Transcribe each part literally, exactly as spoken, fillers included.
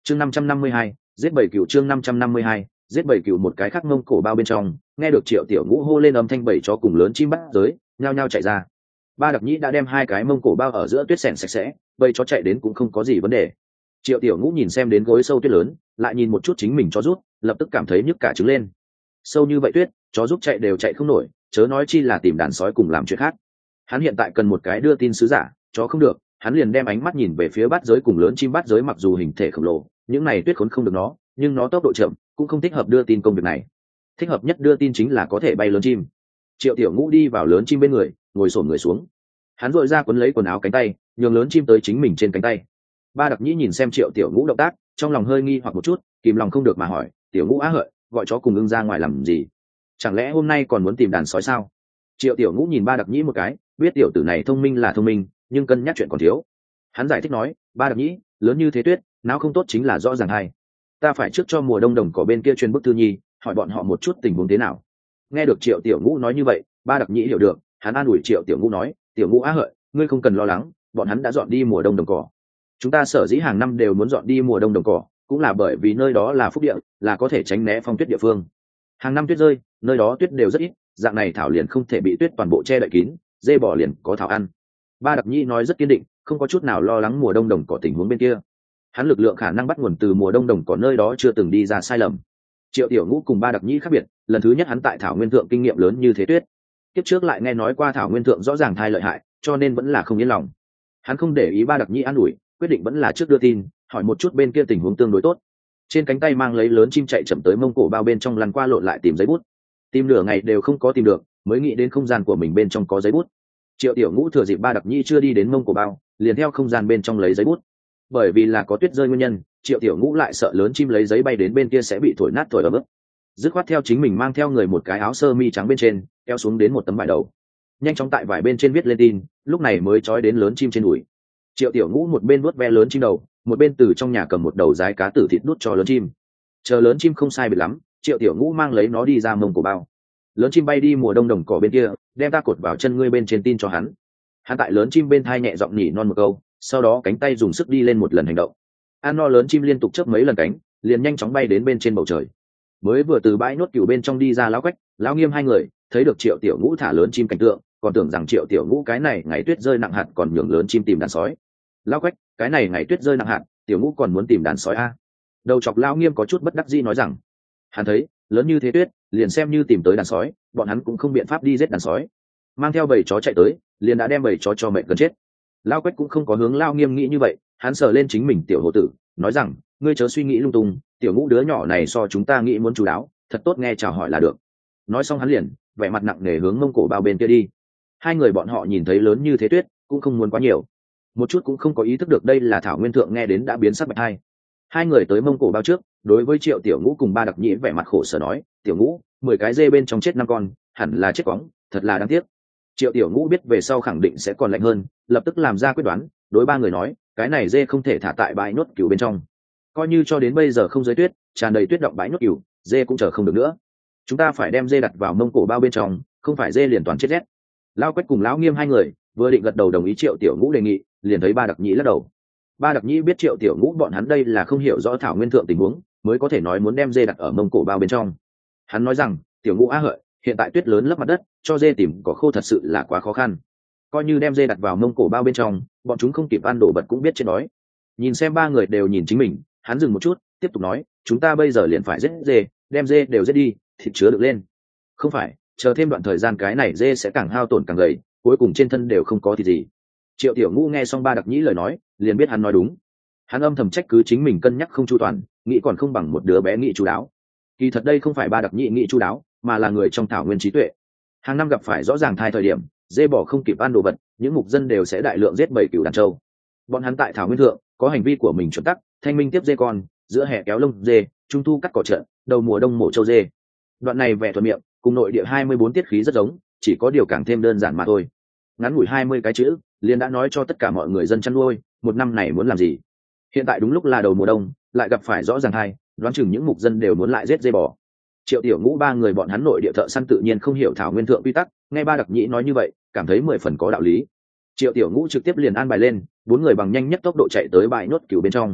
chương năm trăm năm mươi hai giết bảy cựu chương năm trăm năm mươi hai giết bảy cựu. Một cái khác mông cổ bao bên trong nghe được Triệu Tiểu Ngũ hô lên âm thanh bảy chó cùng lớn chim bắt giới nhao nhao chạy ra. Ba Đặc Nhĩ đã đem hai cái mông cổ bao ở giữa tuyết sẻn sạch sẽ, bầy chó chạy đến cũng không có gì vấn đề. Triệu Tiểu Ngũ nhìn xem đến gối sâu tuyết lớn, lại nhìn một chút chính mình chó rút, lập tức cảm thấy nhức cả trứng lên. Sâu như vậy tuyết, chó rút chạy đều chạy không nổi, chớ nói chi là tìm đàn sói cùng làm chuyện khác. Hắn hiện tại cần một cái đưa tin sứ giả, chó không được, hắn liền đem ánh mắt nhìn về phía bát giới cùng lớn chim bát giới, mặc dù hình thể khổng lồ, những này tuyết khốn không được nó, nhưng nó tốc độ chậm, cũng không thích hợp đưa tin công việc này. Thích hợp nhất đưa tin chính là có thể bay lớn chim. Triệu Tiểu Ngũ đi vào lớn chim bên người, ngồi xổm người xuống. Hắn vội ra quấn lấy quần áo cánh tay, nhường lớn chim tới chính mình trên cánh tay. Ba Đặc Nhĩ nhìn xem Triệu Tiểu Ngũ động tác, trong lòng hơi nghi hoặc một chút, kìm lòng không được mà hỏi, Tiểu Ngũ á hợi, gọi chó cùng ưng ra ngoài làm gì? Chẳng lẽ hôm nay còn muốn tìm đàn sói sao? Triệu Tiểu Ngũ nhìn Ba Đặc Nhĩ một cái, biết tiểu tử này thông minh là thông minh, nhưng cân nhắc chuyện còn thiếu. Hắn giải thích nói, Ba Đặc Nhĩ, lớn như thế tuyết, não không tốt chính là rõ ràng hay. Ta phải trước cho mùa đông đồng cỏ bên kia truyền bức thư nhi, hỏi bọn họ một chút tình huống thế nào. Nghe được Triệu Tiểu Ngũ nói như vậy, Ba Đặc Nhĩ hiểu được, hắn an ủi Triệu Tiểu Ngũ nói, Tiểu Ngũ á hợi, ngươi không cần lo lắng, bọn hắn đã dọn đi mùa đông đồng cỏ. Chúng ta sở dĩ hàng năm đều muốn dọn đi mùa đông đồng cỏ, cũng là bởi vì nơi đó là phúc địa, là có thể tránh né phong tuyết địa phương. Hàng năm tuyết rơi, nơi đó tuyết đều rất ít, dạng này thảo liền không thể bị tuyết toàn bộ che đậy kín, dê bò liền có thảo ăn. Ba Đặc Nhĩ nói rất kiên định, không có chút nào lo lắng mùa đông đồng cỏ tình huống bên kia. Hắn lực lượng khả năng bắt nguồn từ mùa đông đồng cỏ nơi đó chưa từng đi ra sai lầm. Triệu Tiểu Ngũ cùng Ba Đặc Nhĩ khác biệt, lần thứ nhất hắn tại thảo nguyên thượng kinh nghiệm lớn như thế tuyết. Kiếp trước lại nghe nói qua thảo nguyên thượng rõ ràng thai lợi hại, cho nên vẫn là không yên lòng. Hắn không để ý Ba Đặc Nhĩ an ủi, quyết định vẫn là trước đưa tin, hỏi một chút bên kia tình huống tương đối tốt. Trên cánh tay mang lấy lớn chim chạy chậm tới mông cổ bao bên trong, lăn qua lộn lại tìm giấy bút. Tìm nửa ngày đều không có tìm được, mới nghĩ đến không gian của mình bên trong có giấy bút. Triệu Tiểu Ngũ thừa dịp Ba Đặc Nhĩ chưa đi đến mông cổ bao, liền theo không gian bên trong lấy giấy bút. Bởi vì là có tuyết rơi nguyên nhân, Triệu Tiểu Ngũ lại sợ lớn chim lấy giấy bay đến bên kia sẽ bị thổi nát thổi ấm ức. Dứt khoát theo chính mình mang theo người một cái áo sơ mi trắng bên trên, kéo xuống đến một tấm vải đầu. Nhanh chóng tại vải bên trên viết lên tin, lúc này mới trói đến lớn chim trên đùi. Triệu Tiểu Ngũ một bên vuốt ve lớn chim đầu, một bên từ trong nhà cầm một đầu rái cá tử thịt đút cho lớn chim. Chờ lớn chim không sai biệt lắm, Triệu Tiểu Ngũ mang lấy nó đi ra mông cổ bao. Lớn chim bay đi mùa đông đồng cỏ bên kia, đem ta cột vào chân ngươi bên trên tin cho hắn. Hắn tại lớn chim bên thai nhẹ giọng nhỉ non một câu, sau đó cánh tay dùng sức đi lên một lần hành động. Ăn no lớn chim liên tục chớp mấy lần cánh, liền nhanh chóng bay đến bên trên bầu trời. Mới vừa từ bãi nốt cừu bên trong đi ra lão quách, lão nghiêm hai người thấy được Triệu Tiểu Ngũ thả lớn chim cảnh tượng, còn tưởng rằng Triệu Tiểu Ngũ cái này ngày tuyết rơi nặng hạt còn nhường lớn chim tìm đàn sói. Lão quách, cái này ngày tuyết rơi nặng hạt, Tiểu Ngũ còn muốn tìm đàn sói a? Đầu chọc lão nghiêm có chút bất đắc dĩ nói rằng, hắn thấy lớn như thế tuyết, liền xem như tìm tới đàn sói, bọn hắn cũng không biện pháp đi giết đàn sói. Mang theo bầy chó chạy tới, liền đã đem bầy chó cho mệt gần chết. Lão quách cũng không có hướng lão nghiêm nghĩ như vậy, hắn sờ lên chính mình tiểu hổ tử, nói rằng, ngươi chớ suy nghĩ lung tung, Tiểu Ngũ đứa nhỏ này so chúng ta nghĩ muốn chú đáo, thật tốt nghe chào hỏi là được. Nói xong hắn liền vẻ mặt nặng nề hướng mông cổ bao bên kia đi. Hai người bọn họ nhìn thấy lớn như thế tuyết, cũng không muốn quá nhiều, một chút cũng không có ý thức được đây là thảo nguyên thượng nghe đến đã biến sắc bạch hai. Hai người tới mông cổ bao trước, đối với Triệu Tiểu Ngũ cùng Ba Đặc Nhĩ vẻ mặt khổ sở nói, Tiểu Ngũ, mười cái dê bên trong chết năm con, hẳn là chết quóng, thật là đáng tiếc. Triệu Tiểu Ngũ biết về sau khẳng định sẽ còn lạnh hơn, lập tức làm ra quyết đoán, đối ba người nói, cái này dê không thể thả tại bãi nốt cừu bên trong. Coi như cho đến bây giờ không giới tuyết, tràn đầy tuyết động bãi nốt cừu, dê cũng chờ không được nữa. Chúng ta phải đem dê đặt vào mông cổ bao bên trong, không phải dê liền toàn chết rét. Lão quách cùng lão nghiêm hai người vừa định gật đầu đồng ý Triệu Tiểu Ngũ đề nghị, liền thấy Ba Đặc Nhĩ lắc đầu. Ba Đặc Nhĩ biết Triệu Tiểu Ngũ bọn hắn đây là không hiểu rõ thảo nguyên thượng tình huống, mới có thể nói muốn đem dê đặt ở mông cổ bao bên trong. Hắn nói rằng, Tiểu Ngũ á hợi, hiện tại tuyết lớn lấp mặt đất, cho dê tìm cỏ khô thật sự là quá khó khăn. Coi như đem dê đặt vào mông cổ bao bên trong, bọn chúng không kịp ăn đồ vật cũng biết chết đói. Nhìn xem ba người đều nhìn chính mình, hắn dừng một chút, tiếp tục nói, chúng ta bây giờ liền phải giết dê, đem dê đều giết đi, thịt chứa được lên. Không phải, chờ thêm đoạn thời gian cái này dê sẽ càng hao tổn càng gầy, cuối cùng trên thân đều không có thịt gì. Triệu Tiểu Ngũ nghe xong Ba Đặc Nhĩ lời nói, liền biết hắn nói đúng. Hắn âm thầm trách cứ chính mình cân nhắc không chu toàn, nghĩ còn không bằng một đứa bé nghĩ chu đáo. Kỳ thật đây không phải Ba Đặc Nhĩ nghĩ chu đáo, mà là người trong thảo nguyên trí tuệ. Hàng năm gặp phải rõ ràng thai thời điểm, dê bò không kịp ăn đồ vật, những mục dân đều sẽ đại lượng giết bầy cừu đàn trâu. Bọn hắn tại thảo nguyên thượng có hành vi của mình chuẩn tắc, thanh minh tiếp dê con, giữa hè kéo lông dê, trung thu cắt cỏ trận, đầu mùa đông mổ trâu dê. Đoạn này vẻ thuận miệng, cùng nội địa hai mươi bốn tiết khí rất giống, chỉ có điều càng thêm đơn giản mà thôi. Ngắn ngủi hai mươi cái chữ, liền đã nói cho tất cả mọi người dân chăn nuôi, một năm này muốn làm gì. Hiện tại đúng lúc là đầu mùa đông, lại gặp phải rõ ràng thai, đoán chừng những mục dân đều muốn lại giết dê bò. Triệu Tiểu Ngũ ba người bọn hắn nội địa thợ săn tự nhiên không hiểu thảo nguyên thượng quy tắc, nghe Ba Đặc Nhĩ nói như vậy, cảm thấy mười phần có đạo lý. Triệu Tiểu Ngũ trực tiếp liền an bài lên, bốn người bằng nhanh nhất tốc độ chạy tới bãi nốt cừu bên trong.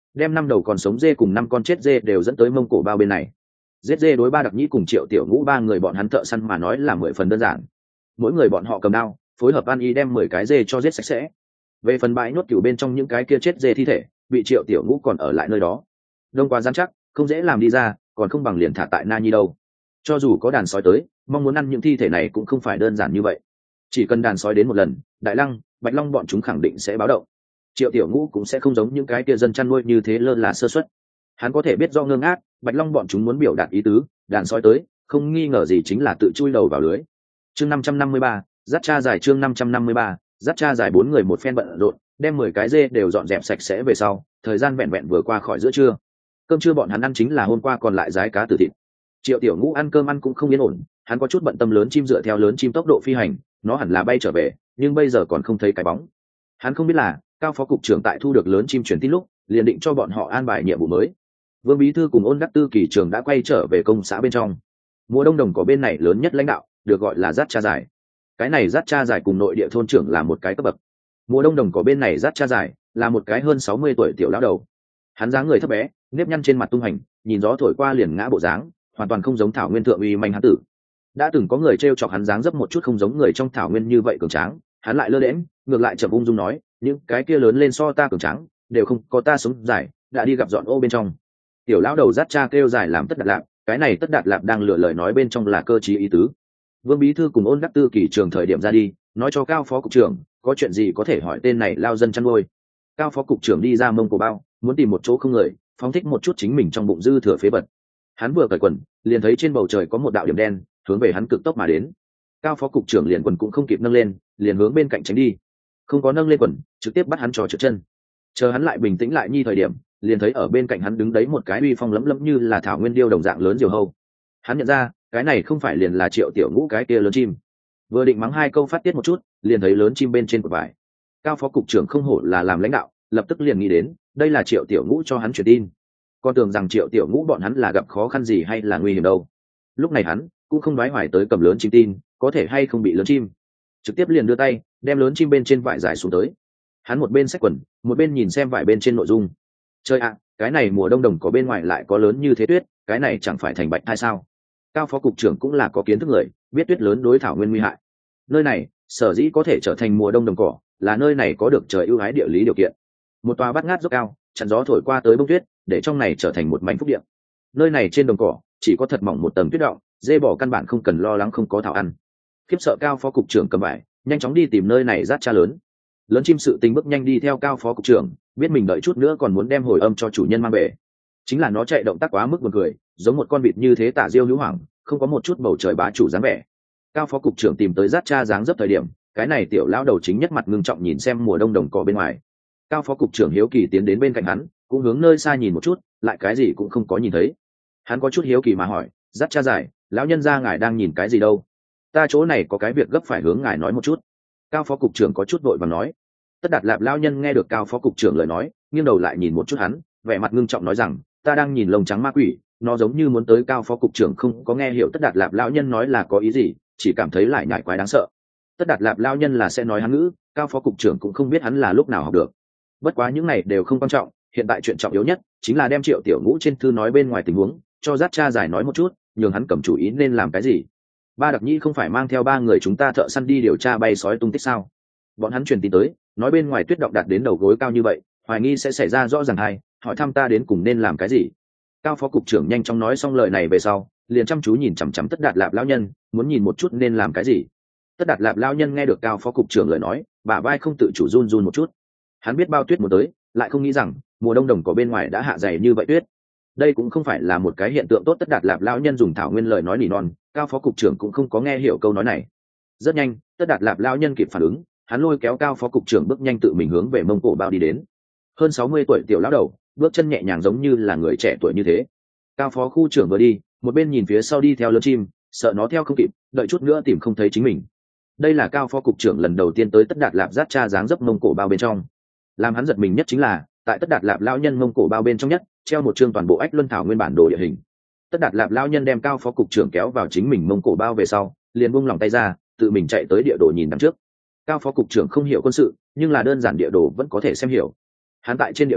đem năm đầu còn sống dê cùng năm con chết dê đều dẫn tới mông cổ bao bên này. Giết dê đối ba đặc nhĩ cùng Triệu Tiểu Ngũ ba người bọn hắn thợ săn mà nói là mười phần đơn giản. Mỗi người bọn họ cầm đao, phối hợp ăn ý đem mười cái dê cho giết sạch sẽ. Về phần bãi nhốt cừu bên trong những cái kia chết dê thi thể, bị Triệu Tiểu Ngũ còn ở lại nơi đó. Đông quá rắn chắc, không dễ làm đi ra, còn không bằng liền thả tại Na Nhi đâu. Cho dù có đàn sói tới, mong muốn ăn những thi thể này cũng không phải đơn giản như vậy. Chỉ cần đàn sói đến một lần, Đại Lăng, Bạch Long bọn chúng khẳng định sẽ báo động. Triệu Tiểu Ngũ cũng sẽ không giống những cái kia dân chăn nuôi như thế lơ là sơ suất. Hắn có thể biết do ngơ ngác, Bạch Long bọn chúng muốn biểu đạt ý tứ, đàn sói tới, không nghi ngờ gì chính là tự chui đầu vào lưới. Chương năm trăm năm mươi ba, dắt cha dài chương năm trăm năm mươi ba, dắt cha dài bốn người một phen bận rộn, đem mười cái dê đều dọn dẹp sạch sẽ về sau, thời gian vẹn vẹn vừa qua khỏi giữa trưa. Cơm trưa bọn hắn ăn chính là hôm qua còn lại rái cá từ thịt. Triệu Tiểu Ngũ ăn cơm ăn cũng không yên ổn, hắn có chút bận tâm lớn chim dựa theo lớn chim tốc độ phi hành, nó hẳn là bay trở về, nhưng bây giờ còn không thấy cái bóng. Hắn không biết là Cao phó cục trưởng tại thu được lớn chim truyền tin lúc, liền định cho bọn họ an bài nhiệm vụ mới. Vương bí thư cùng Ôn Đắc Tư kỳ trưởng đã quay trở về công xã bên trong. Mùa đông đồng có bên này lớn nhất lãnh đạo, được gọi là dắt cha dài. Cái này dắt cha dài cùng nội địa thôn trưởng là một cái cấp bậc. Mùa đông đồng có bên này dắt cha dài là một cái hơn sáu mươi tuổi tiểu lão đầu. Hắn dáng người thấp bé, nếp nhăn trên mặt tung hành, nhìn gió thổi qua liền ngã bộ dáng, hoàn toàn không giống thảo nguyên thượng uy manh hắn tử. Đã từng có người trêu chọc hắn dáng dấp một chút không giống người trong thảo nguyên như vậy cường tráng, hắn lại lơ đễnh, ngược lại chậm ung dung nói, những cái kia lớn lên so ta cường tráng, đều không có ta sống dài, đã đi gặp dọn ô bên trong. Tiểu lão đầu dắt cha kêu dài làm Tất Đạt Lạp, cái này Tất Đạt Lạp đang lựa lời nói bên trong là cơ chí ý tứ. Vương bí thư cùng Ôn Đắc Tư kỳ trường thời điểm ra đi, nói cho Cao phó cục trưởng, có chuyện gì có thể hỏi tên này lao dân chăn nuôi. Cao phó cục trưởng đi ra Mông Cổ bao, muốn tìm một chỗ không người, phóng thích một chút chính mình trong bụng dư thừa phế vật. Hắn vừa cởi quần, liền thấy trên bầu trời có một đạo điểm đen, hướng về hắn cực tốc mà đến. Cao phó cục trưởng liền quần cũng không kịp nâng lên, liền hướng bên cạnh tránh đi. Không có nâng lên quần, trực tiếp bắt hắn trò trượt chân. Chờ hắn lại bình tĩnh lại nhi thời điểm, liền thấy ở bên cạnh hắn đứng đấy một cái uy phong lẫm lẫm như là thảo nguyên điêu đồng dạng lớn diều hâu. Hắn nhận ra, cái này không phải liền là Triệu Tiểu Ngũ cái kia lớn chim. Vừa định mắng hai câu phát tiết một chút, liền thấy lớn chim bên trên cột vải. Cao phó cục trưởng không hổ là làm lãnh đạo, lập tức liền nghĩ đến, đây là Triệu Tiểu Ngũ cho hắn truyền tin. Con tưởng rằng Triệu Tiểu Ngũ bọn hắn là gặp khó khăn gì hay là nguy hiểm đâu. Lúc này hắn cũng không đoái hoài tới cầm lớn chim tin, có thể hay không bị lớn chim. Trực tiếp liền đưa tay, đem lớn chim bên trên vải giải xuống tới. Hắn một bên xách quần, một bên nhìn xem vải bên trên nội dung. Chơi ạ, cái này mùa đông đồng có bên ngoài lại có lớn như thế tuyết, cái này chẳng phải thành bạch hay sao? Cao phó cục trưởng cũng là có kiến thức người, biết tuyết lớn đối thảo nguyên nguy hại. Nơi này sở dĩ có thể trở thành mùa đông đồng cỏ, là nơi này có được trời ưu ái địa lý điều kiện. Một tòa bát ngát dốc cao, chặn gió thổi qua tới bông tuyết, để trong này trở thành một mảnh phúc địa. Nơi này trên đồng cỏ chỉ có thật mỏng một tầng tuyết động, dê bò căn bản không cần lo lắng không có thảo ăn. Khiếp sợ Cao phó cục trưởng cầm vải, nhanh chóng đi tìm nơi này dắt cha lớn. Lớn chim sự tình bước nhanh đi theo Cao phó cục trưởng, biết mình đợi chút nữa còn muốn đem hồi âm cho chủ nhân mang về. Chính là nó chạy động tác quá mức buồn cười, giống một con vịt như thế tả diêu hữu hoảng, không có một chút bầu trời bá chủ dáng vẻ. Cao phó cục trưởng tìm tới dắt cha dáng dấp thời điểm, cái này tiểu lão đầu chính nhất mặt ngưng trọng nhìn xem mùa đông đồng cỏ bên ngoài. Cao phó cục trưởng hiếu kỳ tiến đến bên cạnh hắn, cũng hướng nơi xa nhìn một chút, lại cái gì cũng không có nhìn thấy. Hắn có chút hiếu kỳ mà hỏi, dắt cha dài, lão nhân gia ngài đang nhìn cái gì đâu? Ta chỗ này có cái việc gấp phải hướng ngài nói một chút. Cao phó cục trưởng có chút vội vàng nói. Tất Đạt Lạp lão nhân nghe được Cao phó cục trưởng lời nói, nghiêng đầu lại nhìn một chút hắn, vẻ mặt ngưng trọng nói rằng, ta đang nhìn lồng trắng ma quỷ, nó giống như muốn tới. Cao phó cục trưởng không có nghe hiểu Tất Đạt Lạp lão nhân nói là có ý gì, chỉ cảm thấy lại nhại quái đáng sợ. Tất Đạt Lạp lão nhân là sẽ nói hắn ngữ, Cao phó cục trưởng cũng không biết hắn là lúc nào học được. Bất quá những này đều không quan trọng, hiện tại chuyện trọng yếu nhất chính là đem Triệu Tiểu Ngũ trên thư nói bên ngoài tình huống cho dắt cha giải nói một chút, nhường hắn cầm chủ ý nên làm cái gì. Ba đặc nhĩ không phải mang theo ba người chúng ta thợ săn đi điều tra bay sói tung tích sao? Bọn hắn truyền tin tới, nói bên ngoài tuyết động đạt đến đầu gối cao như vậy, hoài nghi sẽ xảy ra rõ ràng hay, hỏi thăm ta đến cùng nên làm cái gì. Cao phó cục trưởng nhanh chóng nói xong lời này về sau, liền chăm chú nhìn chằm chằm Tất Đạt Lạp lão nhân, muốn nhìn một chút nên làm cái gì. Tất Đạt Lạp lão nhân nghe được Cao phó cục trưởng lời nói, bả vai không tự chủ run run một chút. Hắn biết bao tuyết muốn tới, lại không nghĩ rằng mùa đông đồng cỏ bên ngoài đã hạ dày như vậy tuyết. Đây cũng không phải là một cái hiện tượng tốt. Tất Đạt Lạp lão nhân dùng thảo nguyên lời nói nỉ non, Cao phó cục trưởng cũng không có nghe hiểu câu nói này. Rất nhanh, Tất Đạt Lạp lão nhân kịp phản ứng, hắn lôi kéo Cao phó cục trưởng bước nhanh tự mình hướng về Mông Cổ bao đi đến. Hơn sáu mươi tuổi tiểu lão đầu, bước chân nhẹ nhàng giống như là người trẻ tuổi như thế. Cao phó khu trưởng vừa đi, một bên nhìn phía sau đi theo lớn chim, sợ nó theo không kịp, đợi chút nữa tìm không thấy chính mình. Đây là Cao phó cục trưởng lần đầu tiên tới Tất Đạt Lạp dắt cha dáng dấp Mông Cổ bao bên trong. Làm hắn giật mình nhất chính là, tại Tất Đạt Lạp lão nhân Mông Cổ bao bên trong nhất, treo một chương toàn bộ ách luân thảo nguyên bản đồ địa hình. Tất Đạt Lạp lão nhân đem Cao phó cục trưởng kéo vào chính mình Mông Cổ bao về sau, liền buông lòng tay ra, tự mình chạy tới địa đồ nhìn đằng trước. Cao phó cục trưởng không hiểu quân sự, nhưng là đơn giản địa đồ vẫn có thể xem hiểu. Hắn tại trên địa đồ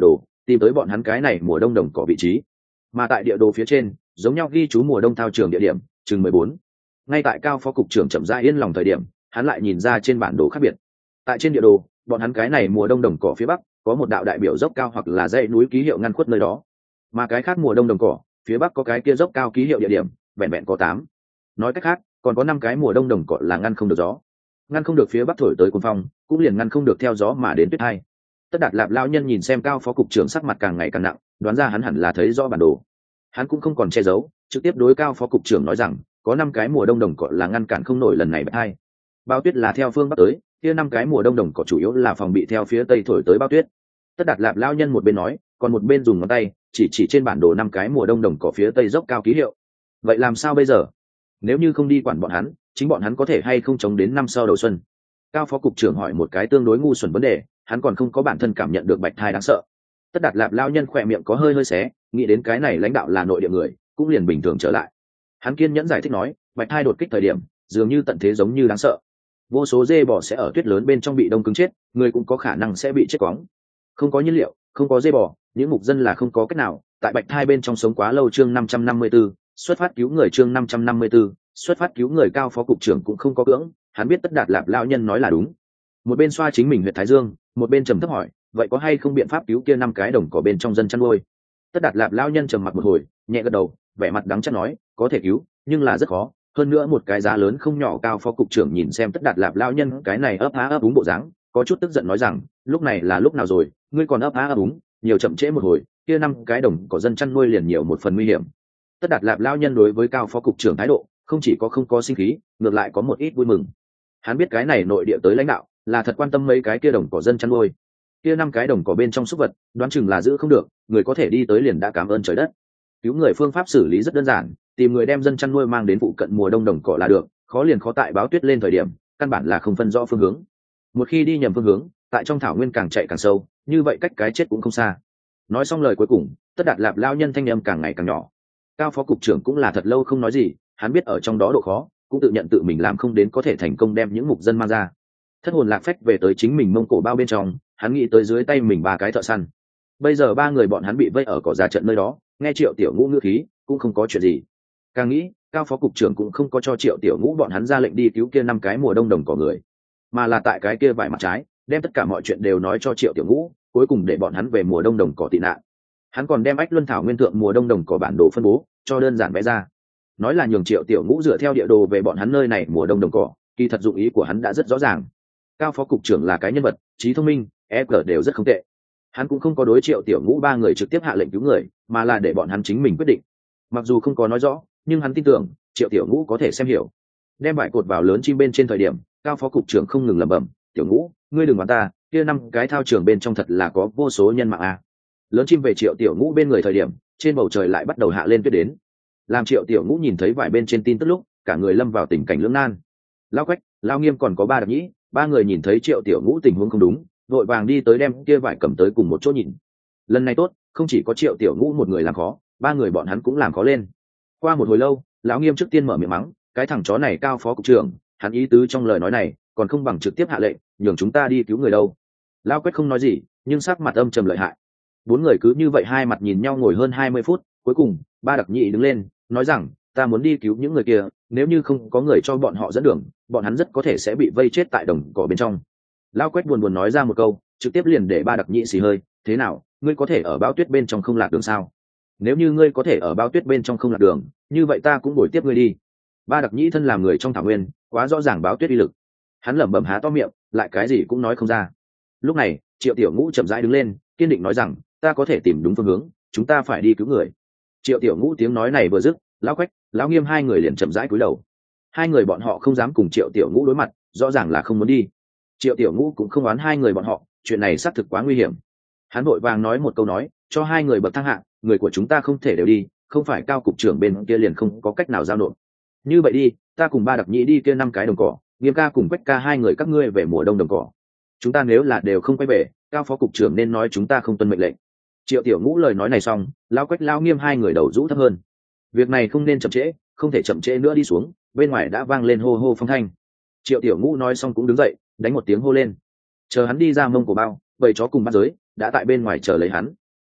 tìm tới bọn hắn cái này mùa đông đồng cỏ vị trí. Mà tại địa đồ phía trên giống nhau ghi chú mùa đông thao trường địa điểm chừng mười bốn. Ngay tại Cao phó cục trưởng chậm rãi yên lòng thời điểm, hắn lại nhìn ra trên bản đồ khác biệt. Tại trên địa đồ, bọn hắn cái này mùa đông đồng cỏ phía bắc có một đạo đại biểu dốc cao hoặc là dãy núi ký hiệu ngăn khuất nơi đó, mà cái khác mùa đông đồng cỏ phía bắc có cái kia dốc cao ký hiệu địa điểm vẹn vẹn có tám. Nói cách khác, còn có năm cái mùa đông đồng cỏ là ngăn không được gió, ngăn không được phía bắc thổi tới cuồng phong, cũng liền ngăn không được theo gió mà đến tuyết hai. Tất Đạt Lạp lão nhân nhìn xem Cao phó cục trưởng sắc mặt càng ngày càng nặng, đoán ra hắn hẳn là thấy rõ bản đồ. Hắn cũng không còn che giấu, trực tiếp đối Cao phó cục trưởng nói rằng có năm cái mùa đông đồng cỏ là ngăn cản không nổi lần này bạch hai. Bao tuyết là theo phương bắc tới, kia năm cái mùa đông đồng cỏ chủ yếu là phòng bị theo phía tây thổi tới bao tuyết. Tất Đạt Lạp lão nhân một bên nói, còn một bên dùng ngón tay chỉ chỉ trên bản đồ năm cái mùa đông đồng cỏ phía tây dốc cao ký hiệu. Vậy làm sao bây giờ? Nếu như không đi quản bọn hắn, chính bọn hắn có thể hay không chống đến năm sau đầu xuân? Cao phó cục trưởng hỏi một cái tương đối ngu xuẩn vấn đề, hắn còn không có bản thân cảm nhận được bạch thai đáng sợ. Tất Đạt Lạp lão nhân khỏe miệng có hơi hơi xé, nghĩ đến cái này lãnh đạo là nội địa người, cũng liền bình thường trở lại. Hắn kiên nhẫn giải thích nói, bạch thai đột kích thời điểm dường như tận thế giống như đáng sợ, vô số dê bò sẽ ở tuyết lớn bên trong bị đông cứng chết, người cũng có khả năng sẽ bị chết cóng. Không có nhiên liệu, không có dê bò, những mục dân là không có cách nào tại bạch thai bên trong sống quá lâu. Chương năm trăm năm mươi 54, xuất phát cứu người. Chương năm trăm năm mươi 54, xuất phát cứu người. Cao phó cục trưởng cũng không có cưỡng, hắn biết Tất Đạt Lạp lão nhân nói là đúng. Một bên xoa chính mình huyệt thái dương, một bên trầm thấp hỏi, vậy có hay không biện pháp cứu kia năm cái đồng cỏ bên trong dân chăn nuôi? Tất Đạt Lạp lão nhân trầm mặc một hồi, nhẹ gật đầu, vẻ mặt đắng chát nói, có thể cứu, nhưng là rất khó, hơn nữa một cái giá lớn không nhỏ. Cao phó cục trưởng nhìn xem Tất Đạt Lạp lão nhân cái này ấp há ấp úng bộ dáng, có chút tức giận nói rằng, lúc này là lúc nào rồi, ngươi còn ấp há ấp úng, nhiều chậm trễ một hồi, kia năm cái đồng cỏ dân chăn nuôi liền nhiều một phần nguy hiểm. Tất Đạt Lạp lão nhân đối với Cao phó cục trưởng thái độ không chỉ có không có sinh khí, ngược lại có một ít vui mừng. Hắn biết cái này nội địa tới lãnh đạo là thật quan tâm mấy cái kia đồng cỏ dân chăn nuôi. Kia năm cái đồng cỏ bên trong súc vật, đoán chừng là giữ không được, người có thể đi tới liền đã cảm ơn trời đất. Cứu người phương pháp xử lý rất đơn giản, tìm người đem dân chăn nuôi mang đến phụ cận mùa đông đồng cỏ là được, khó liền khó tại báo tuyết lên thời điểm, căn bản là không phân rõ phương hướng. Một khi đi nhầm phương hướng, tại trong thảo nguyên càng chạy càng sâu, như vậy cách cái chết cũng không xa. Nói xong lời cuối cùng, Tất Đạt Lạp lão nhân thanh âm càng ngày càng nhỏ. Cao phó cục trưởng cũng là thật lâu không nói gì, hắn biết ở trong đó độ khó, cũng tự nhận tự mình làm không đến có thể thành công đem những mục dân mang ra. Thất hồn lạc phách về tới chính mình mông cổ bao bên trong, hắn nghĩ tới dưới tay mình ba cái thợ săn. Bây giờ ba người bọn hắn bị vây ở cỏ ra trận nơi đó, nghe Triệu Tiểu Ngũ ngữ khí, cũng không có chuyện gì. Càng nghĩ, Cao phó cục trưởng cũng không có cho Triệu Tiểu Ngũ bọn hắn ra lệnh đi cứu kia năm cái mùa đông đồng cỏ người, mà là tại cái kia vải mặt trái, đem tất cả mọi chuyện đều nói cho Triệu Tiểu Ngũ, cuối cùng để bọn hắn về mùa đông đồng cỏ tị nạn. Hắn còn đem Ách Luân Thảo nguyên thượng mùa đông đồng cỏ bản đồ phân bố, cho đơn giản vẽ ra. Nói là nhường Triệu Tiểu Ngũ dựa theo địa đồ về bọn hắn nơi này mùa đông đồng cỏ, kỳ thật dụng ý của hắn đã rất rõ ràng. Cao phó cục trưởng là cái nhân vật, trí thông minh, e giê đều rất không tệ. Hắn cũng không có đối Triệu Tiểu Ngũ ba người trực tiếp hạ lệnh cứu người, mà là để bọn hắn chính mình quyết định. Mặc dù không có nói rõ, nhưng hắn tin tưởng Triệu Tiểu Ngũ có thể xem hiểu. Đem vải cột vào lớn chim bên trên thời điểm, Cao phó cục trưởng không ngừng lẩm bẩm, Tiểu Ngũ, ngươi đừng đoán ta, kia năm cái thao trường bên trong thật là có vô số nhân mạng a. Lớn chim về Triệu Tiểu Ngũ bên người thời điểm, trên bầu trời lại bắt đầu hạ lên tuyết đến. Làm Triệu Tiểu Ngũ nhìn thấy vải bên trên tin tức lúc, cả người lâm vào tình cảnh lưỡng nan. Lao Quách, Lao Nghiêm còn có ba đặc nhĩ, ba người nhìn thấy Triệu Tiểu Ngũ tình huống không đúng, vội vàng đi tới đem kia vải cầm tới cùng một chỗ nhìn. Lần này tốt, không chỉ có Triệu Tiểu Ngũ một người làm khó, ba người bọn hắn cũng làm khó lên. Qua một hồi lâu, lão Nghiêm trước tiên mở miệng mắng, cái thằng chó này Cao phó cục trưởng, hắn ý tứ trong lời nói này, còn không bằng trực tiếp hạ lệnh, nhường chúng ta đi cứu người đâu. Lao Quách không nói gì, nhưng sắc mặt âm trầm lợi hại. Bốn người cứ như vậy hai mặt nhìn nhau ngồi hơn hai mươi phút, cuối cùng, ba đặc nhị đứng lên, nói rằng, ta muốn đi cứu những người kia, nếu như không có người cho bọn họ dẫn đường, bọn hắn rất có thể sẽ bị vây chết tại đồng cỏ bên trong. Lao Quách buồn buồn nói ra một câu, trực tiếp liền để ba đặc nhị xì hơi, thế nào, ngươi có thể ở bao tuyết bên trong không lạc đường sao? Nếu như ngươi có thể ở bao tuyết bên trong không lạc đường, như vậy ta cũng bồi tiếp ngươi đi. Ba đặc nhị thân làm người trong thảo nguyên, quá rõ ràng báo tuyết uy lực. Hắn lẩm bẩm há to miệng, lại cái gì cũng nói không ra. Lúc này, Triệu Tiểu Ngũ chậm rãi đứng lên, kiên định nói rằng, ta có thể tìm đúng phương hướng, chúng ta phải đi cứu người. Triệu Tiểu Ngũ tiếng nói này vừa dứt, Lão Quách, Lão Nghiêm hai người liền chậm rãi cúi đầu. Hai người bọn họ không dám cùng Triệu Tiểu Ngũ đối mặt, rõ ràng là không muốn đi. Triệu Tiểu Ngũ cũng không oán hai người bọn họ, chuyện này xác thực quá nguy hiểm. Hắn vội vàng nói một câu nói, cho hai người bậc thang hạng, người của chúng ta không thể đều đi, không phải Cao cục trưởng bên kia liền không có cách nào giao nộp. Như vậy đi, ta cùng ba đặc nhĩ đi kia năm cái đồng cỏ, Nghiêm ca cùng Quách ca hai người các ngươi về mùa đông đồng cỏ. Chúng ta nếu là đều không quay về, Cao phó cục trưởng nên nói chúng ta không tuân mệnh lệnh. Triệu Tiểu Ngũ lời nói này xong, Lão Quách Lão Nghiêm hai người đầu rũ thấp hơn. Việc này không nên chậm trễ, không thể chậm trễ nữa đi xuống, bên ngoài đã vang lên hô hô phong thanh. Triệu Tiểu Ngũ nói xong cũng đứng dậy, đánh một tiếng hô lên. Chờ hắn đi ra mông cổ bao, bầy chó cùng bắt giới đã tại bên ngoài chờ lấy hắn.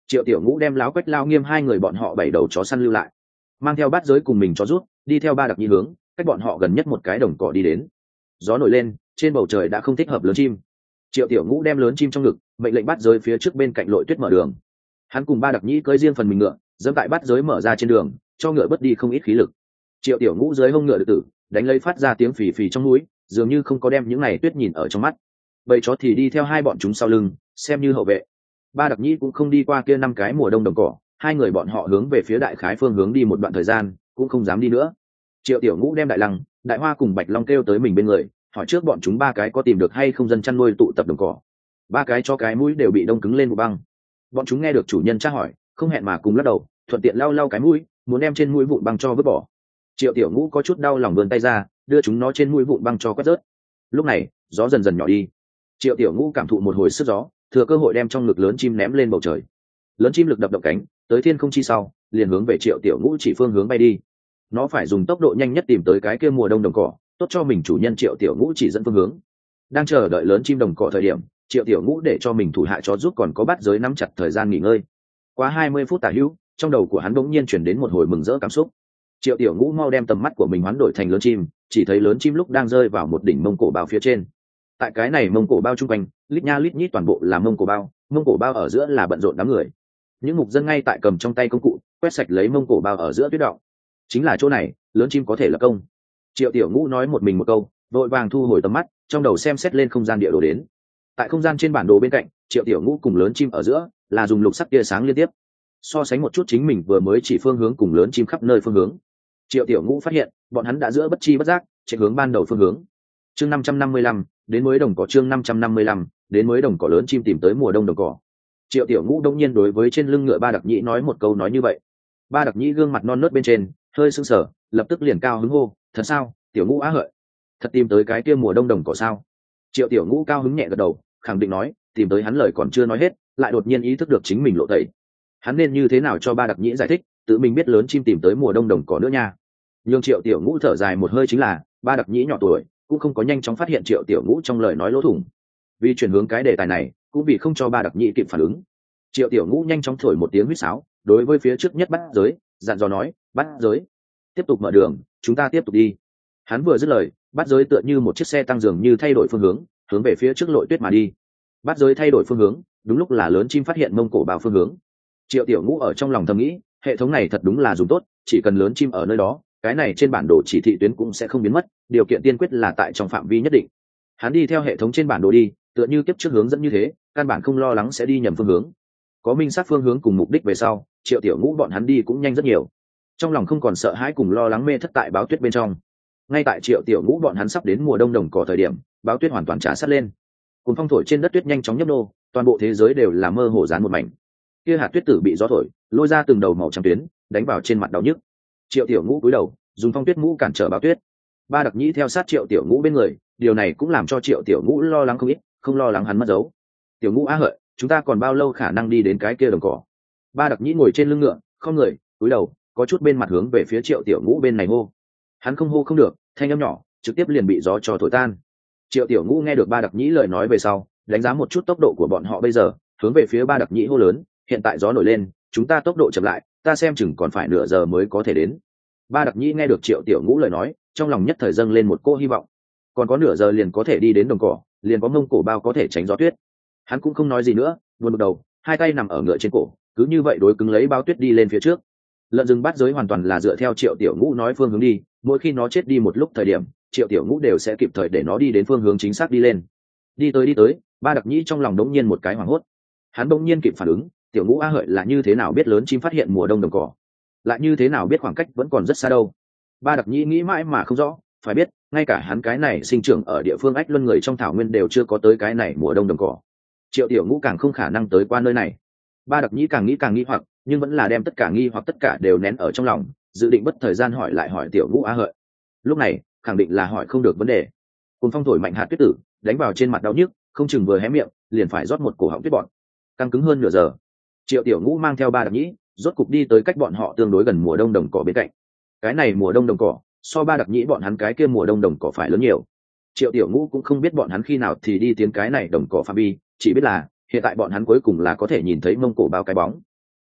Triệu tiểu ngũ đem láo quách lao nghiêm hai người bọn họ bảy đầu chó săn lưu lại, mang theo bát giới cùng mình cho rút đi theo ba đặc nhĩ hướng cách bọn họ gần nhất một cái đồng cỏ đi đến. Gió nổi lên, trên bầu trời đã không thích hợp lớn chim. Triệu tiểu ngũ đem lớn chim trong ngực, mệnh lệnh bát giới phía trước bên cạnh lội tuyết mở đường. Hắn cùng ba đặc nhĩ cưỡi riêng phần mình ngựa, dẫm tại bát giới mở ra trên đường, cho ngựa bớt đi không ít khí lực. Triệu tiểu ngũ dưới hông ngựa được tử đánh lấy phát ra tiếng phì phì trong núi, dường như không có đem những này tuyết nhìn ở trong mắt. Bầy chó thì đi theo hai bọn chúng sau lưng, xem như hậu vệ. Ba đặc nhĩ cũng không đi qua kia năm cái mùa đông đồng cỏ, hai người bọn họ hướng về phía đại khái phương hướng đi một đoạn thời gian, cũng không dám đi nữa. Triệu tiểu ngũ đem đại lăng, đại hoa cùng bạch long kêu tới mình bên người, hỏi trước bọn chúng ba cái có tìm được hay không dân chăn nuôi tụ tập đồng cỏ. Ba cái cho cái mũi đều bị đông cứng lên một băng. Bọn chúng nghe được chủ nhân tra hỏi, không hẹn mà cùng lắc đầu, thuận tiện lau lau cái mũi, muốn đem trên mũi vụn băng cho vứt bỏ. Triệu tiểu ngũ có chút đau lòng vươn tay ra, đưa chúng nó trên mũi vụn băng cho quét rớt. Lúc này gió dần dần nhỏ đi, triệu tiểu ngũ cảm thụ một hồi sức gió, thừa cơ hội đem trong ngực lớn chim ném lên bầu trời. Lớn chim lực đập động cánh tới thiên không chi sau, liền hướng về triệu tiểu ngũ chỉ phương hướng bay đi. Nó phải dùng tốc độ nhanh nhất tìm tới cái kia mùa đông đồng cỏ, tốt cho mình chủ nhân triệu tiểu ngũ chỉ dẫn phương hướng. Đang chờ đợi lớn chim đồng cỏ thời điểm, triệu tiểu ngũ để cho mình thủ hạ chó giúp còn có bắt giới nắm chặt thời gian nghỉ ngơi. Quá hai mươi phút tả hữu, trong đầu của hắn bỗng nhiên chuyển đến một hồi mừng rỡ cảm xúc. Triệu tiểu ngũ mau đem tầm mắt của mình hoán đổi thành lớn chim, chỉ thấy lớn chim lúc đang rơi vào một đỉnh mông cổ bao phía trên. Tại cái này mông cổ bao trung quanh, lít nha lít nhít toàn bộ là mông cổ bao, mông cổ bao ở giữa là bận rộn đám người. Những mục dân ngay tại cầm trong tay công cụ quét sạch lấy mông cổ bao ở giữa tuyết động. Chính là chỗ này lớn chim có thể lập công. Triệu tiểu ngũ nói một mình một câu, vội vàng thu hồi tầm mắt, trong đầu xem xét lên không gian địa đồ đến. Tại không gian trên bản đồ bên cạnh, triệu tiểu ngũ cùng lớn chim ở giữa là dùng lục sắc tia sáng liên tiếp. So sánh một chút chính mình vừa mới chỉ phương hướng cùng lớn chim khắp nơi phương hướng, triệu tiểu ngũ phát hiện bọn hắn đã giữa bất chi bất giác chạy hướng ban đầu phương hướng. Chương năm trăm năm mươi lăm, đến mới đồng cỏ. Chương năm trăm năm mươi lăm, đến mới đồng cỏ. Lớn chim tìm tới mùa đông đồng cỏ. Triệu tiểu ngũ đông nhiên đối với trên lưng ngựa ba đặc nhĩ nói một câu nói như vậy. Ba đặc nhĩ gương mặt non nớt bên trên hơi sưng sờ, lập tức liền cao hứng hô, thật sao, tiểu ngũ á hợi, thật tìm tới cái kia mùa đông đồng cỏ sao? Triệu tiểu ngũ cao hứng nhẹ gật đầu, khẳng định nói, tìm tới. Hắn lời còn chưa nói hết, lại đột nhiên ý thức được chính mình lộ tẩy. Hắn nên như thế nào cho ba đặc nhĩ giải thích tự mình biết lớn chim tìm tới mùa đông đồng cỏ nữa nha. Nhưng triệu tiểu ngũ thở dài một hơi, chính là ba đặc nhĩ nhỏ tuổi cũng không có nhanh chóng phát hiện triệu tiểu ngũ trong lời nói lỗ thủng. Vì chuyển hướng cái đề tài này, cũng vì không cho ba đặc nhĩ kịp phản ứng, triệu tiểu ngũ nhanh chóng thổi một tiếng huýt sáo, đối với phía trước nhất bắt giới dặn dò nói, bắt giới tiếp tục mở đường, chúng ta tiếp tục đi. Hắn vừa dứt lời, bắt giới tựa như một chiếc xe tăng dường như thay đổi phương hướng, hướng về phía trước lội tuyết mà đi. Bắt giới thay đổi phương hướng, đúng lúc là lớn chim phát hiện mông cổ bao phương hướng. Triệu tiểu ngũ ở trong lòng thầm nghĩ, hệ thống này thật đúng là dùng tốt, chỉ cần lớn chim ở nơi đó, cái này trên bản đồ chỉ thị tuyến cũng sẽ không biến mất, điều kiện tiên quyết là tại trong phạm vi nhất định. Hắn đi theo hệ thống trên bản đồ đi, tựa như kiếp trước hướng dẫn như thế, căn bản không lo lắng sẽ đi nhầm phương hướng. Có minh sát phương hướng cùng mục đích về sau, triệu tiểu ngũ bọn hắn đi cũng nhanh rất nhiều, trong lòng không còn sợ hãi cùng lo lắng mê thất tại báo tuyết bên trong. Ngay tại triệu tiểu ngũ bọn hắn sắp đến mùa đông đồng cỏ thời điểm, báo tuyết hoàn toàn trả sát lên, cuốn phong thổi trên đất tuyết nhanh chóng nhấp nô, toàn bộ thế giới đều là mơ hồ dán một mảnh. Kia hạt tuyết tử bị gió thổi lôi ra từng đầu màu trắng tuyến, đánh vào trên mặt đau nhức. Triệu tiểu ngũ cúi đầu dùng phong tuyết mũ cản trở báo tuyết. Ba đặc nhĩ theo sát triệu tiểu ngũ bên người, điều này cũng làm cho triệu tiểu ngũ lo lắng không ít, không lo lắng hắn mất dấu. Tiểu ngũ á hợi, chúng ta còn bao lâu khả năng đi đến cái kia đồng cỏ? Ba đặc nhĩ ngồi trên lưng ngựa, không người cúi đầu, có chút bên mặt hướng về phía triệu tiểu ngũ bên này hô. Hắn không hô không được, thanh âm nhỏ trực tiếp liền bị gió cho thổi tan. Triệu tiểu ngũ nghe được ba đặc nhĩ lời nói về sau, đánh giá một chút tốc độ của bọn họ bây giờ, hướng về phía ba đặc nhĩ hô lớn, hiện tại gió nổi lên, chúng ta tốc độ chậm lại, ta xem chừng còn phải nửa giờ mới có thể đến. Ba đặc nhĩ nghe được triệu tiểu ngũ lời nói, trong lòng nhất thời dâng lên một cô hy vọng, còn có nửa giờ liền có thể đi đến đồng cỏ, liền có mông cổ bao có thể tránh gió tuyết. Hắn cũng không nói gì nữa, buồn bực đầu, hai tay nằm ở ngựa trên cổ, cứ như vậy đối cứng lấy bao tuyết đi lên phía trước. Lợn rừng bát giới hoàn toàn là dựa theo triệu tiểu ngũ nói phương hướng đi, mỗi khi nó chết đi một lúc thời điểm, triệu tiểu ngũ đều sẽ kịp thời để nó đi đến phương hướng chính xác đi lên. Đi tới đi tới, ba đặc nhĩ trong lòng đống nhiên một cái hoảng hốt. Hắn đống nhiên kịp phản ứng, tiểu ngũ a hợi là như thế nào biết lớn chim phát hiện mùa đông đồng cỏ, lại như thế nào biết khoảng cách vẫn còn rất xa đâu. Ba đặc nhĩ nghĩ mãi mà không rõ, phải biết ngay cả hắn cái này sinh trưởng ở địa phương ách luân người trong thảo nguyên đều chưa có tới cái này mùa đông đồng cỏ, triệu tiểu ngũ càng không khả năng tới qua nơi này. Ba đặc nhĩ càng nghĩ càng nghi hoặc, nhưng vẫn là đem tất cả nghi hoặc tất cả đều nén ở trong lòng, dự định bất thời gian hỏi lại hỏi tiểu ngũ a hợi. Lúc này khẳng định là hỏi không được vấn đề. Cùng phong thổi mạnh hạt tuyết tử đánh vào trên mặt đau nhức, không chừng vừa hé miệng liền phải rót một cổ họng tuyết bọn. Căng cứng hơn nửa giờ, triệu tiểu ngũ mang theo ba đặc nhĩ rốt cục đi tới cách bọn họ tương đối gần mùa đông đồng cỏ bên cạnh. Cái này mùa đông đồng cỏ so ba đặc nhĩ bọn hắn cái kia mùa đông đồng cỏ phải lớn nhiều. Triệu tiểu ngũ cũng không biết bọn hắn khi nào thì đi tiến cái này đồng cỏ phạm vi, chỉ biết là hiện tại bọn hắn cuối cùng là có thể nhìn thấy mông cổ bao cái bóng.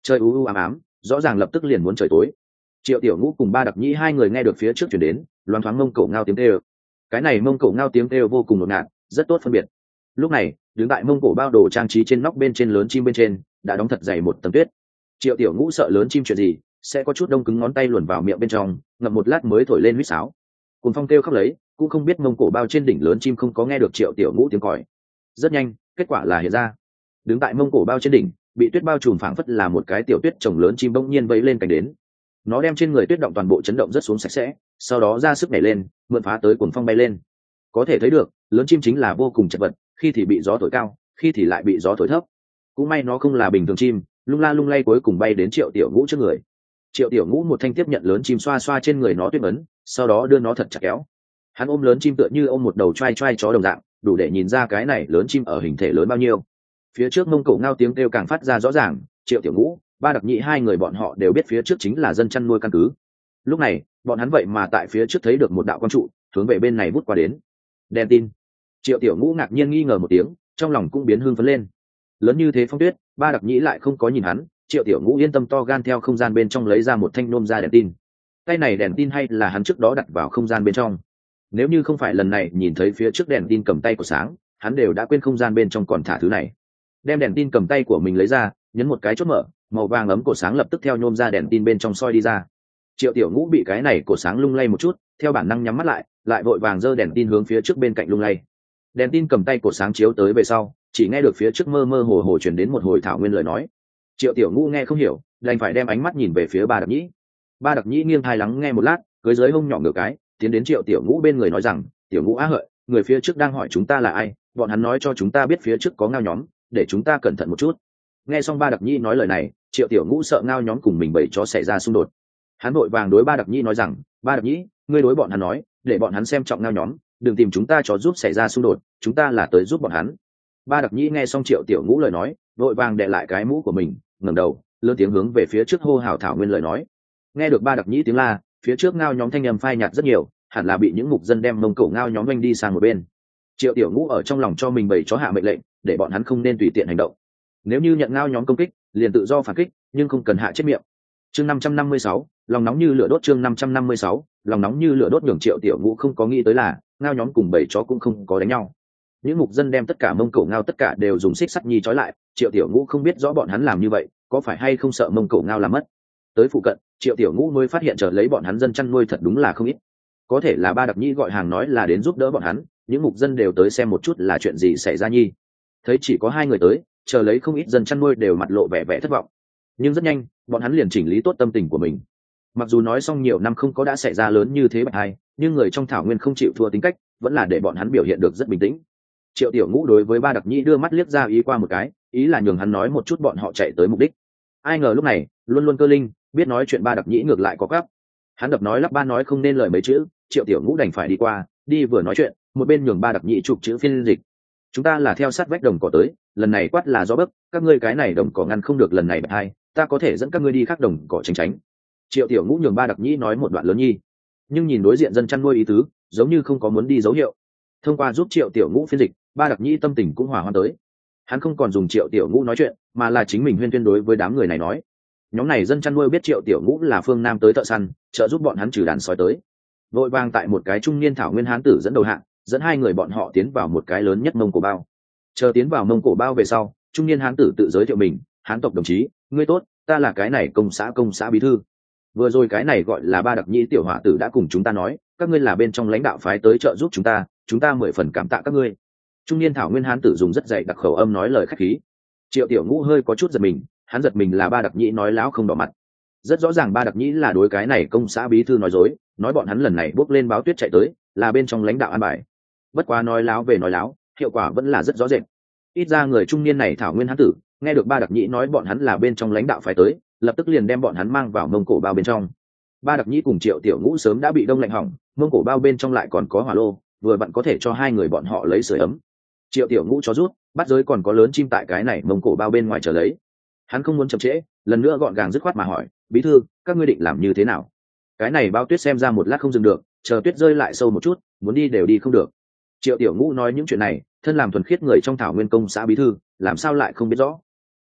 trời u u ám ám, rõ ràng lập tức liền muốn trời tối. Triệu Tiểu Ngũ cùng Ba Đặc Nhĩ hai người nghe được phía trước chuyển đến loáng thoáng mông cổ ngao tiếng kêu. Cái này mông cổ ngao tiếng kêu vô cùng ngột ngạt, rất tốt phân biệt. Lúc này, đứng tại mông cổ bao đồ trang trí trên nóc bên trên lớn chim bên trên đã đóng thật dày một tầng tuyết. Triệu Tiểu Ngũ sợ lớn chim chuyện gì sẽ có chút đông cứng ngón tay luồn vào miệng bên trong, ngậm một lát mới thổi lên huýt sáo. Cùng phong kêu khóc lấy, cũng không biết mông cổ bao trên đỉnh lớn chim không có nghe được Triệu Tiểu Ngũ tiếng còi. Rất nhanh, kết quả là hiện ra. Đứng tại mông cổ bao trên đỉnh, bị tuyết bao trùm phảng phất là một cái tiểu tuyết chồng lớn chim bỗng nhiên vẫy lên cánh đến. Nó đem trên người tuyết động toàn bộ chấn động rất xuống sạch sẽ, sau đó ra sức nhảy lên, mượn phá tới cuồng phong bay lên. Có thể thấy được, lớn chim chính là vô cùng chật vật, khi thì bị gió thổi cao, khi thì lại bị gió thổi thấp. Cũng may nó không là bình thường chim, lung la lung lay cuối cùng bay đến Triệu Tiểu Ngũ trước người. Triệu Tiểu Ngũ một thanh tiếp nhận lớn chim xoa xoa trên người nó tuyết ấn, sau đó đưa nó thật chặt kéo. Hắn ôm lớn chim tựa như ôm một đầu trai trai chó đồng dạng, đủ để nhìn ra cái này lớn chim ở hình thể lớn bao nhiêu. Phía trước mông cổ ngao tiếng kêu càng phát ra rõ ràng, Triệu Tiểu Ngũ, Ba Đặc Nhĩ hai người bọn họ đều biết phía trước chính là dân chăn nuôi căn cứ. Lúc này, bọn hắn vậy mà tại phía trước thấy được một đạo quang trụ, hướng về bên này vút qua đến. Đèn tin. Triệu Tiểu Ngũ ngạc nhiên nghi ngờ một tiếng, trong lòng cũng biến hưng phấn lên. Lớn như thế phong tuyết, Ba Đặc Nhĩ lại không có nhìn hắn, Triệu Tiểu Ngũ yên tâm to gan theo không gian bên trong lấy ra một thanh nôm ra đèn tin. Cái này đèn tin hay là hắn trước đó đặt vào không gian bên trong. Nếu như không phải lần này nhìn thấy phía trước đèn tin cầm tay của sáng, hắn đều đã quên không gian bên trong còn thả thứ này. Đem đèn tin cầm tay của mình lấy ra, nhấn một cái chốt mở, màu vàng ấm cổ sáng lập tức theo nhôm ra đèn tin bên trong soi đi ra. Triệu Tiểu Ngũ bị cái này cổ sáng lung lay một chút, theo bản năng nhắm mắt lại, lại vội vàng giơ đèn tin hướng phía trước bên cạnh lung lay. Đèn tin cầm tay cổ sáng chiếu tới về sau, chỉ nghe được phía trước mơ mơ hồ hồ truyền đến một hồi thảo nguyên lời nói. Triệu Tiểu Ngũ nghe không hiểu, đành phải đem ánh mắt nhìn về phía Ba Đặc Nhĩ. Ba Đặc Nhĩ nghiêng tai lắng nghe một lát, cưỡi dưới hông nhỏ ngửa cái, tiến đến Triệu Tiểu Ngũ bên người nói rằng, Tiểu Ngũ á hợi, người phía trước đang hỏi chúng ta là ai, bọn hắn nói cho chúng ta biết phía trước có ngao nhóm, để chúng ta cẩn thận một chút. Nghe xong Ba Đặc Nhĩ nói lời này, Triệu Tiểu Ngũ sợ ngao nhóm cùng mình bầy chó xảy ra xung đột. Hắn vội vàng đối Ba Đặc Nhĩ nói rằng, Ba Đặc Nhĩ, ngươi đối bọn hắn nói, để bọn hắn xem trọng ngao nhóm, đừng tìm chúng ta chó giúp xảy ra xung đột, chúng ta là tới giúp bọn hắn. Ba Đặc Nhĩ nghe xong Triệu Tiểu Ngũ lời nói, vội vàng đè lại cái mũ của mình, ngẩng đầu, lớn tiếng hướng về phía trước hô hào thảo nguyên lời nói. Nghe được Ba Đặc Nhĩ tiếng la, phía trước ngao nhóm thanh âm phai nhạt rất nhiều, hẳn là bị những mục dân đem mông cổ ngao nhóm anh đi sang một bên. Triệu Tiểu Ngũ ở trong lòng cho mình bầy chó hạ mệnh lệnh, để bọn hắn không nên tùy tiện hành động. Nếu như nhận ngao nhóm công kích, liền tự do phản kích, nhưng không cần hạ chết miệng. Chương năm trăm năm mươi sáu, lòng nóng như lửa đốt. Chương năm trăm năm mươi sáu, lòng nóng như lửa đốt. Nhường Triệu Tiểu Ngũ không có nghĩ tới là ngao nhóm cùng bầy chó cũng không có đánh nhau. Những mục dân đem tất cả mông cổ ngao tất cả đều dùng xích sắt nhi trói lại. Triệu Tiểu Ngũ không biết rõ bọn hắn làm như vậy có phải hay không sợ mông cổ ngao làm mất. Tới phụ cận, Triệu Tiểu Ngũ mới phát hiện chờ lấy bọn hắn dân chăn nuôi thật đúng là không ít. Có thể là Ba Đặc Nhĩ gọi hàng nói là đến giúp đỡ bọn hắn, những mục dân đều tới xem một chút là chuyện gì xảy ra nhi. Thấy chỉ có hai người tới, chờ lấy không ít dân chăn nuôi đều mặt lộ vẻ vẻ thất vọng. Nhưng rất nhanh, bọn hắn liền chỉnh lý tốt tâm tình của mình. Mặc dù nói xong nhiều năm không có đã xảy ra lớn như thế bạch hai, nhưng người trong thảo nguyên không chịu thua tính cách, vẫn là để bọn hắn biểu hiện được rất bình tĩnh. Triệu Tiểu Ngũ đối với Ba Đặc Nhĩ đưa mắt liếc ra ý qua một cái, ý là nhường hắn nói một chút bọn họ chạy tới mục đích. Ai ngờ lúc này, luôn luôn cơ linh, biết nói chuyện Ba Đặc Nhĩ ngược lại có cắp. Hắn đập nói lắp ba nói không nên lời mấy chữ, Triệu Tiểu Ngũ đành phải đi qua, đi vừa nói chuyện, một bên nhường Ba Đặc Nhĩ chụp chữ phiên dịch. Chúng ta là theo sát vách đồng cỏ tới, lần này quát là gió bấc, các ngươi cái này đồng cỏ ngăn không được lần này bạch hai, ta có thể dẫn các ngươi đi khác đồng cỏ tránh tránh. Triệu Tiểu Ngũ nhường Ba Đặc Nhĩ nói một đoạn lớn nhi, nhưng nhìn đối diện dân chăn nuôi ý tứ, giống như không có muốn đi dấu hiệu. Thông qua giúp Triệu Tiểu Ngũ phiên dịch, Ba Đặc Nhĩ tâm tình cũng hòa hoãn tới. Hắn không còn dùng Triệu Tiểu Ngũ nói chuyện, mà là chính mình huyên tuyên đối với đám người này nói. Nhóm này dân chăn nuôi biết Triệu Tiểu Ngũ là phương Nam tới thợ săn, trợ giúp bọn hắn trừ đàn sói tới. Vội vàng tại một cái trung niên thảo nguyên hán tử dẫn đầu hạng, dẫn hai người bọn họ tiến vào một cái lớn nhất mông cổ bao. Chờ tiến vào mông cổ bao về sau, trung niên hán tử tự giới thiệu mình, hán tộc đồng chí, ngươi tốt, ta là cái này công xã công xã bí thư. Vừa rồi cái này gọi là Ba Đặc Nhĩ tiểu hỏa tử đã cùng chúng ta nói, các ngươi là bên trong lãnh đạo phái tới trợ giúp chúng ta, chúng ta mười phần cảm tạ các ngươi. Trung niên thảo nguyên hán tử dùng rất dày đặc khẩu âm nói lời khách khí. Triệu Tiểu Ngũ hơi có chút giật mình, hắn giật mình là Ba Đặc Nhĩ nói láo không đỏ mặt. Rất rõ ràng Ba Đặc Nhĩ là đối cái này công xã bí thư nói dối, nói bọn hắn lần này bốc lên báo tuyết chạy tới, là bên trong lãnh đạo an bài. Bất quá nói láo về nói láo, hiệu quả vẫn là rất rõ rệt. Ít ra người trung niên này thảo nguyên hán tử, nghe được Ba Đặc Nhĩ nói bọn hắn là bên trong lãnh đạo phái tới, lập tức liền đem bọn hắn mang vào mông cổ bao bên trong. Ba Đặc Nhĩ cùng Triệu Tiểu Ngũ sớm đã bị đông lạnh hỏng, mông cổ bao bên trong lại còn có hỏa lô, vừa vặn có thể cho hai người bọn họ lấy sưởi ấm. Triệu Tiểu Ngũ cho rút, bắt giới còn có lớn chim tại cái này mông cổ bao bên ngoài chờ lấy. Hắn không muốn chậm trễ, lần nữa gọn gàng dứt khoát mà hỏi, bí thư, các ngươi định làm như thế nào? Cái này bao tuyết xem ra một lát không dừng được, chờ tuyết rơi lại sâu một chút, muốn đi đều đi không được. Triệu Tiểu Ngũ nói những chuyện này, thân làm thuần khiết người trong thảo nguyên công xã bí thư, làm sao lại không biết rõ?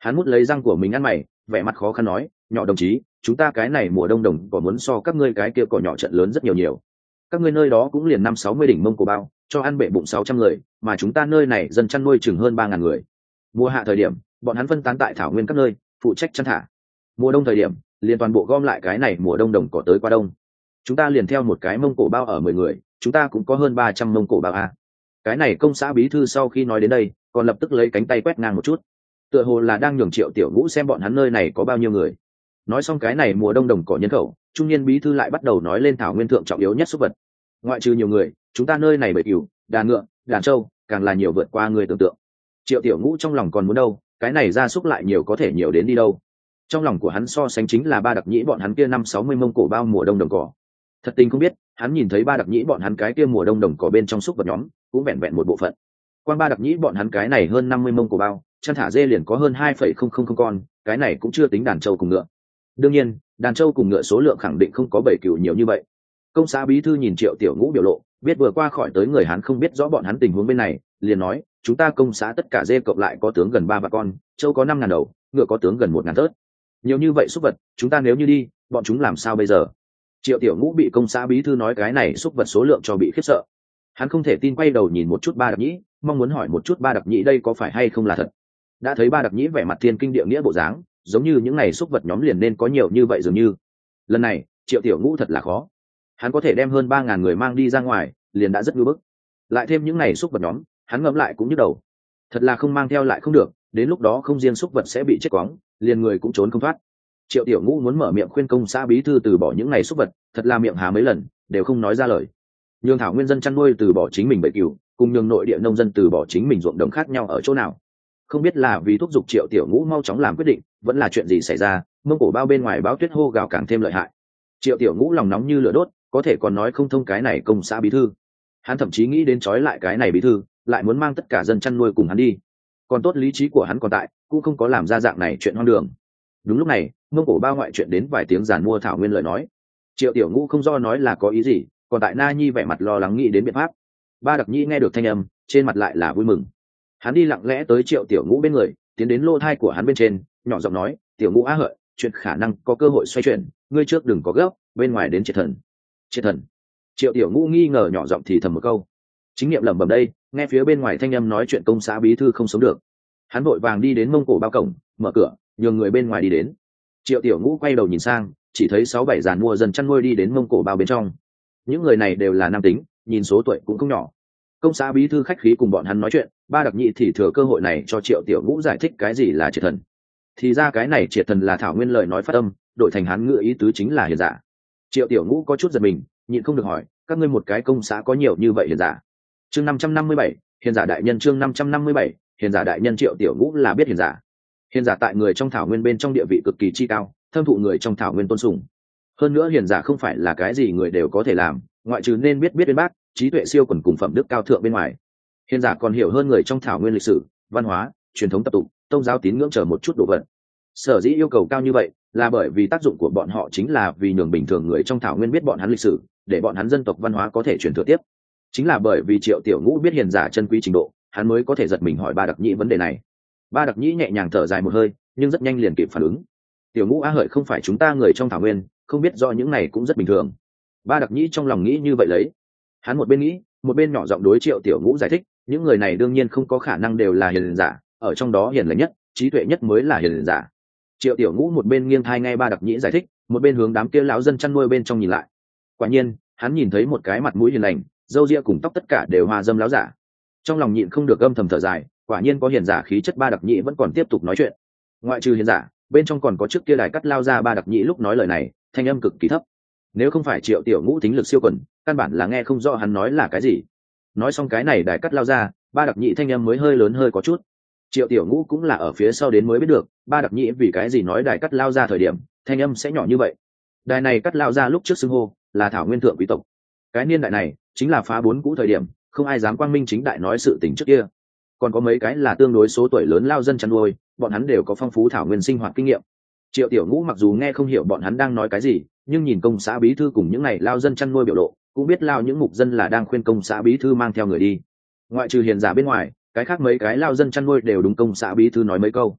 Hắn mút lấy răng của mình ăn mày, vẻ mặt khó khăn nói, nhỏ đồng chí, chúng ta cái này mùa đông đồng có muốn so các ngươi cái kia cỏ nhỏ trận lớn rất nhiều nhiều. Các ngươi nơi đó cũng liền năm sáu mươi đỉnh mông cổ bao, cho ăn bệ bụng sáu trăm người, mà chúng ta nơi này dân chăn nuôi chừng hơn ba ngàn người. Mùa hạ thời điểm, bọn hắn phân tán tại thảo nguyên các nơi, phụ trách chăn thả. Mùa đông thời điểm, liền toàn bộ gom lại cái này mùa đông đồng cỏ tới qua đông. Chúng ta liền theo một cái mông cổ bao ở mười người, chúng ta cũng có hơn ba trăm mông cổ bao a. Cái này công xã bí thư sau khi nói đến đây, còn lập tức lấy cánh tay quét ngang một chút, tựa hồ là đang nhường Triệu Tiểu Ngũ xem bọn hắn nơi này có bao nhiêu người. Nói xong cái này mùa đông đồng cỏ nhân khẩu, trung niên bí thư lại bắt đầu nói lên thảo nguyên thượng trọng yếu nhất súc vật. Ngoại trừ nhiều người, chúng ta nơi này bầy cừu, đàn ngựa, đàn trâu, càng là nhiều vượt qua người tưởng tượng. Triệu Tiểu Ngũ trong lòng còn muốn đâu, cái này gia súc lại nhiều có thể nhiều đến đi đâu. Trong lòng của hắn so sánh chính là ba đặc nhĩ bọn hắn kia năm sáu mươi mông cổ bao mùa đông đồng cỏ. Thật tình không biết, hắn nhìn thấy ba đặc nhĩ bọn hắn cái kia mùa đông đồng cỏ bên trong súc vật nhóm, cũng vẹn vẹn một bộ phận. Quan ba đặc nhĩ bọn hắn cái này hơn năm mươi mông cổ bao, chăn thả dê liền có hơn hai phẩy không không không con, cái này cũng chưa tính đàn trâu cùng ngựa. Đương nhiên, đàn trâu cùng ngựa số lượng khẳng định không có bảy cừu nhiều như vậy. Công xã bí thư nhìn Triệu Tiểu Ngũ biểu lộ, biết vừa qua khỏi tới người hắn không biết rõ bọn hắn tình huống bên này, liền nói, chúng ta công xã tất cả dê cộng lại có tướng gần ba vạn con, trâu có năm ngàn đầu, ngựa có tướng gần một ngàn tớt. Nhiều như vậy súc vật, chúng ta nếu như đi, bọn chúng làm sao bây giờ? Triệu Tiểu Ngũ bị công xã bí thư nói cái này súc vật số lượng cho bị khiếp sợ. Hắn không thể tin, quay đầu nhìn một chút ba đặc nhĩ, mong muốn hỏi một chút ba đặc nhĩ đây có phải hay không là thật. Đã thấy ba đặc nhĩ vẻ mặt thiên kinh địa nghĩa bộ dáng, giống như những này súc vật nhóm liền nên có nhiều như vậy dường như. Lần này, Triệu Tiểu Ngũ thật là khó. Hắn có thể đem hơn ba ngàn người mang đi ra ngoài, liền đã rất ngưỡng bức. Lại thêm những này súc vật nhóm, hắn ngẫm lại cũng nhức đầu. Thật là không mang theo lại không được, đến lúc đó không riêng súc vật sẽ bị chết quóng, liền người cũng trốn không thoát. Triệu Tiểu Ngũ muốn mở miệng khuyên công xã bí thư từ bỏ những này súc vật, thật là miệng há mấy lần, đều không nói ra lời. Nhường thảo nguyên dân chăn nuôi từ bỏ chính mình bầy cừu, cùng nhường nội địa nông dân từ bỏ chính mình ruộng đồng khác nhau ở chỗ nào? Không biết là vì thúc giục Triệu Tiểu Ngũ mau chóng làm quyết định, vẫn là chuyện gì xảy ra, mông cổ bao bên ngoài báo tuyết hô gào càng thêm lợi hại. Triệu Tiểu Ngũ lòng nóng như lửa đốt, có thể còn nói không thông cái này công xã bí thư. Hắn thậm chí nghĩ đến trói lại cái này bí thư, lại muốn mang tất cả dân chăn nuôi cùng hắn đi. Còn tốt lý trí của hắn còn tại, cũng không có làm ra dạng này chuyện hoang đường. Đúng lúc này, mông cổ bao ngoại chuyện đến vài tiếng giàn mua thảo nguyên lời nói. Triệu Tiểu Ngũ không do nói là có ý gì, còn tại Na Nhi vẻ mặt lo lắng nghĩ đến biện pháp. Ba đặc nhĩ nghe được thanh âm, trên mặt lại là vui mừng. Hắn đi lặng lẽ tới Triệu Tiểu Ngũ bên người, tiến đến lô thai của hắn bên trên, nhỏ giọng nói, Tiểu Ngũ á hợi, chuyện khả năng có cơ hội xoay chuyển, ngươi trước đừng có gấp, bên ngoài đến triệt thần. Triệt thần. Triệu Tiểu Ngũ nghi ngờ nhỏ giọng thì thầm một câu. Chính niệm lẩm bẩm đây, nghe phía bên ngoài thanh âm nói chuyện công xã bí thư không sống được. Hắn vội vàng đi đến mông cổ bao cổng, mở cửa, nhường người bên ngoài đi đến. Triệu Tiểu Ngũ quay đầu nhìn sang, chỉ thấy sáu bảy giàn mua dần chăn nuôi đi đến mông cổ bao bên trong. Những người này đều là nam tính, nhìn số tuổi cũng không nhỏ. Công xã bí thư khách khí cùng bọn hắn nói chuyện, ba đặc nhị thì thừa cơ hội này cho Triệu Tiểu Ngũ giải thích cái gì là triệt thần. Thì ra cái này triệt thần là thảo nguyên lời nói phát âm, đổi thành hắn ngữ ý tứ chính là hiền giả. Triệu Tiểu Ngũ có chút giật mình, nhịn không được hỏi, các ngươi một cái công xã có nhiều như vậy hiền giả? Chương năm trăm năm mươi bảy, hiền giả đại nhân. Chương năm trăm năm mươi bảy, hiền giả đại nhân. Triệu Tiểu Ngũ là biết hiền giả. Hiền giả tại người trong thảo nguyên bên trong địa vị cực kỳ chi cao, thâm thụ người trong thảo nguyên tôn sùng. Hơn nữa hiền giả không phải là cái gì người đều có thể làm, ngoại trừ nên biết biết bên bác, trí tuệ siêu quần cùng phẩm đức cao thượng bên ngoài. Hiền giả còn hiểu hơn người trong thảo nguyên lịch sử, văn hóa, truyền thống tập tục, tôn giáo tín ngưỡng chờ một chút đồ vật. Sở dĩ yêu cầu cao như vậy, là bởi vì tác dụng của bọn họ chính là vì nhường bình thường người trong thảo nguyên biết bọn hắn lịch sử, để bọn hắn dân tộc văn hóa có thể truyền thừa tiếp. Chính là bởi vì Triệu Tiểu Ngũ biết hiền giả chân quý trình độ, hắn mới có thể giật mình hỏi ba đặc nhĩ vấn đề này. Ba đặc nhĩ nhẹ nhàng thở dài một hơi, nhưng rất nhanh liền kịp phản ứng. Tiểu Ngũ á hợi không phải chúng ta người trong thảo nguyên, không biết do những này cũng rất bình thường. Ba đặc nhĩ trong lòng nghĩ như vậy lấy. Hắn một bên nghĩ, một bên nhỏ giọng đối Triệu Tiểu Ngũ giải thích, những người này đương nhiên không có khả năng đều là hiền giả, ở trong đó hiền lành nhất, trí tuệ nhất mới là hiền giả. Triệu Tiểu Ngũ một bên nghiêng thai nghe ba đặc nhĩ giải thích, một bên hướng đám kia lão dân chăn nuôi bên trong nhìn lại. Quả nhiên, hắn nhìn thấy một cái mặt mũi hiền lành, râu ria cùng tóc tất cả đều hoa dâm lão giả. Trong lòng nhịn không được âm thầm thở dài, quả nhiên có hiền giả khí chất. Ba đặc nhĩ vẫn còn tiếp tục nói chuyện. Ngoại trừ hiền giả, bên trong còn có trước kia đài cắt lao ra. Ba đặc nhĩ lúc nói lời này, thanh âm cực kỳ thấp. Nếu không phải Triệu Tiểu Ngũ tính lực siêu quần, căn bản là nghe không rõ hắn nói là cái gì. Nói xong cái này đài cắt lao ra, ba đặc nhĩ thanh âm mới hơi lớn hơi có chút. Triệu Tiểu Ngũ cũng là ở phía sau đến mới biết được, ba đặc nhĩ vì cái gì nói đài cắt lao ra thời điểm thanh âm sẽ nhỏ như vậy. Đài này cắt lao ra lúc trước xưng hô là thảo nguyên thượng quý tộc. Cái niên đại này chính là phá bốn cũ thời điểm, không ai dám quang minh chính đại nói sự tình trước kia. Còn có mấy cái là tương đối số tuổi lớn lao dân chăn nuôi, bọn hắn đều có phong phú thảo nguyên sinh hoạt kinh nghiệm. Triệu Tiểu Ngũ mặc dù nghe không hiểu bọn hắn đang nói cái gì, nhưng nhìn công xã bí thư cùng những này lao dân chăn nuôi biểu lộ, cũng biết lao những mục dân là đang khuyên công xã bí thư mang theo người đi. Ngoại trừ hiền giả bên ngoài, cái khác mấy cái lao dân chăn nuôi đều đúng công xã bí thư nói mấy câu.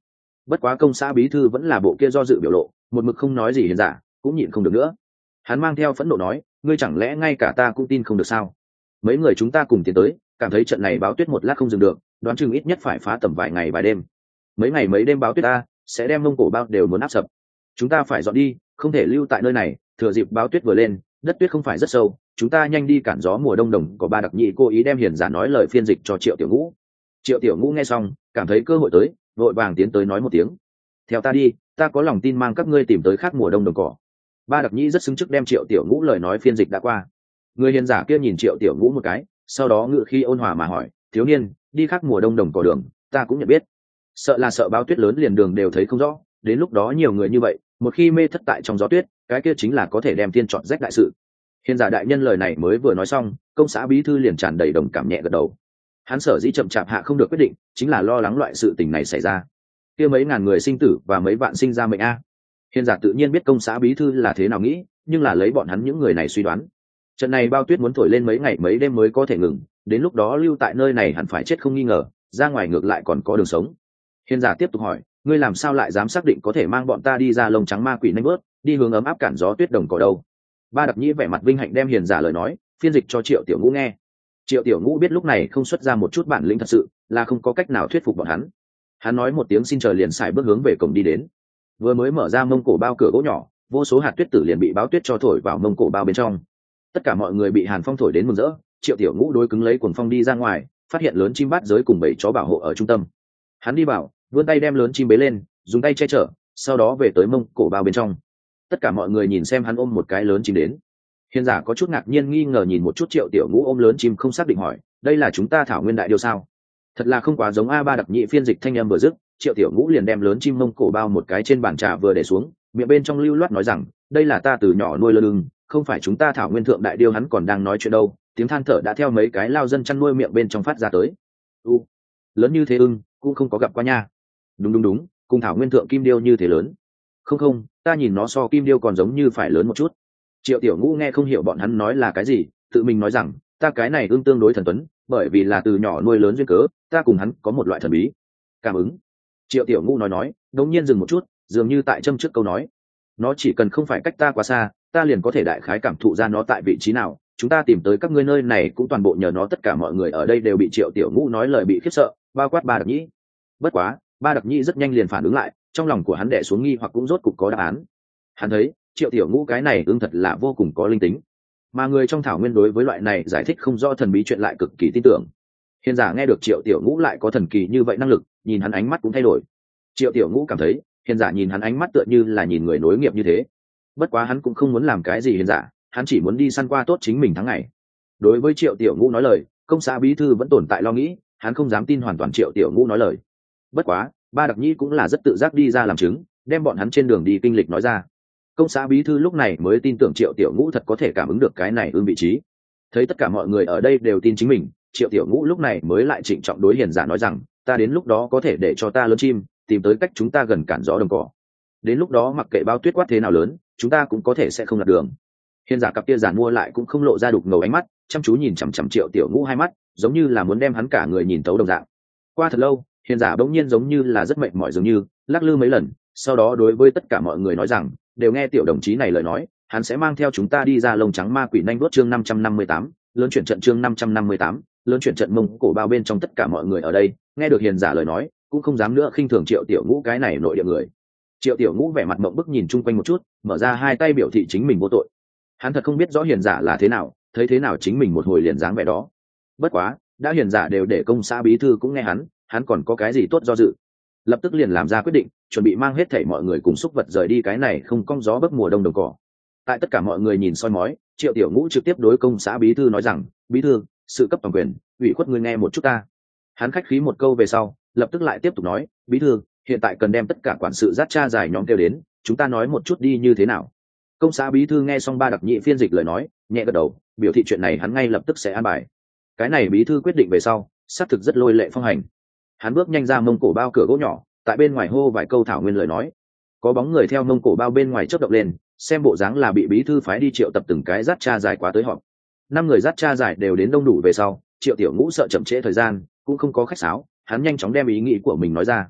Bất quá công xã bí thư vẫn là bộ kia do dự biểu lộ, một mực không nói gì hiền giả cũng nhịn không được nữa. Hắn mang theo phẫn nộ nói, ngươi chẳng lẽ ngay cả ta cũng tin không được sao? Mấy người chúng ta cùng tiến tới, cảm thấy trận này báo tuyết một lát không dừng được, đoán chừng ít nhất phải phá tầm vài ngày vài đêm. Mấy ngày mấy đêm báo tuyết ta sẽ đem mông cổ bao đều muốn áp sập. Chúng ta phải dọn đi, không thể lưu tại nơi này, thừa dịp báo tuyết vừa lên, đất tuyết không phải rất sâu, chúng ta nhanh đi cản gió mùa đông đồng có ba đặc nhị cố ý đem hiền giả nói lời phiên dịch cho Triệu Tiểu Ngũ. Triệu Tiểu Ngũ nghe xong, cảm thấy cơ hội tới, vội vàng tiến tới nói một tiếng. Theo ta đi, ta có lòng tin mang các ngươi tìm tới khác mùa đông đồng cỏ. Ba đặc nhĩ rất xứng chức đem Triệu Tiểu Ngũ lời nói phiên dịch đã qua. Người hiền giả kia nhìn Triệu Tiểu Ngũ một cái, sau đó ngự khi ôn hòa mà hỏi, thiếu niên, đi khác mùa đông đồng cỏ đường, ta cũng nhận biết. Sợ là sợ báo tuyết lớn liền đường đều thấy không rõ, đến lúc đó nhiều người như vậy, một khi mê thất tại trong gió tuyết, cái kia chính là có thể đem thiên chọn rách đại sự. Hiền giả đại nhân lời này mới vừa nói xong, công xã bí thư liền tràn đầy đồng cảm nhẹ gật đầu. Hắn sở dĩ chậm chạp hạ không được quyết định, chính là lo lắng loại sự tình này xảy ra. Kia mấy ngàn người sinh tử và mấy vạn sinh ra mệnh a. Hiền giả tự nhiên biết công xã bí thư là thế nào nghĩ, nhưng là lấy bọn hắn những người này suy đoán, trận này bao tuyết muốn thổi lên mấy ngày mấy đêm mới có thể ngừng, đến lúc đó lưu tại nơi này hẳn phải chết không nghi ngờ, ra ngoài ngược lại còn có đường sống. Hiền giả tiếp tục hỏi, ngươi làm sao lại dám xác định có thể mang bọn ta đi ra lông trắng ma quỷ nanh bớt, đi hướng ấm áp cản gió tuyết đồng cỏ đâu? Ba đặc nhĩ vẻ mặt vinh hạnh đem hiền giả lời nói phiên dịch cho Triệu Tiểu Ngũ nghe. Triệu Tiểu Ngũ biết lúc này không xuất ra một chút bản lĩnh thật sự là không có cách nào thuyết phục bọn hắn. Hắn nói một tiếng xin chờ liền xài bước hướng về cổng đi đến. Vừa mới mở ra mông cổ bao cửa gỗ nhỏ, vô số hạt tuyết tử liền bị báo tuyết cho thổi vào mông cổ bao bên trong. Tất cả mọi người bị hàn phong thổi đến mừng rỡ. Triệu Tiểu Ngũ đối cứng lấy cuồng phong đi ra ngoài, phát hiện lớn chim bát giới cùng bảy chó bảo hộ ở trung tâm. Hắn đi vào, vươn tay đem lớn chim bế lên, dùng tay che chở, sau đó về tới mông cổ bao bên trong. Tất cả mọi người nhìn xem hắn ôm một cái lớn chim đến. Hiền giả có chút ngạc nhiên nghi ngờ nhìn một chút Triệu Tiểu Ngũ ôm lớn chim không xác định hỏi, đây là chúng ta thảo nguyên đại điêu sao? Thật là không quá giống a. Ba đặc nhị phiên dịch thanh em vừa dứt, Triệu Tiểu Ngũ liền đem lớn chim mông cổ bao một cái trên bàn trà vừa để xuống, miệng bên trong lưu loát nói rằng, đây là ta từ nhỏ nuôi lơ lưng, không phải chúng ta thảo nguyên thượng đại điêu. Hắn còn đang nói chuyện đâu, tiếng than thở đã theo mấy cái lao dân chăn nuôi miệng bên trong phát ra tới. U, lớn như thế ưng cũng không có gặp qua nha. Đúng đúng đúng, cùng thảo nguyên thượng kim điêu như thế lớn. Không không, ta nhìn nó so kim điêu còn giống như phải lớn một chút. Triệu Tiểu Ngũ nghe không hiểu bọn hắn nói là cái gì, tự mình nói rằng, ta cái này ưng tương đối thần tuấn, bởi vì là từ nhỏ nuôi lớn duyên cớ, ta cùng hắn có một loại thần bí cảm ứng. Triệu Tiểu Ngũ nói nói, đột nhiên dừng một chút, dường như tại châm trước câu nói, nó chỉ cần không phải cách ta quá xa, ta liền có thể đại khái cảm thụ ra nó tại vị trí nào. Chúng ta tìm tới các ngươi nơi này cũng toàn bộ nhờ nó. Tất cả mọi người ở đây đều bị Triệu Tiểu Ngũ nói lời bị khiếp sợ, bao quát Ba đặc nhĩ. Bất quá Ba đặc nhĩ rất nhanh liền phản ứng lại, trong lòng của hắn đè xuống nghi hoặc cũng rốt cục có đáp án. Hắn thấy Triệu Tiểu Ngũ cái này ưng thật là vô cùng có linh tính, mà người trong thảo nguyên đối với loại này giải thích không rõ thần bí chuyện lại cực kỳ tin tưởng. Hiền giả nghe được Triệu Tiểu Ngũ lại có thần kỳ như vậy năng lực, nhìn hắn ánh mắt cũng thay đổi. Triệu Tiểu Ngũ cảm thấy hiền giả nhìn hắn ánh mắt tựa như là nhìn người nối nghiệp như thế. Bất quá hắn cũng không muốn làm cái gì hiền giả, hắn chỉ muốn đi săn qua tốt chính mình tháng ngày. Đối với Triệu Tiểu Ngũ nói lời, công xã bí thư vẫn tồn tại lo nghĩ, hắn không dám tin hoàn toàn Triệu Tiểu Ngũ nói lời. Bất quá Ba đặc nhĩ cũng là rất tự giác đi ra làm chứng, đem bọn hắn trên đường đi kinh lịch nói ra. Công xã bí thư lúc này mới tin tưởng Triệu Tiểu Ngũ thật có thể cảm ứng được cái này ương vị trí. Thấy tất cả mọi người ở đây đều tin chính mình, Triệu Tiểu Ngũ lúc này mới lại trịnh trọng đối hiền giả nói rằng, ta đến lúc đó có thể để cho ta lớn chim tìm tới cách chúng ta gần cản gió đồng cỏ. Đến lúc đó mặc kệ bao tuyết quát thế nào lớn, chúng ta cũng có thể sẽ không lạc đường. Hiền giả cặp kia giàn mua lại cũng không lộ ra đục ngầu ánh mắt, chăm chú nhìn chằm chằm Triệu Tiểu Ngũ hai mắt, giống như là muốn đem hắn cả người nhìn tấu đồng dạng. Qua thật lâu, hiền giả bỗng nhiên giống như là rất mệt mỏi dường như lắc lư mấy lần, sau đó đối với tất cả mọi người nói rằng, đều nghe tiểu đồng chí này lời nói, hắn sẽ mang theo chúng ta đi ra lông trắng ma quỷ nanh đốt. Chương năm trăm năm mươi tám, lớn chuyển trận. Chương năm trăm năm mươi tám, lớn chuyển trận. Mông cổ bao bên trong tất cả mọi người ở đây nghe được hiền giả lời nói, cũng không dám nữa khinh thường Triệu Tiểu Ngũ cái này nội địa người. Triệu Tiểu Ngũ vẻ mặt mộng bức nhìn chung quanh một chút, mở ra hai tay biểu thị chính mình vô tội. Hắn thật không biết rõ hiền giả là thế nào, thấy thế nào chính mình một hồi liền dáng vẻ đó. Bất quá đã hiền giả đều để công xã bí thư cũng nghe hắn, hắn còn có cái gì tốt do dự. Lập tức liền làm ra quyết định, chuẩn bị mang hết thảy mọi người cùng xúc vật rời đi cái này không cong gió bấc mùa đông đồng cỏ. Tại tất cả mọi người nhìn soi mói, Triệu Tiểu Ngũ trực tiếp đối công xã bí thư nói rằng, bí thư, sự cấp toàn quyền, ủy khuất người nghe một chút ta. Hắn khách khí một câu về sau, lập tức lại tiếp tục nói, bí thư, hiện tại cần đem tất cả quản sự dắt cha dài nhóm kêu đến, chúng ta nói một chút đi như thế nào. Công xã bí thư nghe xong Ba đặc nhị phiên dịch lời nói, nhẹ gật đầu, biểu thị chuyện này hắn ngay lập tức sẽ an bài. Cái này bí thư quyết định về sau, xác thực rất lôi lệ phong hành. Hắn bước nhanh ra mông cổ bao cửa gỗ nhỏ, tại bên ngoài hô vài câu thảo nguyên lời nói. Có bóng người theo mông cổ bao bên ngoài chớp động lên, xem bộ dáng là bị bí thư phái đi triệu tập từng cái dắt cha dài quá tới họp. Năm người dắt cha dài đều đến đông đủ về sau, Triệu Tiểu Ngũ sợ chậm trễ thời gian, cũng không có khách sáo, hắn nhanh chóng đem ý nghĩ của mình nói ra.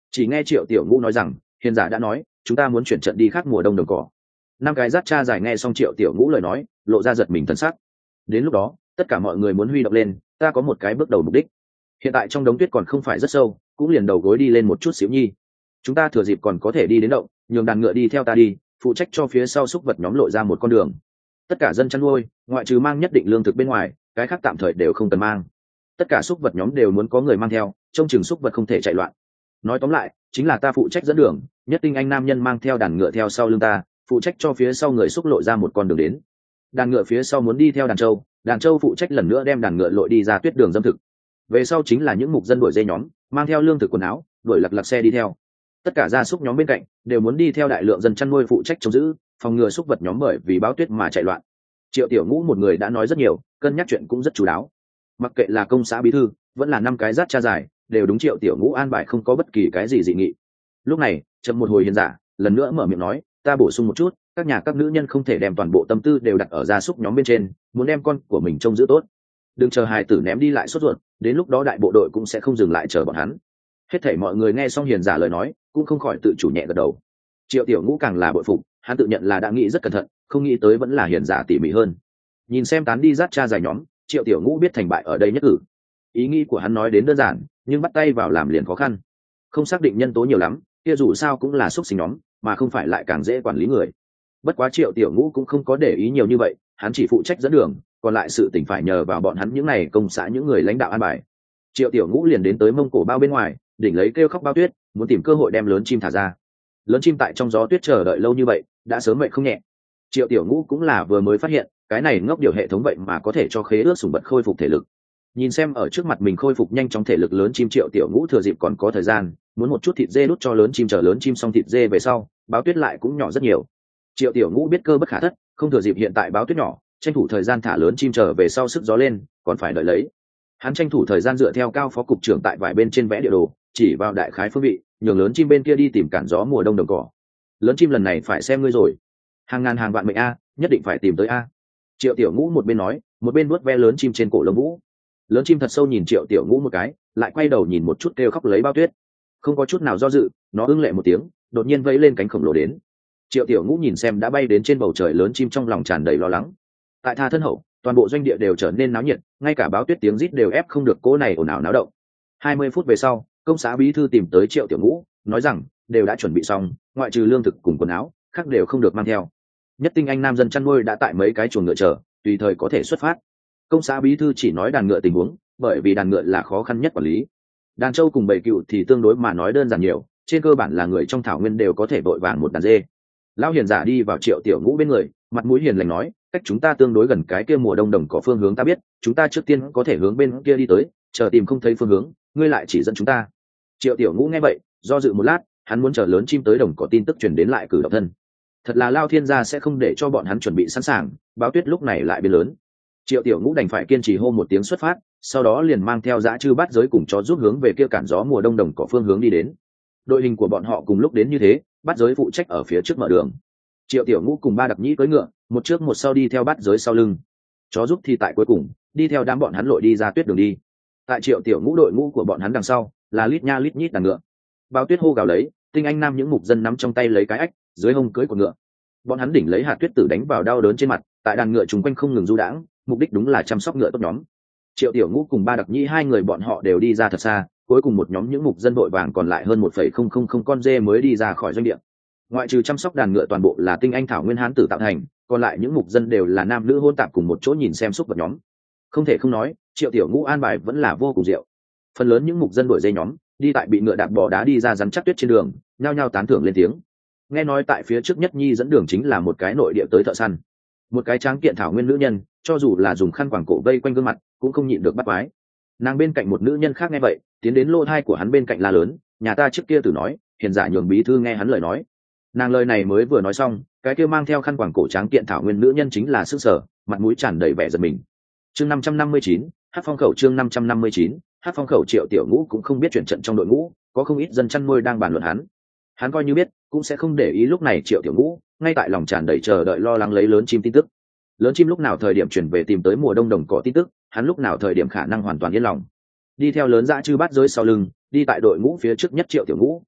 Chỉ nghe Triệu Tiểu Ngũ nói rằng, hiền giả đã nói chúng ta muốn chuyển trận đi khác mùa đông đồng cỏ. Năm cái dắt cha dài nghe xong Triệu Tiểu Ngũ lời nói, lộ ra giật mình thần sắc. Đến lúc đó tất cả mọi người muốn huy động lên, ta có một cái bước đầu mục đích. Hiện tại trong đống tuyết còn không phải rất sâu, cũng liền đầu gối đi lên một chút xíu nhi. Chúng ta thừa dịp còn có thể đi đến động, nhường đàn ngựa đi theo ta đi, phụ trách cho phía sau súc vật nhóm lộ ra một con đường. Tất cả dân chăn nuôi, ngoại trừ mang nhất định lương thực bên ngoài, cái khác tạm thời đều không cần mang. Tất cả súc vật nhóm đều muốn có người mang theo, trông chừng súc vật không thể chạy loạn. Nói tóm lại chính là ta phụ trách dẫn đường, nhất tinh anh nam nhân mang theo đàn ngựa theo sau lưng ta, phụ trách cho phía sau người xúc lộ ra một con đường đến. Đàn ngựa phía sau muốn đi theo đàn trâu, đàn trâu phụ trách lần nữa đem đàn ngựa lội đi ra tuyết đường dâm thực. Về sau chính là những mục dân đuổi dây nhóm, mang theo lương thực quần áo, đuổi lật lật xe đi theo. Tất cả gia súc nhóm bên cạnh đều muốn đi theo đại lượng dân chăn nuôi phụ trách trông giữ, phòng ngừa súc vật nhóm bởi vì bão tuyết mà chạy loạn. Triệu Tiểu Ngũ một người đã nói rất nhiều, cân nhắc chuyện cũng rất chú đáo. Mặc kệ là công xã bí thư, vẫn là năm cái dắt cha dài, đều đúng Triệu Tiểu Ngũ an bài không có bất kỳ cái gì dị nghị. Lúc này chậm một hồi hiền giả lần nữa mở miệng nói, ta bổ sung một chút, các nhà các nữ nhân không thể đem toàn bộ tâm tư đều đặt ở gia súc nhóm bên trên, muốn đem con của mình trông giữ tốt, đừng chờ hài tử ném đi lại sốt ruột, đến lúc đó đại bộ đội cũng sẽ không dừng lại chờ bọn hắn. Hết thảy mọi người nghe xong hiền giả lời nói, cũng không khỏi tự chủ nhẹ gật đầu. Triệu Tiểu Ngũ càng là bội phục, hắn tự nhận là đã nghĩ rất cẩn thận, không nghĩ tới vẫn là hiền giả tỉ mỉ hơn. Nhìn xem tán đi dắt cha dài nhóm, Triệu Tiểu Ngũ biết thành bại ở đây nhất cử. Ý nghĩ của hắn nói đến đơn giản, nhưng bắt tay vào làm liền khó khăn. Không xác định nhân tố nhiều lắm, kia dù sao cũng là xúc sinh nhóm, mà không phải lại càng dễ quản lý người. Bất quá Triệu Tiểu Ngũ cũng không có để ý nhiều như vậy, hắn chỉ phụ trách dẫn đường, còn lại sự tình phải nhờ vào bọn hắn những này công xã những người lãnh đạo an bài. Triệu Tiểu Ngũ liền đến tới mông cổ bao bên ngoài, đỉnh lấy kêu khóc bao tuyết, muốn tìm cơ hội đem lớn chim thả ra. Lớn chim tại trong gió tuyết chờ đợi lâu như vậy, đã sớm mệt không nhẹ. Triệu Tiểu Ngũ cũng là vừa mới phát hiện, cái này ngốc điều hệ thống vậy mà có thể cho khế ước sủng vật khôi phục thể lực. Nhìn xem ở trước mặt mình khôi phục nhanh chóng thể lực lớn chim, Triệu Tiểu Ngũ thừa dịp còn có thời gian, muốn một chút thịt dê đút cho lớn chim, chờ lớn chim xong thịt dê về sau, báo tuyết lại cũng nhỏ rất nhiều. Triệu Tiểu Ngũ biết cơ bất khả thất, không thừa dịp hiện tại báo tuyết nhỏ, tranh thủ thời gian thả lớn chim trở về sau sức gió lên, còn phải đợi lấy. Hắn tranh thủ thời gian dựa theo cao phó cục trưởng tại vài bên trên vẽ địa đồ, chỉ vào đại khái phương vị, nhường lớn chim bên kia đi tìm cản gió mùa đông đồng cỏ. Lớn chim lần này phải xem ngươi rồi, hàng ngàn hàng vạn mệnh a, nhất định phải tìm tới a. Triệu Tiểu Ngũ một bên nói, một bên vuốt ve lớn chim trên cổ lông vũ. Lớn chim thật sâu nhìn Triệu Tiểu Ngũ một cái, lại quay đầu nhìn một chút kêu khóc lấy bao tuyết, không có chút nào do dự, nó ưng lệ một tiếng, đột nhiên vẫy lên cánh khổng lồ đến. Triệu Tiểu Ngũ nhìn xem đã bay đến trên bầu trời lớn chim, trong lòng tràn đầy lo lắng. Tại tha thân hậu, toàn bộ doanh địa đều trở nên náo nhiệt, ngay cả báo tuyết tiếng rít đều ép không được cỗ này ồn ào náo động. Hai mươi phút về sau, công xã bí thư tìm tới Triệu Tiểu Ngũ, nói rằng đều đã chuẩn bị xong, ngoại trừ lương thực cùng quần áo, khác đều không được mang theo. Nhất tinh anh nam dân chăn nuôi đã tại mấy cái chuồng ngựa chờ, tùy thời có thể xuất phát. Công xã bí thư chỉ nói đàn ngựa tình huống, bởi vì đàn ngựa là khó khăn nhất quản lý. Đàn trâu cùng bầy cừu thì tương đối mà nói đơn giản nhiều, trên cơ bản là người trong thảo nguyên đều có thể vội vàng một đàn dê. Lão hiền giả đi vào Triệu Tiểu Ngũ bên người, mặt mũi hiền lành nói, cách chúng ta tương đối gần cái kia mùa đông đồng có phương hướng ta biết, chúng ta trước tiên có thể hướng bên kia đi tới, chờ tìm không thấy phương hướng, ngươi lại chỉ dẫn chúng ta. Triệu Tiểu Ngũ nghe vậy, do dự một lát, hắn muốn chờ lớn chim tới đồng có tin tức truyền đến lại cử động thân. Thật là Lao Thiên gia sẽ không để cho bọn hắn chuẩn bị sẵn sàng, báo tuyết lúc này lại biến lớn. Triệu Tiểu Ngũ đành phải kiên trì hô một tiếng xuất phát, sau đó liền mang theo dã chư bát giới cùng chó giúp hướng về kia cản gió mùa đông đồng có phương hướng đi đến. Đội hình của bọn họ cùng lúc đến như thế, bát giới phụ trách ở phía trước mở đường. Triệu Tiểu Ngũ cùng ba đặc nhĩ cưỡi ngựa, một trước một sau đi theo bát giới sau lưng. Chó giúp thì tại cuối cùng, đi theo đám bọn hắn lội đi ra tuyết đường đi. Tại Triệu Tiểu Ngũ đội ngũ của bọn hắn đằng sau, là lít nha lít nhít đàn ngựa. Bao tuyết hô gào lấy, tinh anh nam những mục dân nắm trong tay lấy cái ách, dưới hông cưỡi của ngựa. Bọn hắn đỉnh lấy hạt tuyết tử đánh vào đau đớn trên mặt, tại đàn ngựa chúng quanh không ngừng du đãng, mục đích đúng là chăm sóc ngựa tốt nhóm. Triệu Tiểu Ngũ cùng ba đặc nhĩ hai người bọn họ đều đi ra thật xa, cuối cùng một nhóm những mục dân vội vàng còn lại hơn một phẩy không không không con dê mới đi ra khỏi doanh địa. Ngoại trừ chăm sóc đàn ngựa toàn bộ là tinh anh thảo nguyên hán tử tạo thành, còn lại những mục dân đều là nam nữ hôn tạp cùng một chỗ nhìn xem xúc vật nhóm. Không thể không nói, Triệu Tiểu Ngũ an bài vẫn là vô cùng diệu. Phần lớn những mục dân đuổi dây nhóm đi tại bị ngựa đạp bỏ đá đi ra rắn chắc tuyết trên đường, nhao nhao tán thưởng lên tiếng. Nghe nói tại phía trước nhất nhi dẫn đường chính là một cái nội địa tới thợ săn, một cái tráng kiện thảo nguyên nữ nhân, cho dù là dùng khăn quàng cổ vây quanh gương mặt cũng không nhịn được bắt quái. Nàng bên cạnh một nữ nhân khác nghe vậy, tiến đến lô thai của hắn bên cạnh la lớn, nhà ta trước kia tử nói, hiền giả nhường bí thư nghe hắn lời nói. Nàng lời này mới vừa nói xong, cái kia mang theo khăn quàng cổ tráng kiện thảo nguyên nữ nhân chính là sức sở, mặt mũi tràn đầy vẻ giật mình. Chương năm trăm năm mươi chín, Hát Phong khẩu. Chương năm trăm năm mươi chín, Hát Phong khẩu. Triệu Tiểu Ngũ cũng không biết chuyện trận trong đội ngũ có không ít dân chăn nuôi đang bàn luận hắn. Hắn coi như biết, cũng sẽ không để ý. Lúc này Triệu Tiểu Ngũ ngay tại lòng tràn đầy chờ đợi lo lắng lấy lớn chim tin tức. Lớn chim lúc nào thời điểm chuyển về tìm tới mùa đông đồng cỏ tin tức, hắn lúc nào thời điểm khả năng hoàn toàn yên lòng. Đi theo lớn dã chư bát giới sau lưng, đi tại đội ngũ phía trước nhất Triệu Tiểu Ngũ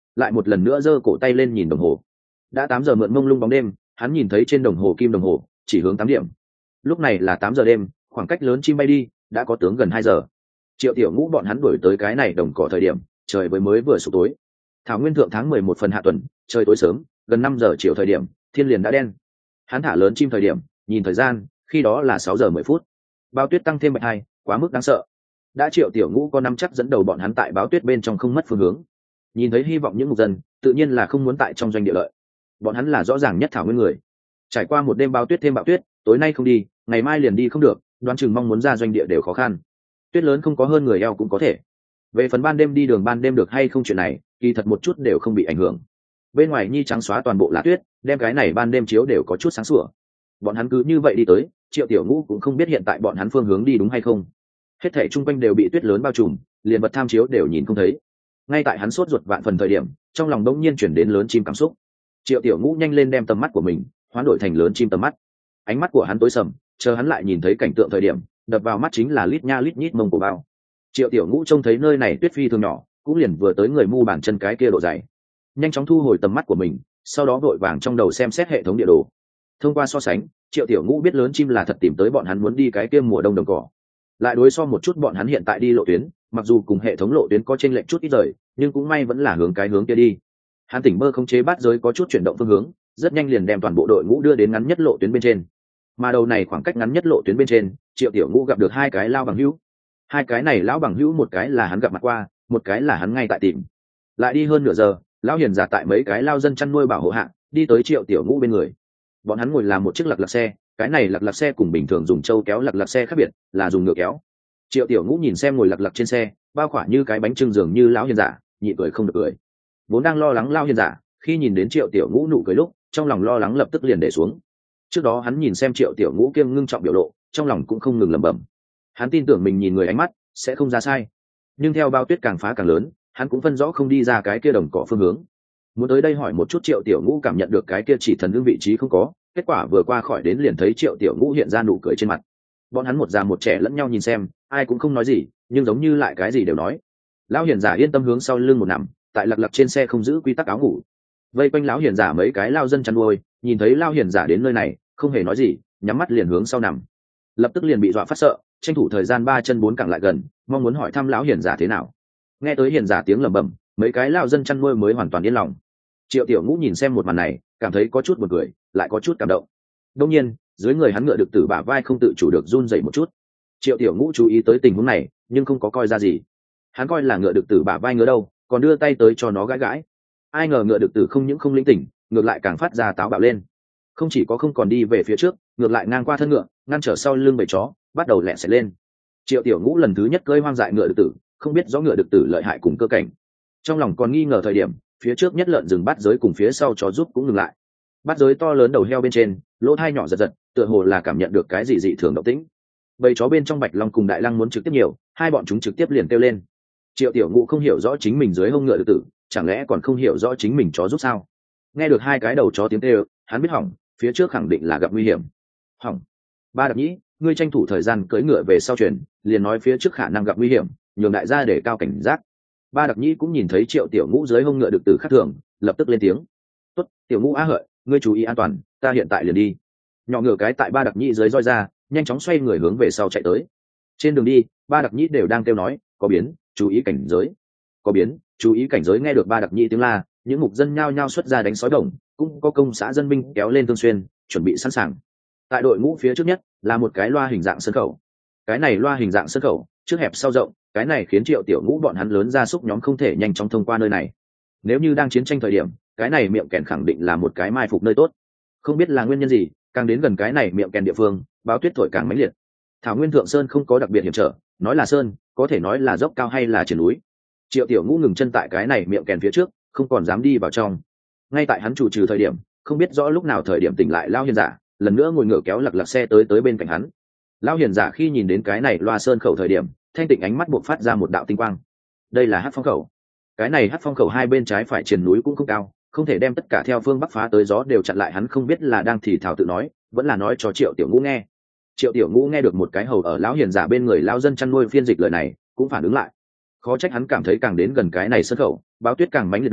lại một lần nữa giơ cổ tay lên nhìn đồng hồ. Đã tám giờ mượn mông lung bóng đêm, hắn nhìn thấy trên đồng hồ kim đồng hồ chỉ hướng tám điểm. Lúc này là tám giờ đêm, khoảng cách lớn chim bay đi đã có tướng gần hai giờ. Triệu Tiểu Ngũ bọn hắn đuổi tới cái này đồng cỏ thời điểm trời với mới vừa sụp tối. Thảo nguyên thượng tháng mười một phần hạ tuần, trời tối sớm, gần năm giờ chiều thời điểm thiên liền đã đen. Hắn thả lớn chim thời điểm nhìn thời gian, khi đó là sáu giờ mười phút. Bao tuyết tăng thêm bạch hai, quá mức đáng sợ. Đã Triệu Tiểu Ngũ có năm chắc dẫn đầu bọn hắn tại báo tuyết bên trong không mất phương hướng. Nhìn thấy hy vọng những mục dân tự nhiên là không muốn tại trong doanh địa lợi. Bọn hắn là rõ ràng nhất thảo nguyên người. Trải qua một đêm bao tuyết thêm bão tuyết, tối nay không đi, ngày mai liền đi không được, đoán chừng mong muốn ra doanh địa đều khó khăn. Tuyết lớn không có hơn người eo cũng có thể. Về phần ban đêm đi đường ban đêm được hay không chuyện này, kỳ thật một chút đều không bị ảnh hưởng. Bên ngoài nhi trắng xóa toàn bộ là tuyết, đem cái này ban đêm chiếu đều có chút sáng sủa. Bọn hắn cứ như vậy đi tới, Triệu Tiểu Ngũ cũng không biết hiện tại bọn hắn phương hướng đi đúng hay không. Hết thảy chung quanh đều bị tuyết lớn bao trùm, liền vật tham chiếu đều nhìn không thấy. Ngay tại hắn sốt ruột vạn phần thời điểm, trong lòng đống nhiên chuyển đến lớn chim cảm xúc. Triệu Tiểu Ngũ nhanh lên đem tầm mắt của mình hoán đổi thành lớn chim tầm mắt. Ánh mắt của hắn tối sầm, chờ hắn lại nhìn thấy cảnh tượng thời điểm, đập vào mắt chính là lít nha lít nhít mông cổ bao. Triệu Tiểu Ngũ trông thấy nơi này tuyết phi thường nhỏ, cũng liền vừa tới người mu bàn chân cái kia độ dày. Nhanh chóng thu hồi tầm mắt của mình, sau đó vội vàng trong đầu xem xét hệ thống địa đồ. Thông qua so sánh, Triệu Tiểu Ngũ biết lớn chim là thật tìm tới bọn hắn muốn đi cái kia mùa đông đồng cỏ. Lại đối so một chút bọn hắn hiện tại đi lộ tuyến, mặc dù cùng hệ thống lộ tuyến có chênh lệch chút ít rời, nhưng cũng may vẫn là hướng cái hướng kia đi. Hắn tỉnh bơ khống chế bát giới có chút chuyển động phương hướng, rất nhanh liền đem toàn bộ đội ngũ đưa đến ngắn nhất lộ tuyến bên trên. Mà đầu này khoảng cách ngắn nhất lộ tuyến bên trên, Triệu Tiểu Ngũ gặp được hai cái lao bằng hữu. Hai cái này lão bằng hữu, một cái là hắn gặp mặt qua, một cái là hắn ngay tại tìm. Lại đi hơn nửa giờ, lão hiền giả tại mấy cái lao dân chăn nuôi bảo hộ hạ, đi tới Triệu Tiểu Ngũ bên người. Bọn hắn ngồi làm một chiếc lật lật xe, cái này lật lật xe cùng bình thường dùng trâu kéo lật lật xe khác biệt, là dùng ngựa kéo. Triệu Tiểu Ngũ nhìn xem ngồi lật lật trên xe, bao khỏa như cái bánh trưng dường như lão hiền giả, nhịn cười không được cười. Vốn đang lo lắng lao hiền giả, khi nhìn đến Triệu Tiểu Ngũ nụ cười lúc, trong lòng lo lắng lập tức liền để xuống. Trước đó hắn nhìn xem Triệu Tiểu Ngũ kiêng ngưng trọng biểu lộ, trong lòng cũng không ngừng lẩm bẩm. Hắn tin tưởng mình nhìn người ánh mắt sẽ không ra sai, nhưng theo bao tuyết càng phá càng lớn, hắn cũng phân rõ không đi ra cái kia đồng cỏ phương hướng. Muốn tới đây hỏi một chút Triệu Tiểu Ngũ cảm nhận được cái kia chỉ thần đương vị trí không có, kết quả vừa qua khỏi đến liền thấy Triệu Tiểu Ngũ hiện ra nụ cười trên mặt. Bọn hắn một già một trẻ lẫn nhau nhìn xem, ai cũng không nói gì, nhưng giống như lại cái gì đều nói. Lão hiền giả yên tâm hướng sau lưng một nằm, tại lật lật trên xe không giữ quy tắc áo ngủ. Vây quanh lão hiền giả mấy cái lao dân chăn nuôi, nhìn thấy lao hiền giả đến nơi này, không hề nói gì, nhắm mắt liền hướng sau nằm. Lập tức liền bị dọa phát sợ, tranh thủ thời gian ba chân bốn cẳng lại gần, mong muốn hỏi thăm lão hiền giả thế nào. Nghe tới hiền giả tiếng lẩm bẩm, mấy cái lao dân chăn nuôi mới hoàn toàn yên lòng. Triệu Tiểu Ngũ nhìn xem một màn này, cảm thấy có chút buồn cười, lại có chút cảm động. Đương nhiên, dưới người hắn ngựa được tử bả vai không tự chủ được run rẩy một chút. Triệu Tiểu Ngũ chú ý tới tình huống này, nhưng không có coi ra gì. Hắn coi là ngựa được tử bả vai ngứa đâu, còn đưa tay tới cho nó gãi gãi. Ai ngờ ngựa được tử không những không lĩnh tỉnh, ngược lại càng phát ra táo bạo lên. Không chỉ có không còn đi về phía trước, ngược lại ngang qua thân ngựa, ngăn trở sau lưng bầy chó, bắt đầu lẹ sệt lên. Triệu Tiểu Ngũ lần thứ nhất cưỡi hoang dại ngựa được tử, không biết rõ ngựa được tử lợi hại cùng cơ cảnh. Trong lòng còn nghi ngờ thời điểm, phía trước nhất lợn rừng bắt giới cùng phía sau chó giúp cũng ngừng lại. Bắt giới to lớn đầu heo bên trên, lỗ thai nhỏ giật giật, tựa hồ là cảm nhận được cái gì dị thường động tĩnh. Bầy chó bên trong Bạch Long cùng Đại Lăng muốn trực tiếp nhiều, hai bọn chúng trực tiếp liền kêu lên. Triệu Tiểu Ngũ không hiểu rõ chính mình dưới hông ngựa được tử, chẳng lẽ còn không hiểu rõ chính mình chó giúp sao? Nghe được hai cái đầu chó tiếng kêu, hắn biết hỏng, phía trước khẳng định là gặp nguy hiểm. Hỏng. Ba Đập Nhĩ, ngươi tranh thủ thời gian cưỡi ngựa về sau truyền, liền nói phía trước khả năng gặp nguy hiểm, nhường đại gia để cao cảnh giác. Ba Đập Nhĩ cũng nhìn thấy Triệu Tiểu Ngũ dưới hông ngựa được tử khác thường, lập tức lên tiếng. Tốt, Tiểu Ngũ á hợi, ngươi chú ý an toàn, ta hiện tại liền đi. Nhỏ ngựa cái tại Ba Đập Nhĩ dưới roi ra, nhanh chóng xoay người hướng về sau chạy tới. Trên đường đi, Ba Đập Nhĩ đều đang kêu nói, có biến, chú ý cảnh giới. Có biến, chú ý cảnh giới. Nghe được Ba Đập Nhĩ tiếng la, những mục dân nhao nhao xuất ra đánh sói đồng, cũng có công xã dân binh kéo lên thương xuyên, chuẩn bị sẵn sàng. Tại đội ngũ phía trước nhất là một cái loa hình dạng sân khẩu. Cái này loa hình dạng sân khẩu, trước hẹp sau rộng, cái này khiến Triệu Tiểu Ngũ bọn hắn lớn ra súc nhóm không thể nhanh chóng thông qua nơi này. Nếu như đang chiến tranh thời điểm, cái này miệng kèn khẳng định là một cái mai phục nơi tốt. Không biết là nguyên nhân gì, càng đến gần cái này miệng kèn địa phương, báo tuyết thổi càng mãnh liệt. Thảo nguyên thượng sơn không có đặc biệt hiểm trở, nói là sơn, có thể nói là dốc cao hay là triển núi. Triệu Tiểu Ngũ ngừng chân tại cái này miệng kèn phía trước, không còn dám đi vào trong. Ngay tại hắn chủ trừ thời điểm, không biết rõ lúc nào thời điểm tỉnh lại lao hiền giả, lần nữa ngồi ngựa kéo lật lật xe tới tới bên cạnh hắn. Lao hiền giả khi nhìn đến cái này loa sơn khẩu thời điểm, thanh tịnh ánh mắt buộc phát ra một đạo tinh quang. Đây là Hắc Phong khẩu. Cái này Hắc Phong khẩu hai bên trái phải triền núi cũng không cao, không thể đem tất cả theo phương bắc phá tới gió đều chặn lại. Hắn không biết là đang thì thảo tự nói, vẫn là nói cho Triệu Tiểu Ngũ nghe. Triệu Tiểu Ngũ nghe được một cái hầu ở lão hiền giả bên người lao dân chăn nuôi phiên dịch lời này, cũng phản ứng lại. Khó trách hắn cảm thấy càng đến gần cái này sơn khẩu, báo tuyết càng mãnh liệt đâu,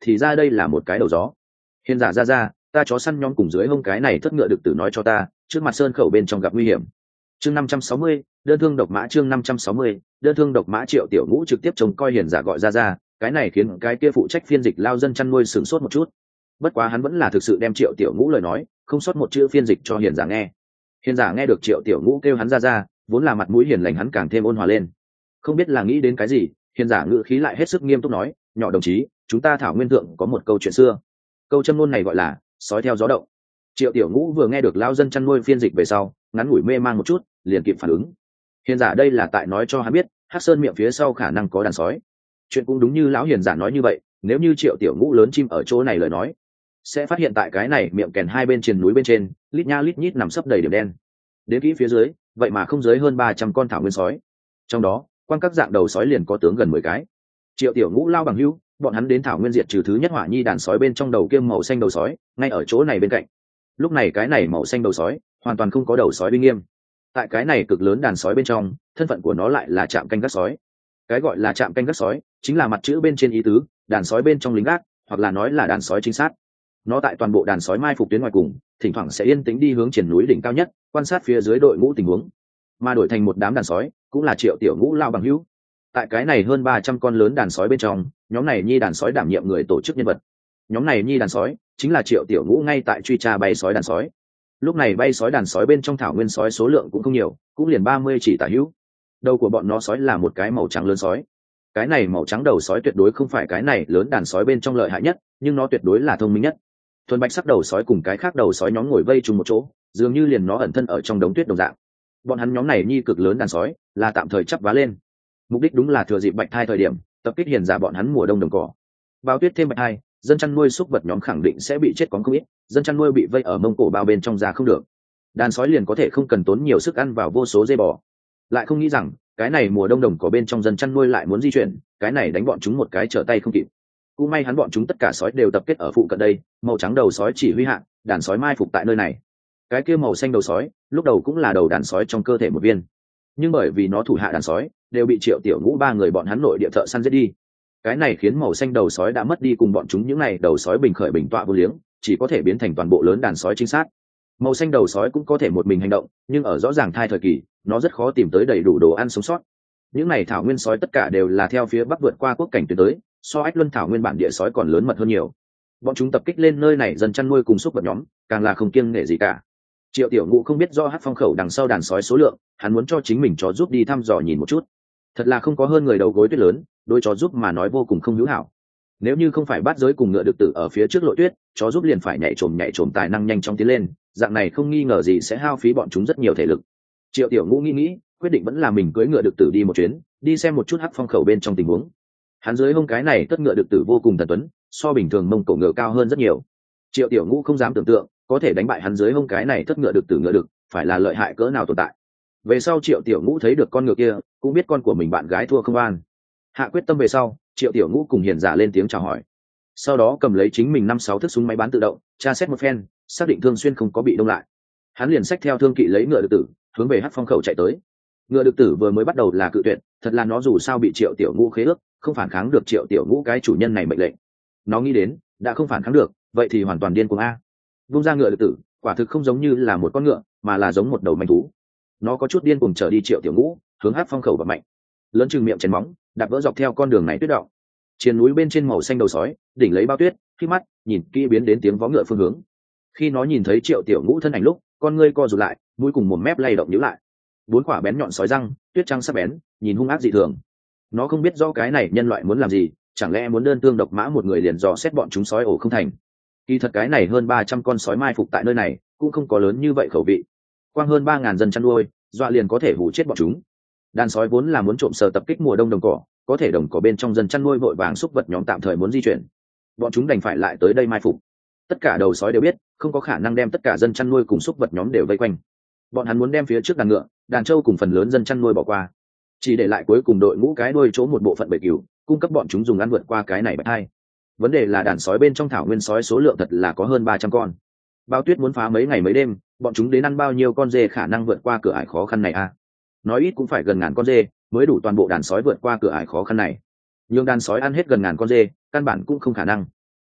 thì ra đây là một cái đầu gió. Hiền giả ra ra, ta chó săn nhóm cùng dưới hông cái này thất ngựa đực tử nói cho ta, trước mặt sơn khẩu bên trong gặp nguy hiểm. Chương năm trăm sáu mươi, đơn thương độc mã. Chương năm trăm sáu mươi, đơn thương độc mã. Triệu Tiểu Ngũ trực tiếp trông coi hiền giả gọi ra ra, cái này khiến cái kia phụ trách phiên dịch lao dân chăn nuôi sửng sốt một chút. Bất quá hắn vẫn là thực sự đem Triệu Tiểu Ngũ lời nói không sót một chữ phiên dịch cho hiền giả nghe. Hiền giả nghe được Triệu Tiểu Ngũ kêu hắn ra ra, vốn là mặt mũi hiền lành hắn càng thêm ôn hòa lên. Không biết là nghĩ đến cái gì, hiền giả ngữ khí lại hết sức nghiêm túc nói, nhỏ đồng chí, chúng ta thảo nguyên thượng có một câu chuyện xưa. Câu châm ngôn này gọi là sói theo gió động. Triệu Tiểu Ngũ vừa nghe được lao dân chăn nuôi phiên dịch về sau, ngắn ngủi mê man một chút, liền kịp phản ứng. Hiền giả đây là tại nói cho hắn biết, Hắc Sơn miệng phía sau khả năng có đàn sói. Chuyện cũng đúng như lão hiền giả nói như vậy, nếu như Triệu Tiểu Ngũ lớn chim ở chỗ này lời nói, sẽ phát hiện tại cái này miệng kèn hai bên triền núi bên trên, lít nha lít nhít nằm sấp đầy điểm đen. Đến kỹ phía dưới, vậy mà không dưới hơn ba trăm con thảo nguyên sói. Trong đó, quan các dạng đầu sói liền có tướng gần mười cái. Triệu Tiểu Ngũ lao bằng hữu, bọn hắn đến thảo nguyên diệt trừ thứ nhất hỏa nhi đàn sói bên trong đầu kiêm màu xanh đầu sói, ngay ở chỗ này bên cạnh. Lúc này cái này màu xanh đầu sói hoàn toàn không có đầu sói uy nghiêm. Tại cái này cực lớn đàn sói bên trong, thân phận của nó lại là trạm canh gác sói. Cái gọi là trạm canh gác sói chính là mặt chữ bên trên ý tứ, đàn sói bên trong lính gác, hoặc là nói là đàn sói trinh sát. Nó tại toàn bộ đàn sói mai phục tuyến ngoài cùng, thỉnh thoảng sẽ yên tĩnh đi hướng triển núi đỉnh cao nhất, quan sát phía dưới đội ngũ tình huống. Mà đổi thành một đám đàn sói, cũng là Triệu Tiểu Ngũ lao bằng hữu. Tại cái này hơn ba trăm con lớn đàn sói bên trong, nhóm này nhi đàn sói đảm nhiệm người tổ chức nhân vật. Nhóm này nhi đàn sói chính là Triệu Tiểu Ngũ ngay tại truy tra bay sói đàn sói. Lúc này bay sói đàn sói bên trong thảo nguyên sói số lượng cũng không nhiều, cũng liền ba mươi chỉ tả hữu. Đầu của bọn nó sói là một cái màu trắng lớn sói. Cái này màu trắng đầu sói tuyệt đối không phải cái này lớn đàn sói bên trong lợi hại nhất, nhưng nó tuyệt đối là thông minh nhất. Thuần bạch sắc đầu sói cùng cái khác đầu sói nhóm ngồi vây chung một chỗ, dường như liền nó ẩn thân ở trong đống tuyết đồng dạng. Bọn hắn nhóm này nhi cực lớn đàn sói là tạm thời chắp vá lên, mục đích đúng là thừa dịp bạch thai thời điểm tập kích hiền giả bọn hắn mùa đông đồng cỏ. Bao tuyết thêm bạch thai, dân chăn nuôi súc vật nhóm khẳng định sẽ bị chết cóng không ít, dân chăn nuôi bị vây ở mông cổ bao bên trong ra không được, đàn sói liền có thể không cần tốn nhiều sức ăn vào vô số dây bò. Lại không nghĩ rằng cái này mùa đông đồng cỏ bên trong dân chăn nuôi lại muốn di chuyển, cái này đánh bọn chúng một cái trở tay không kịp. Cũng may hắn bọn chúng tất cả sói đều tập kết ở phụ cận đây, màu trắng đầu sói chỉ huy hạng đàn sói mai phục tại nơi này. Cái kia màu xanh đầu sói lúc đầu cũng là đầu đàn sói trong cơ thể một viên, nhưng bởi vì nó thủ hạ đàn sói đều bị Triệu Tiểu Ngũ ba người bọn hắn nội địa thợ săn giết đi, cái này khiến màu xanh đầu sói đã mất đi cùng bọn chúng những này đầu sói bình khởi bình tọa vô liếng, chỉ có thể biến thành toàn bộ lớn đàn sói trinh sát. Màu xanh đầu sói cũng có thể một mình hành động, nhưng ở rõ ràng thai thời kỳ nó rất khó tìm tới đầy đủ đồ ăn sống sót. Những này thảo nguyên sói tất cả đều là theo phía bắc vượt qua quốc cảnh tuyến tới, so ách luân thảo nguyên bản địa sói còn lớn mật hơn nhiều. Bọn chúng tập kích lên nơi này dần chăn nuôi cùng xúc vật nhóm, càng là không kiêng nể gì cả. Triệu Tiểu Ngũ không biết do Hắc Phong khẩu đằng sau đàn sói số lượng, hắn muốn cho chính mình chó giúp đi thăm dò nhìn một chút. Thật là không có hơn người đầu gối tuyết lớn, đôi chó giúp mà nói vô cùng không hữu hảo. Nếu như không phải bắt giới cùng ngựa được tử ở phía trước lội tuyết, chó giúp liền phải nhảy trồm nhảy trồm tài năng nhanh chóng tiến lên, dạng này không nghi ngờ gì sẽ hao phí bọn chúng rất nhiều thể lực. Triệu Tiểu Ngũ nghĩ nghĩ, quyết định vẫn là mình cưỡi ngựa được tử đi một chuyến, đi xem một chút Hắc Phong khẩu bên trong tình huống. Hắn dưới hông cái này tất ngựa được tử vô cùng thần tuấn, so bình thường mông cổ ngựa cao hơn rất nhiều. Triệu Tiểu Ngũ không dám tưởng tượng có thể đánh bại hắn dưới hông cái này tất ngựa được tử ngựa được phải là lợi hại cỡ nào tồn tại. Về sau Triệu Tiểu Ngũ thấy được con ngựa kia, cũng biết con của mình bạn gái thua không an. Hạ quyết tâm về sau, Triệu Tiểu Ngũ cùng hiền giả lên tiếng chào hỏi, sau đó cầm lấy chính mình năm sáu thước súng máy bán tự động tra xét một phen, xác định Thương Xuyên không có bị đông lại. Hắn liền xách theo thương kỵ lấy ngựa được tử hướng về Hắc Phong khẩu chạy tới. Ngựa được tử vừa mới bắt đầu là cự tuyệt, thật là nó dù sao bị Triệu Tiểu Ngũ khế ước, không phản kháng được Triệu Tiểu Ngũ cái chủ nhân này mệnh lệnh. Nó nghĩ đến đã không phản kháng được, vậy thì hoàn toàn điên cuồng a. Vung ra ngựa được tử, quả thực không giống như là một con ngựa, mà là giống một đầu manh thú. Nó có chút điên cuồng trở đi Triệu Tiểu Ngũ, hướng Hắc Phong khẩu và mạnh lớn chừng miệng chén móng, đạp vỡ dọc theo con đường này tuyết động. Trên núi bên trên màu xanh đầu sói đỉnh lấy bao tuyết, khi mắt nhìn kỹ biến đến tiếng vó ngựa phương hướng. Khi nó nhìn thấy Triệu Tiểu Ngũ thân ảnh lúc, con ngươi co rụt lại, mũi cùng một mép lay động nhíu lại. Bốn quả bén nhọn sói răng, tuyết trắng sắc bén, nhìn hung ác dị thường. Nó không biết rõ cái này nhân loại muốn làm gì, chẳng lẽ muốn đơn thương độc mã một người liền dò xét bọn chúng sói ổ không thành. Kỳ thật cái này hơn ba trăm con sói mai phục tại nơi này cũng không có lớn như vậy khẩu vị, quang hơn ba ngàn dân chăn nuôi dọa liền có thể hủ chết bọn chúng. Đàn sói vốn là muốn trộm sờ tập kích mùa đông đồng cỏ, có thể đồng cỏ bên trong dân chăn nuôi vội vàng xúc vật nhóm tạm thời muốn di chuyển, bọn chúng đành phải lại tới đây mai phục. Tất cả đầu sói đều biết không có khả năng đem tất cả dân chăn nuôi cùng xúc vật nhóm đều vây quanh, bọn hắn muốn đem phía trước đàn ngựa, đàn trâu cùng phần lớn dân chăn nuôi bỏ qua, chỉ để lại cuối cùng đội ngũ cái đuôi chỗ một bộ phận bầy cừu, cung cấp bọn chúng dùng ăn vượt qua cái này bạch hai. Vấn đề là đàn sói bên trong thảo nguyên sói số lượng thật là có hơn ba trăm con. Bao tuyết muốn phá mấy ngày mấy đêm, bọn chúng đến ăn bao nhiêu con dê khả năng vượt qua cửa ải khó khăn này à? Nói ít cũng phải gần ngàn con dê mới đủ toàn bộ đàn sói vượt qua cửa ải khó khăn này. Nhưng đàn sói ăn hết gần ngàn con dê, căn bản cũng không khả năng.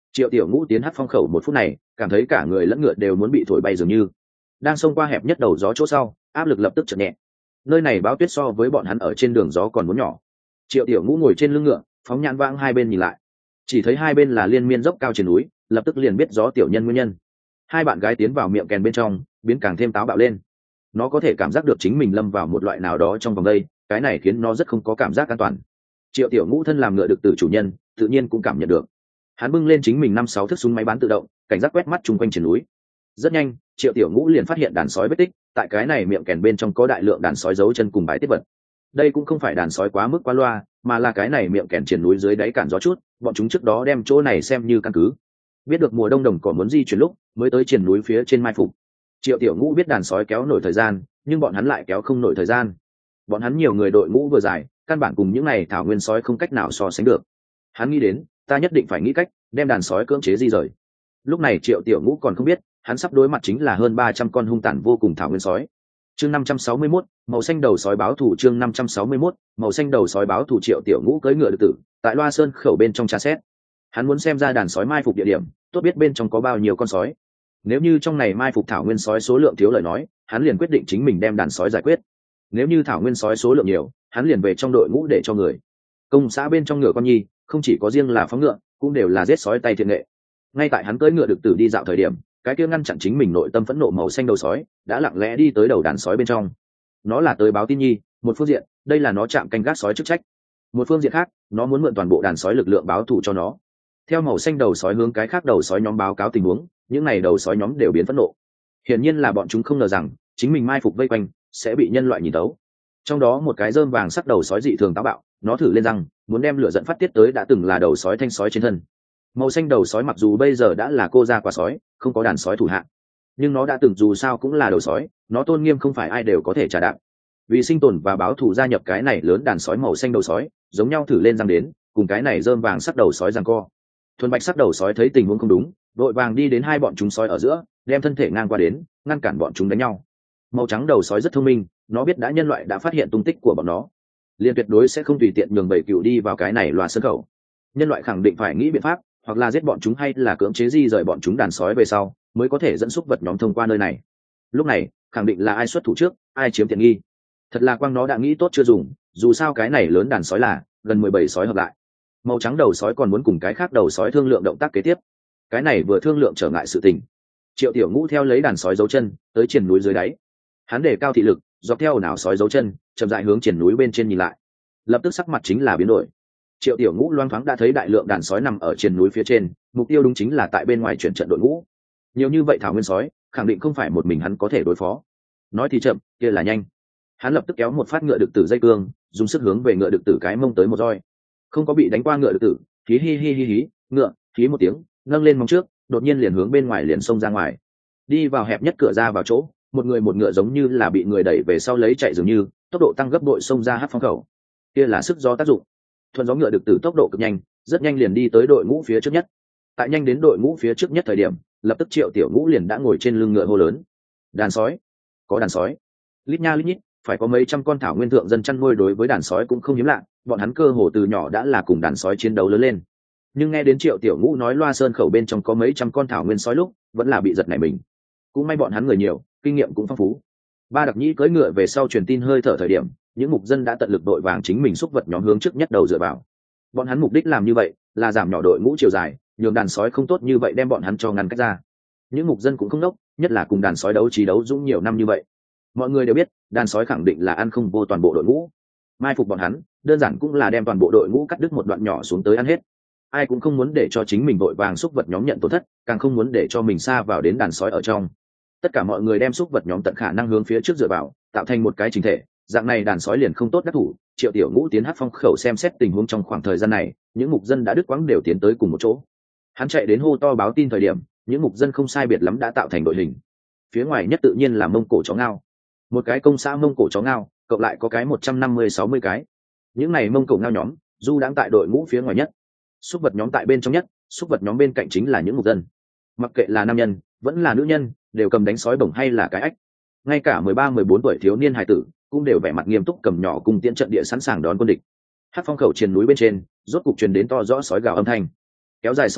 Triệu Tiểu Ngũ tiến hắc phong khẩu một phút này, cảm thấy cả người lẫn ngựa đều muốn bị thổi bay dường như. Đang xông qua hẹp nhất đầu gió chỗ sau, áp lực lập tức chợt nhẹ. Nơi này báo tuyết so với bọn hắn ở trên đường gió còn muốn nhỏ. Triệu Tiểu Ngũ ngồi trên lưng ngựa, phóng nhãn vãng hai bên nhìn lại, chỉ thấy hai bên là liên miên dốc cao trên núi, lập tức liền biết gió tiểu nhân nguyên nhân. Hai bạn gái tiến vào miệng kèn bên trong, biến càng thêm táo bạo lên. Nó có thể cảm giác được chính mình lâm vào một loại nào đó trong vòng đây, cái này khiến nó rất không có cảm giác an toàn. Triệu Tiểu Ngũ thân làm ngựa được tử chủ nhân, tự nhiên cũng cảm nhận được. Hắn bưng lên chính mình năm sáu thước súng máy bán tự động, cảnh giác quét mắt chung quanh trên núi. Rất nhanh, Triệu Tiểu Ngũ liền phát hiện đàn sói vết tích, tại cái này miệng kèn bên trong có đại lượng đàn sói giấu chân cùng bãi tiếp vật. Đây cũng không phải đàn sói quá mức quá loa, mà là cái này miệng kèn triển núi dưới đáy cản gió chút, bọn chúng trước đó đem chỗ này xem như căn cứ. Biết được mùa đông đồng cỏ muốn di chuyển lúc, mới tới triển núi phía trên mai phục. Triệu Tiểu Ngũ biết đàn sói kéo nổi thời gian, nhưng bọn hắn lại kéo không nổi thời gian. Bọn hắn nhiều người đội ngũ vừa dài, căn bản cùng những này thảo nguyên sói không cách nào so sánh được. Hắn nghĩ đến, ta nhất định phải nghĩ cách đem đàn sói cưỡng chế di rời. Lúc này Triệu Tiểu Ngũ còn không biết, hắn sắp đối mặt chính là hơn ba trăm con hung tàn vô cùng thảo nguyên sói. Chương năm trăm sáu mươi mốt, màu xanh đầu sói báo thủ. Chương năm trăm sáu mươi mốt, màu xanh đầu sói báo thủ. Triệu Tiểu Ngũ cưỡi ngựa được tử, tại Loa Sơn khẩu bên trong tra xét. Hắn muốn xem ra đàn sói mai phục địa điểm, tốt biết bên trong có bao nhiêu con sói. Nếu như trong này mai phục thảo nguyên sói số lượng thiếu lời nói, hắn liền quyết định chính mình đem đàn sói giải quyết. Nếu như thảo nguyên sói số lượng nhiều, hắn liền về trong đội ngũ để cho người. Công xã bên trong ngựa con nhi, không chỉ có riêng là phóng ngựa, cũng đều là giết sói tay thiện nghệ. Ngay tại hắn cưỡi ngựa được tử đi dạo thời điểm, cái kia ngăn chặn chính mình nội tâm phẫn nộ màu xanh đầu sói đã lặng lẽ đi tới đầu đàn sói bên trong. Nó là tới báo tin nhi, một phương diện, đây là nó chạm canh gác sói chức trách. Một phương diện khác, nó muốn mượn toàn bộ đàn sói lực lượng báo thù cho nó. Theo màu xanh đầu sói hướng cái khác đầu sói nhóm báo cáo tình huống, những này đầu sói nhóm đều biến phẫn nộ. Hiển nhiên là bọn chúng không ngờ rằng chính mình mai phục vây quanh sẽ bị nhân loại nhìn tấu. Trong đó một cái rơm vàng sắc đầu sói dị thường táo bạo, nó thử lên răng, muốn đem lửa giận phát tiết tới đã từng là đầu sói thanh sói trên thân. Màu xanh đầu sói mặc dù bây giờ đã là cô gia quả sói, không có đàn sói thủ hạ, nhưng nó đã từng dù sao cũng là đầu sói, nó tôn nghiêm không phải ai đều có thể trả đạp. Vì sinh tồn và báo thù gia nhập cái này lớn đàn sói màu xanh đầu sói, giống nhau thử lên răng đến, cùng cái này rơm vàng sắc đầu sói giằng co. Thuần bạch sắc đầu sói thấy tình huống không đúng, vội vàng đi đến hai bọn chúng sói ở giữa, đem thân thể ngang qua đến, ngăn cản bọn chúng đánh nhau. Màu trắng đầu sói rất thông minh, nó biết đã nhân loại đã phát hiện tung tích của bọn nó, liền tuyệt đối sẽ không tùy tiện nhường bầy cừu đi vào cái này Loa Sơn khẩu. Nhân loại khẳng định phải nghĩ biện pháp, hoặc là giết bọn chúng hay là cưỡng chế di rời bọn chúng đàn sói về sau, mới có thể dẫn xúc vật nhóm thông qua nơi này. Lúc này, khẳng định là ai xuất thủ trước, ai chiếm tiện nghi. Thật là quang nó đã nghĩ tốt chưa dùng, dù sao cái này lớn đàn sói là gần mười bảy sói hợp lại. Màu trắng đầu sói còn muốn cùng cái khác đầu sói thương lượng động tác kế tiếp. Cái này vừa thương lượng trở ngại sự tình. Triệu Tiểu Ngũ theo lấy đàn sói dấu chân, tới triển núi dưới đáy. Hắn để cao thị lực, dọc theo nào sói dấu chân, chậm rãi hướng triển núi bên trên nhìn lại. Lập tức sắc mặt chính là biến đổi. Triệu Tiểu Ngũ loang thoáng đã thấy đại lượng đàn sói nằm ở triển núi phía trên, mục tiêu đúng chính là tại bên ngoài chuyển trận đội ngũ. Nhiều như vậy thảo nguyên sói, khẳng định không phải một mình hắn có thể đối phó. Nói thì chậm, kia là nhanh. Hắn lập tức kéo một phát ngựa đực tử dây cương, dùng sức hướng về ngựa đực tử cái mông tới một roi. Không có bị đánh qua ngựa đực tử, hí hi hi hi hí, ngựa, hí một tiếng, nâng lên móng trước, đột nhiên liền hướng bên ngoài liền xông ra ngoài. Đi vào hẹp nhất cửa ra vào chỗ, một người một ngựa giống như là bị người đẩy về sau lấy chạy dường như, tốc độ tăng gấp bội xông ra hắc phong khẩu. Kia là sức gió tác dụng. Thuần gió ngựa đực tử tốc độ cực nhanh, rất nhanh liền đi tới đội ngũ phía trước nhất. Tại nhanh đến đội ngũ phía trước nhất thời điểm, lập tức Triệu Tiểu Ngũ liền đã ngồi trên lưng ngựa hô lớn: đàn sói, có đàn sói! Lít nha lít nhít, phải có mấy trăm con thảo nguyên thượng dân chăn nuôi đối với đàn sói cũng không hiếm lạ, bọn hắn cơ hồ từ nhỏ đã là cùng đàn sói chiến đấu lớn lên. Nhưng nghe đến Triệu Tiểu Ngũ nói Loa Sơn khẩu bên trong có mấy trăm con thảo nguyên sói lúc, vẫn là bị giật nảy mình. Cũng may bọn hắn người nhiều, kinh nghiệm cũng phong phú. Ba Đặc Nhĩ cưỡi ngựa về sau truyền tin hơi thở thời điểm, những mục dân đã tận lực đội vàng chính mình xúc vật nhóm hướng trước nhất đầu dựa vào. Bọn hắn mục đích làm như vậy là giảm nhỏ đội ngũ chiều dài, nhường đàn sói không tốt như vậy đem bọn hắn cho ngăn cách ra. Những mục dân cũng không đốc, nhất là cùng đàn sói đấu trí đấu dũng nhiều năm như vậy. Mọi người đều biết, đàn sói khẳng định là ăn không vô toàn bộ đội ngũ. Mai phục bọn hắn, đơn giản cũng là đem toàn bộ đội ngũ cắt đứt một đoạn nhỏ xuống tới ăn hết. Ai cũng không muốn để cho chính mình vội vàng xúc vật nhóm nhận tổn thất, càng không muốn để cho mình xa vào đến đàn sói ở trong. Tất cả mọi người đem xúc vật nhóm tận khả năng hướng phía trước dựa vào, tạo thành một cái chỉnh thể, dạng này đàn sói liền không tốt đắc thủ. Triệu Tiểu Ngũ tiến hắc phong khẩu xem xét tình huống trong khoảng thời gian này, những mục dân đã đứt quãng đều tiến tới cùng một chỗ. Hắn chạy đến hô to báo tin thời điểm, những mục dân không sai biệt lắm đã tạo thành đội hình. Phía ngoài nhất tự nhiên là Mông Cổ chó ngao, một cái công xã Mông Cổ chó ngao, cộng lại có cái một trăm năm mươi sáu mươi cái. Những này Mông Cổ ngao nhóm, du đang tại đội ngũ phía ngoài nhất, xúc vật nhóm tại bên trong nhất, xúc vật nhóm bên cạnh chính là những mục dân. Mặc kệ là nam nhân, vẫn là nữ nhân, đều cầm đánh sói bổng hay là cái ách. Ngay cả mười ba mười bốn tuổi thiếu niên hài tử cũng đều vẻ mặt nghiêm túc cầm nhỏ cùng tiễn trận địa sẵn sàng đón quân địch. Hắc phong khẩu triền núi bên trên, rốt cục truyền đến to rõ sói gào âm thanh. Kéo dài sói gào,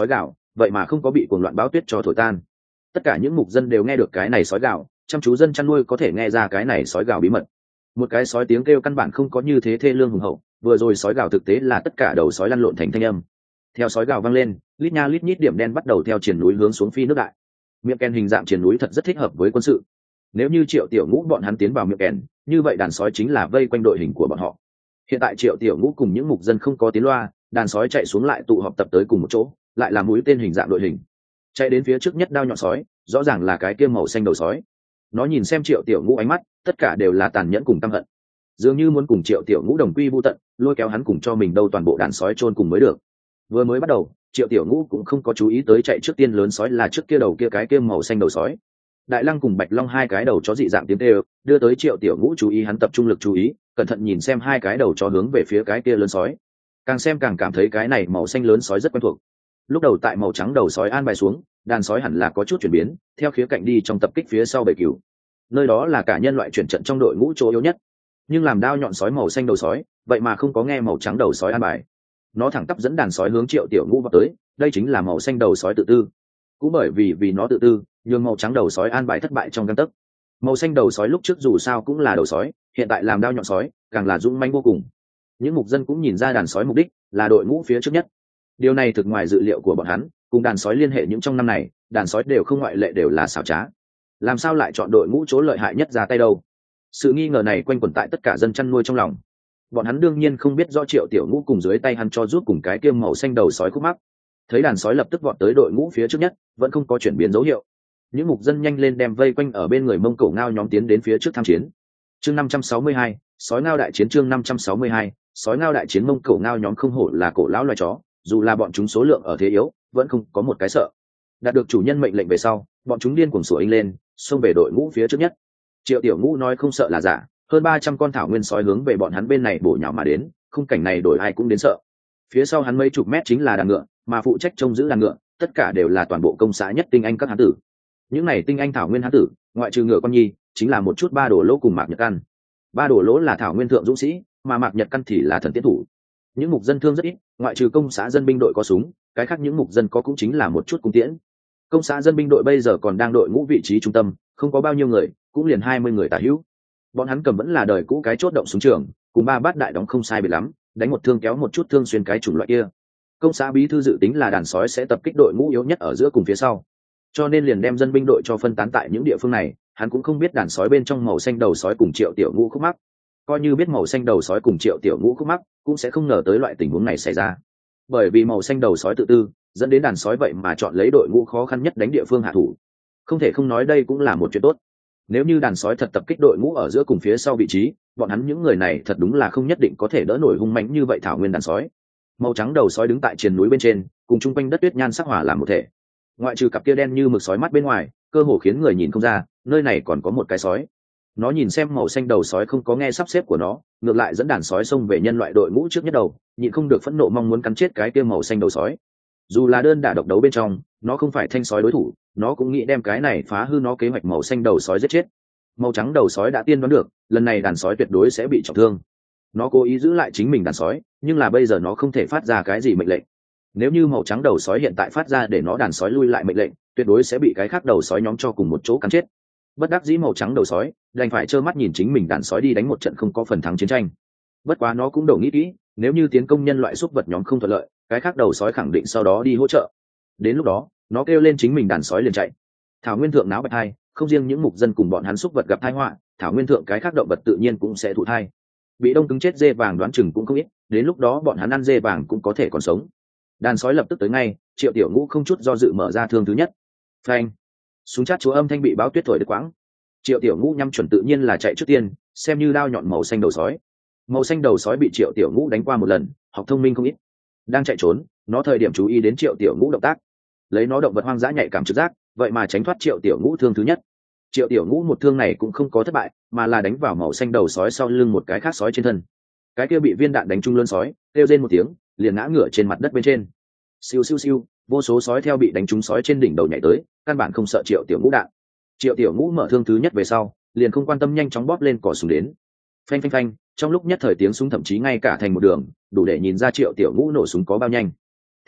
vậy mà không có bị cuồng loạn bão tuyết cho thổi tan. Tất cả những mục dân đều nghe được cái này sói gào, chăm chú dân chăn nuôi có thể nghe ra cái này sói gào bí mật. Một cái sói tiếng kêu căn bản không có như thế thê lương hùng hậu, vừa rồi sói gào thực tế là tất cả đầu sói lăn lộn thành thanh âm. Theo sói gào vang lên, lít nha lít nhít điểm đen bắt đầu theo triển núi hướng xuống phi nước đại. Miệng kèn hình dạng triển núi thật rất thích hợp với quân sự. Nếu như Triệu Tiểu Ngũ bọn hắn tiến vào miệng kèn, như vậy đàn sói chính là vây quanh đội hình của bọn họ. Hiện tại Triệu Tiểu Ngũ cùng những mục dân không có tiến loa, đàn sói chạy xuống lại tụ họp tập tới cùng một chỗ, lại là mũi tên hình dạng đội hình. Chạy đến phía trước nhất đao nhọn sói, rõ ràng là cái kia màu xanh đầu sói. Nó nhìn xem Triệu Tiểu Ngũ ánh mắt, tất cả đều là tàn nhẫn cùng căm hận, dường như muốn cùng Triệu Tiểu Ngũ đồng quy vu tận, lôi kéo hắn cùng cho mình đâu toàn bộ đàn sói chôn cùng mới được. Vừa mới bắt đầu, Triệu Tiểu Ngũ cũng không có chú ý tới chạy trước tiên lớn sói là trước kia đầu kia cái kia màu xanh đầu sói. Đại Lăng cùng Bạch Long hai cái đầu chó dị dạng tiếng kêu, đưa tới Triệu Tiểu Ngũ chú ý, hắn tập trung lực chú ý, cẩn thận nhìn xem hai cái đầu chó hướng về phía cái kia lớn sói. Càng xem càng cảm thấy cái này màu xanh lớn sói rất quen thuộc. Lúc đầu tại màu trắng đầu sói an bài xuống, đàn sói hẳn là có chút chuyển biến, theo khía cạnh đi trong tập kích phía sau bầy cừu. Nơi đó là cả nhân loại chuyển trận trong đội ngũ chỗ yếu nhất. Nhưng làm đao nhọn sói màu xanh đầu sói, vậy mà không có nghe màu trắng đầu sói an bài. Nó thẳng tắp dẫn đàn sói hướng Triệu Tiểu Ngũ vào tới, đây chính là màu xanh đầu sói tự tư. Cũng bởi vì vì nó tự tư, nhưng màu trắng đầu sói an bài thất bại trong gang tấc. Màu xanh đầu sói lúc trước dù sao cũng là đầu sói, hiện tại làm đao nhọn sói, càng là dũng mãnh vô cùng. Những mục dân cũng nhìn ra đàn sói mục đích là đội ngũ phía trước nhất. Điều này thực ngoài dự liệu của bọn hắn, cùng đàn sói liên hệ những trong năm này, đàn sói đều không ngoại lệ đều là xảo trá. Làm sao lại chọn đội ngũ chỗ lợi hại nhất ra tay đâu? Sự nghi ngờ này quanh quẩn tại tất cả dân chăn nuôi trong lòng. Bọn hắn đương nhiên không biết do Triệu Tiểu Ngũ cùng dưới tay hắn cho giúp cùng cái kiêm màu xanh đầu sói khúc mắc. Thấy đàn sói lập tức vọt tới đội ngũ phía trước nhất, vẫn không có chuyển biến dấu hiệu. Những mục dân nhanh lên đem vây quanh ở bên người Mông Cổ Ngao nhóm tiến đến phía trước tham chiến. Chương năm trăm sáu mươi hai, sói ngao đại chiến. Chương năm trăm sáu mươi hai, sói ngao đại chiến. Mông Cổ Ngao nhóm không hổ là cổ lão loài chó, dù là bọn chúng số lượng ở thế yếu, vẫn không có một cái sợ. Đạt được chủ nhân mệnh lệnh về sau, bọn chúng điên cuồng sủa inh lên, xông về đội ngũ phía trước nhất. Triệu Tiểu Ngũ nói không sợ là giả, hơn ba trăm con thảo nguyên sói hướng về bọn hắn bên này bổ nhào mà đến, khung cảnh này đổi ai cũng đến sợ. Phía sau hắn mấy chục mét chính là đàn ngựa, mà phụ trách trông giữ đàn ngựa, tất cả đều là toàn bộ công xã nhất tinh anh các hán tử. Những này tinh anh thảo nguyên hán tử, ngoại trừ ngựa con nhi, chính là một chút ba đổ lỗ cùng Mạc Nhật Căn. Ba đổ lỗ là thảo nguyên thượng dũng sĩ, mà Mạc Nhật Căn thì là thần tiến thủ. Những mục dân thương rất ít, ngoại trừ công xã dân binh đội có súng, cái khác những mục dân có cũng chính là một chút cung tiễn. Công xã dân binh đội bây giờ còn đang đội ngũ vị trí trung tâm, không có bao nhiêu người, cũng liền hai mươi người tả hữu. Bọn hắn cầm vẫn là đời cũ cái chốt động súng trường, cùng ba bát đại đóng không sai biệt lắm, đánh một thương kéo một chút thương xuyên cái chủng loại kia. Công xã bí thư dự tính là đàn sói sẽ tập kích đội ngũ yếu nhất ở giữa cùng phía sau, cho nên liền đem dân binh đội cho phân tán tại những địa phương này. Hắn cũng không biết đàn sói bên trong màu xanh đầu sói cùng Triệu Tiểu Ngũ khúc mắc, coi như biết màu xanh đầu sói cùng Triệu Tiểu Ngũ khúc mắc, cũng sẽ không ngờ tới loại tình huống này xảy ra. Bởi vì màu xanh đầu sói tự tư, dẫn đến đàn sói vậy mà chọn lấy đội ngũ khó khăn nhất đánh địa phương hạ thủ. Không thể không nói đây cũng là một chuyện tốt. Nếu như đàn sói thật tập kích đội ngũ ở giữa cùng phía sau vị trí, bọn hắn những người này thật đúng là không nhất định có thể đỡ nổi hung mãnh như vậy thảo nguyên đàn sói. Màu trắng đầu sói đứng tại triền núi bên trên, cùng chung quanh đất tuyết nhan sắc hỏa làm một thể. Ngoại trừ cặp kia đen như mực sói mắt bên ngoài, cơ hồ khiến người nhìn không ra, nơi này còn có một cái sói. Nó nhìn xem màu xanh đầu sói không có nghe sắp xếp của nó, ngược lại dẫn đàn sói xông về nhân loại đội ngũ trước nhất đầu, nhịn không được phẫn nộ mong muốn cắn chết cái kia màu xanh đầu sói. Dù là đơn đả độc đấu bên trong, nó không phải thanh sói đối thủ, nó cũng nghĩ đem cái này phá hư nó kế hoạch màu xanh đầu sói giết chết. Màu trắng đầu sói đã tiên đoán được, lần này đàn sói tuyệt đối sẽ bị trọng thương. Nó cố ý giữ lại chính mình đàn sói, nhưng là bây giờ nó không thể phát ra cái gì mệnh lệnh. Nếu như màu trắng đầu sói hiện tại phát ra để nó đàn sói lui lại mệnh lệnh, tuyệt đối sẽ bị cái khác đầu sói nhóm cho cùng một chỗ cắn chết. Bất đắc dĩ màu trắng đầu sói đành phải trơ mắt nhìn chính mình đàn sói đi đánh một trận không có phần thắng chiến tranh. Bất quá nó cũng đầu nghĩ kỹ, nếu như tiến công nhân loại súc vật nhóm không thuận lợi, cái khác đầu sói khẳng định sau đó đi hỗ trợ. Đến lúc đó nó kêu lên chính mình đàn sói liền chạy. Thảo nguyên thượng náo bạch hai, không riêng những mục dân cùng bọn hắn súc vật gặp tai họa, thảo nguyên thượng cái khác động vật tự nhiên cũng sẽ thụ thai. Bị đông cứng chết dê vàng đoán chừng cũng không ít, đến lúc đó bọn hắn ăn dê vàng cũng có thể còn sống. Đàn sói lập tức tới ngay, Triệu Tiểu Ngũ không chút do dự mở ra thương thứ nhất. Phanh! Súng chát chúa âm thanh bị báo tuyết thổi đứt quãng. Triệu Tiểu Ngũ nhắm chuẩn tự nhiên là chạy trước tiên, xem như đao nhọn màu xanh đầu sói. Màu xanh đầu sói bị Triệu Tiểu Ngũ đánh qua một lần, học thông minh không ít. Đang chạy trốn, nó thời điểm chú ý đến Triệu Tiểu Ngũ động tác, lấy nó động vật hoang dã nhạy cảm trực giác, vậy mà tránh thoát Triệu Tiểu Ngũ thương thứ nhất. Triệu Tiểu Ngũ một thương này cũng không có thất bại, mà là đánh vào màu xanh đầu sói sau lưng một cái khác sói trên thân. Cái kia bị viên đạn đánh trúng lớn sói, kêu rên một tiếng, liền ngã ngửa trên mặt đất bên trên. Siêu siêu siêu, vô số sói theo bị đánh trúng sói trên đỉnh đầu nhảy tới, căn bản không sợ Triệu Tiểu Ngũ đạn. Triệu Tiểu Ngũ mở thương thứ nhất về sau, liền không quan tâm nhanh chóng bóp lên cò súng đến. Phanh phanh phanh, trong lúc nhất thời tiếng súng thậm chí ngay cả thành một đường, đủ để nhìn ra Triệu Tiểu Ngũ nổ súng có bao nhanh.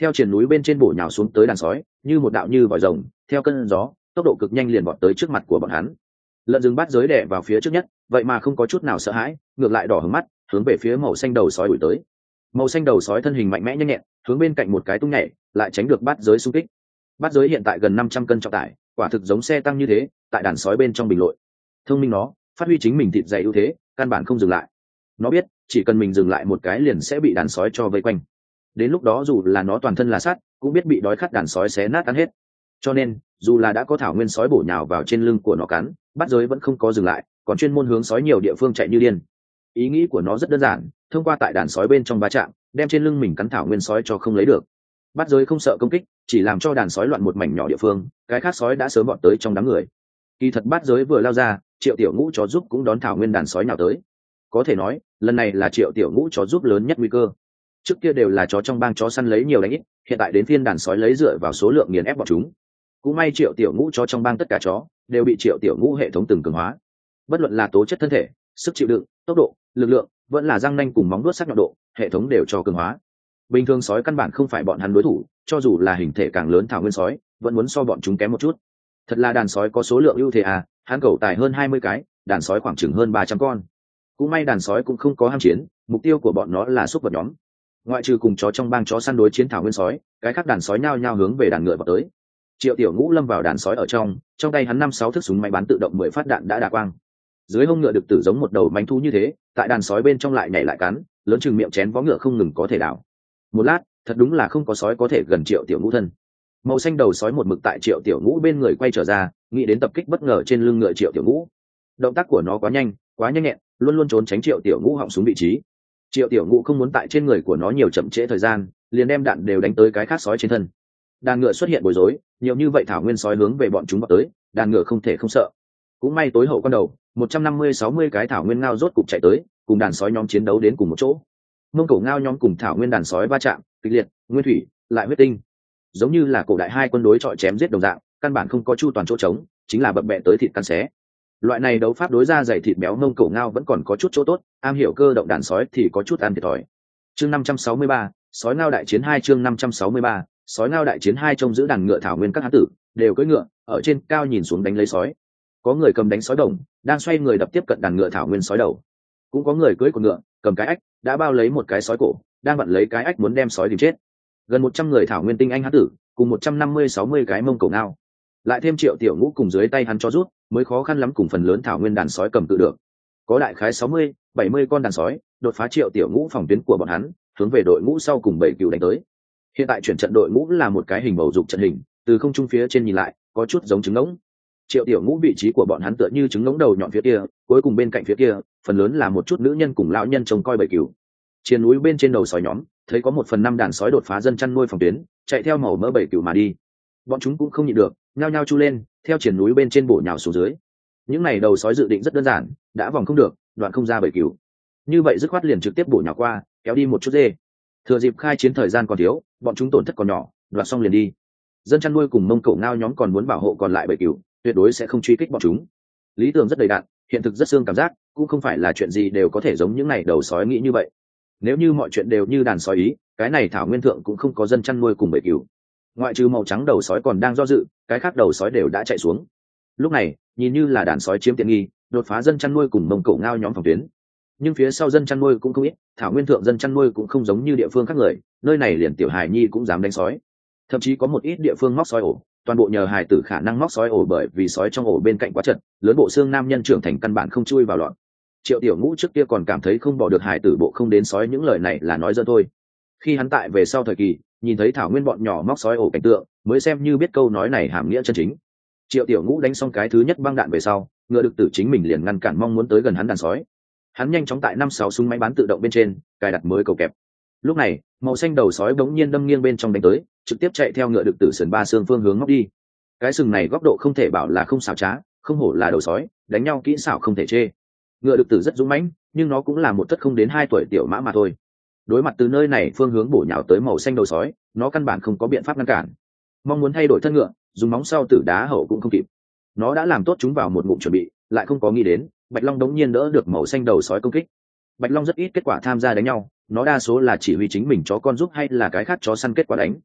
theo triển núi bên trên bổ nhào xuống tới đàn sói như một đạo như vòi rồng, theo cơn gió tốc độ cực nhanh liền vọt tới trước mặt của bọn hắn. Lợn rừng bắt giới đẻ vào phía trước nhất, vậy mà không có chút nào sợ hãi, ngược lại đỏ hứng mắt hướng về phía màu xanh đầu sói đuổi tới. Màu xanh đầu sói thân hình mạnh mẽ nhanh nhẹn, hướng bên cạnh một cái tung nhảy, lại tránh được bắt giới xung kích. Bắt giới hiện tại gần năm trăm cân trọng tải, quả thực giống xe tăng như thế, tại đàn sói bên trong bình lội. Thông minh nó phát huy chính mình thịt dày ưu thế, căn bản không dừng lại. Nó biết chỉ cần mình dừng lại một cái liền sẽ bị đàn sói cho vây quanh, đến lúc đó dù là nó toàn thân là sắt cũng biết bị đói khát đàn sói xé nát ăn hết. Cho nên dù là đã có thảo nguyên sói bổ nhào vào trên lưng của nó cắn, bắt giới vẫn không có dừng lại, còn chuyên môn hướng sói nhiều địa phương chạy như điên. Ý nghĩ của nó rất đơn giản, thông qua tại đàn sói bên trong va chạm đem trên lưng mình cắn thảo nguyên sói cho không lấy được. Bắt giới không sợ công kích, chỉ làm cho đàn sói loạn một mảnh nhỏ địa phương, cái khác sói đã sớm vọt tới trong đám người. Kỳ thật bắt giới vừa lao ra, Triệu Tiểu Ngũ chó giúp cũng đón thảo nguyên đàn sói nhào tới. Có thể nói lần này là Triệu Tiểu Ngũ chó giúp lớn nhất nguy cơ. Trước kia đều là chó trong bang chó săn lấy nhiều đánh ít, hiện tại đến phiên đàn sói lấy dựa vào số lượng nghiền ép bọn chúng. Cũng may Triệu Tiểu Ngũ chó trong bang tất cả chó đều bị Triệu Tiểu Ngũ hệ thống từng cường hóa, bất luận là tố chất thân thể, sức chịu đựng, tốc độ, lực lượng, vẫn là răng nanh cùng móng vuốt sắc nhọn độ, hệ thống đều cho cường hóa. Bình thường sói căn bản không phải bọn hắn đối thủ, cho dù là hình thể càng lớn thảo nguyên sói vẫn muốn so bọn chúng kém một chút. Thật là đàn sói có số lượng ưu thế à, hắn cầu tài hơn hai mươi cái, đàn sói khoảng chừng hơn ba trăm con. Cũng may đàn sói cũng không có ham chiến, mục tiêu của bọn nó là xúc vật nhóm. Ngoại trừ cùng chó trong bang chó săn đối chiến thảo nguyên sói, cái khác đàn sói nhao nhao hướng về đàn ngựa vào tới. Triệu Tiểu Ngũ lâm vào đàn sói ở trong, trong tay hắn năm sáu thước súng máy bắn tự động mười phát đạn đã đả quang. Dưới hông ngựa đực tử giống một đầu manh thú như thế, tại đàn sói bên trong lại nhảy lại cắn, lớn chừng miệng chén vó ngựa không ngừng có thể đảo. Một lát, thật đúng là không có sói có thể gần Triệu Tiểu Ngũ thân. Màu xanh đầu sói một mực tại Triệu Tiểu Ngũ bên người quay trở ra, nghĩ đến tập kích bất ngờ trên lưng ngựa Triệu Tiểu Ngũ. Động tác của nó quá nhanh, quá nhanh nhẹn, luôn luôn trốn tránh Triệu Tiểu Ngũ họng súng vị trí. Triệu Tiểu Ngũ không muốn tại trên người của nó nhiều chậm trễ thời gian, liền đem đạn đều đánh tới cái khác sói trên thân. Đàn ngựa xuất hiện bối rối, nhiều như vậy thảo nguyên sói hướng về bọn chúng vào tới, đàn ngựa không thể không sợ. Cũng may tối hậu con đầu, một trăm năm mươi sáu mươi cái thảo nguyên ngao rốt cục chạy tới, cùng đàn sói nhóm chiến đấu đến cùng một chỗ. Mông Cổ ngao nhóm cùng thảo nguyên đàn sói va chạm, kịch liệt, nguyên thủy, lại huyết tinh. Giống như là cổ đại hai quân đối chọi chém giết đồng dạng, căn bản không có chu toàn chỗ trống, chính là bập bẹ tới thịt căn xé. Loại này đấu pháp đối ra dày thịt béo Mông Cổ ngao vẫn còn có chút chỗ tốt, am hiểu cơ động đàn sói thì có chút ăn thiệt thòi. Chương năm trăm sáu mươi ba, sói ngao đại chiến hai chương năm trăm sáu mươi ba, sói ngao đại chiến hai trông giữ đàn ngựa thảo nguyên các hán tử, đều cưỡi ngựa, ở trên cao nhìn xuống đánh lấy sói. Có người cầm đánh sói đồng, đang xoay người đập tiếp cận đàn ngựa thảo nguyên sói đầu. Cũng có người cưỡi con ngựa, cầm cái ách, đã bao lấy một cái sói cổ, đang vặn lấy cái ách muốn đem sói tìm chết. Gần một trăm người thảo nguyên tinh anh hán tử, cùng một trăm năm mươi sáu mươi cái Mông Cổ ngao. Lại thêm Triệu Tiểu Ngũ cùng dưới tay hắn cho rút, mới khó khăn lắm cùng phần lớn thảo nguyên đàn sói cầm tự được. Có đại khái sáu mươi, bảy mươi con đàn sói, đột phá Triệu Tiểu Ngũ phòng tuyến của bọn hắn, hướng về đội ngũ sau cùng bảy cừu đánh tới. Hiện tại chuyển trận đội ngũ là một cái hình bầu dục trận hình, từ không trung phía trên nhìn lại, có chút giống trứng ngỗng. Triệu Tiểu Ngũ vị trí của bọn hắn tựa như trứng ngỗng đầu nhọn phía kia, cuối cùng bên cạnh phía kia, phần lớn là một chút nữ nhân cùng lão nhân trông coi bảy cừu. Trên núi bên trên đầu sói nhóm, thấy có một phần năm đàn sói đột phá dân chăn nuôi phòng tuyến, chạy theo màu mỡ bảy cừu mà đi. Bọn chúng cũng không nhịn được, nhao nhao chu lên, theo triển núi bên trên bổ nhào xuống dưới. Những này đầu sói dự định rất đơn giản, đã vòng không được, đoạn không ra bảy cừu. Như vậy dứt khoát liền trực tiếp bổ nhào qua, kéo đi một chút dê. Thừa dịp khai chiến thời gian còn thiếu, bọn chúng tổn thất còn nhỏ, đoạt xong liền đi. Dân chăn nuôi cùng Mông Cổ ngao nhóm còn muốn bảo hộ còn lại bảy cừu, tuyệt đối sẽ không truy kích bọn chúng. Lý tưởng rất đầy đặn, hiện thực rất xương cảm giác, cũng không phải là chuyện gì đều có thể giống những này đầu sói nghĩ như vậy. Nếu như mọi chuyện đều như đàn sói ý, cái này thảo nguyên thượng cũng không có dân chăn nuôi cùng bảy cừu. Ngoại trừ màu trắng đầu sói còn đang do dự, cái khác đầu sói đều đã chạy xuống. Lúc này nhìn như là đàn sói chiếm tiện nghi, đột phá dân chăn nuôi cùng Mông Cổ ngao nhóm phòng tuyến. Nhưng phía sau dân chăn nuôi cũng không ít, thảo nguyên thượng dân chăn nuôi cũng không giống như địa phương khác người, nơi này liền tiểu hài nhi cũng dám đánh sói. Thậm chí có một ít địa phương móc sói ổ, toàn bộ nhờ hài tử khả năng móc sói ổ, bởi vì sói trong ổ bên cạnh quá chật, lớn bộ xương nam nhân trưởng thành căn bản không chui vào lọt. Triệu Tiểu Ngũ trước kia còn cảm thấy không bỏ được hài tử bộ không đến sói, những lời này là nói dơ thôi. Khi hắn tại về sau thời kỳ nhìn thấy thảo nguyên bọn nhỏ móc sói ổ cảnh tượng, mới xem như biết câu nói này hàm nghĩa chân chính. Triệu Tiểu Ngũ đánh xong cái thứ nhất băng đạn về sau, ngựa đực tử chính mình liền ngăn cản mong muốn tới gần hắn đàn sói. Hắn nhanh chóng tại năm sáu súng máy bắn tự động bên trên cài đặt mới cầu kẹp. Lúc này màu xanh đầu sói bỗng nhiên đâm nghiêng bên trong đánh tới, trực tiếp chạy theo ngựa đực tử sườn ba xương phương hướng ngóc đi. Cái sừng này góc độ không thể bảo là không xảo trá, không hổ là đầu sói, đánh nhau kỹ xảo không thể chê. Ngựa đực tử rất dũng mãnh, nhưng nó cũng là một thất không đến hai tuổi tiểu mã mà thôi. Đối mặt từ nơi này phương hướng bổ nhào tới màu xanh đầu sói, nó căn bản không có biện pháp ngăn cản. Mong muốn thay đổi thân ngựa, dùng móng sau tử đá hậu cũng không kịp. Nó đã làm tốt chúng vào một ngụm chuẩn bị, lại không có nghĩ đến Bạch Long đống nhiên đỡ được màu xanh đầu sói công kích. Bạch Long rất ít kết quả tham gia đánh nhau, nó đa số là chỉ huy chính mình chó con giúp hay là cái khác chó săn kết quả đánh,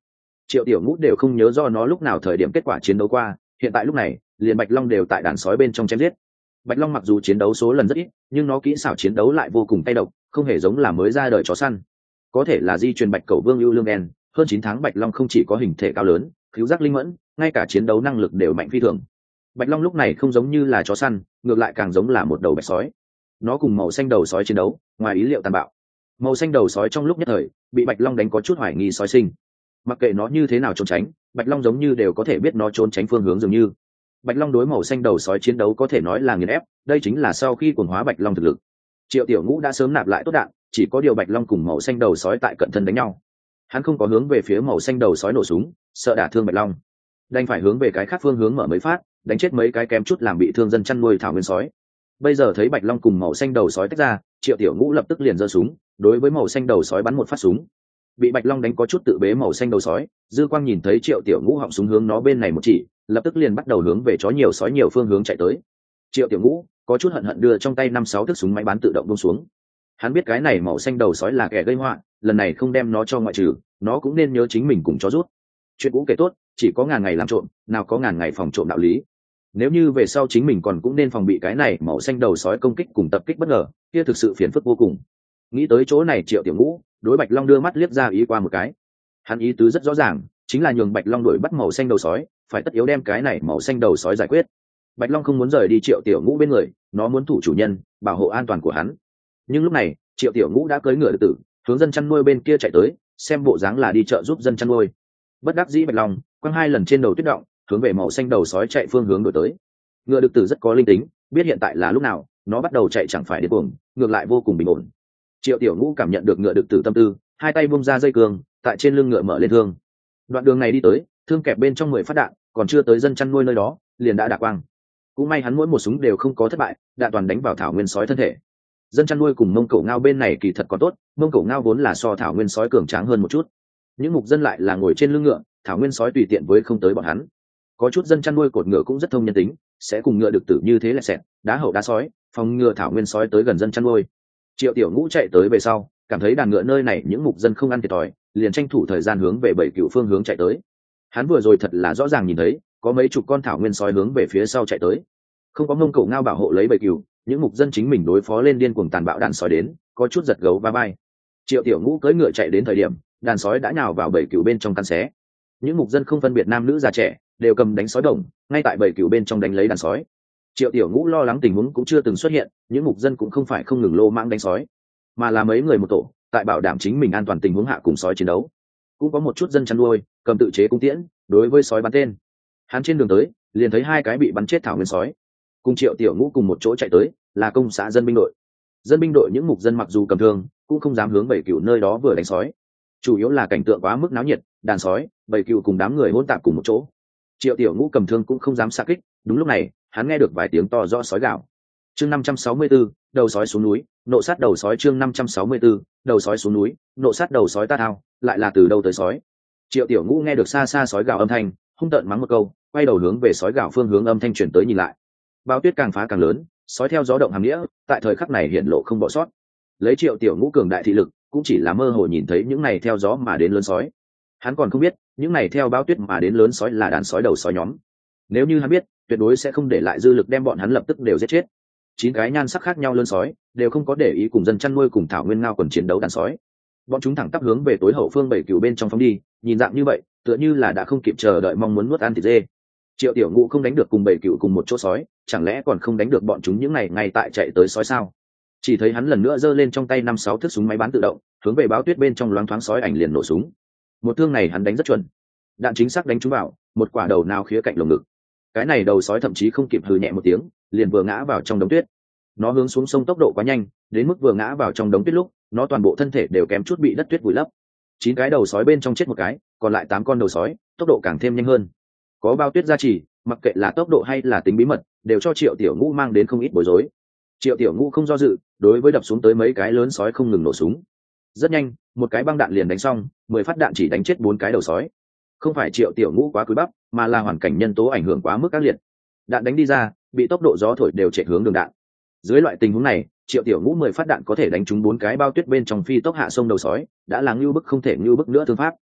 Triệu Tiểu Ngũ đều không nhớ do nó lúc nào thời điểm kết quả chiến đấu qua, hiện tại lúc này liền Bạch Long đều tại đàn sói bên trong chém giết. Bạch Long mặc dù chiến đấu số lần rất ít, nhưng nó kỹ xảo chiến đấu lại vô cùng tay độc, không hề giống là mới ra đời chó săn. Có thể là di truyền Bạch Cẩu Vương ưu lương đen, hơn chín tháng Bạch Long không chỉ có hình thể cao lớn, khứu giác linh mẫn, ngay cả chiến đấu năng lực đều mạnh phi thường. Bạch Long lúc này không giống như là chó săn, ngược lại càng giống là một đầu bạch sói. Nó cùng màu xanh đầu sói chiến đấu, ngoài ý liệu tàn bạo. Màu xanh đầu sói trong lúc nhất thời bị Bạch Long đánh có chút hoài nghi sói sinh. Mặc kệ nó như thế nào trốn tránh, Bạch Long giống như đều có thể biết nó trốn tránh phương hướng dường như. Bạch Long đối màu xanh đầu sói chiến đấu có thể nói là nghiền ép, đây chính là sau khi cuồng hóa Bạch Long thực lực. Triệu Tiểu Ngũ đã sớm nạp lại tốt đạn, chỉ có điều Bạch Long cùng màu xanh đầu sói tại cận thân đánh nhau. Hắn không có hướng về phía màu xanh đầu sói nổ súng, sợ đả thương Bạch Long, đành phải hướng về cái khác phương hướng mở mấy phát, đánh chết mấy cái kém chút làm bị thương dân chăn nuôi thảo nguyên sói. Bây giờ thấy Bạch Long cùng màu xanh đầu sói tách ra, Triệu Tiểu Ngũ lập tức liền giơ súng, đối với màu xanh đầu sói bắn một phát súng. Bị Bạch Long đánh có chút tự bế màu xanh đầu sói, dư quang nhìn thấy Triệu Tiểu Ngũ họng súng hướng nó bên này một chỉ, lập tức liền bắt đầu hướng về chó nhiều sói nhiều phương hướng chạy tới. Triệu Tiểu Ngũ có chút hận hận đưa trong tay năm sáu thước súng máy bán tự động buông xuống. Hắn biết cái này màu xanh đầu sói là kẻ gây họa, lần này không đem nó cho ngoại trừ, nó cũng nên nhớ chính mình cùng chó rút. Chuyện cũ kể tốt, chỉ có ngàn ngày làm trộm, nào có ngàn ngày phòng trộm đạo lý. Nếu như về sau chính mình còn cũng nên phòng bị cái này màu xanh đầu sói công kích cùng tập kích bất ngờ, kia thực sự phiền phức vô cùng. Nghĩ tới chỗ này, Triệu Tiểu Ngũ đối Bạch Long đưa mắt liếc ra ý qua một cái. Hắn ý tứ rất rõ ràng, chính là nhường Bạch Long đuổi bắt màu xanh đầu sói, phải tất yếu đem cái này màu xanh đầu sói giải quyết. Bạch Long không muốn rời đi Triệu Tiểu Ngũ bên người, nó muốn thủ chủ nhân, bảo hộ an toàn của hắn. Nhưng lúc này, Triệu Tiểu Ngũ đã cưỡi ngựa tự tử, hướng dân chăn nuôi bên kia chạy tới, xem bộ dáng là đi chợ giúp dân chăn nuôi. Bất đắc dĩ Bạch Long quăng hai lần trên đầu tuyết động, hướng về màu xanh đầu sói chạy phương hướng đổi tới. Ngựa đực tử rất có linh tính, biết hiện tại là lúc nào, nó bắt đầu chạy chẳng phải điên cuồng, ngược lại vô cùng bình ổn. Triệu Tiểu Ngũ cảm nhận được ngựa đực tử tâm tư, hai tay bung ra dây cương, tại trên lưng ngựa mở lên thương. Đoạn đường này đi tới, thương kẹp bên trong mười phát đạn, còn chưa tới dân chăn nuôi nơi đó, liền đã đạc quang. Cũng may hắn mỗi một súng đều không có thất bại, đạn toàn đánh vào thảo nguyên sói thân thể. Dân chăn nuôi cùng Mông Cổ Ngao bên này kỳ thật còn tốt, Mông Cổ Ngao vốn là so thảo nguyên sói cường tráng hơn một chút. Những mục dân lại là ngồi trên lưng ngựa, thảo nguyên sói tùy tiện với không tới bọn hắn. Có chút dân chăn nuôi cột ngựa cũng rất thông nhân tính, sẽ cùng ngựa đực tử như thế là xẹt, đá hậu đá sói, phòng ngừa thảo nguyên sói tới gần dân chăn nuôi. Triệu Tiểu Ngũ chạy tới về sau, cảm thấy đàn ngựa nơi này những mục dân không ăn thiệt thòi, liền tranh thủ thời gian hướng về bảy cựu phương hướng chạy tới. Hắn vừa rồi thật là rõ ràng nhìn thấy, có mấy chục con thảo nguyên sói hướng về phía sau chạy tới. Không có Mông Cổ Ngao bảo hộ lấy bảy cựu, những mục dân chính mình đối phó lên điên cuồng tàn bạo đàn sói đến, có chút giật gấu va vai. Triệu Tiểu Ngũ cưỡi ngựa chạy đến thời điểm, đàn sói đã nhào vào bảy cựu bên trong căn xé. Những mục dân không phân biệt nam nữ già trẻ, đều cầm đánh sói đồng, ngay tại bảy cựu bên trong đánh lấy đàn sói. Triệu Tiểu Ngũ lo lắng tình huống cũng chưa từng xuất hiện, những mục dân cũng không phải không ngừng lô mãng đánh sói, mà là mấy người một tổ, tại bảo đảm chính mình an toàn tình huống hạ cùng sói chiến đấu. Cũng có một chút dân chăn nuôi cầm tự chế cung tiễn, đối với sói bắn tên. Hắn trên đường tới, liền thấy hai cái bị bắn chết thảo nguyên sói. Cùng Triệu Tiểu Ngũ cùng một chỗ chạy tới, là công xã dân binh đội. Dân binh đội những mục dân mặc dù cầm thương, cũng không dám hướng bảy cựu nơi đó vừa đánh sói. Chủ yếu là cảnh tượng quá mức náo nhiệt, đàn sói, bảy cựu cùng đám người hỗn tạp cùng một chỗ. Triệu Tiểu Ngũ cầm thương cũng không dám xạ kích, đúng lúc này, hắn nghe được vài tiếng to rõ sói gào. Chương năm trăm sáu mươi tư, đầu sói xuống núi, nộ sát đầu sói. Chương năm trăm sáu mươi tư, đầu sói xuống núi, nộ sát đầu sói ta thao, lại là từ đâu tới sói. Triệu Tiểu Ngũ nghe được xa xa sói gào âm thanh, hung tợn mắng một câu, quay đầu hướng về sói gào phương hướng âm thanh truyền tới nhìn lại. Bao tuyết càng phá càng lớn, sói theo gió động hàm nghĩa, tại thời khắc này hiện lộ không bỏ sót. Lấy Triệu Tiểu Ngũ cường đại thị lực, cũng chỉ là mơ hồ nhìn thấy những này theo gió mà đến lớn sói. Hắn còn không biết, những này theo bao tuyết mà đến lớn sói là đàn sói đầu sói nhóm. Nếu như hắn biết, tuyệt đối sẽ không để lại dư lực đem bọn hắn lập tức đều giết chết. Chín cái nhan sắc khác nhau lớn sói, đều không có để ý cùng dân chăn nuôi cùng thảo nguyên ngao quần chiến đấu đàn sói. Bọn chúng thẳng tắp hướng về tối hậu phương bảy cửu bên trong phóng đi, nhìn dạng như vậy, tựa như là đã không kịp chờ đợi mong muốn nuốt ăn thịt dê. Triệu Tiểu Ngũ không đánh được cùng bảy cửu cùng một chỗ sói, chẳng lẽ còn không đánh được bọn chúng những này ngay tại chạy tới sói sao? Chỉ thấy hắn lần nữa giơ lên trong tay năm sáu thước súng máy bán tự động, hướng về báo tuyết bên trong loáng thoáng sói ảnh liền nổ súng. Một thương này hắn đánh rất chuẩn, đạn chính xác đánh trúng vào một quả đầu nào khía cạnh lồng ngực. Cái này đầu sói thậm chí không kịp hừ nhẹ một tiếng, liền vừa ngã vào trong đống tuyết. Nó hướng xuống sông tốc độ quá nhanh, đến mức vừa ngã vào trong đống tuyết lúc, nó toàn bộ thân thể đều kém chút bị đất tuyết vùi lấp. Chín cái đầu sói bên trong chết một cái, còn lại tám con đầu sói, tốc độ càng thêm nhanh hơn. Có bao tuyết gia trì, mặc kệ là tốc độ hay là tính bí mật, đều cho Triệu Tiểu Ngũ mang đến không ít bối rối. Triệu Tiểu Ngũ không do dự, đối với đập xuống tới mấy cái lớn sói không ngừng nổ súng. Rất nhanh, một cái băng đạn liền đánh xong, mười phát đạn chỉ đánh chết bốn cái đầu sói. Không phải Triệu Tiểu Ngũ quá cúi bắp, mà là hoàn cảnh nhân tố ảnh hưởng quá mức ác liệt. Đạn đánh đi ra, bị tốc độ gió thổi đều chạy hướng đường đạn. Dưới loại tình huống này, Triệu Tiểu Ngũ mười phát đạn có thể đánh trúng bốn cái bao tuyết bên trong phi tốc hạ sông đầu sói, đã là ngưu bức không thể ngưu bức nữa thương pháp.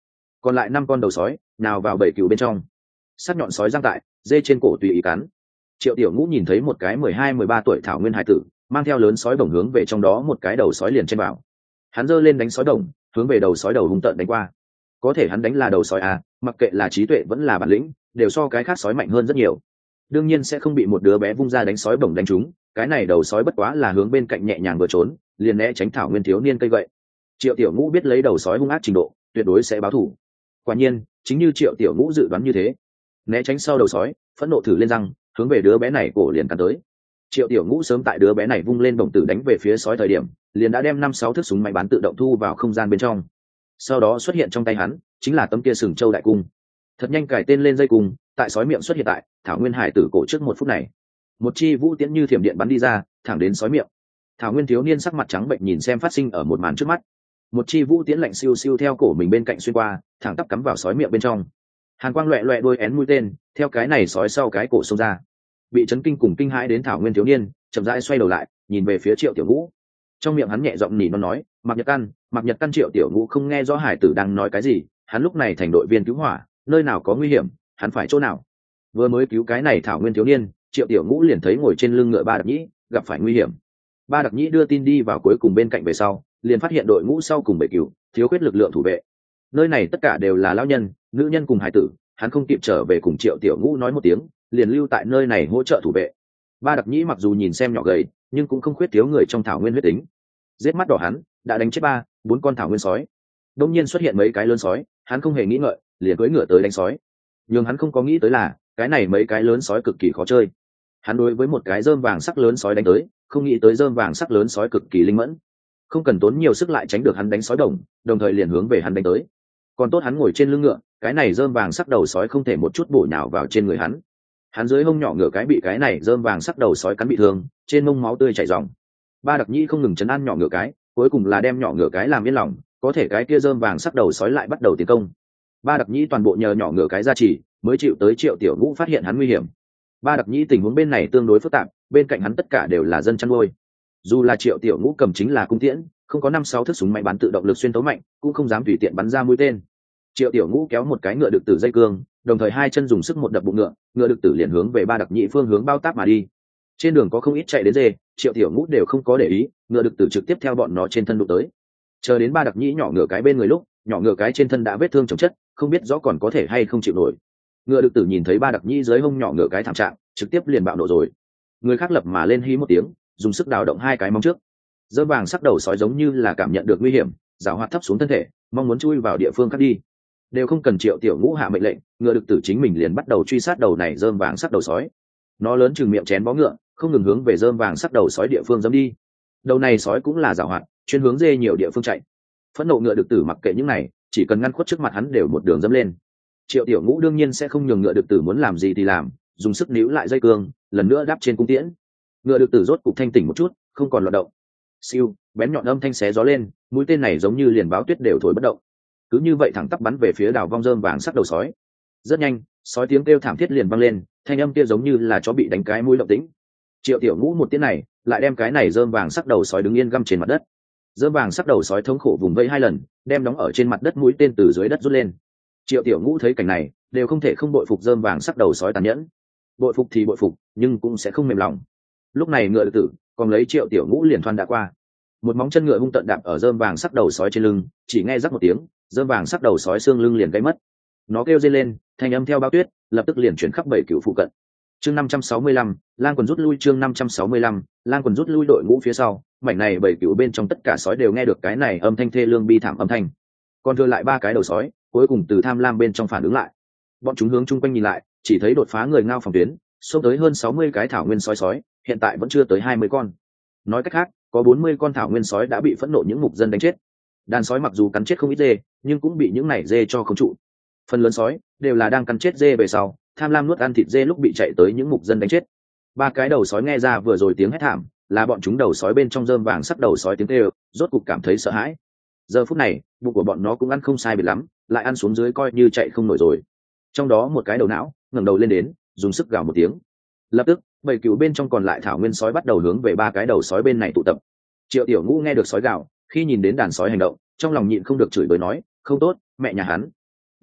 còn lại năm con đầu sói nào vào bầy cừu bên trong, sắc nhọn sói giang tại dê trên cổ tùy ý cắn. Triệu Tiểu Ngũ nhìn thấy một cái mười hai mười ba tuổi thảo nguyên hải tử mang theo lớn sói bổng hướng về trong đó một cái đầu sói liền trên bảo, hắn giơ lên đánh sói bổng hướng về đầu sói đầu hung tợn đánh qua. Có thể hắn đánh là đầu sói à, mặc kệ là trí tuệ vẫn là bản lĩnh đều so cái khác sói mạnh hơn rất nhiều, đương nhiên sẽ không bị một đứa bé vung ra đánh sói bổng đánh trúng. Cái này đầu sói bất quá là hướng bên cạnh nhẹ nhàng vừa trốn liền né tránh thảo nguyên thiếu niên cây gậy. Triệu Tiểu Ngũ biết lấy đầu sói hung ác trình độ tuyệt đối sẽ báo thù. Quả nhiên chính như Triệu Tiểu Ngũ dự đoán như thế, né tránh sau đầu sói phẫn nộ thử lên răng hướng về đứa bé này cổ liền cắn tới. Triệu Tiểu Ngũ sớm tại đứa bé này vung lên bổng tử đánh về phía sói thời điểm liền đã đem năm sáu thước súng máy bán tự động thu vào không gian bên trong. Sau đó xuất hiện trong tay hắn chính là tấm kia sừng châu đại cung, thật nhanh cài tên lên dây cung tại sói miệng xuất hiện tại thảo nguyên hải tử cổ trước một phút này. Một chi vũ tiễn như thiểm điện bắn đi ra thẳng đến sói miệng. Thảo nguyên thiếu niên sắc mặt trắng bệnh nhìn xem phát sinh ở một màn trước mắt. Một chi vũ tiễn lạnh siêu siêu theo cổ mình bên cạnh xuyên qua thẳng tắp cắm vào sói miệng bên trong. Hàn quang loẹ loẹ đôi én mũi tên theo cái này sói sau cái cổ xông ra. Bị chấn kinh cùng kinh hãi đến thảo nguyên thiếu niên chậm rãi xoay đầu lại nhìn về phía Triệu Tiểu Ngũ, trong miệng hắn nhẹ giọng nỉ non nói Mạc Nhật Căn, Mạc Nhật Căn. Triệu Tiểu Ngũ không nghe rõ hải tử đang nói cái gì, hắn lúc này thành đội viên cứu hỏa, nơi nào có nguy hiểm hắn phải chỗ nào. Vừa mới cứu cái này thảo nguyên thiếu niên, Triệu Tiểu Ngũ liền thấy ngồi trên lưng ngựa Ba Đặc Nhĩ gặp phải nguy hiểm. Ba Đặc Nhĩ đưa tin đi vào cuối cùng bên cạnh về sau liền phát hiện đội ngũ sau cùng bệ cừu thiếu khuyết lực lượng thủ vệ, nơi này tất cả đều là lão nhân nữ nhân cùng hải tử, hắn không kịp trở về cùng Triệu Tiểu Ngũ nói một tiếng liền lưu tại nơi này hỗ trợ thủ vệ. Ba Đặc Nhĩ mặc dù nhìn xem nhỏ gầy nhưng cũng không khuyết thiếu người trong thảo nguyên huyết tính, giết mắt đỏ hắn đã đánh chết ba bốn con thảo nguyên sói. Đông nhiên xuất hiện mấy cái lớn sói, hắn không hề nghĩ ngợi liền cưỡi ngựa tới đánh sói. Nhưng hắn không có nghĩ tới là cái này mấy cái lớn sói cực kỳ khó chơi. Hắn đối với một cái rơm vàng sắc lớn sói đánh tới, không nghĩ tới rơm vàng sắc lớn sói cực kỳ linh mẫn, không cần tốn nhiều sức lại tránh được hắn đánh sói đồng, đồng thời liền hướng về hắn đánh tới. Còn tốt hắn ngồi trên lưng ngựa, cái này rơm vàng sắc đầu sói không thể một chút bổ nhào vào trên người hắn. Hắn dưới hông nhỏ ngựa cái bị cái này rơm vàng sắc đầu sói cắn bị thương, trên mông máu tươi chảy ròng. Ba Đặc Nhĩ không ngừng chấn an nhỏ ngựa cái, cuối cùng là đem nhỏ ngựa cái làm yên lòng, có thể cái kia rơm vàng sắc đầu sói lại bắt đầu tiến công. Ba Đặc Nhĩ toàn bộ nhờ nhỏ ngựa cái gia trì mới chịu tới Triệu Tiểu Ngũ phát hiện hắn nguy hiểm. Ba Đặc Nhĩ tình huống bên này tương đối phức tạp, bên cạnh hắn tất cả đều là dân chăn nuôi. Dù là Triệu Tiểu Ngũ cầm chính là cung tiễn, không có năm sáu thước súng máy bắn tự động lực xuyên tấu mạnh, cũng không dám tùy tiện bắn ra mũi tên. Triệu Tiểu Ngũ kéo một cái ngựa đực tử dây cương, đồng thời hai chân dùng sức một đập bụng ngựa, ngựa đực tử liền hướng về Ba Đặc Nhĩ phương hướng bao táp mà đi. Trên đường có không ít chạy đến dê, Triệu Tiểu Ngũ đều không có để ý, ngựa đực tử trực tiếp theo bọn nó trên thân đụng tới. Chờ đến Ba Đặc Nhĩ nhỏ ngựa cái bên người lúc, nhỏ ngựa cái trên thân đã vết thương chồng chất, không biết rõ còn có thể hay không chịu nổi. Ngựa đực tử nhìn thấy Ba Đặc Nhĩ dưới hông nhỏ ngựa cái thảm trạng, trực tiếp liền bạo nộ rồi. Người khác lập mà lên hí một tiếng, dùng sức đào động hai cái móng trước. Dơ vàng sắc đầu sói giống như là cảm nhận được nguy hiểm, giảo hoạt thấp xuống thân thể, mong muốn chui vào địa phương khác đi. Đều không cần Triệu Tiểu Ngũ hạ mệnh lệnh, ngựa đực tử chính mình liền bắt đầu truy sát đầu này dơm vàng sắc đầu sói. Nó lớn chừng miệng chén bó ngựa, không ngừng hướng về dơm vàng sắc đầu sói địa phương dẫm đi. Đầu này sói cũng là giảo hoạt, chuyên hướng dê nhiều địa phương chạy. Phẫn nộ ngựa đực tử mặc kệ những này, chỉ cần ngăn khuất trước mặt hắn đều một đường dẫm lên. Triệu Tiểu Ngũ đương nhiên sẽ không nhường ngựa đực tử muốn làm gì thì làm, dùng sức níu lại dây cương, lần nữa đáp trên cung tiễn. Ngựa đực tử rốt cục thanh tỉnh một chút, không còn loạn động. Siêu, bén nhọn âm thanh xé gió lên, mũi tên này giống như liền báo tuyết đều thổi bất động. Cứ như vậy thẳng tắp bắn về phía đảo vong rơm vàng sắc đầu sói. Rất nhanh, sói tiếng kêu thảm thiết liền vang lên, thanh âm kia giống như là chó bị đánh cái mũi động tĩnh. Triệu Tiểu Ngũ một tiếng này, lại đem cái này rơm vàng sắc đầu sói đứng yên găm trên mặt đất. Rơm vàng sắc đầu sói thống khổ vùng vẫy hai lần, đem đóng ở trên mặt đất mũi tên từ dưới đất rút lên. Triệu Tiểu Ngũ thấy cảnh này, đều không thể không bội phục rơm vàng sắc đầu sói tàn nhẫn. Bội phục thì bội phục, nhưng cũng sẽ không mềm lòng. Lúc này ngựa tử, còn lấy Triệu Tiểu Ngũ liền thoăn đã qua. Một móng chân ngựa hung tận đạp ở rơm vàng sắc đầu sói trên lưng, chỉ nghe rắc một tiếng, rơm vàng sắc đầu sói xương lưng liền gãy mất. Nó kêu rên lên, thanh âm theo bao tuyết, lập tức liền chuyển khắp bảy cựu phụ cận. Chương năm trăm sáu mươi lăm, Lang quần rút lui. Chương năm trăm sáu mươi lăm, Lang quần rút lui. Đội ngũ phía sau, mảnh này bảy cựu bên trong tất cả sói đều nghe được cái này âm thanh thê lương bi thảm âm thanh. Còn thừa lại ba cái đầu sói, cuối cùng từ tham lam bên trong phản ứng lại. Bọn chúng hướng chung quanh nhìn lại, chỉ thấy đột phá người ngao phòng tuyến, xông tới hơn sáu mươi cái thảo nguyên sói sói, hiện tại vẫn chưa tới hai mươi con. Nói cách khác, có bốn mươi con thảo nguyên sói đã bị phẫn nộ những mục dân đánh chết. Đàn sói mặc dù cắn chết không ít dê, nhưng cũng bị những này dê cho không trụ. Phần lớn sói đều là đang cắn chết dê về sau, tham lam nuốt ăn thịt dê lúc bị chạy tới những mục dân đánh chết. Ba cái đầu sói nghe ra vừa rồi tiếng hét thảm, là bọn chúng đầu sói bên trong rơm vàng sắc đầu sói tiếng kêu, rốt cục cảm thấy sợ hãi. Giờ phút này, bụng của bọn nó cũng ăn không sai biệt lắm, lại ăn xuống dưới coi như chạy không nổi rồi. Trong đó một cái đầu não ngẩng đầu lên đến, dùng sức gào một tiếng. Lập tức, bảy cừu bên trong còn lại thảo nguyên sói bắt đầu hướng về ba cái đầu sói bên này tụ tập. Triệu Tiểu Ngũ nghe được sói gào, khi nhìn đến đàn sói hành động, trong lòng nhịn không được chửi bới nói, không tốt, mẹ nhà hắn.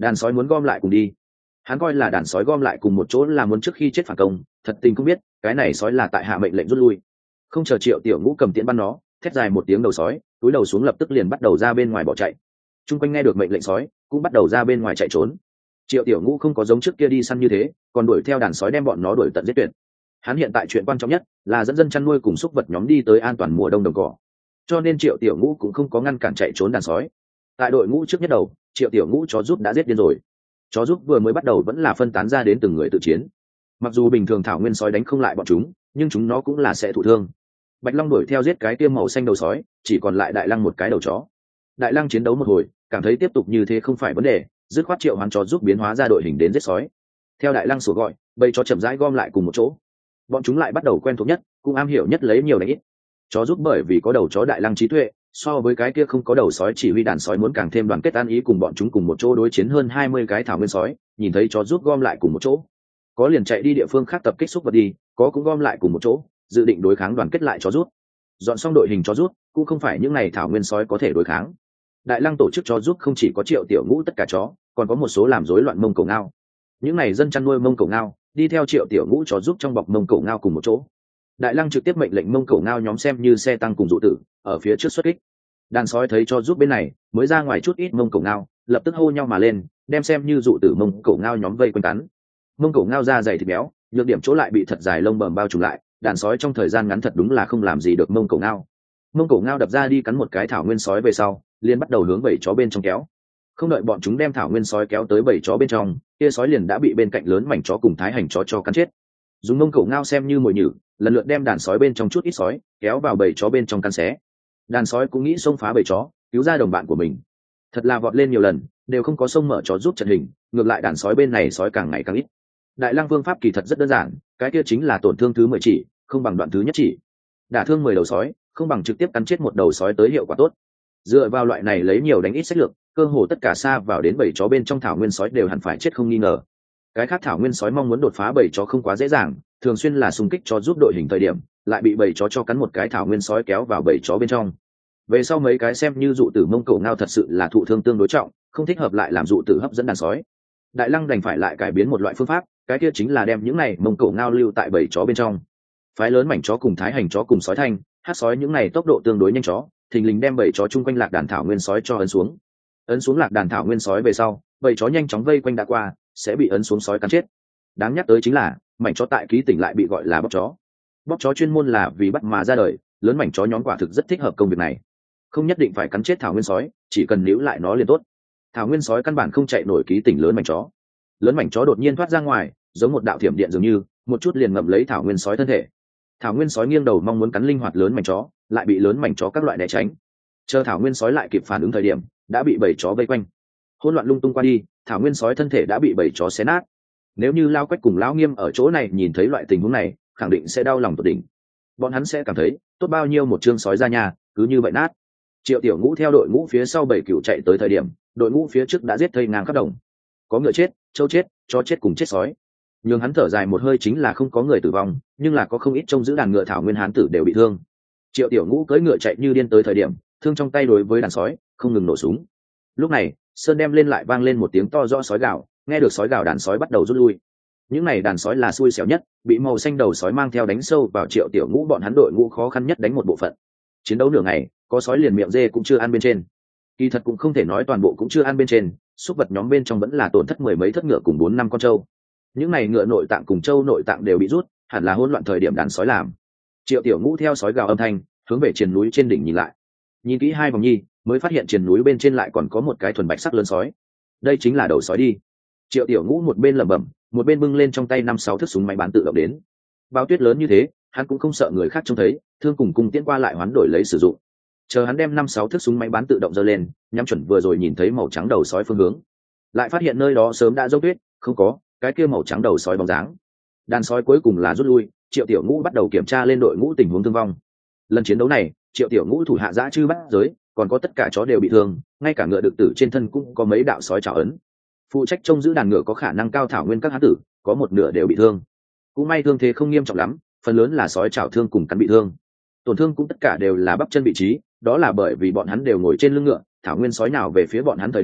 Đàn sói muốn gom lại cùng đi. Hắn coi là đàn sói gom lại cùng một chỗ là muốn trước khi chết phản công, thật tình không biết cái này sói là tại hạ mệnh lệnh rút lui. Không chờ Triệu Tiểu Ngũ cầm tiễn bắn nó, thét dài một tiếng đầu sói, túi đầu xuống lập tức liền bắt đầu ra bên ngoài bỏ chạy. Trung quanh nghe được mệnh lệnh sói cũng bắt đầu ra bên ngoài chạy trốn. Triệu Tiểu Ngũ không có giống trước kia đi săn như thế, còn đuổi theo đàn sói đem bọn nó đuổi tận giết tuyệt. Hắn hiện tại chuyện quan trọng nhất là dẫn dân chăn nuôi cùng súc vật nhóm đi tới an toàn mùa đông đồng cỏ, cho nên Triệu Tiểu Ngũ cũng không có ngăn cản chạy trốn đàn sói. Tại đội ngũ trước nhất đầu, Triệu Tiểu Ngũ chó giúp đã giết điên rồi. Chó giúp vừa mới bắt đầu vẫn là phân tán ra đến từng người tự chiến. Mặc dù bình thường thảo nguyên sói đánh không lại bọn chúng, nhưng chúng nó cũng là sẽ thụ thương. Bạch Long đuổi theo giết cái tiêm màu xanh đầu sói, chỉ còn lại Đại Lăng một cái đầu chó. Đại Lăng chiến đấu một hồi, cảm thấy tiếp tục như thế không phải vấn đề, dứt khoát triệu hoán chó giúp biến hóa ra đội hình đến giết sói. Theo Đại Lăng sủa gọi, bầy chó chậm rãi gom lại cùng một chỗ. Bọn chúng lại bắt đầu quen thuộc nhất, cũng am hiểu nhất lấy nhiều đánh ít. Chó giúp bởi vì có đầu chó Đại Lăng trí tuệ, so với cái kia không có đầu sói chỉ huy đàn sói muốn càng thêm đoàn kết an ý cùng bọn chúng cùng một chỗ đối chiến hơn hai mươi cái thảo nguyên sói. Nhìn thấy chó giúp gom lại cùng một chỗ, có liền chạy đi địa phương khác tập kích xúc vật đi, có cũng gom lại cùng một chỗ, dự định đối kháng đoàn kết lại chó rút. Dọn xong đội hình chó rút, cũng không phải những này thảo nguyên sói có thể đối kháng. Đại Lăng tổ chức chó rút không chỉ có Triệu Tiểu Ngũ tất cả chó, còn có một số làm rối loạn Mông Cổ Ngao. Những này dân chăn nuôi Mông Cổ Ngao đi theo Triệu Tiểu Ngũ chó rút trong bọc Mông Cổ Ngao cùng một chỗ. Đại Lăng trực tiếp mệnh lệnh Mông Cổ Ngao nhóm xem như xe tăng cùng dụ tử ở phía trước xuất kích. Đàn sói thấy chó rút bên này mới ra ngoài chút ít Mông Cổ Ngao, lập tức hô nhau mà lên, đem xem như dụ tử Mông Cổ Ngao nhóm vây quanh cắn. Mông Cổ Ngao da dày thịt béo, nhược điểm chỗ lại bị thật dài lông bờm bao trùm lại, đàn sói trong thời gian ngắn thật đúng là không làm gì được Mông Cổ Ngao. Mông Cổ Ngao đập ra đi cắn một cái thảo nguyên sói về sau, liền bắt đầu hướng bầy chó bên trong kéo. Không đợi bọn chúng đem thảo nguyên sói kéo tới bầy chó bên trong, kia sói liền đã bị bên cạnh lớn mảnh chó cùng thái hành chó cho cắn chết. Dùng Mông Cổ Ngao xem như mồi nhử, lần lượt đem đàn sói bên trong chút ít sói kéo vào bầy chó bên trong cắn xé. Đàn sói cũng nghĩ xông phá bầy chó, cứu ra đồng bạn của mình. Thật là vọt lên nhiều lần, đều không có xông mở chó giúp trận hình, ngược lại đàn sói bên này sói càng ngày càng ít. Đại Lăng phương pháp kỳ thật rất đơn giản, cái kia chính là tổn thương thứ mười chỉ, không bằng đoạn thứ nhất chỉ. Đả thương mười đầu sói, không bằng trực tiếp cắn chết một đầu sói tới hiệu quả tốt. Dựa vào loại này lấy nhiều đánh ít sách lược, cơ hồ tất cả xa vào đến bầy chó bên trong thảo nguyên sói đều hẳn phải chết không nghi ngờ. Cái khác thảo nguyên sói mong muốn đột phá bầy chó không quá dễ dàng, thường xuyên là xung kích cho giúp đội hình thời điểm, lại bị bầy chó cho cắn một cái thảo nguyên sói kéo vào bầy chó bên trong. Về sau mấy cái xem như dụ tử Mông Cổ Ngao thật sự là thụ thương tương đối trọng, không thích hợp lại làm dụ tử hấp dẫn đàn sói. Đại Lăng đành phải lại cải biến một loại phương pháp, cái kia chính là đem những này Mông Cổ Ngao lưu tại bầy chó bên trong. Phái lớn mảnh chó cùng thái hành chó cùng sói thanh, hát sói những này tốc độ tương đối nhanh chó, thình lình đem bầy chó chung quanh lạc đàn thảo nguyên sói cho ấn xuống. Ấn xuống lạc đàn thảo nguyên sói về sau, bầy chó nhanh chóng vây quanh đã qua, sẽ bị ấn xuống sói cắn chết. Đáng nhắc tới chính là, mảnh chó tại ký tỉnh lại bị gọi là bóc chó. Bóc chó chuyên môn là vì bắt mà ra đời, lớn mảnh chó nhóm quả thực rất thích hợp công việc này. Không nhất định phải cắn chết thảo nguyên sói, chỉ cần níu lại nó liền tốt. Thảo nguyên sói căn bản không chạy nổi ký tỉnh lớn mảnh chó. Lớn mảnh chó đột nhiên thoát ra ngoài, giống một đạo thiểm điện dường như, một chút liền ngậm lấy thảo nguyên sói thân thể. Thảo nguyên sói nghiêng đầu mong muốn cắn linh hoạt lớn mảnh chó, lại bị lớn mảnh chó các loại né tránh. Chờ thảo nguyên sói lại kịp phản ứng thời điểm, đã bị bầy chó vây quanh. Hỗn loạn lung tung qua đi, thảo nguyên sói thân thể đã bị bầy chó xé nát. Nếu như Lao Quách cùng Lão Nghiêm ở chỗ này nhìn thấy loại tình huống này, khẳng định sẽ đau lòng tột đỉnh. Bọn hắn sẽ cảm thấy, tốt bao nhiêu một chương sói ra nhà, cứ như vậy nát. Triệu Tiểu Ngũ theo đội ngũ phía sau bảy cựu chạy tới thời điểm, đội ngũ phía trước đã giết thây ngang khắp đồng. Có ngựa chết, trâu chết, chó chết cùng chết sói. Nhưng hắn thở dài một hơi chính là không có người tử vong, nhưng là có không ít trông giữ đàn ngựa thảo nguyên hán tử đều bị thương. Triệu Tiểu Ngũ cưỡi ngựa chạy như điên tới thời điểm, thương trong tay đối với đàn sói, không ngừng nổ súng. Lúc này, sơn đem lên lại vang lên một tiếng to rõ sói gào, nghe được sói gào đàn sói bắt đầu rút lui. Những này đàn sói là xui xẻo nhất, bị màu xanh đầu sói mang theo đánh sâu vào Triệu Tiểu Ngũ bọn hắn đội ngũ khó khăn nhất đánh một bộ phận. Chiến đấu nửa ngày, có sói liền miệng dê cũng chưa ăn bên trên. Kỳ thật cũng không thể nói toàn bộ cũng chưa ăn bên trên, súc vật nhóm bên trong vẫn là tổn thất mười mấy thất ngựa cùng bốn năm con trâu. Những này ngựa nội tạng cùng trâu nội tạng đều bị rút, hẳn là hỗn loạn thời điểm đàn sói làm. Triệu Tiểu Ngũ theo sói gào âm thanh, hướng về triền núi trên đỉnh nhìn lại. Nhìn kỹ hai vòng nhi, mới phát hiện triền núi bên trên lại còn có một cái thuần bạch sắc lớn sói. Đây chính là đầu sói đi. Triệu Tiểu Ngũ một bên lẩm bẩm, một bên bưng lên trong tay năm sáu thước súng máy bán tự động đến. Bao tuyết lớn như thế, hắn cũng không sợ người khác trông thấy, thương cùng cung tiễn qua lại hoán đổi lấy sử dụng. Chờ hắn đem năm sáu thước súng máy bán tự động giơ lên, nhắm chuẩn vừa rồi nhìn thấy màu trắng đầu sói phương hướng, lại phát hiện nơi đó sớm đã dốc tuyết, không có cái kia màu trắng đầu sói bóng dáng. Đàn sói cuối cùng là rút lui, Triệu Tiểu Ngũ bắt đầu kiểm tra lên đội ngũ tình huống thương vong. Lần chiến đấu này, Triệu Tiểu Ngũ thủ hạ dã chư bắt giới, còn có tất cả chó đều bị thương, ngay cả ngựa đực tử trên thân cũng có mấy đạo sói trảo ấn. Phụ trách trông giữ đàn ngựa có khả năng cao thảo nguyên các hán tử, có một nửa đều bị thương. Cũng may thương thế không nghiêm trọng lắm, phần lớn là sói trảo thương cùng cắn bị thương. Tổn thương cũng tất cả đều là bắp chân vị trí, đó là bởi vì bọn hắn đều ngồi trên lưng ngựa, thảo nguyên sói nào về phía bọn hắn thời điểm,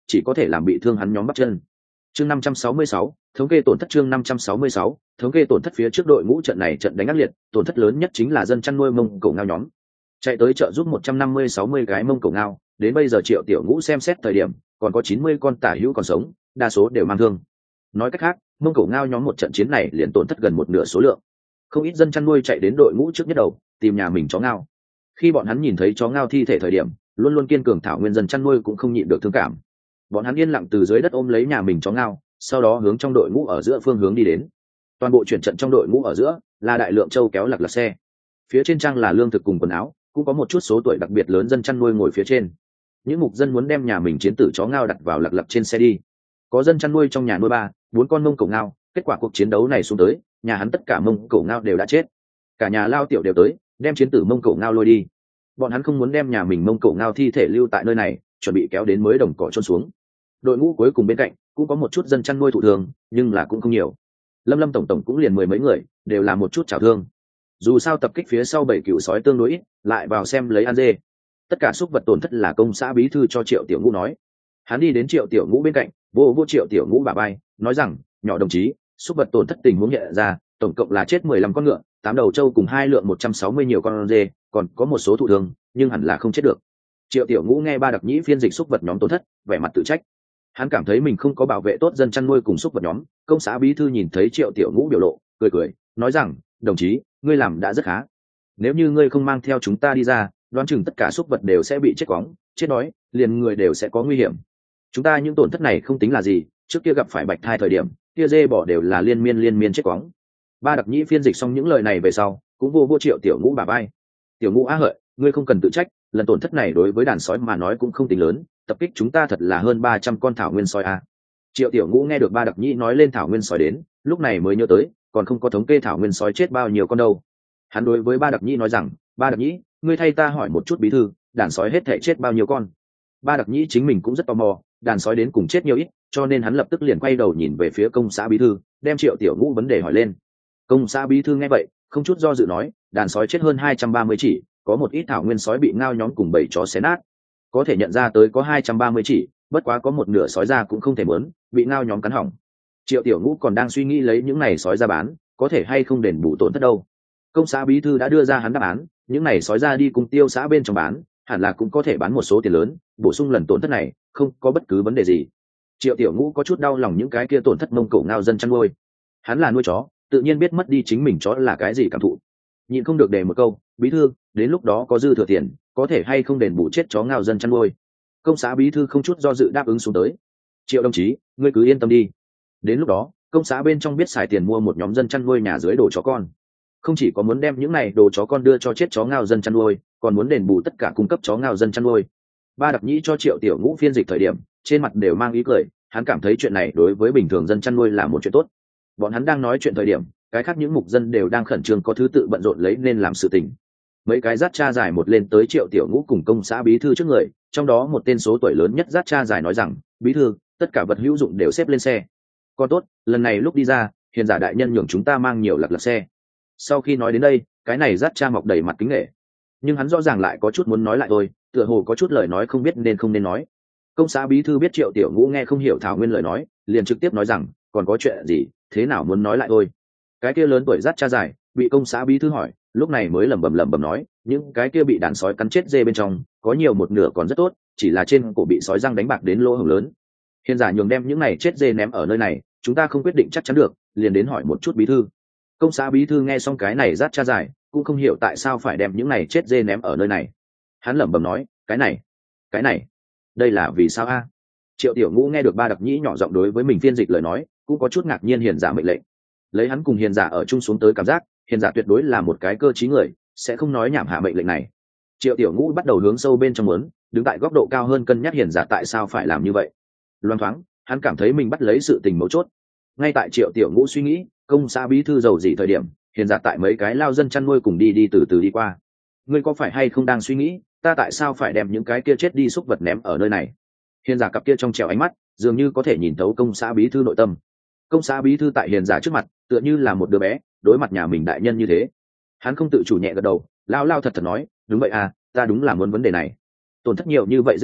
chỉ có thể làm bị thương hắn nhóm bắp chân. Chương năm trăm sáu mươi sáu, thống kê tổn thất. Chương năm trăm sáu mươi sáu, thống kê tổn thất. Phía trước đội ngũ trận này trận đánh ác liệt, tổn thất lớn nhất chính là dân chăn nuôi Mông Cổ Ngao nhóm. Chạy tới trợ giúp một trăm năm mươi sáu mươi cái Mông Cổ Ngao, đến bây giờ Triệu Tiểu Ngũ xem xét thời điểm, còn có chín mươi con tả hữu còn sống, đa số đều mang thương. Nói cách khác, Mông Cổ Ngao nhóm một trận chiến này liền tổn thất gần một nửa số lượng. Không ít dân chăn nuôi chạy đến đội ngũ trước nhất đầu, tìm nhà mình chó ngao. Khi bọn hắn nhìn thấy chó ngao thi thể thời điểm, luôn luôn kiên cường thảo nguyên dân chăn nuôi cũng không nhịn được thương cảm. Bọn hắn yên lặng từ dưới đất ôm lấy nhà mình chó ngao, sau đó hướng trong đội ngũ ở giữa phương hướng đi đến. Toàn bộ chuyển trận trong đội ngũ ở giữa là đại lượng trâu kéo lật lật xe, phía trên trang là lương thực cùng quần áo, cũng có một chút số tuổi đặc biệt lớn dân chăn nuôi ngồi phía trên. Những mục dân muốn đem nhà mình chiến tử chó ngao đặt vào lật lật trên xe đi. Có dân chăn nuôi trong nhà nuôi ba bốn con Mông Cổ Ngao, kết quả cuộc chiến đấu này xuống tới, nhà hắn tất cả Mông Cổ Ngao đều đã chết, cả nhà lao tiểu đều tới đem chiến tử Mông Cổ Ngao lôi đi. Bọn hắn không muốn đem nhà mình Mông Cổ Ngao thi thể lưu tại nơi này, chuẩn bị kéo đến mới đồng cỏ trôn xuống. Đội ngũ cuối cùng bên cạnh cũng có một chút dân chăn nuôi thụ thương, nhưng là cũng không nhiều. Lâm Lâm tổng tổng cũng liền mười mấy người, đều là một chút chảo thương. Dù sao tập kích phía sau bảy cựu sói tương đối ít, lại vào xem lấy ăn dê. Tất cả súc vật tổn thất là công xã bí thư cho Triệu Tiểu Ngũ nói. Hắn đi đến Triệu Tiểu Ngũ bên cạnh, vô vô Triệu Tiểu Ngũ bả vai, nói rằng, nhỏ đồng chí, súc vật tổn thất tình huống hiện ra, tổng cộng là chết mười lăm con ngựa, tám đầu trâu cùng hai lượng một trăm sáu mươi nhiều con dê, còn có một số thụ thương, nhưng hẳn là không chết được. Triệu Tiểu Ngũ nghe ba đặc nhĩ phiên dịch súc vật nhóm tổn thất, vẻ mặt tự trách. Hắn cảm thấy mình không có bảo vệ tốt dân chăn nuôi cùng súc vật nhóm. Công xã bí thư nhìn thấy Triệu Tiểu Ngũ biểu lộ, cười cười, nói rằng, đồng chí, ngươi làm đã rất khá. Nếu như ngươi không mang theo chúng ta đi ra, đoán chừng tất cả súc vật đều sẽ bị chết quóng, chết đói, liền người đều sẽ có nguy hiểm. Chúng ta những tổn thất này không tính là gì, trước kia gặp phải bạch thai thời điểm, kia dê bỏ đều là liên miên liên miên chết quóng. Ba đặc nhĩ phiên dịch xong những lời này về sau, cũng vô vô Triệu Tiểu Ngũ bả vai. Tiểu Ngũ á hợi, ngươi không cần tự trách, lần tổn thất này đối với đàn sói mà nói cũng không tính lớn, tập kích chúng ta thật là hơn ba trăm con thảo nguyên sói a. Triệu Tiểu Ngũ nghe được ba đặc nhĩ nói lên thảo nguyên sói đến, lúc này mới nhớ tới, còn không có thống kê thảo nguyên sói chết bao nhiêu con đâu. Hắn đối với ba đặc nhĩ nói rằng, ba đặc nhĩ, ngươi thay ta hỏi một chút bí thư, đàn sói hết thể chết bao nhiêu con. Ba đặc nhĩ chính mình cũng rất tò mò, đàn sói đến cùng chết nhiều ít, cho nên hắn lập tức liền quay đầu nhìn về phía công xã bí thư, đem Triệu Tiểu Ngũ vấn đề hỏi lên. Công xã bí thư nghe vậy, không chút do dự nói, đàn sói chết hơn hai trăm ba mươi chỉ, có một ít thảo nguyên sói bị ngao nhóm cùng bầy chó xé nát. Có thể nhận ra tới có hai trăm ba mươi chỉ, bất quá có một nửa sói ra cũng không thể mớn, bị ngao nhóm cắn hỏng. Triệu Tiểu Ngũ còn đang suy nghĩ lấy những này sói ra bán, có thể hay không đền bù tổn thất đâu. Công xã bí thư đã đưa ra hắn đáp án, những này sói ra đi cùng tiêu xã bên trong bán, hẳn là cũng có thể bán một số tiền lớn, bổ sung lần tổn thất này, không có bất cứ vấn đề gì. Triệu Tiểu Ngũ có chút đau lòng những cái kia tổn thất Mông Cổ Ngao dân chăn nuôi. Hắn là nuôi chó, tự nhiên biết mất đi chính mình chó là cái gì cảm thụ. Nhịn không được đề một câu, bí thư, đến lúc đó có dư thừa tiền, có thể hay không đền bù chết chó Ngao dân chăn nuôi. Công xã bí thư không chút do dự đáp ứng xuống tới. Triệu đồng chí, ngươi cứ yên tâm đi. Đến lúc đó, công xã bên trong biết xài tiền mua một nhóm dân chăn nuôi nhà dưới đồ chó con. Không chỉ có muốn đem những này đồ chó con đưa cho chết chó Ngao dân chăn nuôi, còn muốn đền bù tất cả cung cấp chó Ngao dân chăn nuôi. Ba đặc nhĩ cho Triệu Tiểu Ngũ phiên dịch thời điểm, trên mặt đều mang ý cười, hắn cảm thấy chuyện này đối với bình thường dân chăn nuôi là một chuyện tốt. Bọn hắn đang nói chuyện thời điểm, cái khác những mục dân đều đang khẩn trương có thứ tự bận rộn lấy nên làm sự tình. Mấy cái dắt cha dài một lên tới Triệu Tiểu Ngũ cùng công xã bí thư trước người, trong đó một tên số tuổi lớn nhất dắt cha dài nói rằng, bí thư, tất cả vật hữu dụng đều xếp lên xe. Còn tốt, lần này lúc đi ra, hiền giả đại nhân nhường chúng ta mang nhiều lật lật xe. Sau khi nói đến đây, cái này dắt cha mọc đầy mặt kính nể, nhưng hắn rõ ràng lại có chút muốn nói lại thôi, tựa hồ có chút lời nói không biết nên không nên nói. Công xã bí thư biết Triệu Tiểu Ngũ nghe không hiểu thảo nguyên lời nói, liền trực tiếp nói rằng, còn có chuyện gì, thế nào muốn nói lại thôi. Cái kia lớn tuổi dắt cha dài bị công xã bí thư hỏi, lúc này mới lẩm bẩm lẩm bẩm nói, những cái kia bị đàn sói cắn chết dê bên trong, có nhiều một nửa còn rất tốt, chỉ là trên cổ bị sói răng đánh bạc đến lỗ hổng lớn. Hiền giả nhường đem những này chết dê ném ở nơi này, chúng ta không quyết định chắc chắn được, liền đến hỏi một chút bí thư. Công xã bí thư nghe xong cái này dắt cha dài, cũng không hiểu tại sao phải đem những này chết dê ném ở nơi này. Hắn lẩm bẩm nói, cái này, cái này, đây là vì sao a? Triệu Tiểu Ngũ nghe được ba đặc nhĩ nhỏ giọng đối với mình phiên dịch lời nói, cũng có chút ngạc nhiên hiền giả mệnh lệnh. Lấy hắn cùng hiền giả ở chung xuống tới cảm giác, hiền giả tuyệt đối là một cái cơ trí người, sẽ không nói nhảm hạ mệnh lệnh này. Triệu Tiểu Ngũ bắt đầu hướng sâu bên trong muốn, đứng tại góc độ cao hơn cân nhắc hiền giả tại sao phải làm như vậy. Loan thoáng, hắn cảm thấy mình bắt lấy sự tình mấu chốt. Ngay tại Triệu Tiểu Ngũ suy nghĩ, công xã bí thư giàu gì thời điểm, hiền giả tại mấy cái lao dân chăn nuôi cùng đi đi từ từ đi qua. Ngươi có phải hay không đang suy nghĩ, ta tại sao phải đem những cái kia chết đi xúc vật ném ở nơi này? Hiền giả cặp kia trong trẻo ánh mắt, dường như có thể nhìn thấu công xã bí thư nội tâm. Công xã bí thư tại hiền giả trước mặt, tựa như là một đứa bé đối mặt nhà mình đại nhân như thế. Hắn không tự chủ nhẹ gật đầu, lao lao thật thật nói, đúng vậy à, ta đúng là muốn vấn đề này. Tổn thất nhiều như vậy dây bò,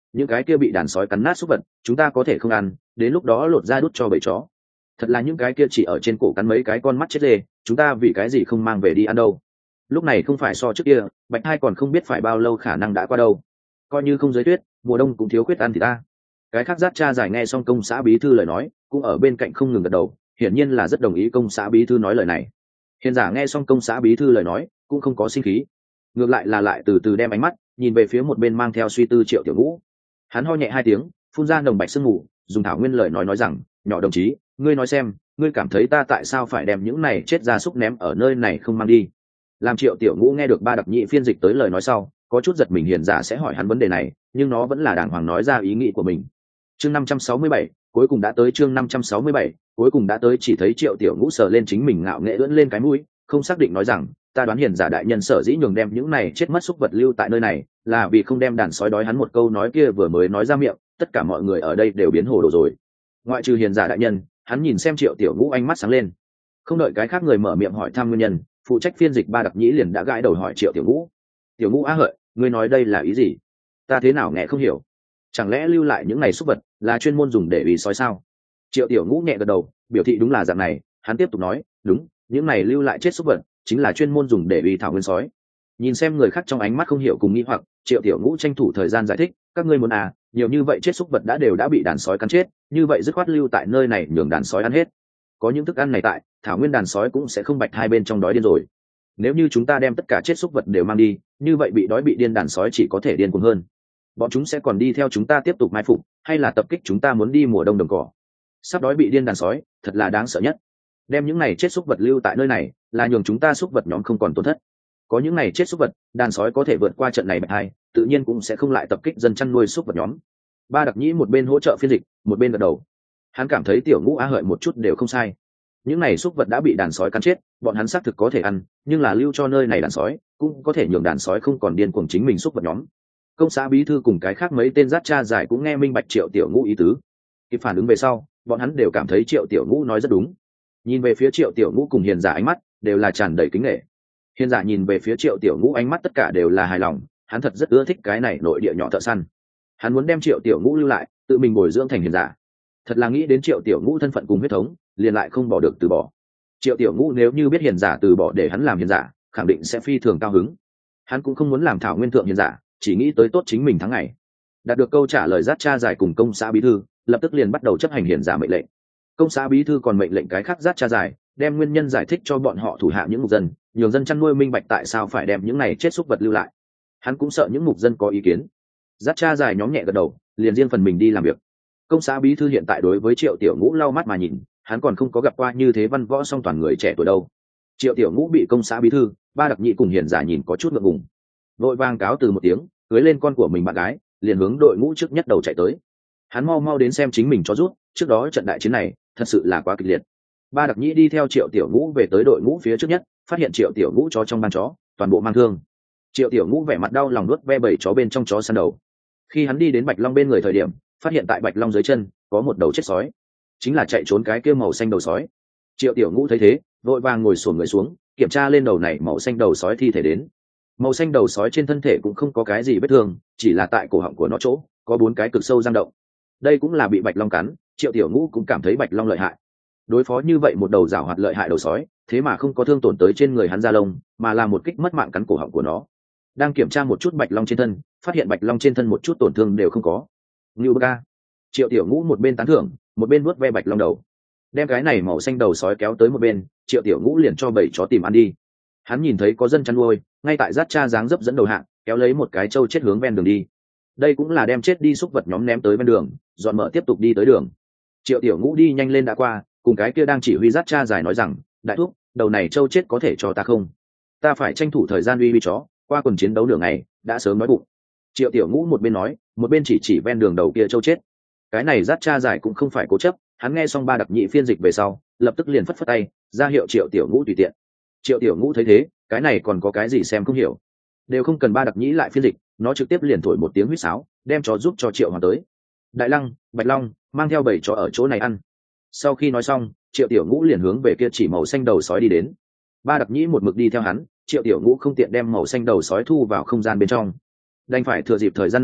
những cái kia bị đàn sói cắn nát súc vật chúng ta có thể không ăn, đến lúc đó lột ra đút cho bầy chó. Thật là những cái kia chỉ ở trên cổ cắn mấy cái con mắt chết dê, chúng ta vì cái gì không mang về đi ăn đâu. Lúc này không phải so trước kia, Bạch Hai còn không biết phải bao lâu khả năng đã qua đâu. Coi như không giới tuyết, mùa đông cũng thiếu khuyết ăn thì ta. Cái khác Dát Cha Dài nghe xong công xã bí thư lời nói, cũng ở bên cạnh không ngừng gật đầu, hiển nhiên là rất đồng ý công xã bí thư nói lời này. Hiền giả nghe xong công xã bí thư lời nói, cũng không có sinh khí, ngược lại là lại từ từ đem ánh mắt nhìn về phía một bên mang theo suy tư Triệu Tiểu Ngũ. Hắn ho nhẹ hai tiếng, phun ra nồng bạch sương mù, dùng thảo nguyên lời nói nói rằng, nhỏ đồng chí, ngươi nói xem, ngươi cảm thấy ta tại sao phải đem những này chết gia súc ném ở nơi này không mang đi? Làm Triệu Tiểu Ngũ nghe được ba đặc nhị phiên dịch tới lời nói sau, có chút giật mình. Hiền giả sẽ hỏi hắn vấn đề này, nhưng nó vẫn là đàng hoàng nói ra ý nghĩ của mình. Chương năm trăm sáu mươi bảy, cuối cùng đã tới. Chương năm trăm sáu mươi bảy, cuối cùng đã tới. Chỉ thấy Triệu Tiểu Ngũ sờ lên chính mình ngạo nghệ ưỡn lên cái mũi, không xác định nói rằng, ta đoán Hiền giả đại nhân sở dĩ nhường đem những này chết mất súc vật lưu tại nơi này, là vì không đem đàn sói đói. Hắn một câu nói kia vừa mới nói ra miệng, tất cả mọi người ở đây đều biến hồ đồ rồi, ngoại trừ Hiền giả đại nhân. Hắn nhìn xem Triệu Tiểu Ngũ ánh mắt sáng lên, không đợi cái khác người mở miệng hỏi thăm nguyên nhân, phụ trách phiên dịch ba đặc nhĩ liền đã gãi đầu hỏi Triệu Tiểu Ngũ. Tiểu Ngũ á hợi, ngươi nói đây là ý gì? Ta thế nào nghe không hiểu? Chẳng lẽ lưu lại những này súc vật là chuyên môn dùng để ủy sói sao? Triệu Tiểu Ngũ nhẹ gật đầu, biểu thị đúng là dạng này. Hắn tiếp tục nói, đúng, những này lưu lại chết súc vật chính là chuyên môn dùng để ủy thảo nguyên sói. Nhìn xem người khác trong ánh mắt không hiểu cùng nghi hoặc, Triệu Tiểu Ngũ tranh thủ thời gian giải thích, các ngươi muốn à, nhiều như vậy chết súc vật đã đều đã bị đàn sói cắn chết, như vậy dứt khoát lưu tại nơi này nhường đàn sói ăn hết. Có những thức ăn này tại, thảo nguyên đàn sói cũng sẽ không Bạch Hai bên trong đói điên rồi. Nếu như chúng ta đem tất cả chết súc vật đều mang đi, như vậy bị đói bị điên đàn sói chỉ có thể điên cuồng hơn. Bọn chúng sẽ còn đi theo chúng ta tiếp tục mai phục, hay là tập kích chúng ta muốn đi mùa đông đồng cỏ. Sắp đói bị điên đàn sói, thật là đáng sợ nhất. Đem những này chết súc vật lưu tại nơi này, là nhường chúng ta súc vật nhóm không còn tổn thất. Có những này chết súc vật, đàn sói có thể vượt qua trận này Bạch Hai, tự nhiên cũng sẽ không lại tập kích dân chăn nuôi súc vật nhóm. Ba đặc nhĩ một bên hỗ trợ phiên dịch, một bên gật đầu. Hắn cảm thấy Tiểu Ngũ á hợi một chút đều không sai. Những này súc vật đã bị đàn sói cắn chết, bọn hắn xác thực có thể ăn, nhưng là lưu cho nơi này đàn sói, cũng có thể nhường đàn sói không còn điên cuồng chính mình súc vật nhóm. Công xã bí thư cùng cái khác mấy tên Dát Cha Dài cũng nghe minh bạch Triệu Tiểu Ngũ ý tứ. Kịp phản ứng về sau, bọn hắn đều cảm thấy Triệu Tiểu Ngũ nói rất đúng. Nhìn về phía Triệu Tiểu Ngũ cùng Hiền giả ánh mắt đều là tràn đầy kính nể. Hiền giả nhìn về phía Triệu Tiểu Ngũ ánh mắt tất cả đều là hài lòng, hắn thật rất ưa thích cái này nội địa nhỏ thợ săn. Hắn muốn đem Triệu Tiểu Ngũ lưu lại, tự mình bồi dưỡng thành hiền giả. Thật là nghĩ đến Triệu Tiểu Ngũ thân phận cùng huyết thống, liền lại không bỏ được từ bỏ. Triệu Tiểu Ngũ nếu như biết hiền giả từ bỏ để hắn làm hiền giả, khẳng định sẽ phi thường cao hứng. Hắn cũng không muốn làm thảo nguyên thượng hiền giả, chỉ nghĩ tới tốt chính mình tháng ngày. Đạt được câu trả lời Dát Cha Dài cùng công xã bí thư, lập tức liền bắt đầu chấp hành hiền giả mệnh lệnh. Công xã bí thư còn mệnh lệnh cái khác Dát Cha Dài đem nguyên nhân giải thích cho bọn họ thủ hạ những mục dân, nhường dân chăn nuôi minh bạch tại sao phải đem những này chết súc vật lưu lại. Hắn cũng sợ những mục dân có ý kiến. Dát Cha Dài nhóm nhẹ gật đầu, liền riêng phần mình đi làm việc. Công xã bí thư hiện tại đối với Triệu Tiểu Ngũ lau mắt mà nhìn, hắn còn không có gặp qua như thế văn võ song toàn người trẻ tuổi đâu. Triệu Tiểu Ngũ bị công xã bí thư, ba đặc nhị cùng hiền giả nhìn có chút ngượng ngùng, vội vàng cáo từ một tiếng, cưới lên con của mình bạn gái, liền hướng đội ngũ trước nhất đầu chạy tới. Hắn mau mau đến xem chính mình cho rút, trước đó trận đại chiến này thật sự là quá kịch liệt. Ba đặc nhị đi theo Triệu Tiểu Ngũ về tới đội ngũ phía trước nhất, phát hiện Triệu Tiểu Ngũ chó trong ban chó toàn bộ mang thương. Triệu Tiểu Ngũ vẻ mặt đau lòng nuốt ve bảy chó bên trong chó săn đầu. Khi hắn đi đến Bạch Long bên người thời điểm, phát hiện tại Bạch Long dưới chân có một đầu chết sói, chính là chạy trốn cái kia màu xanh đầu sói. Triệu Tiểu Ngũ thấy thế, vội vàng ngồi xổm người xuống, kiểm tra lên đầu này màu xanh đầu sói thi thể đến. Màu xanh đầu sói trên thân thể cũng không có cái gì vết thương, chỉ là tại cổ họng của nó chỗ có bốn cái cực sâu răng động. Đây cũng là bị Bạch Long cắn. Triệu Tiểu Ngũ cũng cảm thấy Bạch Long lợi hại. Đối phó như vậy một đầu giảo hoạt lợi hại đầu sói, thế mà không có thương tổn tới trên người hắn da lông, mà là một kích mất mạng cắn cổ họng của nó. Đang kiểm tra một chút Bạch Long trên thân, phát hiện Bạch Long trên thân một chút tổn thương đều không có. Ngưu bơ ca. Triệu Tiểu Ngũ một bên tán thưởng, một bên vuốt ve Bạch Long đầu. Đem cái này màu xanh đầu sói kéo tới một bên, Triệu Tiểu Ngũ liền cho bầy chó tìm ăn đi. Hắn nhìn thấy có dân chăn nuôi ngay tại Dát Cha dáng dấp dẫn đầu hạng, kéo lấy một cái trâu chết hướng ven đường đi. Đây cũng là đem chết đi súc vật nhóm ném tới ven đường, dọn mở tiếp tục đi tới đường. Triệu Tiểu Ngũ đi nhanh lên đã qua, cùng cái kia đang chỉ huy Dát Cha Dài nói rằng, đại thúc, đầu này trâu chết có thể cho ta không? Ta phải tranh thủ thời gian uy uy chó, qua quần chiến đấu nửa ngày đã sớm nói bụng. Triệu Tiểu Ngũ một bên nói, một bên chỉ chỉ ven đường đầu kia trâu chết. Cái này Dát Cha Dài cũng không phải cố chấp, hắn nghe xong ba đặc nhị phiên dịch về sau, lập tức liền phất phất tay ra hiệu Triệu Tiểu Ngũ tùy tiện. Triệu Tiểu Ngũ thấy thế, cái này còn có cái gì xem không hiểu, đều không cần ba đặc nhị lại phiên dịch, nó trực tiếp liền thổi một tiếng huýt sáo, đem chó giúp cho Triệu Hoàng tới. Đại Lăng, Bạch Long, mang theo bảy chó ở chỗ này ăn. Sau khi nói xong, Triệu Tiểu Ngũ liền hướng về kia chỉ màu xanh đầu sói đi đến. Ba đặc nhị một mực đi theo hắn, Triệu Tiểu Ngũ không tiện đem màu xanh đầu sói thu vào không gian bên trong, đành phải thừa dịp thời gian này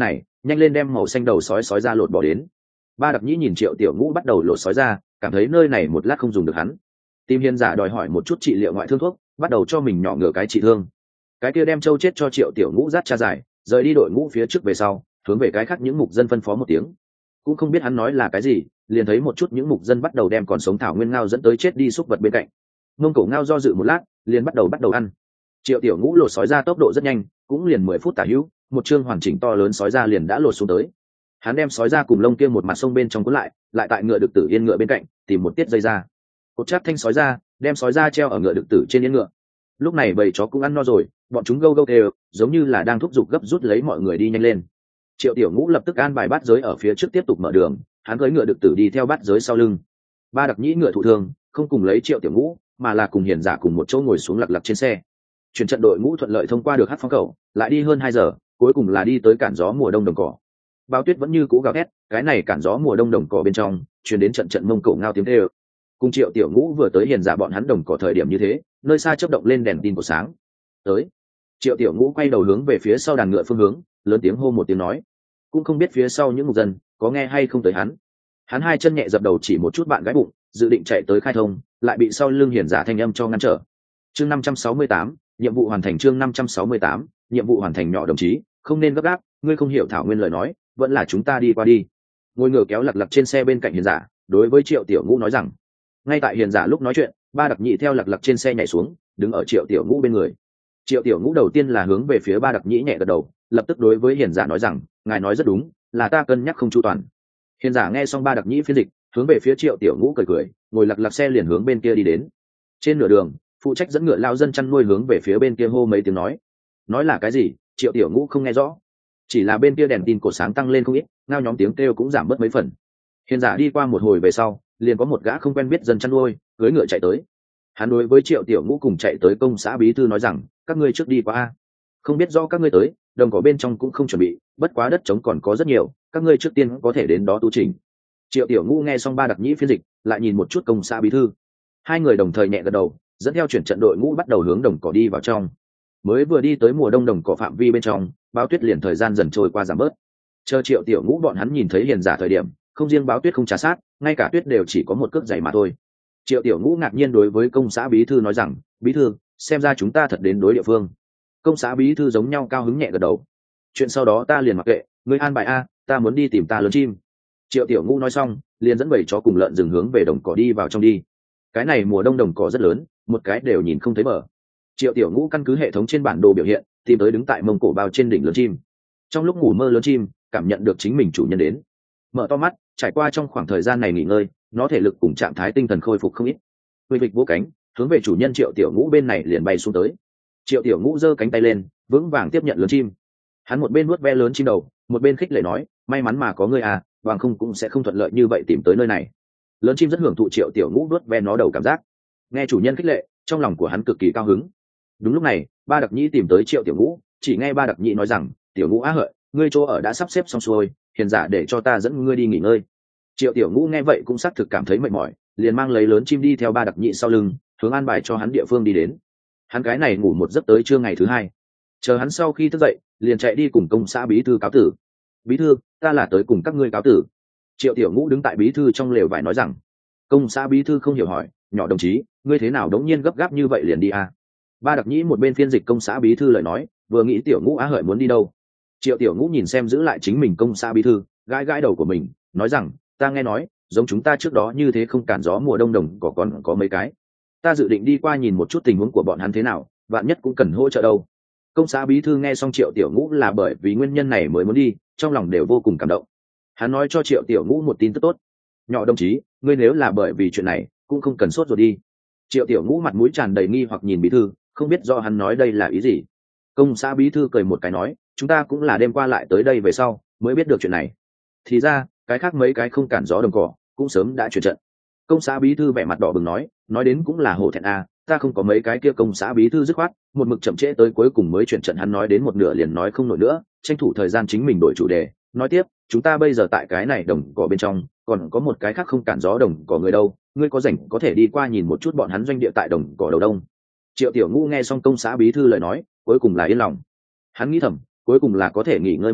nhanh lên đem màu xanh đầu sói sói ra lột bỏ đến. Ba đặc nhĩ nhìn Triệu Tiểu Ngũ bắt đầu lột sói ra, cảm thấy nơi này một lát không dùng được hắn. Tìm hiền giả đòi hỏi một chút trị liệu ngoại thương thuốc, bắt đầu cho mình nhỏ ngửa cái trị thương. Cái kia đem trâu chết cho Triệu Tiểu Ngũ rát cha dài, rời đi đội ngũ phía trước về sau, hướng về cái khác những mục dân phân phó một tiếng. Cũng không biết hắn nói là cái gì, liền thấy một chút những mục dân bắt đầu đem còn sống thảo nguyên ngao dẫn tới chết đi xúc vật bên cạnh. Mông Cổ ngao do dự một lát, liền bắt đầu bắt đầu ăn. Triệu Tiểu Ngũ lột sói ra tốc độ rất nhanh, cũng liền mười phút tả hữu, một chương hoàn chỉnh to lớn sói da liền đã lột xuống tới. Hắn đem sói da cùng lông kia một mặt sông bên trong cuốn lại, lại tại ngựa đực tử yên ngựa bên cạnh tìm một tiết dây da, cột chắc thanh sói da, đem sói da treo ở ngựa đực tử trên yên ngựa. Lúc này bầy chó cũng ăn no rồi, bọn chúng gâu gâu kêu, giống như là đang thúc giục gấp rút lấy mọi người đi nhanh lên. Triệu Tiểu Ngũ lập tức an bài bát giới ở phía trước tiếp tục mở đường, hắn cưỡi ngựa đực tử đi theo bát giới sau lưng. Ba đặc nhĩ ngựa thụ thương, không cùng lấy Triệu Tiểu Ngũ, mà là cùng hiền giả cùng một chỗ ngồi xuống lặc lặc trên xe. Chuyển trận đội ngũ thuận lợi thông qua được Hắc Phong Khẩu, lại đi hơn hai giờ, cuối cùng là đi tới cản gió mùa đông đồng cỏ. Bao tuyết vẫn như cũ gào thét, cái này cản gió mùa đông đồng cỏ bên trong, truyền đến trận trận Mông Cổ ngao tiếng kêu. Cùng Triệu Tiểu Ngũ vừa tới hiền giả bọn hắn đồng cỏ thời điểm như thế, nơi xa chớp động lên đèn tin của sáng. Tới. Triệu Tiểu Ngũ quay đầu hướng về phía sau đàn ngựa phương hướng, lớn tiếng hô một tiếng nói. Cũng không biết phía sau những mục dân có nghe hay không tới hắn. Hắn hai chân nhẹ dập đầu chỉ một chút bạn gái bụng, dự định chạy tới khai thông, lại bị sau lưng hiền giả thanh âm cho ngăn trở. Chương năm trăm sáu mươi tám, nhiệm vụ hoàn thành. Chương năm trăm sáu mươi tám, nhiệm vụ hoàn thành. Nhỏ đồng chí, không nên gấp gáp, ngươi không hiểu thảo nguyên lời nói, vẫn là chúng ta đi qua đi. Ngồi ngựa kéo lặc lặc trên xe bên cạnh hiền giả, đối với Triệu Tiểu Ngũ nói rằng. Ngay tại hiền giả lúc nói chuyện, ba đặc nhĩ theo lặc lặc trên xe nhảy xuống, đứng ở Triệu Tiểu Ngũ bên người. Triệu Tiểu Ngũ đầu tiên là hướng về phía ba đặc nhĩ nhẹ gật đầu, lập tức đối với hiền giả nói rằng, ngài nói rất đúng, là ta cân nhắc không chu toàn. Hiền giả nghe xong ba đặc nhĩ phiên dịch, hướng về phía Triệu Tiểu Ngũ cười cười, ngồi lặc lặc xe liền hướng bên kia đi đến. Trên nửa đường, phụ trách dẫn ngựa lao dân chăn nuôi hướng về phía bên kia hô mấy tiếng nói. Nói là cái gì? Triệu Tiểu Ngũ không nghe rõ. Chỉ là bên kia đèn tin cột sáng tăng lên không ít, ngao nhóm tiếng kêu cũng giảm bớt mấy phần. Hiền giả đi qua một hồi về sau, liền có một gã không quen biết dân chăn nuôi cưỡi ngựa chạy tới. Hắn đối với Triệu Tiểu Ngũ cùng chạy tới công xã bí thư nói rằng, các ngươi trước đi qua a, không biết do các ngươi tới, đồng cỏ bên trong cũng không chuẩn bị, bất quá đất trống còn có rất nhiều, các ngươi trước tiên có thể đến đó tu trình. Triệu Tiểu Ngũ nghe xong ba đặc nhĩ phiên dịch, lại nhìn một chút công xã bí thư, hai người đồng thời nhẹ gật đầu, dẫn theo chuyển trận đội ngũ bắt đầu hướng đồng cỏ đi vào trong. Mới vừa đi tới mùa đông đồng cỏ phạm vi bên trong, báo tuyết liền thời gian dần trôi qua giảm bớt. Chờ Triệu Tiểu Ngũ bọn hắn nhìn thấy hiền giả thời điểm, không riêng báo tuyết không trà sát, ngay cả tuyết đều chỉ có một cước dày mà thôi. Triệu Tiểu Ngũ ngạc nhiên đối với công xã bí thư nói rằng, bí thư, xem ra chúng ta thật đến đối địa phương. Công xã bí thư giống nhau cao hứng nhẹ gật đầu. Chuyện sau đó ta liền mặc kệ, ngươi an bài a, ta muốn đi tìm ta lớn chim. Triệu Tiểu Ngũ nói xong, liền dẫn bầy chó cùng lợn rừng hướng về đồng cỏ đi vào trong đi. Cái này mùa đông đồng cỏ rất lớn, một cái đều nhìn không thấy bờ. Triệu Tiểu Ngũ căn cứ hệ thống trên bản đồ biểu hiện, tìm tới đứng tại Mông Cổ bao trên đỉnh lớn chim. Trong lúc ngủ mơ lớn chim cảm nhận được chính mình chủ nhân đến, mở to mắt, trải qua trong khoảng thời gian này nghỉ ngơi, nó thể lực cùng trạng thái tinh thần khôi phục không ít. Vịt vịt vỗ cánh, hướng về chủ nhân Triệu Tiểu Ngũ bên này liền bay xuống tới. Triệu Tiểu Ngũ giơ cánh tay lên, vững vàng tiếp nhận lớn chim. Hắn một bên nuốt ve lớn chim đầu, một bên khích lệ nói, may mắn mà có ngươi à, bằng không cũng sẽ không thuận lợi như vậy tìm tới nơi này. Lớn chim rất hưởng thụ Triệu Tiểu Ngũ nuốt ve nó đầu cảm giác. Nghe chủ nhân khích lệ, trong lòng của hắn cực kỳ cao hứng. Đúng lúc này, ba đặc nhĩ tìm tới Triệu Tiểu Ngũ, chỉ nghe ba đặc nhĩ nói rằng, Tiểu Ngũ á hợi, ngươi chỗ ở đã sắp xếp xong xuôi, hiền giả để cho ta dẫn ngươi đi nghỉ ngơi. Triệu Tiểu Ngũ nghe vậy cũng xác thực cảm thấy mệt mỏi, liền mang lấy lớn chim đi theo ba đặc nhĩ sau lưng, hướng an bài cho hắn địa phương đi đến. Hắn cái này ngủ một giấc tới trưa ngày thứ hai, chờ hắn sau khi thức dậy, liền chạy đi cùng công xã bí thư cáo tử. Bí thư, ta là tới cùng các ngươi cáo tử. Triệu Tiểu Ngũ đứng tại bí thư trong lều vải nói rằng. Công xã bí thư không hiểu hỏi, nhỏ đồng chí, ngươi thế nào đống nhiên gấp gáp như vậy liền đi à? Ba đặc nhĩ một bên phiên dịch công xã bí thư lời nói, vừa nghĩ Tiểu Ngũ á hợi muốn đi đâu. Triệu Tiểu Ngũ nhìn xem giữ lại chính mình công xã bí thư, gãi gãi đầu của mình, nói rằng, ta nghe nói, giống chúng ta trước đó như thế không cản gió mùa đông đồng có còn có mấy cái. Ta dự định đi qua nhìn một chút tình huống của bọn hắn thế nào, vạn nhất cũng cần hỗ trợ đâu. Công xã bí thư nghe xong Triệu Tiểu Ngũ là bởi vì nguyên nhân này mới muốn đi, trong lòng đều vô cùng cảm động. Hắn nói cho Triệu Tiểu Ngũ một tin tức tốt. Nhỏ đồng chí, ngươi nếu là bởi vì chuyện này, cũng không cần sốt ruột đi. Triệu Tiểu Ngũ mặt mũi tràn đầy nghi hoặc nhìn bí thư, không biết do hắn nói đây là ý gì. Công xã bí thư cười một cái nói, chúng ta cũng là đêm qua lại tới đây về sau mới biết được chuyện này. Thì ra, cái khác mấy cái không cản gió đồng cỏ cũng sớm đã chuyển trận. Công xã bí thư vẻ mặt đỏ bừng nói, nói đến cũng là hổ thẹn à, ta không có mấy cái kia công xã bí thư dứt khoát, một mực chậm trễ tới cuối cùng mới chuyển trận. Hắn nói đến một nửa liền nói không nổi nữa, tranh thủ thời gian chính mình đổi chủ đề, nói tiếp, chúng ta bây giờ tại cái này đồng cỏ bên trong, còn có một cái khác không cản gió đồng cỏ người đâu, ngươi có rảnh có thể đi qua nhìn một chút bọn hắn doanh địa tại đồng cỏ đầu đông. Triệu Tiểu Ngũ nghe xong công xã bí thư lời nói, cuối cùng là yên lòng. Hắn nghĩ thầm, cuối cùng là có thể nghỉ ngơi một chút,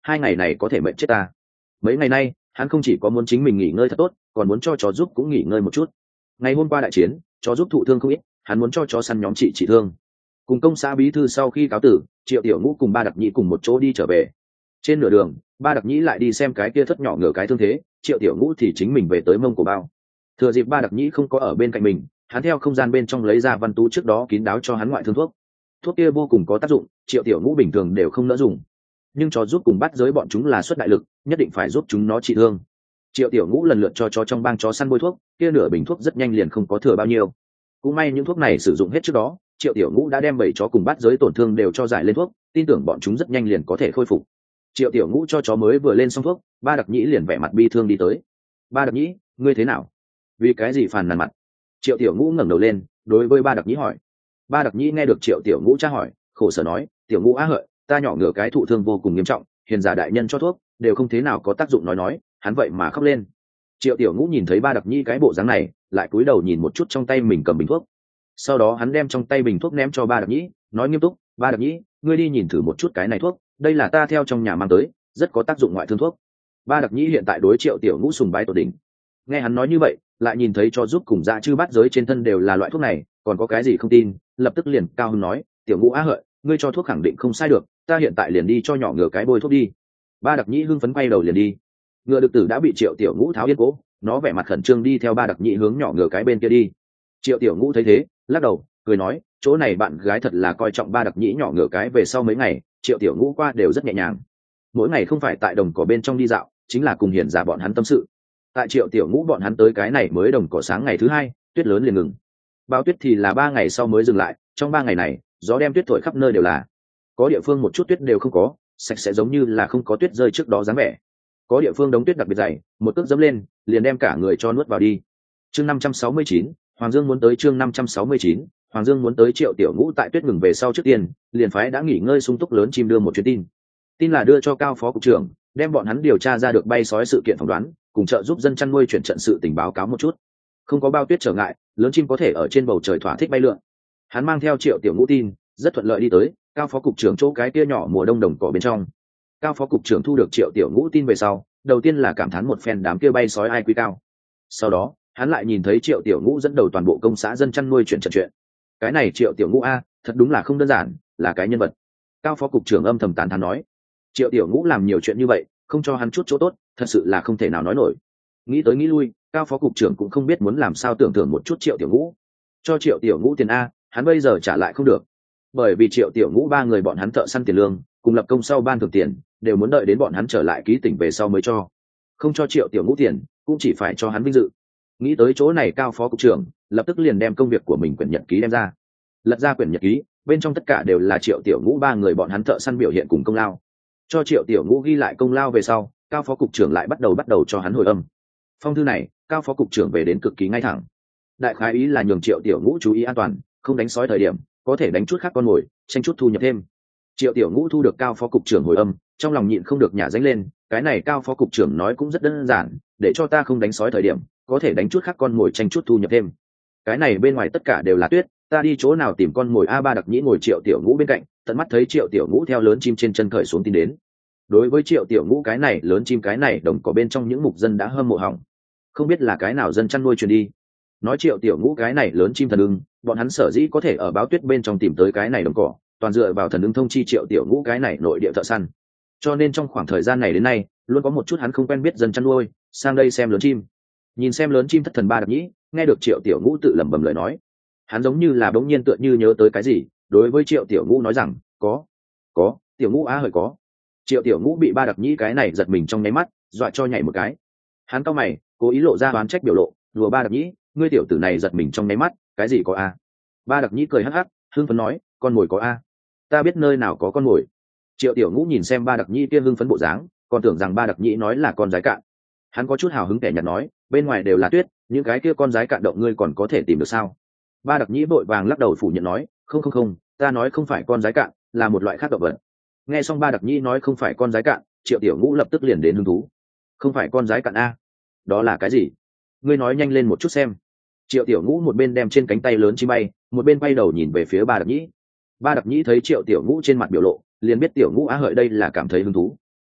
hai ngày này có thể mệt chết ta. Mấy ngày nay hắn không chỉ có muốn chính mình nghỉ ngơi thật tốt, còn muốn cho chó giúp cũng nghỉ ngơi một chút. Ngày hôm qua đại chiến, chó giúp thụ thương không ít, hắn muốn cho chó săn nhóm trị trị thương. Cùng công xã bí thư sau khi cáo tử, Triệu Tiểu Ngũ cùng ba đặc nhĩ cùng một chỗ đi trở về. Trên nửa đường, ba đặc nhĩ lại đi xem cái kia thất nhỏ ngửa cái thương thế, Triệu Tiểu Ngũ thì chính mình về tới Mông Cổ Bao. Thừa dịp ba đặc nhĩ không có ở bên cạnh mình, hắn theo không gian bên trong lấy ra văn tú trước đó kín đáo cho hắn ngoại thương thuốc. Thuốc kia vô cùng có tác dụng, Triệu Tiểu Ngũ bình thường đều không nỡ dùng, nhưng chó giúp cùng bắt giới bọn chúng là xuất đại lực, nhất định phải giúp chúng nó trị thương. Triệu Tiểu Ngũ lần lượt cho chó trong bang chó săn bôi thuốc, kia nửa bình thuốc rất nhanh liền không có thừa bao nhiêu. Cũng may những thuốc này sử dụng hết trước đó, Triệu Tiểu Ngũ đã đem bảy chó cùng bắt giới tổn thương đều cho giải lên thuốc, tin tưởng bọn chúng rất nhanh liền có thể khôi phục. Triệu Tiểu Ngũ cho chó mới vừa lên xong thuốc, ba đặc nhĩ liền vẻ mặt bi thương đi tới. Ba đặc nhĩ, ngươi thế nào? Vì cái gì phàn nàn mặt? Triệu Tiểu Ngũ ngẩng đầu lên, đối với ba đặc nhĩ hỏi. Ba đặc nhĩ nghe được Triệu Tiểu Ngũ tra hỏi, khổ sở nói, Tiểu Ngũ á hợi, ta nhỏ ngửa cái thụ thương vô cùng nghiêm trọng, hiền giả đại nhân cho thuốc đều không thế nào có tác dụng. Nói nói hắn vậy mà khóc lên. Triệu Tiểu Ngũ nhìn thấy ba đặc nhĩ cái bộ dáng này, lại cúi đầu nhìn một chút trong tay mình cầm bình thuốc. Sau đó hắn đem trong tay bình thuốc ném cho ba đặc nhĩ, nói nghiêm túc, ba đặc nhĩ, ngươi đi nhìn thử một chút cái này thuốc, đây là ta theo trong nhà mang tới, rất có tác dụng ngoại thương thuốc. Ba đặc nhĩ hiện tại đối Triệu Tiểu Ngũ sùng bái tột đỉnh. Nghe hắn nói như vậy, lại nhìn thấy cho giúp cùng dạ chư bắt giới trên thân đều là loại thuốc này, còn có cái gì không tin, lập tức liền cao hứng nói, Tiểu Ngũ á hợi, ngươi cho thuốc khẳng định không sai được, ta hiện tại liền đi cho nhỏ ngựa cái bôi thuốc đi. Ba đặc nhĩ hưng phấn quay đầu liền đi. Ngựa đực tử đã bị Triệu Tiểu Ngũ tháo yên cố, nó vẻ mặt khẩn trương đi theo ba đặc nhĩ hướng nhỏ ngựa cái bên kia đi. Triệu Tiểu Ngũ thấy thế, lắc đầu cười nói, chỗ này bạn gái thật là coi trọng ba đặc nhĩ nhỏ ngựa cái. Về sau mấy ngày, Triệu Tiểu Ngũ qua đều rất nhẹ nhàng, mỗi ngày không phải tại đồng cỏ bên trong đi dạo, chính là cùng hiền giả bọn hắn tâm sự. Tại Triệu Tiểu Ngũ bọn hắn tới cái này mới đồng cỏ sáng ngày thứ hai, tuyết lớn liền ngừng. Bao tuyết thì là ba ngày sau mới dừng lại, trong ba ngày này gió đem tuyết thổi khắp nơi đều là, có địa phương một chút tuyết đều không có, sạch sẽ giống như là không có tuyết rơi trước đó dáng vẻ. Có địa phương đống tuyết đặc biệt dày, một cước dẫm lên liền đem cả người cho nuốt vào đi. Chương năm trăm sáu mươi chín, Hoàng Dương muốn tới. Chương năm trăm sáu mươi chín, Hoàng Dương muốn tới. Triệu Tiểu Ngũ tại tuyết ngừng về sau trước tiên, liền phái đã nghỉ ngơi sung túc lớn chim đưa một chuyến tin. Tin là đưa cho Cao phó cục trưởng, đem bọn hắn điều tra ra được bay sói sự kiện phỏng đoán, cùng trợ giúp dân chăn nuôi chuyển trận sự tình báo cáo một chút. Không có bao tuyết trở ngại, lớn chim có thể ở trên bầu trời thỏa thích bay lượn. Hắn mang theo Triệu Tiểu Ngũ tin, rất thuận lợi đi tới Cao phó cục trưởng chỗ cái kia nhỏ mùa đông đồng cỏ bên trong. Cao phó cục trưởng thu được Triệu Tiểu Ngũ tin về sau, đầu tiên là cảm thán một phen đám kia bay sói ai quý cao. Sau đó hắn lại nhìn thấy Triệu Tiểu Ngũ dẫn đầu toàn bộ công xã dân chăn nuôi chuyển trận chuyện. Cái này Triệu Tiểu Ngũ a, thật đúng là không đơn giản, là cái nhân vật. Cao phó cục trưởng âm thầm tán thán nói, Triệu Tiểu Ngũ làm nhiều chuyện như vậy, không cho hắn chút chỗ tốt, thật sự là không thể nào nói nổi. Nghĩ tới nghĩ lui, Cao phó cục trưởng cũng không biết muốn làm sao tưởng thưởng một chút Triệu Tiểu Ngũ. Cho Triệu Tiểu Ngũ tiền a, hắn bây giờ trả lại không được, bởi vì Triệu Tiểu Ngũ ba người bọn hắn thợ săn tiền lương cùng lập công sau ban thưởng tiền đều muốn đợi đến bọn hắn trở lại ký tỉnh về sau mới cho. Không cho Triệu Tiểu Ngũ tiền, cũng chỉ phải cho hắn vinh dự. Nghĩ tới chỗ này, Cao phó cục trưởng lập tức liền đem công việc của mình quyển nhật ký đem ra. Lật ra quyển nhật ký, bên trong tất cả đều là Triệu Tiểu Ngũ ba người bọn hắn thợ săn biểu hiện cùng công lao. Cho Triệu Tiểu Ngũ ghi lại công lao về sau, Cao phó cục trưởng lại bắt đầu bắt đầu cho hắn hồi âm. Phong thư này, Cao phó cục trưởng về đến cực kỳ ngay thẳng. Đại khái ý là nhường Triệu Tiểu Ngũ chú ý an toàn, không đánh sói thời điểm có thể đánh chút khác con mồi, tranh chút thu nhập thêm. Triệu Tiểu Ngũ thu được Cao phó cục trưởng hồi âm, trong lòng nhịn không được nhả dánh lên, cái này Cao phó cục trưởng nói cũng rất đơn giản, để cho ta không đánh sói thời điểm có thể đánh chút khác con mồi, tranh chút thu nhập thêm. Cái này bên ngoài tất cả đều là tuyết, ta đi chỗ nào tìm con mồi? A Ba đặc nhĩ ngồi Triệu Tiểu Ngũ bên cạnh, tận mắt thấy Triệu Tiểu Ngũ theo lớn chim trên chân cởi xuống tin đến. Đối với Triệu Tiểu Ngũ cái này lớn chim cái này đồng cỏ bên trong những mục dân đã hâm mộ hỏng, không biết là cái nào dân chăn nuôi truyền đi. Nói Triệu Tiểu Ngũ cái này lớn chim thần ưng, bọn hắn sở dĩ có thể ở báo tuyết bên trong tìm tới cái này đồng cỏ, toàn dựa vào thần ưng thông chi Triệu Tiểu Ngũ cái này nội địa thợ săn. Cho nên trong khoảng thời gian này đến nay, luôn có một chút hắn không quen biết dân chăn nuôi sang đây xem lớn chim. Nhìn xem lớn chim thất thần Ba đặc nhĩ, nghe được Triệu Tiểu Ngũ tự lẩm bẩm lời nói, hắn giống như là bỗng nhiên tựa như nhớ tới cái gì, đối với Triệu Tiểu Ngũ nói rằng, có có Tiểu Ngũ á hời có. Triệu Tiểu Ngũ bị Ba đặc nhĩ cái này giật mình trong nháy mắt, dọa cho nhảy một cái. Hắn cau mày, cố ý lộ ra oán trách biểu lộ, đùa Ba đặc nhĩ, ngươi tiểu tử này giật mình trong nháy mắt, cái gì có a? Ba đặc nhĩ cười hắc hắc, hưng phấn nói, con mồi có a, ta biết nơi nào có con mồi. Triệu Tiểu Ngũ nhìn xem Ba đặc nhĩ kia hưng phấn bộ dáng, còn tưởng rằng Ba đặc nhĩ nói là con rái cạn. Hắn có chút hào hứng kẻ nhạt nói, bên ngoài đều là tuyết, những cái kia con rái cạn động ngươi còn có thể tìm được sao? Ba đặc nhĩ vội vàng lắc đầu phủ nhận nói, không không không, ta nói không phải con rái cạn, là một loại khác động vật. Nghe xong Ba đặc nhĩ nói không phải con rái cạn, Triệu Tiểu Ngũ lập tức liền đến hứng thú. Không phải con rái cạn a? Đó là cái gì? Ngươi nói nhanh lên một chút xem. Triệu Tiểu Ngũ một bên đem trên cánh tay lớn chim bay, một bên quay đầu nhìn về phía Ba đặc nhĩ. Ba đặc nhĩ thấy Triệu Tiểu Ngũ trên mặt biểu lộ, liền biết Tiểu Ngũ á hợi đây là cảm thấy hứng thú.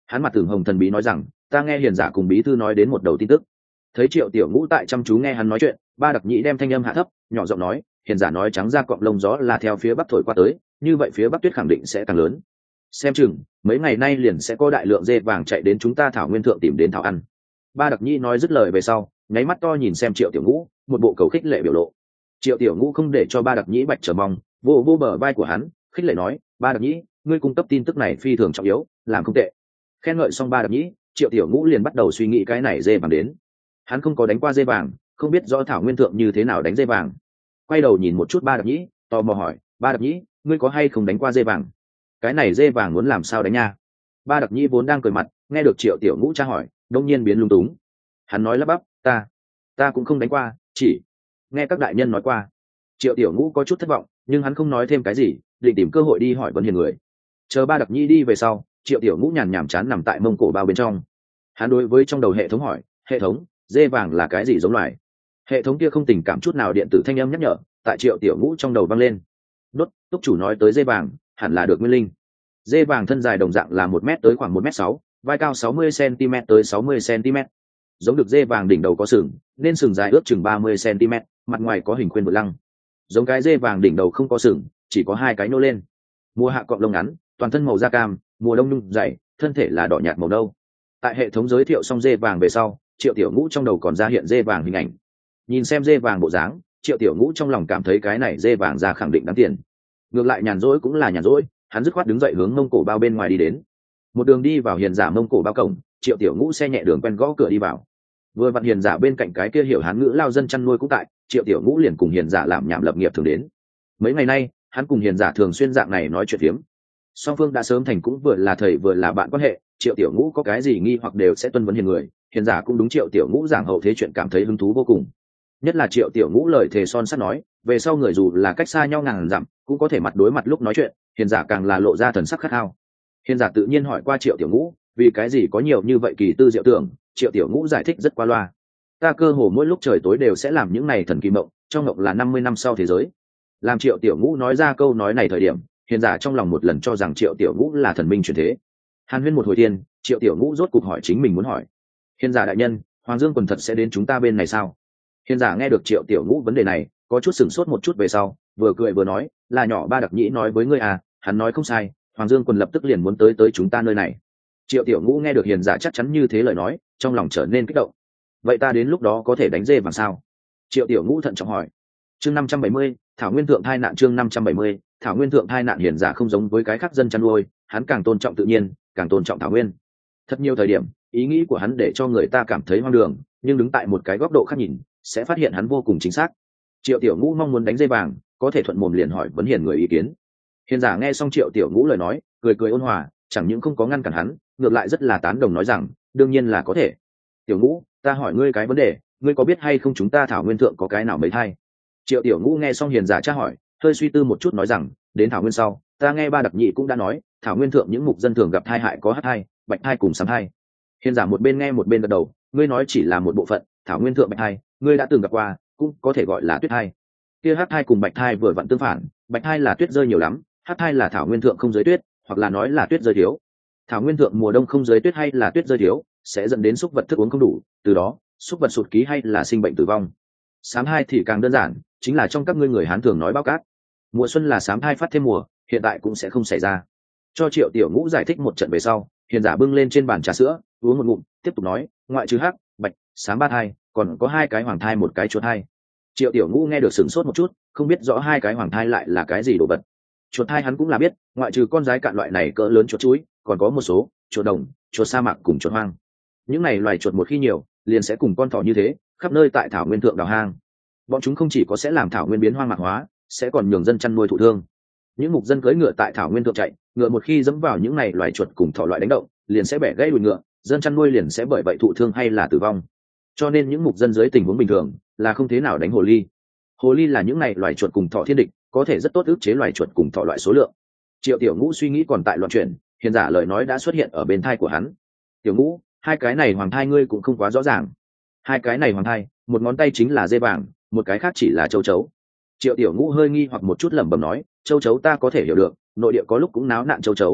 Hắn mặt tưởng hồng thần bí nói rằng, ta nghe hiền giả cùng bí thư nói đến một đầu tin tức. Thấy Triệu Tiểu Ngũ tại chăm chú nghe hắn nói chuyện, Ba Đặc Nhĩ đem thanh âm hạ thấp, nhỏ giọng nói, hiền giả nói trắng ra cọng lông gió là theo phía bắc thổi qua tới, như vậy phía bắc tuyết khẳng định sẽ càng lớn. Xem chừng mấy ngày nay liền sẽ có đại lượng dê vàng chạy đến chúng ta thảo nguyên thượng tìm đến thảo ăn. Ba Đặc Nhĩ nói dứt lời về sau, nháy mắt to nhìn xem Triệu Tiểu Ngũ, một bộ cầu khích lệ biểu lộ. Triệu Tiểu Ngũ không để cho Ba Đặc Nhĩ bạch trở mong, vô vô bờ vai của hắn, khích lệ nói, Ba Đặc Nhĩ, ngươi cung cấp tin tức này phi thường trọng yếu, làm không tệ. Khen ngợi xong Ba Đặc Nhĩ, Triệu Tiểu Ngũ liền bắt đầu suy nghĩ cái này dê vàng đến. Hắn không có đánh qua dê vàng, không biết rõ thảo nguyên thượng như thế nào đánh dê vàng. Quay đầu nhìn một chút Ba Đặc Nhĩ, tò mò hỏi, Ba Đặc Nhĩ, ngươi có hay không đánh qua dê vàng? Cái này dê vàng muốn làm sao đánh nha? Ba Đặc Nhĩ vốn đang cười mặt, nghe được Triệu Tiểu Ngũ tra hỏi, đông nhiên biến lung túng. Hắn nói lắp bắp, ta ta cũng không đánh qua, chỉ nghe các đại nhân nói qua. Triệu Tiểu Ngũ có chút thất vọng, nhưng hắn không nói thêm cái gì, định tìm cơ hội đi hỏi vấn hiền người. Chờ Ba Đặc Nhĩ đi về sau, Triệu Tiểu Ngũ nhàn nhảm chán nằm tại mông cổ bao bên trong. Hắn đối với trong đầu hệ thống hỏi, hệ thống, dê vàng là cái gì giống loài? Hệ thống kia không tình cảm chút nào điện tử thanh âm nhắc nhở tại Triệu Tiểu Ngũ trong đầu vang lên. Đốt, túc chủ nói tới dê vàng, hẳn là được nguyên linh. Dê vàng thân dài đồng dạng là một mét tới khoảng một mét sáu, vai cao sáu mươi centimet tới sáu mươi centimet. Giống được dê vàng đỉnh đầu có sừng, nên sừng dài ước chừng ba mươi centimet, mặt ngoài có hình khuyên vượt lăng. Giống cái dê vàng đỉnh đầu không có sừng, chỉ có hai cái nô lên. Mùa hạ cọng lông ngắn, toàn thân màu da cam, mùa đông nhung dày, thân thể là đỏ nhạt màu nâu. Tại hệ thống giới thiệu xong dê vàng về sau, Triệu Tiểu Ngũ trong đầu còn ra hiện dê vàng hình ảnh. Nhìn xem dê vàng bộ dáng, Triệu Tiểu Ngũ trong lòng cảm thấy cái này dê vàng ra khẳng định đáng tiền. Ngược lại nhàn rỗi cũng là nhàn rỗi, hắn dứt khoát đứng dậy hướng mông cổ bao bên ngoài đi đến. Một đường đi vào hiền giả mông cổ bao cổng, Triệu Tiểu Ngũ xe nhẹ đường quen gõ cửa đi vào. Vừa vặn hiền giả bên cạnh cái kia hiểu hán ngữ lao dân chăn nuôi cũng tại, Triệu Tiểu Ngũ liền cùng hiền giả làm nhảm lập nghiệp thường đến. Mấy ngày nay, hắn cùng hiền giả thường xuyên dạng này nói chuyện phiếm. Song phương đã sớm thành cũng vừa là thầy vừa là bạn quan hệ, Triệu Tiểu Ngũ có cái gì nghi hoặc đều sẽ tuân vấn hiền người, hiền giả cũng đúng Triệu Tiểu Ngũ giảng hậu thế chuyện cảm thấy hứng thú vô cùng. Nhất là Triệu Tiểu Ngũ lời thề son sắt nói, về sau người dù là cách xa nhau ngàn dặm, cũng có thể mặt đối mặt lúc nói chuyện, hiền giả càng là lộ ra thần sắc khát khao. Hiền giả tự nhiên hỏi qua Triệu Tiểu Ngũ, vì cái gì có nhiều như vậy kỳ tư diệu tưởng, Triệu Tiểu Ngũ giải thích rất qua loa. Ta cơ hồ mỗi lúc trời tối đều sẽ làm những này thần kỳ mộng, trong mộng là năm mươi năm sau thế giới. Làm Triệu Tiểu Ngũ nói ra câu nói này thời điểm, hiền giả trong lòng một lần cho rằng Triệu Tiểu Ngũ là thần minh truyền thế. Hàn huyên một hồi tiên, Triệu Tiểu Ngũ rốt cục hỏi chính mình muốn hỏi. Hiền giả đại nhân, Hoàng Dương quần thật sẽ đến chúng ta bên này sao? Hiền giả nghe được Triệu Tiểu Ngũ vấn đề này, có chút sửng sốt một chút về sau, vừa cười vừa nói, là nhỏ Ba Đặc Nhĩ nói với ngươi à, hắn nói không sai, Hoàng Dương quần lập tức liền muốn tới tới chúng ta nơi này. Triệu Tiểu Ngũ nghe được hiền giả chắc chắn như thế lời nói, trong lòng trở nên kích động. Vậy ta đến lúc đó có thể đánh dê vàng sao? Triệu Tiểu Ngũ thận trọng hỏi. Chương năm trăm bảy mươi, Thảo Nguyên Thượng thai nạn. Chương năm trăm bảy mươi, Thảo Nguyên Thượng thai nạn. Hiền giả không giống với cái khác dân chăn nuôi, hắn càng tôn trọng tự nhiên, càng tôn trọng thảo nguyên. Thật nhiều thời điểm, ý nghĩ của hắn để cho người ta cảm thấy hoang đường, nhưng đứng tại một cái góc độ khác nhìn, sẽ phát hiện hắn vô cùng chính xác. Triệu Tiểu Ngũ mong muốn đánh dây vàng, có thể thuận mồm liền hỏi vấn hiền người ý kiến. Hiền giả nghe xong Triệu Tiểu Ngũ lời nói, cười cười ôn hòa, chẳng những không có ngăn cản hắn, ngược lại rất là tán đồng nói rằng, đương nhiên là có thể. Tiểu Ngũ, ta hỏi ngươi cái vấn đề, ngươi có biết hay không chúng ta thảo nguyên thượng có cái nào mấy thai? Triệu Tiểu Ngũ nghe xong hiền giả tra hỏi, hơi suy tư một chút nói rằng, đến thảo nguyên sau, ta nghe Ba Đặc Nhĩ cũng đã nói, thảo nguyên thượng những mục dân thường gặp thai hại có hắc thai, bạch thai cùng sám thai. Hiền giả một bên nghe một bên gật đầu, ngươi nói chỉ là một bộ phận, thảo nguyên thượng bạch thai, ngươi đã từng gặp qua, cũng có thể gọi là tuyết thai. Kia hắc thai cùng bạch thai vừa vặn tương phản, bạch thai là tuyết rơi nhiều lắm, hắc thai là thảo nguyên thượng không giới tuyết, hoặc là nói là tuyết rơi thiếu. Thảo nguyên thượng mùa đông không giới tuyết hay là tuyết rơi thiếu, sẽ dẫn đến súc vật thức uống không đủ, từ đó súc vật sụt ký hay là sinh bệnh tử vong. Sám thai thì càng đơn giản, chính là trong các ngươi người Hán thường nói bao cát. Mùa xuân là sám thai phát thêm mùa, hiện tại cũng sẽ không xảy ra. Cho Triệu Tiểu Ngũ giải thích một trận về sau, hiền giả bưng lên trên bàn trà sữa, uống một ngụm, tiếp tục nói, ngoại trừ hắc, bạch, sám ba thai, còn có hai cái hoàng thai một cái chuột thai. Triệu Tiểu Ngũ nghe được sửng sốt một chút, không biết rõ hai cái hoàng thai lại là cái gì đồ vật. Chuột thai hắn cũng là biết, ngoại trừ con rái cạn loại này cỡ lớn chuột chuối, còn có một số chuột đồng, chuột sa mạc cùng chuột hoang. Những này loài chuột một khi nhiều, liền sẽ cùng con thỏ như thế, khắp nơi tại thảo nguyên thượng đào hang. Bọn chúng không chỉ có sẽ làm thảo nguyên biến hoang mạc hóa, sẽ còn nhường dân chăn nuôi thụ thương. Những mục dân cưỡi ngựa tại thảo nguyên thượng chạy, ngựa một khi dẫm vào những này loài chuột cùng thỏ loại đánh động, liền sẽ bẻ gãy đùi ngựa, dân chăn nuôi liền sẽ bởi vậy thụ thương hay là tử vong. Cho nên những mục dân dưới tình huống bình thường là không thế nào đánh hồ ly. Hồ ly là những này loài chuột cùng thỏ thiên địch, có thể rất tốt ức chế loài chuột cùng thỏ loại số lượng. Triệu Tiểu Ngũ suy nghĩ còn tại loạn chuyển, hiền giả lời nói đã xuất hiện ở bên thai của hắn. Tiểu Ngũ, hai cái này hoàng thai ngươi cũng không quá rõ ràng. Hai cái này hoàng thai, một ngón tay chính là dê vàng, một cái khác chỉ là châu chấu. Triệu Tiểu Ngũ hơi nghi hoặc một chút lẩm bẩm nói, châu chấu ta có thể hiểu được, nội địa có lúc cũng náo nạn châu chấu.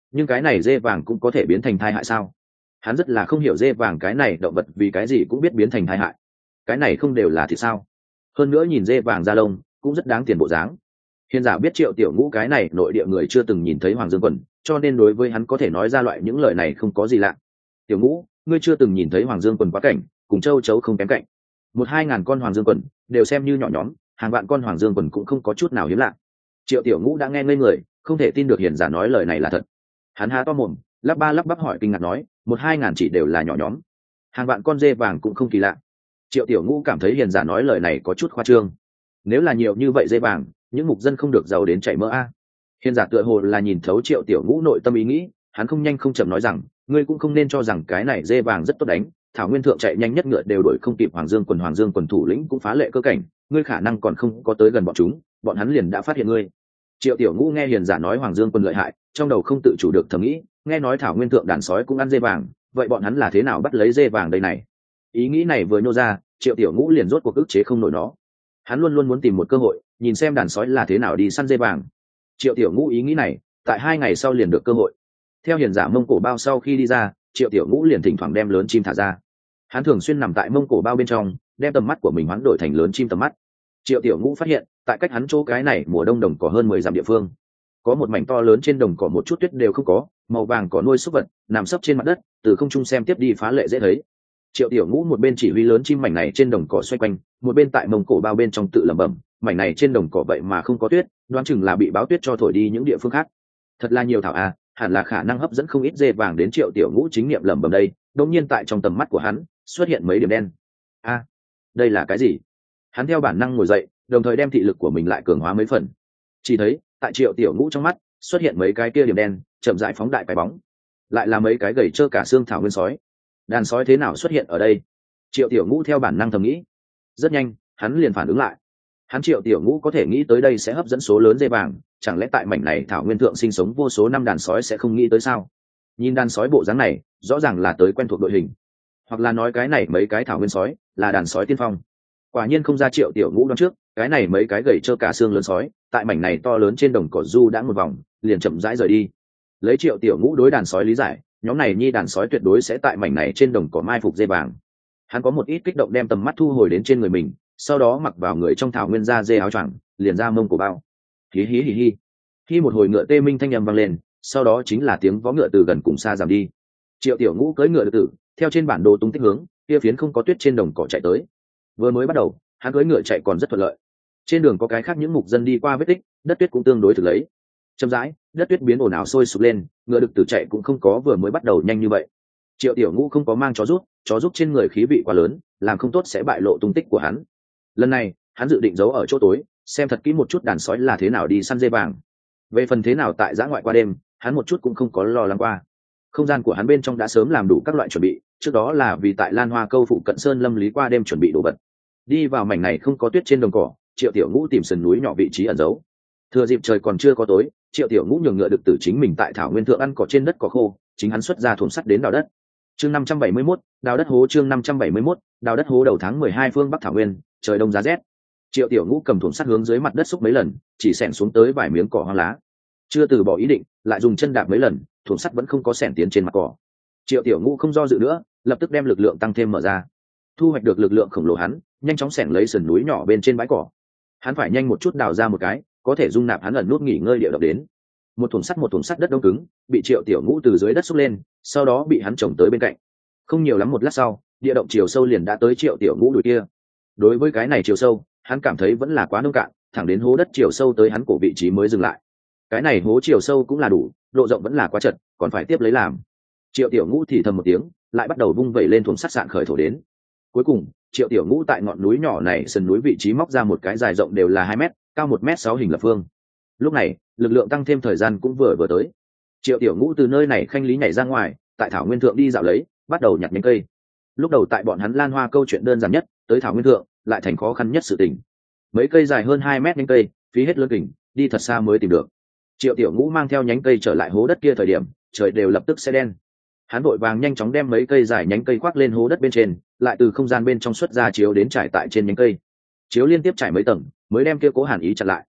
nhưng cái này dê vàng cũng có thể biến thành thai hại sao? Hắn rất là không hiểu dê vàng cái này động vật vì cái gì cũng biết biến thành thai hại. Cái này không đều là thịt sao? Hơn nữa nhìn dê vàng da lông cũng rất đáng tiền bộ dáng. Hiền giả biết Triệu Tiểu Ngũ cái này nội địa người chưa từng nhìn thấy Hoàng Dương Quần, cho nên đối với hắn có thể nói ra loại những lời này không có gì lạ. Tiểu Ngũ, ngươi chưa từng nhìn thấy Hoàng Dương Quần quá cảnh, cùng châu chấu không kém cạnh. Một hai ngàn con Hoàng Dương Quần đều xem như nhỏ nhóm, hàng vạn con Hoàng Dương Quần cũng không có chút nào hiếm lạ. Triệu Tiểu Ngũ đã nghe ngây người, không thể tin được hiền giả nói lời này là thật. Hắn há to mồm, lắp ba lắp bắp hỏi kinh ngạc nói, một hai ngàn chỉ đều là nhỏ nhóm, hàng vạn con dê vàng cũng không kỳ lạ. Triệu Tiểu Ngũ cảm thấy hiền giả nói lời này có chút khoa trương. Nếu là nhiều như vậy dê vàng, những mục dân không được giàu đến chảy mỡ a. Hiền giả tựa hồ là nhìn thấu Triệu Tiểu Ngũ nội tâm ý nghĩ, hắn không nhanh không chậm nói rằng, ngươi cũng không nên cho rằng cái này dê vàng rất tốt đánh, thảo nguyên thượng chạy nhanh nhất ngựa đều đuổi không kịp Hoàng Dương Quần, Hoàng Dương Quần thủ lĩnh cũng phá lệ cơ cảnh, ngươi khả năng còn không có tới gần bọn chúng, bọn hắn liền đã phát hiện ngươi. Triệu Tiểu Ngũ nghe hiền giả nói Hoàng Dương Quần lợi hại, trong đầu không tự chủ được thầm nghĩ, nghe nói thảo nguyên thượng đàn sói cũng ăn dê vàng, vậy bọn hắn là thế nào bắt lấy dê vàng đây này? Ý nghĩ này vừa nhô ra, Triệu Tiểu Ngũ liền rốt cuộc ức chế không nổi nó. Hắn luôn luôn muốn tìm một cơ hội, nhìn xem đàn sói là thế nào đi săn dê vàng. Triệu Tiểu Ngũ ý nghĩ này, tại hai ngày sau liền được cơ hội. Theo hiền giả Mông Cổ Bao sau khi đi ra, Triệu Tiểu Ngũ liền thỉnh thoảng đem lớn chim thả ra. Hắn thường xuyên nằm tại Mông Cổ Bao bên trong, đem tầm mắt của mình hoán đổi thành lớn chim tầm mắt. Triệu Tiểu Ngũ phát hiện, tại cách hắn chỗ cái này mùa đông đồng cỏ hơn mười dặm địa phương, có một mảnh to lớn trên đồng cỏ một chút tuyết đều không có, màu vàng cỏ nuôi súc vật nằm sấp trên mặt đất, từ không trung xem tiếp đi phá lệ dễ thấy. Triệu Tiểu Ngũ một bên chỉ huy lớn chim mảnh này trên đồng cỏ xoay quanh, một bên tại Mông Cổ Bao bên trong tự lẩm bẩm, mảnh này trên đồng cỏ vậy mà không có tuyết, đoán chừng là bị báo tuyết cho thổi đi những địa phương khác. Thật là nhiều thảo a, hẳn là khả năng hấp dẫn không ít dê vàng đến. Triệu Tiểu Ngũ chính niệm lẩm bẩm đây, đột nhiên tại trong tầm mắt của hắn xuất hiện mấy điểm đen. A, đây là cái gì? Hắn theo bản năng ngồi dậy, đồng thời đem thị lực của mình lại cường hóa mấy phần. Chỉ thấy tại Triệu Tiểu Ngũ trong mắt xuất hiện mấy cái kia điểm đen, chậm rãi phóng đại cái bóng, lại là mấy cái gầy trơ cả xương thảo nguyên sói. Đàn sói thế nào xuất hiện ở đây? Triệu Tiểu Ngũ theo bản năng thầm nghĩ. Rất nhanh hắn liền phản ứng lại. Hắn Triệu Tiểu Ngũ có thể nghĩ tới đây sẽ hấp dẫn số lớn dê vàng, chẳng lẽ tại mảnh này thảo nguyên thượng sinh sống vô số năm đàn sói sẽ không nghĩ tới sao? Nhìn đàn sói bộ dáng này, rõ ràng là tới quen thuộc đội hình, hoặc là nói cái này mấy cái thảo nguyên sói là đàn sói tiên phong. Quả nhiên không ra Triệu Tiểu Ngũ đoán trước, cái này mấy cái gầy trơ cả xương lớn sói tại mảnh này to lớn trên đồng cỏ du đã một vòng, liền chậm rãi rời đi. Lấy Triệu Tiểu Ngũ đối đàn sói lý giải, nhóm này nhi đàn sói tuyệt đối sẽ tại mảnh này trên đồng cỏ mai phục dê vàng. Hắn có một ít kích động đem tầm mắt thu hồi đến trên người mình, sau đó mặc vào người trong thảo nguyên da dê áo choàng, liền ra Mông Cổ Bao. Hí hí hí hí. Khi một hồi ngựa tê minh thanh âm vang lên, sau đó chính là tiếng vó ngựa từ gần cùng xa giảm đi. Triệu Tiểu Ngũ cưỡi ngựa được tử, theo trên bản đồ tung tích hướng, kia phiến không có tuyết trên đồng cỏ chạy tới. Vừa mới bắt đầu, hắn cưỡi ngựa chạy còn rất thuận lợi. Trên đường có cái khác những mục dân đi qua vết tích, đất tuyết cũng tương đối thực lấy. Chậm rãi, đất tuyết biến ồn ào sôi sục lên, ngựa được tử chạy cũng không có vừa mới bắt đầu nhanh như vậy. Triệu Tiểu Ngũ không có mang chó rút, chó rút trên người khí vị quá lớn, làm không tốt sẽ bại lộ tung tích của hắn. Lần này, hắn dự định giấu ở chỗ tối, xem thật kỹ một chút đàn sói là thế nào đi săn dê vàng. Về phần thế nào tại giã ngoại qua đêm, hắn một chút cũng không có lo lắng qua. Không gian của hắn bên trong đã sớm làm đủ các loại chuẩn bị, trước đó là vì tại Lan Hoa Câu phụ cận sơn lâm lý qua đêm chuẩn bị đồ vật. Đi vào mảnh này không có tuyết trên đồng cỏ, Triệu Tiểu Ngũ tìm sườn núi nhỏ vị trí ẩn giấu. Thừa dịp trời còn chưa có tối, Triệu Tiểu Ngũ nhường ngựa được tử chính mình tại thảo nguyên thượng ăn cỏ trên đất cỏ khô, chính hắn xuất ra thùng sắt đến đào đất. Chương năm trăm bảy mươi mốt, đào đất hố. Chương năm trăm bảy mươi mốt, đào đất hố. Đầu tháng mười hai phương Bắc thảo nguyên, trời đông giá rét. Triệu Tiểu Ngũ cầm thùng sắt hướng dưới mặt đất xúc mấy lần, chỉ xẻn xuống tới vài miếng cỏ hoang lá. Chưa từ bỏ ý định, lại dùng chân đạp mấy lần, thùng sắt vẫn không có xẻn tiến trên mặt cỏ. Triệu Tiểu Ngũ không do dự nữa, lập tức đem lực lượng tăng thêm mở ra. Thu hoạch được lực lượng khổng lồ hắn, nhanh chóng xẻn lấy sườn núi nhỏ bên trên bãi cỏ. Hắn phải nhanh một chút đào ra một cái, có thể dung nạp hắn ẩn nút nghỉ ngơi địa động đến. Một thùng sắt một thùng sắt đất đông cứng, bị Triệu Tiểu Ngũ từ dưới đất xúc lên, sau đó bị hắn trồng tới bên cạnh. Không nhiều lắm một lát sau, địa động chiều sâu liền đã tới Triệu Tiểu Ngũ đùi kia. Đối với cái này chiều sâu, hắn cảm thấy vẫn là quá nông cạn, thẳng đến hố đất chiều sâu tới hắn cổ vị trí mới dừng lại. Cái này hố chiều sâu cũng là đủ, độ rộng vẫn là quá chật, còn phải tiếp lấy làm. Triệu Tiểu Ngũ thì thầm một tiếng, lại bắt đầu vung vẩy lên thùng sắt sạn khởi thổ đến. Cuối cùng, Triệu Tiểu Ngũ tại ngọn núi nhỏ này sườn núi vị trí móc ra một cái dài rộng đều là hai mét, cao một mét sáu hình lập phương. Lúc này, lực lượng tăng thêm thời gian cũng vừa vừa tới. Triệu Tiểu Ngũ từ nơi này khanh lý nhảy ra ngoài, tại thảo nguyên thượng đi dạo lấy, bắt đầu nhặt nhánh cây. Lúc đầu tại bọn hắn Lan Hoa Câu chuyện đơn giản nhất, tới thảo nguyên thượng lại thành khó khăn nhất sự tình. Mấy cây dài hơn hai mét nhánh cây, phí hết lớn kình, đi thật xa mới tìm được. Triệu Tiểu Ngũ mang theo nhánh cây trở lại hố đất kia thời điểm, trời đều lập tức sẽ đen. Hắn vội vàng nhanh chóng đem mấy cây dài nhánh cây khoác lên hố đất bên trên, lại từ không gian bên trong xuất ra chiếu đến trải tại trên nhánh cây. Chiếu liên tiếp trải mấy tầng, mới đem kia cố hàn ý chặn lại.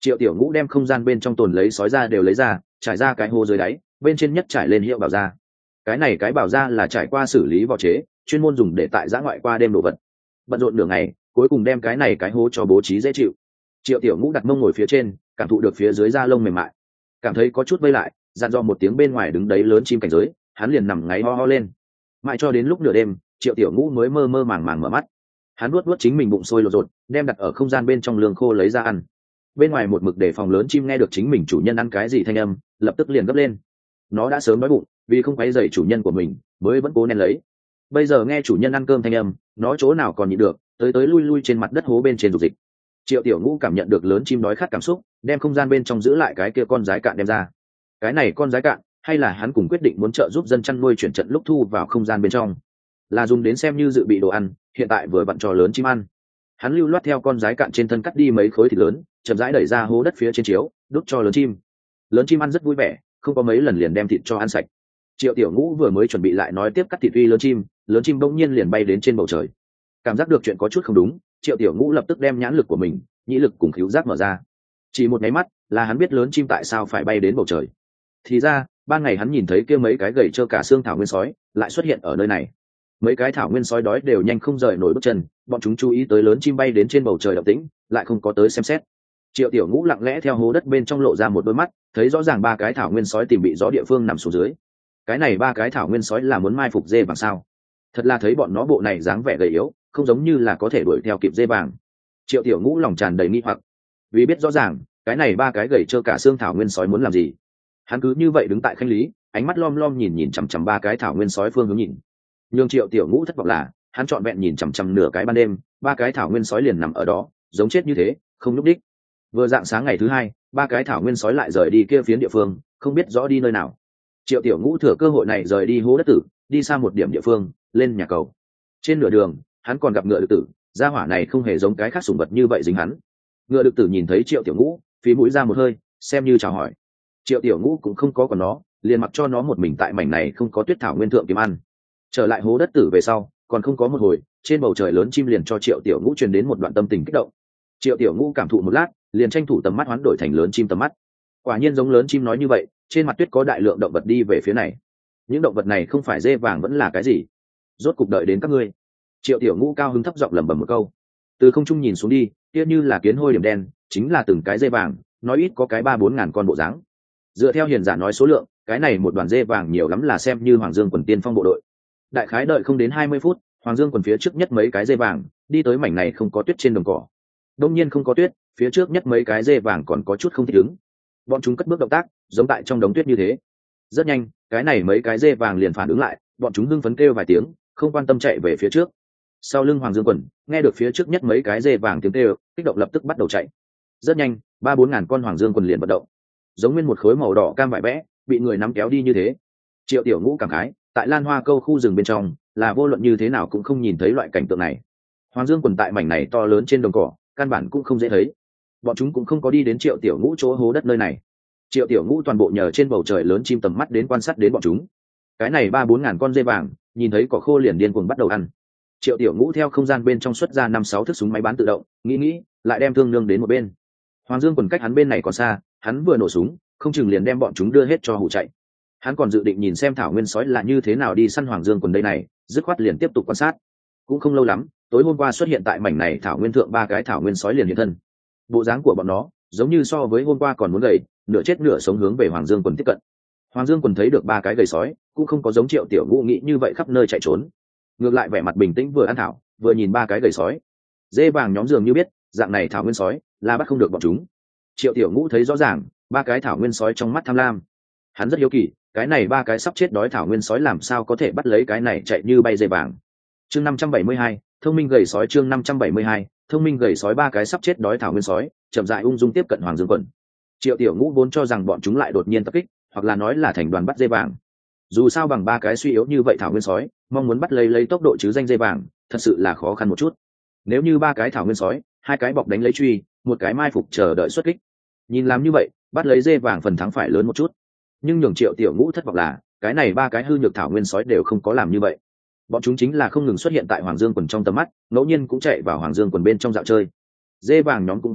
Triệu Tiểu Ngũ đem không gian bên trong tồn lấy sói ra đều lấy ra, trải ra cái hố dưới đáy, bên trên nhất trải lên hiệu bảo ra. Cái này cái bảo ra là trải qua xử lý vỏ chế, chuyên môn dùng để tại giã ngoại qua đêm đồ vật. Bận rộn nửa ngày, cuối cùng đem cái này cái hố cho bố trí dễ chịu. Triệu Tiểu Ngũ đặt mông ngồi phía trên, cảm thụ được phía dưới da lông mềm mại, cảm thấy có chút vây lại, dặn dò một tiếng bên ngoài đứng đấy lớn chim cảnh giới, hắn liền nằm ngáy ho ho lên. Mãi cho đến lúc nửa đêm, Triệu Tiểu Ngũ mới mơ mơ màng màng mở mắt. Hắn nuốt nuốt chính mình bụng sôi lột rột, đem đặt ở không gian bên trong lương khô lấy ra ăn. Bên ngoài một mực để phòng lớn chim nghe được chính mình chủ nhân ăn cái gì thanh âm, lập tức liền gấp lên. Nó đã sớm đói bụng, vì không quấy rầy chủ nhân của mình, mới vẫn cố nén lấy. Bây giờ nghe chủ nhân ăn cơm thanh âm, nó chỗ nào còn nhịn được, tới tới lui lui trên mặt đất hố bên trên dục dịch. Triệu Tiểu Ngũ cảm nhận được lớn chim đói khát cảm xúc, đem không gian bên trong giữ lại cái kia con rái cạn đem ra. Cái này con rái cạn, hay là hắn cùng quyết định muốn trợ giúp dân chăn nuôi chuyển trận lúc thu vào không gian bên trong, là dùng đến xem như dự bị đồ ăn, hiện tại vừa vặn cho lớn chim ăn. Hắn lưu loát theo con rái cạn trên thân cắt đi mấy khối thịt lớn, chậm rãi đẩy ra hố đất phía trên chiếu, đút cho lớn chim. Lớn chim ăn rất vui vẻ, không có mấy lần liền đem thịt cho ăn sạch. Triệu Tiểu Ngũ vừa mới chuẩn bị lại nói tiếp cắt thịt uy lớn chim, lớn chim bỗng nhiên liền bay đến trên bầu trời. Cảm giác được chuyện có chút không đúng, Triệu Tiểu Ngũ lập tức đem nhãn lực của mình, nhĩ lực cùng khứu giác mở ra. Chỉ một cái mắt, là hắn biết lớn chim tại sao phải bay đến bầu trời. Thì ra, ban ngày hắn nhìn thấy kia mấy cái gầy trơ cả xương thảo nguyên sói, lại xuất hiện ở nơi này. Mấy cái thảo nguyên sói đói đều nhanh không rời nổi bước chân, bọn chúng chú ý tới lớn chim bay đến trên bầu trời động tĩnh, lại không có tới xem xét. Triệu Tiểu Ngũ lặng lẽ theo hố đất bên trong lộ ra một đôi mắt, thấy rõ ràng ba cái thảo nguyên sói tìm bị gió địa phương nằm xuống dưới. Cái này ba cái thảo nguyên sói là muốn mai phục dê vàng sao? Thật là thấy bọn nó bộ này dáng vẻ gầy yếu, không giống như là có thể đuổi theo kịp dê vàng. Triệu Tiểu Ngũ lòng tràn đầy nghi hoặc, vì biết rõ ràng cái này ba cái gầy trơ cả xương thảo nguyên sói muốn làm gì. Hắn cứ như vậy đứng tại khanh lý, ánh mắt lom lom nhìn nhìn chằm chằm ba cái thảo nguyên sói phương hướng nhìn. Nhưng Triệu Tiểu Ngũ thất vọng là, hắn trọn vẹn nhìn chằm chằm nửa cái ban đêm, ba cái thảo nguyên sói liền nằm ở đó, giống chết như thế, không nhúc đích. Vừa dạng sáng ngày thứ hai, ba cái thảo nguyên sói lại rời đi kia phiến địa phương, không biết rõ đi nơi nào. Triệu Tiểu Ngũ thừa cơ hội này rời đi hố đất tử, đi xa một điểm địa phương, lên nhà cầu. Trên nửa đường, hắn còn gặp ngựa đực tử, gia hỏa này không hề giống cái khác sủng vật như vậy dính hắn. Ngựa đực tử nhìn thấy Triệu Tiểu Ngũ, phí mũi ra một hơi, xem như chào hỏi. Triệu Tiểu Ngũ cũng không có còn nó, liền mặc cho nó một mình tại mảnh này không có tuyết thảo nguyên thượng kiếm ăn. Trở lại hố đất tử về sau, còn không có một hồi, trên bầu trời lớn chim liền cho Triệu Tiểu Ngũ truyền đến một đoạn tâm tình kích động. Triệu Tiểu Ngũ cảm thụ một lát, liền tranh thủ tầm mắt hoán đổi thành lớn chim tầm mắt. Quả nhiên giống lớn chim nói như vậy, trên mặt tuyết có đại lượng động vật đi về phía này. Những động vật này không phải dê vàng vẫn là cái gì? Rốt cục đợi đến các ngươi. Triệu Tiểu Ngũ cao hứng thấp giọng lẩm bẩm một câu. Từ không trung nhìn xuống đi, kia như là kiến hôi điểm đen, chính là từng cái dê vàng, nói ít có cái ba bốn ngàn con bộ dáng. Dựa theo hiền giả nói số lượng, cái này một đoàn dê vàng nhiều lắm là xem như Hoàng Dương quần tiên phong bộ đội. Đại khái đợi không đến hai mươi phút, Hoàng Dương quần phía trước nhất mấy cái dê vàng đi tới mảnh này không có tuyết trên đồng cỏ. Đông nhiên không có tuyết, phía trước nhất mấy cái dê vàng còn có chút không thích ứng. Bọn chúng cất bước động tác, giống tại trong đống tuyết như thế. Rất nhanh, cái này mấy cái dê vàng liền phản ứng lại, bọn chúng hưng phấn kêu vài tiếng, không quan tâm chạy về phía trước. Sau lưng Hoàng Dương quần, nghe được phía trước nhất mấy cái dê vàng tiếng kêu, kích động lập tức bắt đầu chạy. Rất nhanh, ba bốn ngàn con Hoàng Dương quần liền vận động, giống nguyên một khối màu đỏ cam vải vẽ, bị người nắm kéo đi như thế. Triệu Tiểu Ngũ cảm khái, tại Lan Hoa Câu khu rừng bên trong, là vô luận như thế nào cũng không nhìn thấy loại cảnh tượng này. Hoàng Dương quần tại mảnh này to lớn trên đồng cỏ, căn bản cũng không dễ thấy. Bọn chúng cũng không có đi đến Triệu Tiểu Ngũ chỗ hố đất nơi này. Triệu Tiểu Ngũ toàn bộ nhờ trên bầu trời lớn chim tầm mắt đến quan sát đến bọn chúng. Cái này ba bốn ngàn con dê vàng, nhìn thấy cỏ khô liền điên cuồng bắt đầu ăn. Triệu Tiểu Ngũ theo không gian bên trong xuất ra năm sáu thước súng máy bán tự động, nghĩ nghĩ, lại đem thương nương đến một bên. Hoàng Dương quần cách hắn bên này còn xa, hắn vừa nổ súng, không chừng liền đem bọn chúng đưa hết cho hủ chạy. Hắn còn dự định nhìn xem thảo nguyên sói là như thế nào đi săn Hoàng Dương quần đây này, dứt khoát liền tiếp tục quan sát. Cũng không lâu lắm, tối hôm qua xuất hiện tại mảnh này thảo nguyên thượng ba cái thảo nguyên sói liền hiện thân. Bộ dáng của bọn nó giống như so với hôm qua còn muốn gầy, nửa chết nửa sống hướng về Hoàng Dương quần tiếp cận. Hoàng Dương quần thấy được ba cái gầy sói, cũng không có giống Triệu Tiểu Ngũ nghĩ như vậy khắp nơi chạy trốn. Ngược lại vẻ mặt bình tĩnh vừa ăn thảo, vừa nhìn ba cái gầy sói. Dê vàng nhóm dường như biết, dạng này thảo nguyên sói là bắt không được bọn chúng. Triệu Tiểu Ngũ thấy rõ ràng, ba cái thảo nguyên sói trong mắt tham lam. Hắn rất hiếu kỳ, cái này ba cái sắp chết đói thảo nguyên sói làm sao có thể bắt lấy cái này chạy như bay dê vàng. Chương năm trăm bảy mươi hai, thông minh gầy sói chương năm trăm bảy mươi hai, thông minh gầy sói ba cái sắp chết đói thảo nguyên sói, chậm rãi ung dung tiếp cận Hoàng Dương quần. Triệu Tiểu Ngũ vốn cho rằng bọn chúng lại đột nhiên tập kích, hoặc là nói là thành đoàn bắt dê vàng. Dù sao bằng ba cái suy yếu như vậy thảo nguyên sói, mong muốn bắt lấy lấy tốc độ chứ danh dê vàng, thật sự là khó khăn một chút. Nếu như ba cái thảo nguyên sói, hai cái bọc đánh lấy truy, một cái mai phục chờ đợi xuất kích. Nhìn làm như vậy, bắt lấy dê vàng phần thắng phải lớn một chút. Nhưng nhường Triệu Tiểu Ngũ thất vọng là, cái này ba cái hư nhược thảo nguyên sói đều không có làm như vậy. Bọn chúng chính là không ngừng xuất hiện tại Hoàng Dương quần trong tầm mắt, ngẫu nhiên cũng chạy vào Hoàng Dương quần bên trong dạo chơi. Dê vàng nhóm cũng không đốc,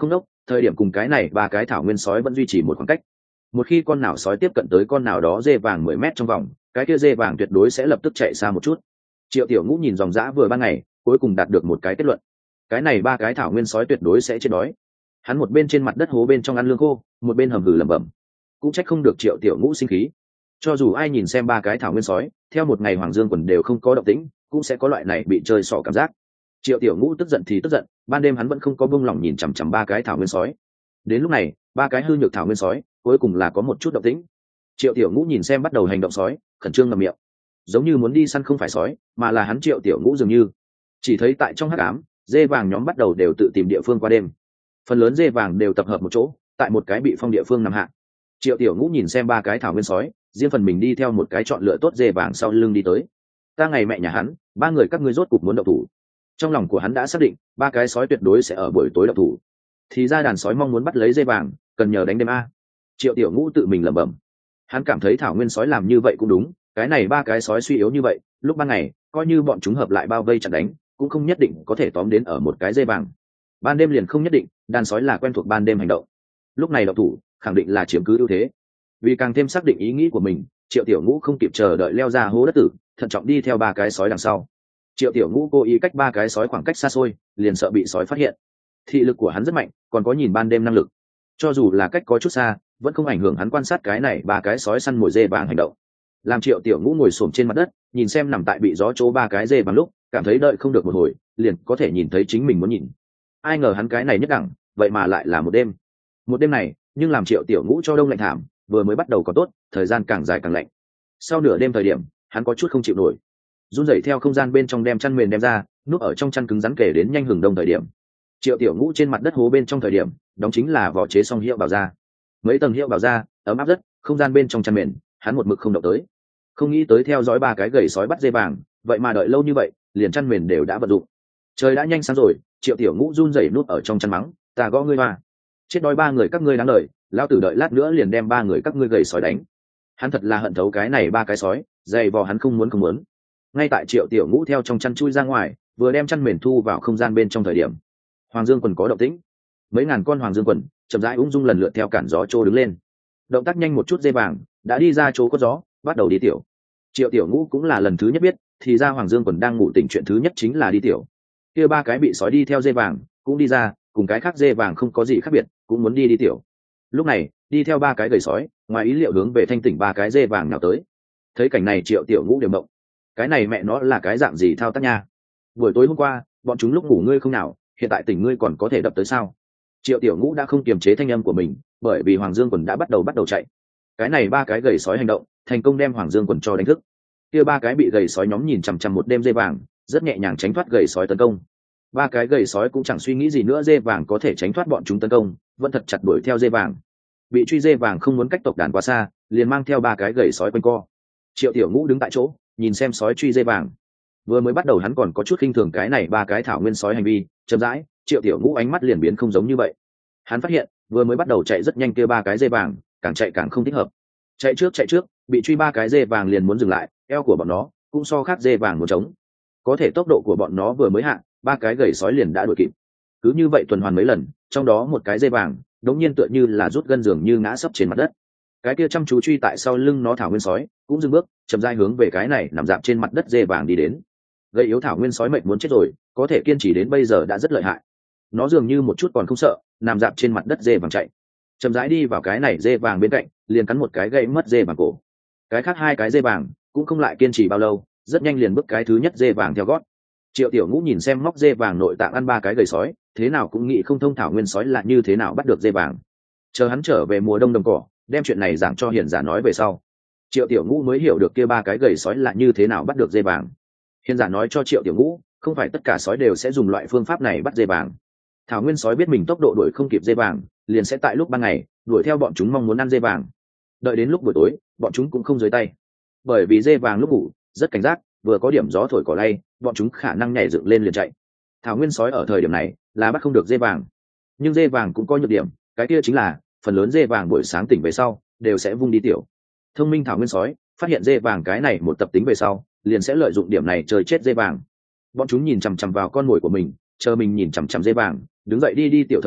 thời điểm cùng cái này ba cái thảo nguyên sói vẫn duy trì một khoảng cách. Một khi con nào sói tiếp cận tới con nào đó dê vàng mười mét trong vòng, cái kia dê vàng tuyệt đối sẽ lập tức chạy xa một chút. Triệu Tiểu Ngũ nhìn dòng dã vừa ban ngày, cuối cùng đạt được một cái kết luận: cái này ba cái thảo nguyên sói tuyệt đối sẽ chết đói. Hắn một bên trên mặt đất hố bên trong ăn lương khô, một bên hầm hừ lẩm bẩm. Cũng trách không được Triệu Tiểu Ngũ sinh khí. Cho dù ai nhìn xem ba cái thảo nguyên sói, theo một ngày Hoàng Dương quần đều không có động tĩnh, cũng sẽ có loại này bị chơi xỏ cảm giác. Triệu Tiểu Ngũ tức giận thì tức giận, ban đêm hắn vẫn không có buông lỏng nhìn chằm chằm ba cái thảo nguyên sói. Đến lúc này, ba cái hư nhược thảo nguyên sói cuối cùng là có một chút động tĩnh. Triệu Tiểu Ngũ nhìn xem bắt đầu hành động sói, khẩn trương ngậm miệng, giống như muốn đi săn không phải sói, mà là hắn Triệu Tiểu Ngũ dường như. Chỉ thấy tại trong hắc ám, dê vàng nhóm bắt đầu đều tự tìm địa phương qua đêm. Phần lớn dê vàng đều tập hợp một chỗ, tại một cái bị phong địa phương nằm hạ. Triệu Tiểu Ngũ nhìn xem ba cái thảo nguyên sói, riêng phần mình đi theo một cái chọn lựa tốt dê vàng sau lưng đi tới. Ta ngày mẹ nhà hắn, ba người các ngươi rốt cục muốn động thủ. Trong lòng của hắn đã xác định, ba cái sói tuyệt đối sẽ ở buổi tối động thủ. Thì ra đàn sói mong muốn bắt lấy dê vàng, cần nhờ đánh đêm a. Triệu Tiểu Ngũ tự mình lẩm bẩm. Hắn cảm thấy thảo nguyên sói làm như vậy cũng đúng, cái này ba cái sói suy yếu như vậy, lúc ban ngày, coi như bọn chúng hợp lại bao vây chặn đánh, cũng không nhất định có thể tóm đến ở một cái dê vàng. Ban đêm liền không nhất định, đàn sói là quen thuộc ban đêm hành động. Lúc này động thủ, khẳng định là chiếm cứ ưu thế. Vì càng thêm xác định ý nghĩ của mình, Triệu Tiểu Ngũ không kịp chờ đợi leo ra hố đất tử, thận trọng đi theo ba cái sói đằng sau. Triệu Tiểu Ngũ cố ý cách ba cái sói khoảng cách xa xôi, liền sợ bị sói phát hiện. Thị lực của hắn rất mạnh, còn có nhìn ban đêm năng lực. Cho dù là cách có chút xa, vẫn không ảnh hưởng hắn quan sát cái này ba cái sói săn mồi dê vàng hành động. Làm Triệu Tiểu Ngũ ngồi xổm trên mặt đất, nhìn xem nằm tại bị gió chỗ ba cái dê vàng lúc, cảm thấy đợi không được một hồi, liền có thể nhìn thấy chính mình muốn nhìn. Ai ngờ hắn cái này nhất đẳng, vậy mà lại là một đêm. Một đêm này, nhưng làm Triệu Tiểu Ngũ cho đông lạnh thảm, vừa mới bắt đầu có tốt, thời gian càng dài càng lạnh. Sau nửa đêm thời điểm, hắn có chút không chịu nổi, run rẩy theo không gian bên trong đem chăn mền đem ra, núp ở trong chăn cứng rắn kể đến nhanh hừng đông thời điểm. Triệu Tiểu Ngũ trên mặt đất hố bên trong thời điểm, đóng chính là vỏ chế xong hiệu bảo ra. Mấy tầng hiệu bảo ra, ấm áp rất, không gian bên trong chăn mền, hắn một mực không động tới. Không nghĩ tới theo dõi ba cái gầy sói bắt dê vàng, vậy mà đợi lâu như vậy, liền chăn mền đều đã vận dụng. Trời đã nhanh sáng rồi, Triệu Tiểu Ngũ run rẩy núp ở trong chăn mắng, ta gõ ngươi mà. Chết đói ba người các ngươi đáng lời, lão tử đợi lát nữa liền đem ba người các ngươi gầy sói đánh. Hắn thật là hận thấu cái này ba cái sói, dày vò hắn không muốn không muốn. Ngay tại Triệu Tiểu Ngũ theo trong chăn chui ra ngoài, vừa đem chăn mền thu vào không gian bên trong thời điểm, Hoàng Dương quần có động tĩnh. Mấy ngàn con Hoàng Dương quần chậm rãi ung dung lần lượt theo cản gió trô đứng lên. Động tác nhanh một chút dê vàng đã đi ra chỗ có gió, bắt đầu đi tiểu. Triệu Tiểu Ngũ cũng là lần thứ nhất biết, thì ra Hoàng Dương quần đang ngủ tỉnh chuyện thứ nhất chính là đi tiểu. Kia ba cái bị sói đi theo dê vàng cũng đi ra, cùng cái khác dê vàng không có gì khác biệt, cũng muốn đi đi tiểu. Lúc này, đi theo ba cái gầy sói, ngoài ý liệu hướng về thanh tỉnh ba cái dê vàng nào tới. Thấy cảnh này Triệu Tiểu Ngũ đều động. Cái này mẹ nó là cái dạng gì thao tác nha? Buổi tối hôm qua, bọn chúng lúc ngủ ngươi không nào, hiện tại tỉnh ngươi còn có thể đập tới sao? Triệu Tiểu Ngũ đã không kiềm chế thanh âm của mình, bởi vì Hoàng Dương quần đã bắt đầu bắt đầu chạy. Cái này ba cái gầy sói hành động, thành công đem Hoàng Dương quần cho đánh thức. Kia ba cái bị gầy sói nhóm nhìn chằm chằm một đêm dê vàng, rất nhẹ nhàng tránh thoát gầy sói tấn công. Ba cái gầy sói cũng chẳng suy nghĩ gì nữa, dê vàng có thể tránh thoát bọn chúng tấn công, vẫn thật chặt đuổi theo dê vàng. Bị truy dê vàng không muốn cách tộc đàn quá xa, liền mang theo ba cái gầy sói quanh co. Triệu Tiểu Ngũ đứng tại chỗ, nhìn xem sói truy dê vàng. Vừa mới bắt đầu hắn còn có chút khinh thường cái này ba cái thảo nguyên sói hành vi, chậm rãi, Triệu Tiểu Ngũ ánh mắt liền biến không giống như vậy. Hắn phát hiện, vừa mới bắt đầu chạy rất nhanh kia ba cái dê vàng, càng chạy càng không thích hợp. Chạy trước chạy trước, bị truy ba cái dê vàng liền muốn dừng lại, eo của bọn nó cũng so khác dê vàng một trống. Có thể tốc độ của bọn nó vừa mới hạ, ba cái gầy sói liền đã đuổi kịp. Cứ như vậy tuần hoàn mấy lần, trong đó một cái dê vàng, đống nhiên tựa như là rút gân giường như ngã sấp trên mặt đất. Cái kia chăm chú truy tại sau lưng nó thảo nguyên sói, cũng dừng bước, chậm rãi hướng về cái này nằm dạp trên mặt đất dê vàng đi đến. Gây yếu thảo nguyên sói mệnh muốn chết rồi, có thể kiên trì đến bây giờ đã rất lợi hại. Nó dường như một chút còn không sợ, nằm dạp trên mặt đất dê vàng chạy, chậm rãi đi vào cái này dê vàng bên cạnh, liền cắn một cái gãy mất dê vàng cổ. Cái khác hai cái dê vàng cũng không lại kiên trì bao lâu, rất nhanh liền bước cái thứ nhất dê vàng theo gót. Triệu Tiểu Ngũ nhìn xem móc dê vàng nội tạng ăn ba cái gầy sói, thế nào cũng nghĩ không thông thảo nguyên sói là như thế nào bắt được dê vàng. Chờ hắn trở về mùa đông đồng cỏ, đem chuyện này giảng cho hiền giả nói về sau, Triệu Tiểu Ngũ mới hiểu được kia ba cái gầy sói là như thế nào bắt được dê vàng. Hiền giả nói cho Triệu Tiểu Ngũ, không phải tất cả sói đều sẽ dùng loại phương pháp này bắt dê vàng. Thảo nguyên sói biết mình tốc độ đuổi không kịp dê vàng, liền sẽ tại lúc ban ngày đuổi theo bọn chúng mong muốn ăn dê vàng. Đợi đến lúc buổi tối, bọn chúng cũng không dưới tay, bởi vì dê vàng lúc ngủ rất cảnh giác, vừa có điểm gió thổi cỏ lay, bọn chúng khả năng nhảy dựng lên liền chạy. Thảo nguyên sói ở thời điểm này là bắt không được dê vàng, nhưng dê vàng cũng có nhược điểm, cái kia chính là phần lớn dê vàng buổi sáng tỉnh về sau đều sẽ vung đi tiểu. Thông minh thảo nguyên sói phát hiện dê vàng cái này một tập tính về sau, liền sẽ lợi dụng điểm này chơi chết dê vàng. Bọn chúng nhìn chằm chằm vào con mồi của mình, chờ mình nhìn chằm chằm dê vàng đứng dậy đi đi tiểu thời điểm,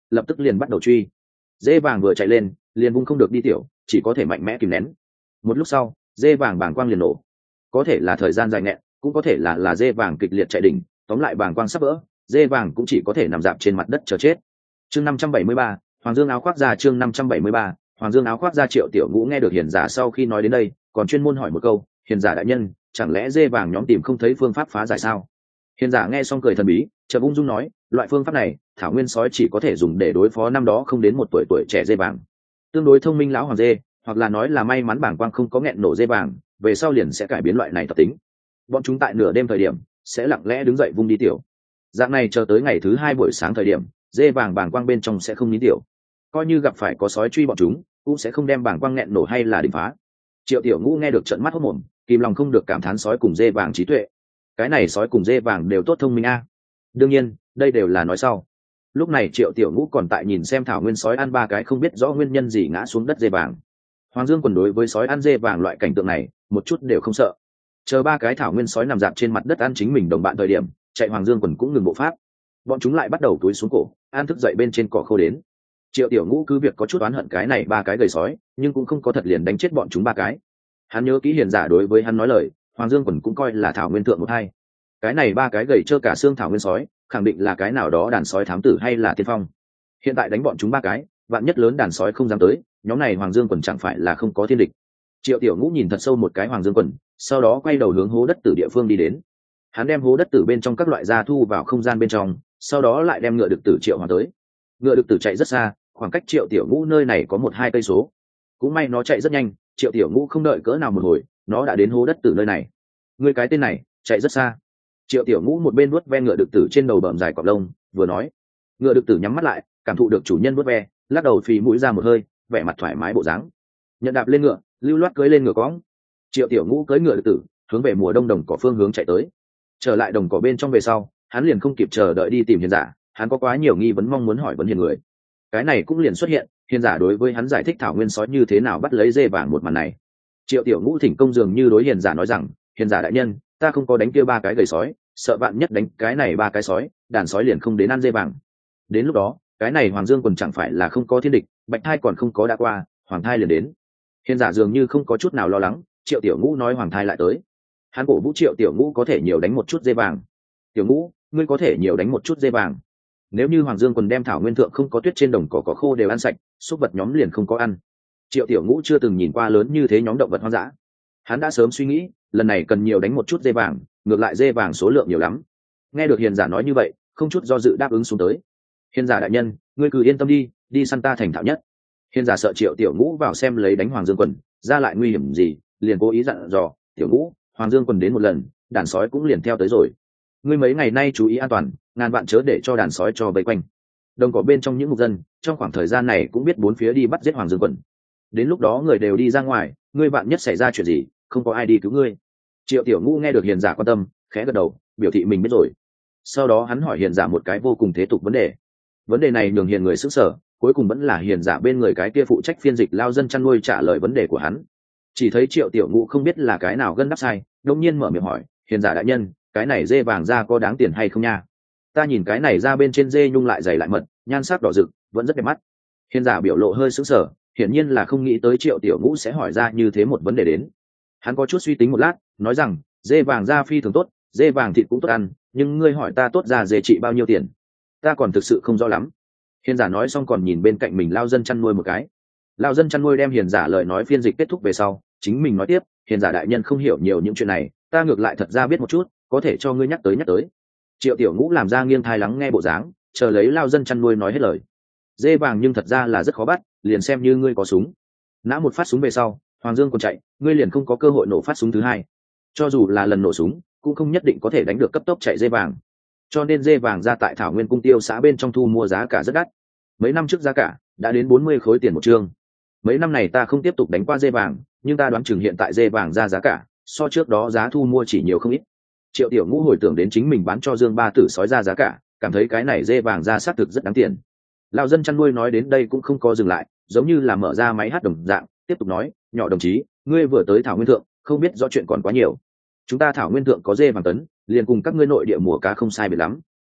lập tức liền bắt đầu truy. Dê vàng vừa chạy lên liền vung không được đi tiểu, chỉ có thể mạnh mẽ kìm nén. Một lúc sau dê vàng bàng quang liền nổ, có thể là thời gian dài nghẹn, cũng có thể là là dê vàng kịch liệt chạy đỉnh, tóm lại bàng quang sắp vỡ, dê vàng cũng chỉ có thể nằm dạp trên mặt đất chờ chết. Chương năm trăm bảy mươi ba, Hoàng Dương áo khoác ra. Chương năm trăm bảy mươi ba, Hoàng Dương áo khoác ra. Triệu Tiểu Ngũ nghe được hiền giả sau khi nói đến đây, còn chuyên môn hỏi một câu, hiền giả đại nhân, chẳng lẽ dê vàng nhóm tìm không thấy phương pháp phá giải sao? Hiền giả nghe xong cười thần bí, chợt ung dung nói, loại phương pháp này thảo nguyên sói chỉ có thể dùng để đối phó năm đó không đến một tuổi tuổi trẻ dê vàng, tương đối thông minh lão hoàng dê, hoặc là nói là may mắn bảng quang không có nghẹn nổ dê vàng, về sau liền sẽ cải biến loại này tập tính. Bọn chúng tại nửa đêm thời điểm sẽ lặng lẽ đứng dậy vung đi tiểu, dạng này chờ tới ngày thứ hai buổi sáng thời điểm dê vàng bảng quang bên trong sẽ không nín tiểu, coi như gặp phải có sói truy bọn chúng cũng sẽ không đem bảng quang nghẹn nổ hay là đỉnh phá. Triệu Tiểu Ngũ nghe được trợn mắt hốt mồm, kìm lòng không được cảm thán sói cùng dê vàng trí tuệ. Cái này sói cùng dê vàng đều tốt thông minh a. Đương nhiên đây đều là nói sau. Lúc này Triệu Tiểu Ngũ còn tại nhìn xem thảo nguyên sói ăn ba cái không biết rõ nguyên nhân gì ngã xuống đất dê vàng. Hoàng Dương Quần đối với sói ăn dê vàng loại cảnh tượng này một chút đều không sợ. Chờ ba cái thảo nguyên sói nằm dạp trên mặt đất ăn chính mình đồng bạn thời điểm, chạy Hoàng Dương Quần cũng ngừng bộ pháp. Bọn chúng lại bắt đầu túi xuống cổ, ăn thức dậy bên trên cỏ khô đến. Triệu Tiểu Ngũ cứ việc có chút oán hận cái này ba cái gầy sói, nhưng cũng không có thật liền đánh chết bọn chúng ba cái. Hắn nhớ kỹ hiền giả đối với hắn nói lời, Hoàng Dương Quần cũng coi là thảo nguyên thượng một hai. Cái này ba cái gầy trơ cả xương thảo nguyên sói, khẳng định là cái nào đó đàn sói thám tử hay là tiên phong. Hiện tại đánh bọn chúng ba cái, vạn nhất lớn đàn sói không dám tới, nhóm này Hoàng Dương Quần chẳng phải là không có thiên địch. Triệu Tiểu Ngũ nhìn thật sâu một cái Hoàng Dương Quần, sau đó quay đầu hướng hố đất tử địa phương đi đến. Hắn đem hố đất tử bên trong các loại gia thu vào không gian bên trong, sau đó lại đem ngựa đực tử triệu hoàn tới. Ngựa đực tử chạy rất xa, khoảng cách Triệu Tiểu Ngũ nơi này có một hai cây số. Cũng may nó chạy rất nhanh, Triệu Tiểu Ngũ không đợi cỡ nào một hồi, nó đã đến hố đất tử nơi này. Người cái tên này chạy rất xa. Triệu Tiểu Ngũ một bên vuốt ve ngựa đực tử trên đầu bờm dài cọp lông, vừa nói. Ngựa đực tử nhắm mắt lại, cảm thụ được chủ nhân vuốt ve, lắc đầu phì mũi ra một hơi, vẻ mặt thoải mái bộ dáng. Nhận đạp lên ngựa, lưu loát cưỡi lên ngựa cõng. Triệu Tiểu Ngũ cưỡi ngựa đực tử, hướng về mùa đông đồng cỏ phương hướng chạy tới. Trở lại đồng cỏ bên trong về sau, hắn liền không kịp chờ đợi đi tìm hiền giả, hắn có quá nhiều nghi vấn mong muốn hỏi vấn hiền người. Cái này cũng liền xuất hiện, hiền giả đối với hắn giải thích thảo nguyên sói như thế nào bắt lấy dê vàng một màn này. Triệu Tiểu Ngũ thỉnh công dường như đối hiền giả nói rằng, hiền giả đại nhân, ta không có đánh kia ba cái gầy sói, sợ bạn nhất đánh cái này ba cái sói, đàn sói liền không đến ăn dê vàng. Đến lúc đó cái này Hoàng Dương Quần chẳng phải là không có thiên địch, bạch thai còn không có đã qua, hoàng thai liền đến. Hiền giả dường như không có chút nào lo lắng. Triệu Tiểu Ngũ nói hoàng thai lại tới, hắn cổ vũ Triệu Tiểu Ngũ có thể nhiều đánh một chút dê vàng. Tiểu Ngũ, ngươi có thể nhiều đánh một chút dê vàng. Nếu như Hoàng Dương Quần đem thảo nguyên thượng không có tuyết trên đồng cỏ cỏ khô đều ăn sạch, súc vật nhóm liền không có ăn. Triệu Tiểu Ngũ chưa từng nhìn qua lớn như thế nhóm động vật hoang dã, hắn đã sớm suy nghĩ lần này cần nhiều đánh một chút dê vàng, ngược lại dê vàng số lượng nhiều lắm. Nghe được hiền giả nói như vậy, không chút do dự đáp ứng xuống tới. Hiền giả đại nhân, ngươi cứ yên tâm đi, đi săn ta thành thạo nhất. Hiền giả sợ Triệu Tiểu Ngũ vào xem lấy đánh Hoàng Dương Quần ra lại nguy hiểm gì, liền cố ý dặn dò, Tiểu Ngũ, Hoàng Dương Quần đến một lần, đàn sói cũng liền theo tới rồi. Ngươi mấy ngày nay chú ý an toàn, ngàn vạn chớ để cho đàn sói cho vây quanh. Đồng cỏ bên trong những mục dân trong khoảng thời gian này cũng biết bốn phía đi bắt giết Hoàng Dương Quần, đến lúc đó người đều đi ra ngoài, ngươi bạn nhất xảy ra chuyện gì không có ai đi cứu ngươi. Triệu Tiểu Ngũ nghe được hiền giả quan tâm, khẽ gật đầu biểu thị mình biết rồi. Sau đó hắn hỏi hiền giả một cái vô cùng thế tục vấn đề. Vấn đề này nhường hiền người sững sờ, cuối cùng vẫn là hiền giả bên người cái kia phụ trách phiên dịch lao dân chăn nuôi trả lời vấn đề của hắn. Chỉ thấy Triệu Tiểu Ngũ không biết là cái nào gân đắp sai, đột nhiên mở miệng hỏi, hiền giả đại nhân, cái này dê vàng ra có đáng tiền hay không nha? Ta nhìn cái này ra bên trên dê nhung lại dày lại mật, nhan sắc đỏ rực, vẫn rất đẹp mắt. Hiền giả biểu lộ hơi sững sờ, hiển nhiên là không nghĩ tới Triệu Tiểu Ngũ sẽ hỏi ra như thế một vấn đề đến. Hắn có chút suy tính một lát, nói rằng, dê vàng da phi thường tốt, dê vàng thịt cũng tốt ăn, nhưng ngươi hỏi ta tốt ra dê trị bao nhiêu tiền, ta còn thực sự không rõ lắm. Hiền giả nói xong còn nhìn bên cạnh mình lao dân chăn nuôi một cái. Lao dân chăn nuôi đem hiền giả lời nói phiên dịch kết thúc về sau, chính mình nói tiếp, hiền giả đại nhân không hiểu nhiều những chuyện này, ta ngược lại thật ra biết một chút, có thể cho ngươi nhắc tới nhắc tới. Triệu Tiểu Ngũ làm ra nghiêng thai lắng nghe bộ dáng, chờ lấy lao dân chăn nuôi nói hết lời. Dê vàng nhưng thật ra là rất khó bắt, liền xem như ngươi có súng, nã một phát súng về sau, Hoàng Dương còn chạy, ngươi liền không có cơ hội nổ phát súng thứ hai. Cho dù là lần nổ súng, cũng không nhất định có thể đánh được cấp tốc chạy dê vàng. Cho nên dê vàng ra tại Thảo Nguyên Cung Tiêu xã bên trong thu mua giá cả rất đắt. Mấy năm trước giá cả đã đến bốn mươi khối tiền một chương. Mấy năm này ta không tiếp tục đánh qua dê vàng, nhưng ta đoán chừng hiện tại dê vàng ra giá cả so trước đó giá thu mua chỉ nhiều không ít. Triệu Tiểu Ngũ hồi tưởng đến chính mình bán cho Dương Ba Tử sói ra giá cả, cảm thấy cái này dê vàng ra xác thực rất đáng tiền. Lão dân chăn nuôi nói đến đây cũng không có dừng lại, giống như là mở ra máy hát đồng dạng, tiếp tục nói, nhỏ đồng chí, ngươi vừa tới Thảo Nguyên Thượng, không biết rõ chuyện còn quá nhiều. Chúng ta Thảo Nguyên Thượng có dê vàng tấn, liền cùng các ngươi nội địa mùa cá không sai biệt lắm.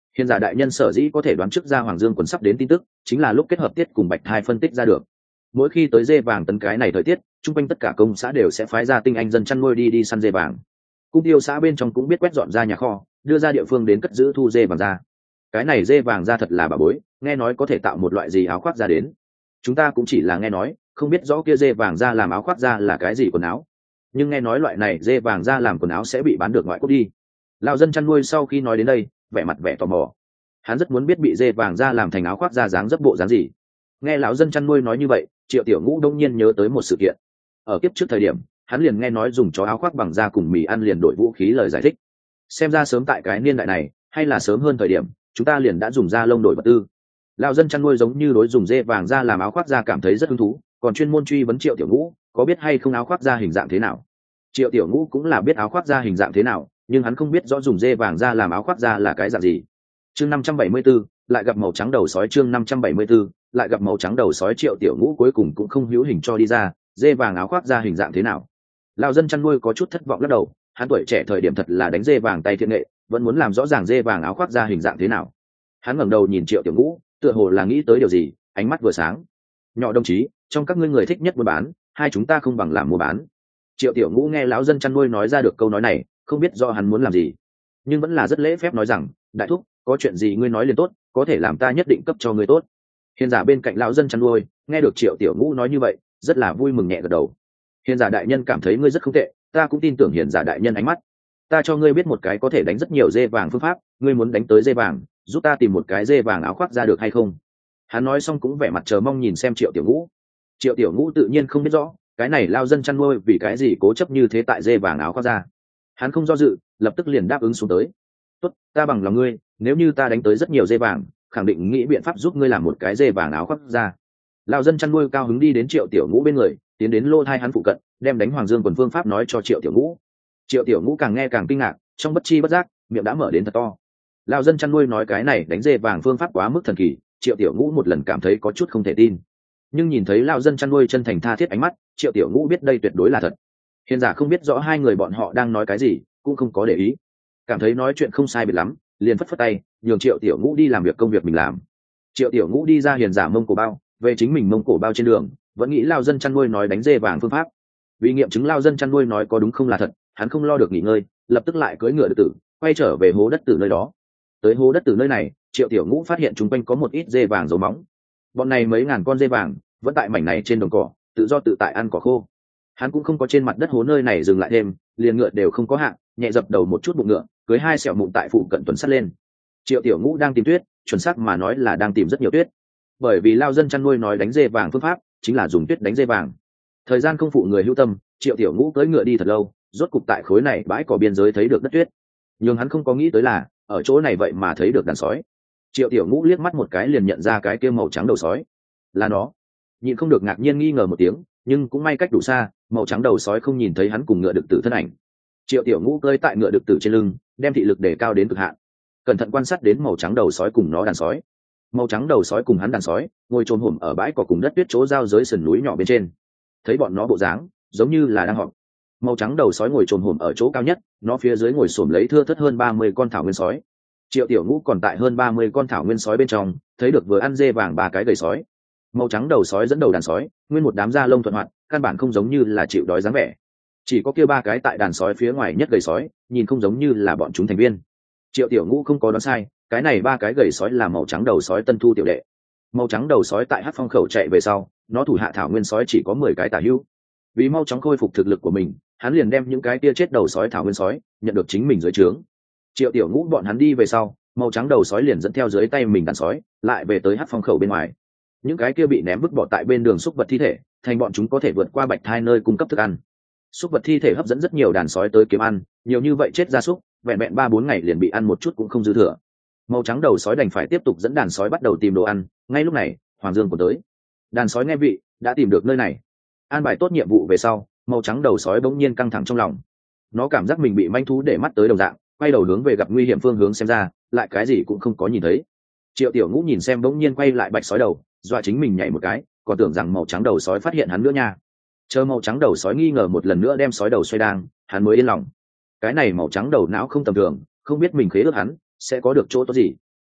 Hiền giả đại nhân sở dĩ có thể đoán trước ra Hoàng Dương quần sắp đến tin tức, chính là lúc kết hợp tiết cùng Bạch Thai phân tích ra được. Mỗi khi tới dê vàng tấn cái này thời tiết, chung quanh tất cả công xã đều sẽ phái ra tinh anh dân chăn nuôi đi đi săn dê vàng. Cung tiêu xã bên trong cũng biết quét dọn ra nhà kho, đưa ra địa phương đến cất giữ thu dê vàng ra. Cái này dê vàng ra thật là bà bối, nghe nói có thể tạo một loại gì áo khoác ra đến. Chúng ta cũng chỉ là nghe nói, không biết rõ kia dê vàng ra làm áo khoác ra là cái gì quần áo. Nhưng nghe nói loại này dê vàng ra làm quần áo sẽ bị bán được ngoại quốc đi. Lão dân chăn nuôi sau khi nói đến đây, vẻ mặt vẻ tò mò. Hắn rất muốn biết bị dê vàng ra làm thành áo khoác ra dáng dấp bộ dáng gì. Nghe lão dân chăn nuôi nói như vậy, Triệu Tiểu Ngũ đông nhiên nhớ tới một sự kiện. Ở kiếp trước thời điểm, hắn liền nghe nói dùng chó áo khoác bằng da cùng mì ăn liền đổi vũ khí lời giải thích. Xem ra sớm tại cái niên đại này, hay là sớm hơn thời điểm, chúng ta liền đã dùng da lông đổi vật tư. Lão dân chăn nuôi giống như đối dùng dê vàng da làm áo khoác da cảm thấy rất hứng thú, còn chuyên môn truy vấn Triệu Tiểu Ngũ, có biết hay không áo khoác da hình dạng thế nào. Triệu Tiểu Ngũ cũng là biết áo khoác da hình dạng thế nào, nhưng hắn không biết rõ dùng dê vàng da làm áo khoác da là cái dạng gì. Chương năm trăm bảy mươi 574, lại gặp màu trắng đầu sói. Chương năm trăm bảy mươi 574, lại gặp màu trắng đầu sói. Triệu Tiểu Ngũ cuối cùng cũng không hữu hình cho đi ra, dê vàng áo khoác da hình dạng thế nào. Lão dân chăn nuôi có chút thất vọng lắc đầu, hắn tuổi trẻ thời điểm thật là đánh dê vàng tay thiện nghệ, vẫn muốn làm rõ ràng dê vàng áo khoác da hình dạng thế nào. Hắn ngẩng đầu nhìn Triệu Tiểu Ngũ, tựa hồ là nghĩ tới điều gì, ánh mắt vừa sáng. Nhỏ đồng chí, trong các ngươi người thích nhất mua bán, hai chúng ta không bằng làm mua bán. Triệu Tiểu Ngũ nghe lão dân chăn nuôi nói ra được câu nói này, không biết do hắn muốn làm gì, nhưng vẫn là rất lễ phép nói rằng, đại thúc, có chuyện gì ngươi nói liền tốt, có thể làm ta nhất định cấp cho ngươi tốt. Hiền giả bên cạnh lão dân chăn nuôi nghe được Triệu Tiểu Ngũ nói như vậy, rất là vui mừng nhẹ gật đầu. Hiền giả đại nhân cảm thấy ngươi rất không tệ, ta cũng tin tưởng hiền giả đại nhân ánh mắt. Ta cho ngươi biết một cái có thể đánh rất nhiều dê vàng phương pháp, ngươi muốn đánh tới dê vàng, giúp ta tìm một cái dê vàng áo khoác ra được hay không? Hắn nói xong cũng vẻ mặt chờ mong nhìn xem Triệu Tiểu Ngũ. Triệu Tiểu Ngũ tự nhiên không biết rõ, cái này lao dân chăn nuôi vì cái gì cố chấp như thế tại dê vàng áo khoác ra. Hắn không do dự, lập tức liền đáp ứng xuống tới. Tốt, ta bằng lòng ngươi, nếu như ta đánh tới rất nhiều dê vàng, khẳng định nghĩ biện pháp giúp ngươi làm một cái dê vàng áo khoác ra. Lão dân chăn nuôi cao hứng đi đến Triệu Tiểu Ngũ bên người, tiến đến lô thai hắn phụ cận, đem đánh Hoàng Dương quần phương pháp nói cho Triệu Tiểu Ngũ. Triệu Tiểu Ngũ càng nghe càng kinh ngạc, trong bất chi bất giác, miệng đã mở đến thật to. Lão dân chăn nuôi nói cái này đánh dê vàng phương pháp quá mức thần kỳ, Triệu Tiểu Ngũ một lần cảm thấy có chút không thể tin. Nhưng nhìn thấy lão dân chăn nuôi chân thành tha thiết ánh mắt, Triệu Tiểu Ngũ biết đây tuyệt đối là thật. Hiền giả không biết rõ hai người bọn họ đang nói cái gì, cũng không có để ý, cảm thấy nói chuyện không sai biệt lắm, liền phất phất tay, nhường Triệu Tiểu Ngũ đi làm việc công việc mình làm. Triệu Tiểu Ngũ đi ra hiền giả mông cổ bao, về chính mình mông cổ bao trên đường, vẫn nghĩ lao dân chăn nuôi nói đánh dê vàng phương pháp. Vì nghiệm chứng lao dân chăn nuôi nói có đúng không là thật, hắn không lo được nghỉ ngơi, lập tức lại cưỡi ngựa đực tử, quay trở về hố đất tử nơi đó. Tới hố đất tử nơi này, Triệu Tiểu Ngũ phát hiện chúng quanh có một ít dê vàng dấu móng. Bọn này mấy ngàn con dê vàng vẫn tại mảnh này trên đồng cỏ, tự do tự tại ăn cỏ khô. Hắn cũng không có trên mặt đất hố nơi này dừng lại thêm, liền ngựa đều không có hạng, nhẹ dập đầu một chút bụng ngựa, cưới hai sẹo mụn tại phụ cận tuần sắt lên. Triệu Tiểu Ngũ đang tìm tuyết, chuẩn xác mà nói là đang tìm rất nhiều tuyết, bởi vì lao dân chăn nuôi nói đánh dê vàng phương pháp chính là dùng tuyết đánh dê vàng. Thời gian không phụ người hữu tâm, Triệu Tiểu Ngũ cưỡi ngựa đi thật lâu, rốt cục tại khối này bãi cỏ biên giới thấy được đất tuyết. Nhưng hắn không có nghĩ tới là ở chỗ này vậy mà thấy được đàn sói. Triệu Tiểu Ngũ liếc mắt một cái liền nhận ra cái kia màu trắng đầu sói là nó, nhịn không được ngạc nhiên nghi ngờ một tiếng, nhưng cũng may cách đủ xa, màu trắng đầu sói không nhìn thấy hắn cùng ngựa đực tử thân ảnh. Triệu Tiểu Ngũ cơi tại ngựa đực tử trên lưng, đem thị lực để cao đến cực hạn, cẩn thận quan sát đến màu trắng đầu sói cùng nó đàn sói. Màu trắng đầu sói cùng hắn đàn sói ngồi trồm hổm ở bãi cỏ cùng đất tuyết chỗ giao giới sườn núi nhỏ bên trên, thấy bọn nó bộ dáng giống như là đang họp. Màu trắng đầu sói ngồi trồm hổm ở chỗ cao nhất, nó phía dưới ngồi xổm lấy thưa thớt hơn ba mươi con thảo nguyên sói. Triệu Tiểu Ngũ còn tại hơn ba mươi con thảo nguyên sói bên trong thấy được vừa ăn dê vàng ba cái gầy sói. Màu trắng đầu sói dẫn đầu đàn sói, nguyên một đám da lông thuận hoạt, căn bản không giống như là chịu đói dáng vẻ. Chỉ có kia ba cái tại đàn sói phía ngoài nhất gầy sói, nhìn không giống như là bọn chúng thành viên. Triệu Tiểu Ngũ không có đoán sai, cái này ba cái gầy sói là màu trắng đầu sói tân thu tiểu đệ. Màu trắng đầu sói tại Hắc Phong khẩu chạy về sau, nó thủ hạ thảo nguyên sói chỉ có mười cái tả hữu. Vì mau chóng khôi phục thực lực của mình, hắn liền đem những cái kia chết đầu sói thảo nguyên sói nhận được chính mình dưới trướng. Triệu Tiểu Ngũ bọn hắn đi về sau, màu trắng đầu sói liền dẫn theo dưới tay mình đàn sói, lại về tới Hắc Phong khẩu bên ngoài. Những cái kia bị ném vứt bỏ tại bên đường súc vật thi thể, thành bọn chúng có thể vượt qua Bạch Thai nơi cung cấp thức ăn. Súc vật thi thể hấp dẫn rất nhiều đàn sói tới kiếm ăn, nhiều như vậy chết gia súc, vẹn vẹn ba bốn ngày liền bị ăn một chút cũng không dư thừa. Màu trắng đầu sói đành phải tiếp tục dẫn đàn sói bắt đầu tìm đồ ăn. Ngay lúc này, Hoàng Dương cũng tới. Đàn sói nghe vị, đã tìm được nơi này. An bài tốt nhiệm vụ về sau, màu trắng đầu sói bỗng nhiên căng thẳng trong lòng. Nó cảm giác mình bị manh thú để mắt tới đồng dạng, quay đầu hướng về gặp nguy hiểm phương hướng xem ra, lại cái gì cũng không có nhìn thấy. Triệu Tiểu Ngũ nhìn xem bỗng nhiên quay lại bạch sói đầu, dọa chính mình nhảy một cái, còn tưởng rằng màu trắng đầu sói phát hiện hắn nữa nha. Chờ màu trắng đầu sói nghi ngờ một lần nữa đem sói đầu xoay đang, hắn mới yên lòng. Cái này màu trắng đầu não không tầm thường, không biết mình khế ước hắn sẽ có được chỗ tốt gì.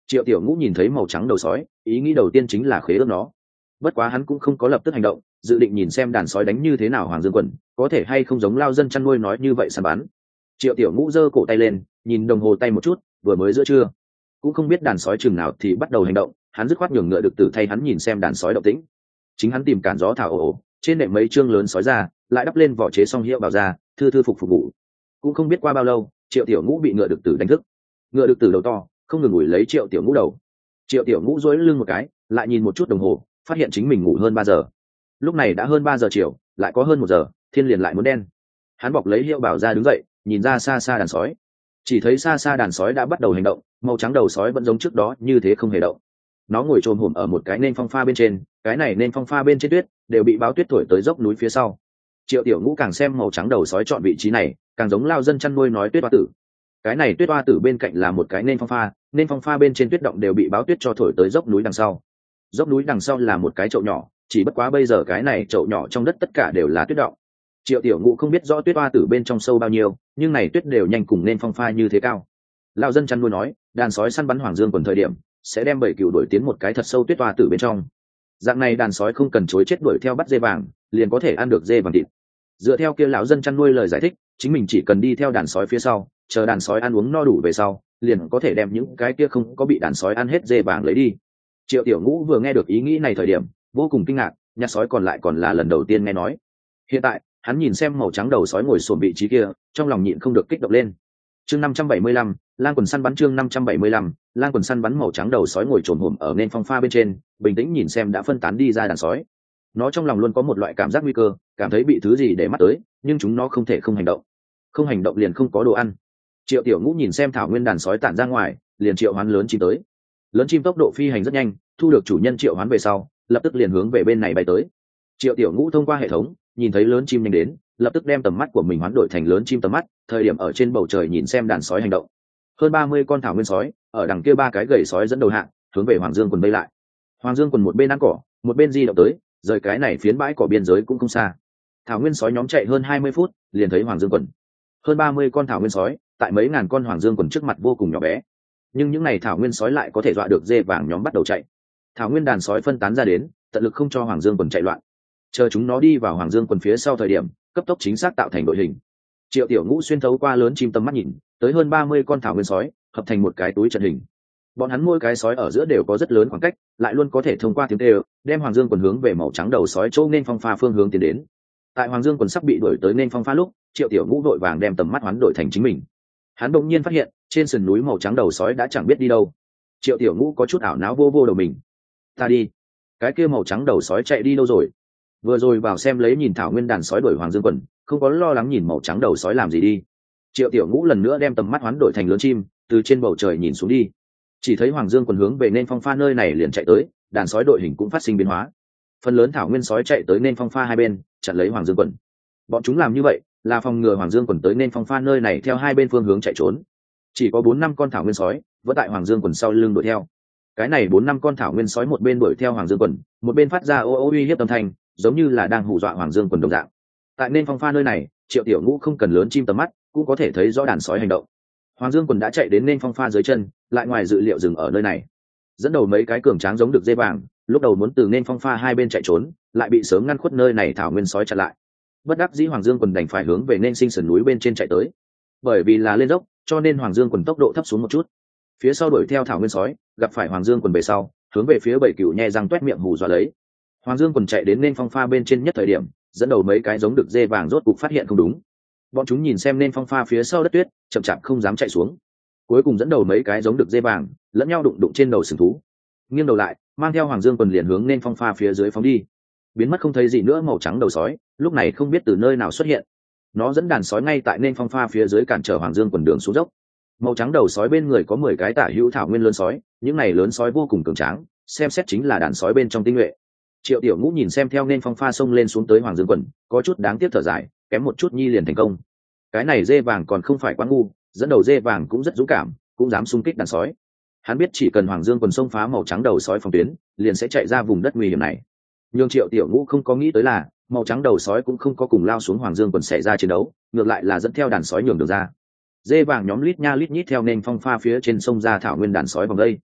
Triệu Tiểu Ngũ nhìn thấy màu trắng đầu sói, ý nghĩ đầu tiên chính là khế ước nó. Bất quá hắn cũng không có lập tức hành động, dự định nhìn xem đàn sói đánh như thế nào Hoàng Dương Quần, có thể hay không giống lao dân chăn nuôi nói như vậy săn bắn. Triệu Tiểu Ngũ giơ cổ tay lên, nhìn đồng hồ tay một chút, vừa mới giữa trưa, cũng không biết đàn sói chừng nào thì bắt đầu hành động, hắn dứt khoát nhường ngựa được tử thay hắn nhìn xem đàn sói động tĩnh. Chính hắn tìm cản gió thảo ồ ồ, trên nệm mấy chương lớn sói ra, lại đắp lên vỏ chế xong hiệu bảo ra, thư thư phục phục vụ. Cũng không biết qua bao lâu, Triệu Tiểu Ngũ bị ngựa được tử đánh thức. Ngựa được tử đầu to, không ngừng ủi lấy Triệu Tiểu Ngũ đầu. Triệu Tiểu Ngũ duỗi lưng một cái, lại nhìn một chút đồng hồ, phát hiện chính mình ngủ hơn ba giờ. Lúc này đã hơn ba giờ chiều, lại có hơn một giờ, thiên liền lại muốn đen. Hắn bọc lấy hiệu bảo ra đứng dậy, nhìn ra xa xa đàn sói. Chỉ thấy xa xa đàn sói đã bắt đầu hành động, màu trắng đầu sói vẫn giống trước đó như thế không hề động. Nó ngồi chồm hổm ở một cái nền phong pha bên trên, cái này nền phong pha bên trên tuyết đều bị báo tuyết thổi tới dốc núi phía sau. Triệu Tiểu Ngũ càng xem màu trắng đầu sói chọn vị trí này, càng giống lao dân chăn nuôi nói tuyết hoa tử. Cái này tuyết hoa tử bên cạnh là một cái nền phong pha, nền phong pha bên trên tuyết động đều bị báo tuyết cho thổi tới dốc núi đằng sau. Dốc núi đằng sau là một cái chậu nhỏ, chỉ bất quá bây giờ cái này chậu nhỏ trong đất tất cả đều là tuyết động. Triệu Tiểu Ngũ không biết rõ tuyết hoa tử bên trong sâu bao nhiêu, nhưng này tuyết đều nhanh cùng nên phong pha như thế cao. Lão dân chăn nuôi nói, đàn sói săn bắn Hoàng Dương Quần thời điểm sẽ đem bảy cừu đuổi tiến một cái thật sâu tuyết hoa tử bên trong. Dạng này đàn sói không cần chối chết đuổi theo bắt dê vàng, liền có thể ăn được dê vàng thịt. Dựa theo kia lão dân chăn nuôi lời giải thích, chính mình chỉ cần đi theo đàn sói phía sau, chờ đàn sói ăn uống no đủ về sau, liền có thể đem những cái kia không có bị đàn sói ăn hết dê vàng lấy đi. Triệu Tiểu Ngũ vừa nghe được ý nghĩ này thời điểm, vô cùng kinh ngạc, nhặt sói còn lại còn là lần đầu tiên nghe nói. Hiện tại, hắn nhìn xem màu trắng đầu sói ngồi xổm vị trí kia, trong lòng nhịn không được kích động lên. Chương năm trăm bảy mươi lăm, Lang Quần săn bắn chương năm trăm bảy mươi lăm, Lang Quần săn bắn màu trắng đầu sói ngồi trồn hổm ở nên phong pha bên trên, bình tĩnh nhìn xem đã phân tán đi ra đàn sói. Nó trong lòng luôn có một loại cảm giác nguy cơ, cảm thấy bị thứ gì để mắt tới, nhưng chúng nó không thể không hành động. Không hành động liền không có đồ ăn. Triệu Tiểu Ngũ nhìn xem thảo nguyên đàn sói tản ra ngoài, liền triệu hoán lớn chim tới. Lớn chim tốc độ phi hành rất nhanh, thu được chủ nhân triệu hoán về sau, lập tức liền hướng về bên này bay tới. Triệu Tiểu Ngũ thông qua hệ thống nhìn thấy lớn chim nhanh đến, lập tức đem tầm mắt của mình hoán đổi thành lớn chim tầm mắt, thời điểm ở trên bầu trời nhìn xem đàn sói hành động. Hơn ba mươi con thảo nguyên sói, ở đằng kia ba cái gầy sói dẫn đầu hạng, hướng về Hoàng Dương Quần bay lại. Hoàng Dương Quần một bên ăn cỏ, một bên di động tới, rời cái này phiến bãi cỏ biên giới cũng không xa. Thảo nguyên sói nhóm chạy hơn hai mươi phút, liền thấy Hoàng Dương Quần. Hơn ba mươi con thảo nguyên sói, tại mấy ngàn con Hoàng Dương Quần trước mặt vô cùng nhỏ bé. Nhưng những này thảo nguyên sói lại có thể dọa được dê vàng nhóm bắt đầu chạy. Thảo nguyên đàn sói phân tán ra đến, tận lực không cho Hoàng Dương Quần chạy loạn. Chờ chúng nó đi vào Hoàng Dương Quần phía sau thời điểm, cấp tốc chính xác tạo thành đội hình. Triệu Tiểu Ngũ xuyên thấu qua lớn chim tầm mắt nhìn, tới hơn ba mươi con thảo nguyên sói, hợp thành một cái túi trận hình. Bọn hắn mỗi cái sói ở giữa đều có rất lớn khoảng cách, lại luôn có thể thông qua tiếng kêu, đem Hoàng Dương Quần hướng về màu trắng đầu sói chỗ nên phong pha phương hướng tiến đến. Tại Hoàng Dương Quần sắp bị đuổi tới nên phong pha lúc, Triệu Tiểu Ngũ vội vàng đem tầm mắt hoán đổi thành chính mình. Hắn đột nhiên phát hiện, trên sườn núi màu trắng đầu sói đã chẳng biết đi đâu. Triệu Tiểu Ngũ có chút ảo não vô vô đầu mình. Ta đi, cái kia màu trắng đầu sói chạy đi đâu rồi? Vừa rồi vào xem lấy nhìn thảo nguyên đàn sói đuổi Hoàng Dương Quần, không có lo lắng nhìn màu trắng đầu sói làm gì đi. Triệu Tiểu Ngũ lần nữa đem tầm mắt hoán đổi thành lớn chim, từ trên bầu trời nhìn xuống đi, chỉ thấy Hoàng Dương Quần hướng về nên phong pha nơi này liền chạy tới, đàn sói đội hình cũng phát sinh biến hóa. Phần lớn thảo nguyên sói chạy tới nên phong pha hai bên, chặn lấy Hoàng Dương Quần. Bọn chúng làm như vậy là phòng ngừa Hoàng Dương Quần tới nên phong pha nơi này theo hai bên phương hướng chạy trốn. Chỉ có bốn năm con thảo nguyên sói vẫn tại Hoàng Dương Quần sau lưng đuổi theo. Cái này bốn năm con thảo nguyên sói một bên đuổi theo Hoàng Dương Quần, một bên phát ra ô ô uy hiếp âm thanh, giống như là đang hù dọa Hoàng Dương Quần đồng dạng. Tại nên phong pha nơi này, Triệu Tiểu Ngũ không cần lớn chim tầm mắt cũng có thể thấy rõ đàn sói hành động. Hoàng Dương Quần đã chạy đến nên phong pha dưới chân, lại ngoài dự liệu dừng ở nơi này. Dẫn đầu mấy cái cường tráng giống được dê vàng, lúc đầu muốn từ nên phong pha hai bên chạy trốn, lại bị sớm ngăn khuất nơi này thảo nguyên sói chặn lại. Bất đắc dĩ Hoàng Dương Quần đành phải hướng về nên sinh sườn núi bên trên chạy tới. Bởi vì là lên dốc, cho nên Hoàng Dương Quần tốc độ thấp xuống một chút. Phía sau đuổi theo thảo nguyên sói, gặp phải Hoàng Dương Quần về sau, hướng về phía bảy cừu nhe răng toét miệng hù dọa lấy. Hoàng Dương Quần chạy đến nên phong pha bên trên nhất thời điểm, dẫn đầu mấy cái giống được dê vàng rốt cục phát hiện không đúng. Bọn chúng nhìn xem nên phong pha phía sau đất tuyết, chậm chạp không dám chạy xuống. Cuối cùng dẫn đầu mấy cái giống được dê vàng, lẫn nhau đụng đụng trên đầu sừng thú. Nghiêng đầu lại, mang theo Hoàng Dương Quần liền hướng nên phong pha phía dưới phóng đi. Biến mất không thấy gì nữa màu trắng đầu sói, lúc này không biết từ nơi nào xuất hiện. Nó dẫn đàn sói ngay tại nên phong pha phía dưới cản trở Hoàng Dương Quần đường xuống dốc. Màu trắng đầu sói bên người có mười cái tả hữu thảo nguyên lớn sói, những này lớn sói vô cùng cường tráng, xem xét chính là đàn sói bên trong tinh nhuệ. Triệu Tiểu Ngũ nhìn xem theo nên phong pha sông lên xuống tới Hoàng Dương Quần, có chút đáng tiếc thở dài, kém một chút nhi liền thành công. Cái này dê vàng còn không phải quá ngu, dẫn đầu dê vàng cũng rất dũng cảm, cũng dám xung kích đàn sói. Hắn biết chỉ cần Hoàng Dương Quần xông phá màu trắng đầu sói phòng tuyến, liền sẽ chạy ra vùng đất nguy hiểm này. Nhưng Triệu Tiểu Ngũ không có nghĩ tới là, màu trắng đầu sói cũng không có cùng lao xuống Hoàng Dương Quần xảy ra chiến đấu, ngược lại là dẫn theo đàn sói nhường đường ra. Dê vàng nhóm lít nha lít nhít theo nên phong pha phía trên sông ra thảo nguyên đàn sói vòng đây.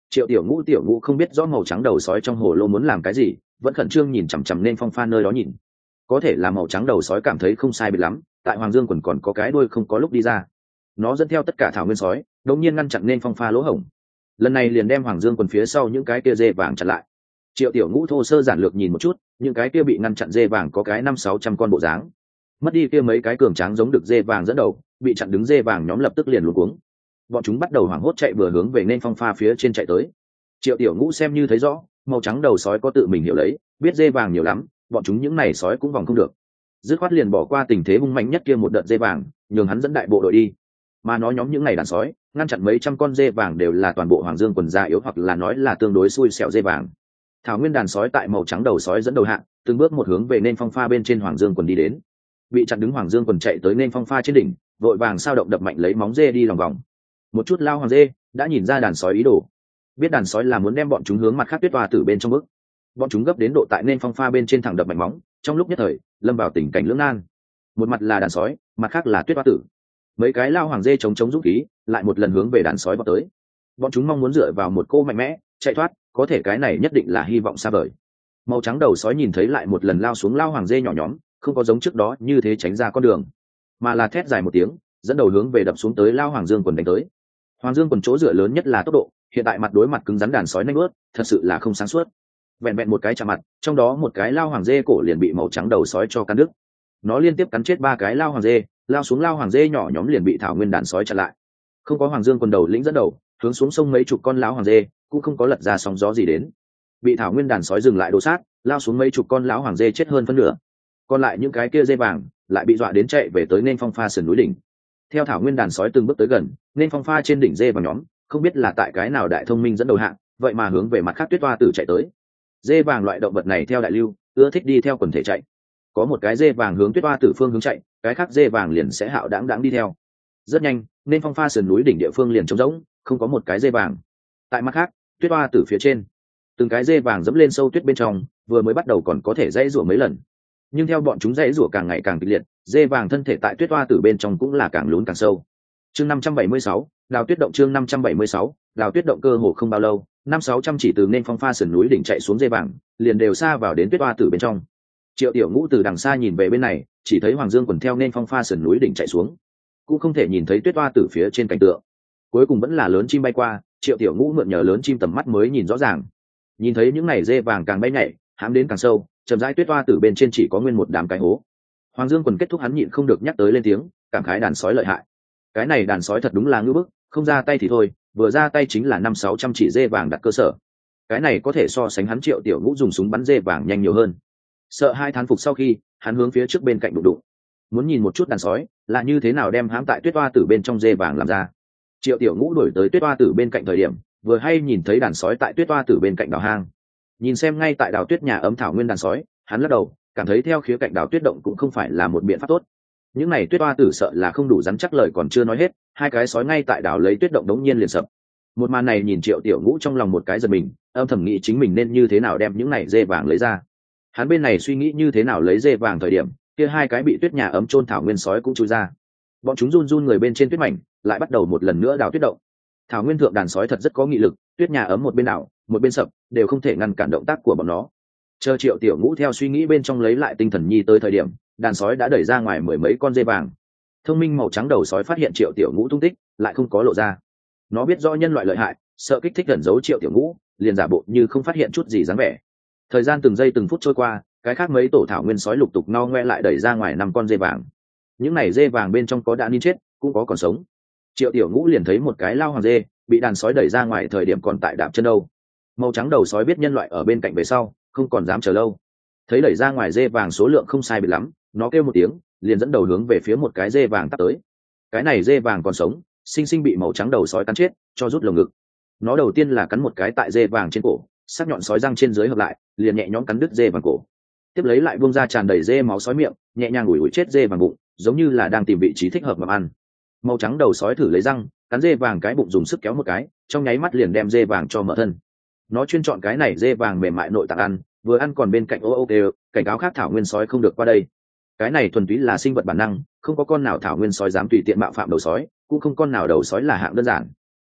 Triệu tiểu ngũ tiểu ngũ không biết rõ màu trắng đầu sói trong hồ lô muốn làm cái gì, vẫn khẩn trương nhìn chằm chằm nên Phong Pha nơi đó nhìn. Có thể là màu trắng đầu sói cảm thấy không sai biệt lắm, tại Hoàng Dương quần còn có cái đuôi không có lúc đi ra, nó dẫn theo tất cả thảo nguyên sói đống nhiên ngăn chặn nên Phong Pha lỗ hổng, lần này liền đem Hoàng Dương quần phía sau những cái kia dê vàng chặn lại. Triệu tiểu ngũ thô sơ giản lược nhìn một chút, những cái kia bị ngăn chặn dê vàng có cái năm sáu trăm con bộ dáng, mất đi kia mấy cái cường tráng giống được dê vàng dẫn đầu, bị chặn đứng dê vàng nhóm lập tức liền luống cuống, bọn chúng bắt đầu hoảng hốt chạy vừa hướng về nên Phong Pha phía trên chạy tới. Triệu tiểu ngũ xem như thấy rõ, màu trắng đầu sói có tự mình hiểu lấy, biết dê vàng nhiều lắm, bọn chúng những này sói cũng vòng không được, dứt khoát liền bỏ qua tình thế hung mạnh nhất kia một đợt dê vàng, nhường hắn dẫn đại bộ đội đi. Mà nó nhóm những này đàn sói ngăn chặn mấy trăm con dê vàng đều là toàn bộ Hoàng Dương quần già yếu hoặc là nói là tương đối xui xẻo dê vàng. Thảo nguyên đàn sói tại màu trắng đầu sói dẫn đầu hạng, từng bước một hướng về nên Phong Pha bên trên Hoàng Dương quần đi đến. Bị chặn đứng Hoàng Dương quần chạy tới nên Phong Pha trên đỉnh, vội vàng sao động đập mạnh lấy móng dê đi lòng vòng. Một chút lao hoàng dê đã nhìn ra đàn sói ý đồ, biết đàn sói là muốn đem bọn chúng hướng mặt khác tuyết toa tử bên trong bước, bọn chúng gấp đến độ tại nên Phong Pha bên trên thẳng đập mạnh móng, trong lúc nhất thời lâm vào tình cảnh lưỡng nan, một mặt là đàn sói, mặt khác là tuyết toa tử. Mấy cái lao hoàng dê chống chống dũng khí lại một lần hướng về đàn sói vào tới, bọn chúng mong muốn dựa vào một cô mạnh mẽ chạy thoát, có thể cái này nhất định là hy vọng xa vời. Màu trắng đầu sói nhìn thấy lại một lần lao xuống lao hoàng dê nhỏ nhóm, không có giống trước đó như thế tránh ra con đường, mà là thét dài một tiếng, dẫn đầu hướng về đập xuống tới lao Hoàng Dương quần đánh tới. Hoàng Dương quần chỗ dựa lớn nhất là tốc độ, hiện tại mặt đối mặt cứng rắn đàn sói nanh ướt, thật sự là không sáng suốt. Vẹn vẹn một cái chạm mặt, trong đó một cái lao hoàng dê cổ liền bị màu trắng đầu sói cho cắn đứt. Nó liên tiếp cắn chết ba cái lao hoàng dê, lao xuống lao hoàng dê nhỏ nhóm liền bị thảo nguyên đàn sói chặn lại. Không có Hoàng Dương quần đầu lĩnh dẫn đầu, hướng xuống sông mấy chục con lão hoàng dê, cũng không có lật ra sóng gió gì đến. Bị thảo nguyên đàn sói dừng lại đổ sát, lao xuống mấy chục con lão hoàng dê chết hơn phân nửa. Còn lại những cái kia dê vàng lại bị dọa đến chạy về tới nên Phong Pha sườn núi đỉnh. Theo thảo nguyên đàn sói từng bước tới gần, nên Phong Pha trên đỉnh dê vàng nhóm, không biết là tại cái nào đại thông minh dẫn đầu hạng, vậy mà hướng về mặt khác tuyết toa tử chạy tới. Dê vàng loại động vật này theo đại lưu, ưa thích đi theo quần thể chạy. Có một cái dê vàng hướng tuyết toa tử phương hướng chạy, cái khác dê vàng liền sẽ hạo đãng đãng đi theo. Rất nhanh, nên Phong Pha sườn núi đỉnh địa phương liền trống rỗng, không có một cái dê vàng. Tại mặt khác, tuyết toa tử phía trên, từng cái dê vàng dẫm lên sâu tuyết bên trong, vừa mới bắt đầu còn có thể dãy rủa mấy lần, nhưng theo bọn chúng dãy rủa càng ngày càng kịch liệt, dê vàng thân thể tại tuyết toa tử bên trong cũng là càng lún càng sâu. Chương năm trăm bảy mươi sáu, đào tuyết động. Chương năm trăm bảy mươi sáu, đào tuyết động. Cơ hồ không bao lâu, năm sáu trăm chỉ từ nên Phong Pha sườn núi đỉnh chạy xuống dê vàng, liền đều xa vào đến tuyết toa tử bên trong. Triệu Tiểu Ngũ từ đằng xa nhìn về bên này, chỉ thấy Hoàng Dương quần theo nên Phong Pha sườn núi đỉnh chạy xuống, cũng không thể nhìn thấy tuyết toa tử phía trên cảnh tượng. Cuối cùng vẫn là lớn chim bay qua, Triệu Tiểu Ngũ mượn nhờ lớn chim tầm mắt mới nhìn rõ ràng. Nhìn thấy những này dê vàng càng bay nhảy, hãm đến càng sâu, chậm rãi tuyết toa tử bên trên chỉ có nguyên một đám cái hố. Hoàng Dương quần kết thúc hắn nhịn không được nhắc tới lên tiếng, cảm khái đàn sói lợi hại. Cái này đàn sói thật đúng là ngưỡng bức, không ra tay thì thôi, vừa ra tay chính là năm sáu trăm chỉ dê vàng đặt cơ sở. Cái này có thể so sánh hắn Triệu Tiểu Ngũ dùng súng bắn dê vàng nhanh nhiều hơn. Sợ hai thán phục sau khi, hắn hướng phía trước bên cạnh đụng đụng, muốn nhìn một chút đàn sói là như thế nào đem hãm tại tuyết toa tử bên trong dê vàng làm ra. Triệu Tiểu Ngũ đuổi tới tuyết toa tử bên cạnh thời điểm, vừa hay nhìn thấy đàn sói tại tuyết toa tử bên cạnh đào hang. Nhìn xem ngay tại đào tuyết nhà ấm thảo nguyên đàn sói, hắn lắc đầu, cảm thấy theo khía cạnh đào tuyết động cũng không phải là một biện pháp tốt. Những này tuyết toa tử sợ là không đủ rắn chắc, lời còn chưa nói hết, hai cái sói ngay tại đào lấy tuyết động đống nhiên liền sập. Một màn này nhìn Triệu Tiểu Ngũ trong lòng một cái giật mình, âm thầm nghĩ chính mình nên như thế nào đem những này dê vàng lấy ra. Hắn bên này suy nghĩ như thế nào lấy dê vàng thời điểm, kia hai cái bị tuyết nhà ấm chôn thảo nguyên sói cũng chui ra. Bọn chúng run run người bên trên tuyết mảnh, lại bắt đầu một lần nữa đào tuyết động. Thảo nguyên thượng đàn sói thật rất có nghị lực, tuyết nhà ấm một bên đảo, một bên sập, đều không thể ngăn cản động tác của bọn nó. Chờ Triệu Tiểu Ngũ theo suy nghĩ bên trong lấy lại tinh thần nhi tới thời điểm, đàn sói đã đẩy ra ngoài mười mấy con dê vàng. Thông minh màu trắng đầu sói phát hiện Triệu Tiểu Ngũ tung tích, lại không có lộ ra. Nó biết rõ nhân loại lợi hại, sợ kích thích gần giấu Triệu Tiểu Ngũ, liền giả bộ như không phát hiện chút gì dáng vẻ. Thời gian từng giây từng phút trôi qua, cái khác mấy tổ thảo nguyên sói lục tục no ngoe lại đẩy ra ngoài năm con dê vàng. Những này dê vàng bên trong có đã nín chết, cũng có còn sống. Triệu Tiểu Ngũ liền thấy một cái lao hoàng dê bị đàn sói đẩy ra ngoài thời điểm còn tại đạp chân đâu. Màu trắng đầu sói biết nhân loại ở bên cạnh về sau, không còn dám chờ lâu. Thấy đẩy ra ngoài dê vàng số lượng không sai biệt lắm, nó kêu một tiếng, liền dẫn đầu hướng về phía một cái dê vàng tắt tới. Cái này dê vàng còn sống, sinh sinh bị màu trắng đầu sói cắn chết, cho rút lồng ngực. Nó đầu tiên là cắn một cái tại dê vàng trên cổ, sắc nhọn sói răng trên dưới hợp lại, liền nhẹ nhõm cắn đứt dê vàng cổ. Tiếp lấy lại buông ra tràn đầy dê máu sói miệng, nhẹ nhàng ủi ủi chết dê vàng bụng, giống như là đang tìm vị trí thích hợp mà ăn. Màu trắng đầu sói thử lấy răng, cắn dê vàng cái bụng dùng sức kéo một cái, trong nháy mắt liền đem dê vàng cho mở thân. Nó chuyên chọn cái này dê vàng mềm mại nội tạng ăn, vừa ăn còn bên cạnh ô ô kêu, cảnh cáo khác thảo nguyên sói không được qua đây. Cái này thuần túy là sinh vật bản năng, không có con nào thảo nguyên sói dám tùy tiện mạo phạm đầu sói, cũng không con nào đầu sói là hạng đơn giản.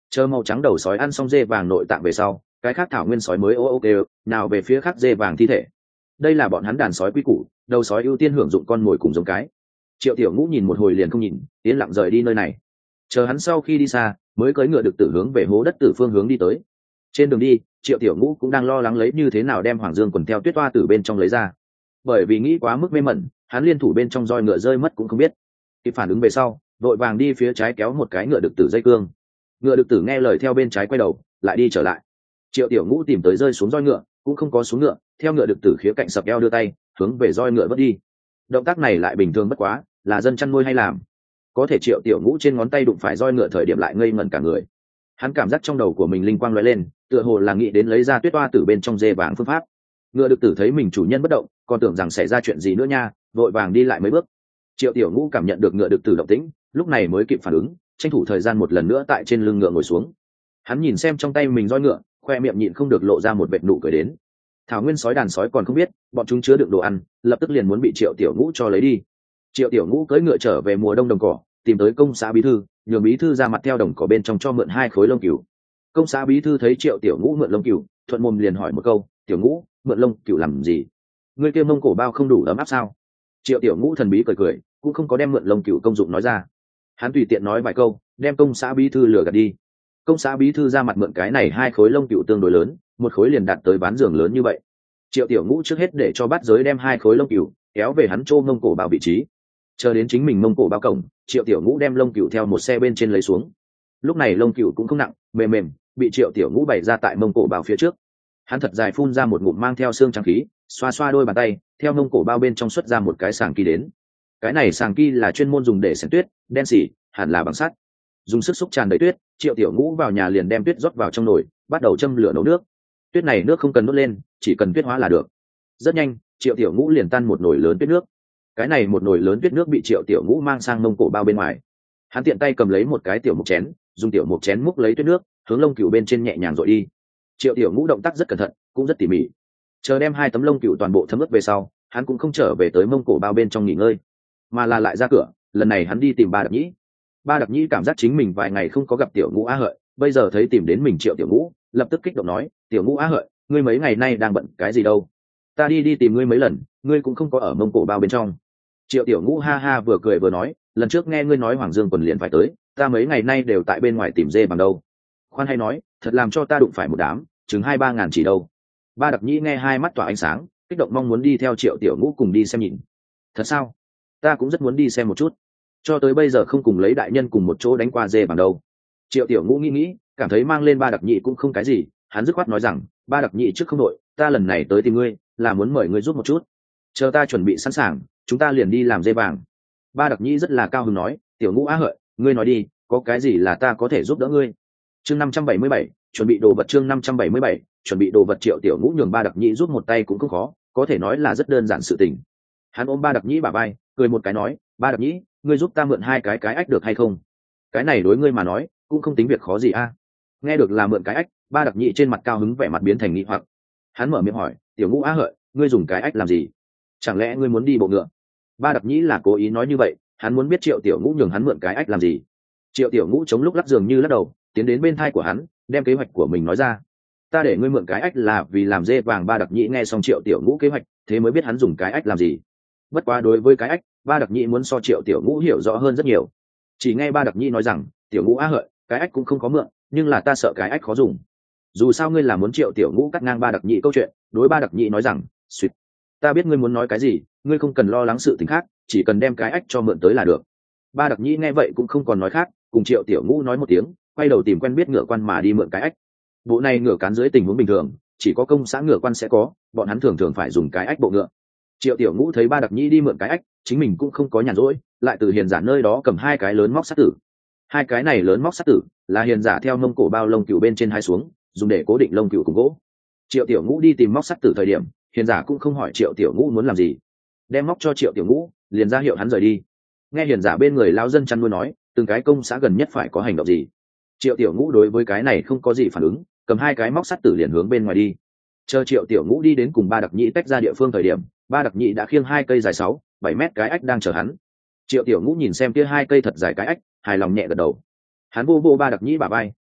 chờ màu trắng đầu sói ăn xong dê vàng nội tạng về sau, cái khác thảo nguyên sói mới ô ô kêu nào về phía khác dê vàng thi thể. Đây là bọn hắn đàn sói quy củ, đầu sói ưu tiên hưởng dụng con mồi cùng giống cái. Triệu Tiểu Ngũ nhìn một hồi liền không nhìn, yên lặng rời đi nơi này. Chờ hắn sau khi đi xa, mới cưỡi ngựa được tử hướng về hố đất tử phương hướng đi tới. Trên đường đi, Triệu Tiểu Ngũ cũng đang lo lắng lấy như thế nào đem Hoàng Dương quần theo tuyết toa từ bên trong lấy ra, bởi vì nghĩ quá mức mê mẩn, hắn liên thủ bên trong roi ngựa rơi mất cũng không biết. Kịp phản ứng về sau, vội vàng đi phía trái kéo một cái ngựa được tử dây cương. Ngựa được tử nghe lời theo bên trái quay đầu, lại đi trở lại. Triệu Tiểu Ngũ tìm tới rơi xuống roi ngựa, cũng không có xuống ngựa, theo ngựa được tử khía cạnh sập eo đưa tay hướng về roi ngựa vớt đi. Động tác này lại bình thường bất quá, là dân chăn nuôi hay làm. Có thể Triệu Tiểu Ngũ trên ngón tay đụng phải roi ngựa thời điểm lại ngây ngẩn cả người. Hắn cảm giác trong đầu của mình linh quang lóe lên, tựa hồ là nghĩ đến lấy ra tuyết toa từ bên trong dê vàng phương pháp. Ngựa được tử thấy mình chủ nhân bất động, còn tưởng rằng xảy ra chuyện gì nữa nha, vội vàng đi lại mấy bước. Triệu Tiểu Ngũ cảm nhận được ngựa được tử động tĩnh, lúc này mới kịp phản ứng, tranh thủ thời gian một lần nữa tại trên lưng ngựa ngồi xuống. Hắn nhìn xem trong tay mình roi ngựa, khoe miệng nhịn không được lộ ra một vệt nụ cười đến. Thảo nguyên sói đàn sói còn không biết, bọn chúng chứa đựng đồ ăn, lập tức liền muốn bị Triệu Tiểu Ngũ cho lấy đi. Triệu Tiểu Ngũ cưỡi ngựa trở về mùa đông đồng cỏ, tìm tới công xã bí thư, nhường bí thư ra mặt theo đồng cỏ bên trong cho mượn hai khối lông cừu. Công xã bí thư thấy Triệu Tiểu Ngũ mượn lông cừu, thuận mồm liền hỏi một câu: "Tiểu Ngũ, mượn lông cừu làm gì? Ngươi kêu mông cổ bao không đủ ấm áp sao?" Triệu Tiểu Ngũ thần bí cười cười, cũng không có đem mượn lông cừu công dụng nói ra. Hắn tùy tiện nói vài câu, đem công xã bí thư lừa gạt đi. Công xã bí thư ra mặt mượn cái này hai khối lông cừu tương đối lớn, một khối liền đạt tới bán giường lớn như vậy. Triệu Tiểu Ngũ trước hết để cho bát giới đem hai khối lông cừu kéo về hắn chô mông cổ bao vị trí. Chờ đến chính mình mông cổ bao cổng, Triệu Tiểu Ngũ đem lông cừu theo một xe bên trên lấy xuống. Lúc này lông cừu cũng không nặng, mềm mềm, bị Triệu Tiểu Ngũ bày ra tại mông cổ bao phía trước. Hắn thật dài phun ra một ngụm mang theo xương trắng khí, xoa xoa đôi bàn tay, theo mông cổ bao bên trong xuất ra một cái sàng kỳ đến. Cái này sàng kỳ là chuyên môn dùng để xén tuyết, đen xỉ, hẳn là bằng sắt. Dùng sức xúc tràn đầy tuyết, Triệu Tiểu Ngũ vào nhà liền đem tuyết rót vào trong nồi, bắt đầu châm lửa nấu nước. Tuyết này nước không cần đốt lên, chỉ cần tuyết hóa là được. Rất nhanh, Triệu Tiểu Ngũ liền tan một nồi lớn tuyết nước. Cái này một nồi lớn tuyết nước bị Triệu Tiểu Ngũ mang sang mông cổ bao bên ngoài. Hắn tiện tay cầm lấy một cái tiểu mục chén, dùng tiểu mục chén múc lấy tuyết nước, hướng lông cừu bên trên nhẹ nhàng dội đi. Triệu Tiểu Ngũ động tác rất cẩn thận, cũng rất tỉ mỉ. Chờ đem hai tấm lông cừu toàn bộ thấm ướt về sau, hắn cũng không trở về tới mông cổ bao bên trong nghỉ ngơi, mà là lại ra cửa. Lần này hắn đi tìm Ba Đập Nhĩ. Ba Đập Nhĩ cảm giác chính mình vài ngày không có gặp Tiểu Ngũ Á Hợi, bây giờ thấy tìm đến mình Triệu Tiểu Ngũ, lập tức kích động nói: "Tiểu Ngũ Á Hợi, ngươi mấy ngày nay đang bận cái gì đâu? Ta đi đi tìm ngươi mấy lần, ngươi cũng không có ở mông cổ bao bên trong." Triệu Tiểu Ngũ ha ha vừa cười vừa nói: "Lần trước nghe ngươi nói Hoàng Dương quần liền phải tới, ta mấy ngày nay đều tại bên ngoài tìm dê bằng đâu. Khoan hay nói, thật làm cho ta đụng phải một đám, chừng hai ba ngàn chỉ đâu." Ba Đập Nhĩ nghe hai mắt tỏa ánh sáng, kích động mong muốn đi theo Triệu Tiểu Ngũ cùng đi xem nhìn. "Thật sao? Ta cũng rất muốn đi xem một chút. Cho tới bây giờ không cùng lấy đại nhân cùng một chỗ đánh qua dê bằng đâu." Triệu Tiểu Ngũ nghĩ nghĩ, cảm thấy mang lên Ba Đập Nhĩ cũng không cái gì, hắn dứt khoát nói rằng: "Ba Đập Nhĩ trước không đội, ta lần này tới tìm ngươi, là muốn mời ngươi giúp một chút. Chờ ta chuẩn bị sẵn sàng, chúng ta liền đi làm dê vàng." Ba Đập Nhĩ rất là cao hứng nói: "Tiểu Ngũ Á Hợi, ngươi nói đi, có cái gì là ta có thể giúp đỡ ngươi?" Chương năm trăm bảy mươi bảy, chuẩn bị đồ vật. Chương năm trăm bảy mươi bảy, chuẩn bị đồ vật. Triệu Tiểu Ngũ nhường Ba Đập Nhĩ giúp một tay cũng không khó, có thể nói là rất đơn giản sự tình. Hắn ôm Ba Đập Nhĩ bả vai, cười một cái nói: "Ba Đập Nhĩ, ngươi giúp ta mượn hai cái cái ách được hay không? Cái này đối ngươi mà nói, cũng không tính việc khó gì a." Nghe được là mượn cái ách, Ba Đập Nhĩ trên mặt cao hứng vẻ mặt biến thành nghi hoặc. Hắn mở miệng hỏi: "Tiểu Ngũ Á Hợi, ngươi dùng cái ách làm gì? Chẳng lẽ ngươi muốn đi bộ ngựa?" Ba Đập Nhĩ là cố ý nói như vậy, hắn muốn biết Triệu Tiểu Ngũ nhường hắn mượn cái ách làm gì. Triệu Tiểu Ngũ chống lúc lắc giường như lắc đầu, tiến đến bên thai của hắn, đem kế hoạch của mình nói ra. "Ta để ngươi mượn cái ách là vì làm dê vàng." Ba Đập Nhĩ nghe xong Triệu Tiểu Ngũ kế hoạch, thế mới biết hắn dùng cái ách làm gì. Bất quá đối với cái ách, Ba Đập Nhĩ muốn so Triệu Tiểu Ngũ hiểu rõ hơn rất nhiều. Chỉ nghe Ba Đập Nhĩ nói rằng: "Tiểu Ngũ Á Hợi, cái ách cũng không có mượn, nhưng là ta sợ cái ách khó dùng. Dù sao ngươi là muốn." Triệu Tiểu Ngũ cắt ngang Ba Đập Nhĩ câu chuyện, đối Ba Đập Nhĩ nói rằng: "Xuyệt, ta biết ngươi muốn nói cái gì, ngươi không cần lo lắng sự tình khác, chỉ cần đem cái ách cho mượn tới là được." Ba Đập Nhĩ nghe vậy cũng không còn nói khác, cùng Triệu Tiểu Ngũ nói một tiếng, quay đầu tìm quen biết ngựa quan mà đi mượn cái ách. Bộ này ngựa cán dưới tình huống bình thường, chỉ có công xã ngựa quan sẽ có, bọn hắn thường thường phải dùng cái ách bộ ngựa. Triệu Tiểu Ngũ thấy Ba Đập Nhĩ đi mượn cái ách, chính mình cũng không có nhàn rỗi, lại từ hiền giả nơi đó cầm hai cái lớn móc sắt tử. Hai cái này lớn móc sắt tử là hiền giả theo mông cổ bao lông cừu bên trên hai xuống, dùng để cố định lông cừu cùng gỗ. Triệu Tiểu Ngũ đi tìm móc sắt tử thời điểm, hiền giả cũng không hỏi Triệu Tiểu Ngũ muốn làm gì, đem móc cho Triệu Tiểu Ngũ, liền ra hiệu hắn rời đi. Nghe hiền giả bên người lao dân chăn nuôi nói, từng cái công xã gần nhất phải có hành động gì. Triệu Tiểu Ngũ đối với cái này không có gì phản ứng, cầm hai cái móc sắt tử liền hướng bên ngoài đi. Chờ Triệu Tiểu Ngũ đi đến cùng Ba Đập Nhĩ tách ra địa phương thời điểm, Ba Đập Nhĩ đã khiêng hai cây dài sáu bảy mét cái ách đang chờ hắn. Triệu Tiểu Ngũ nhìn xem kia hai cây thật dài cái ách, hài lòng nhẹ gật đầu. Hắn vô vô Ba Đập Nhĩ bả vai,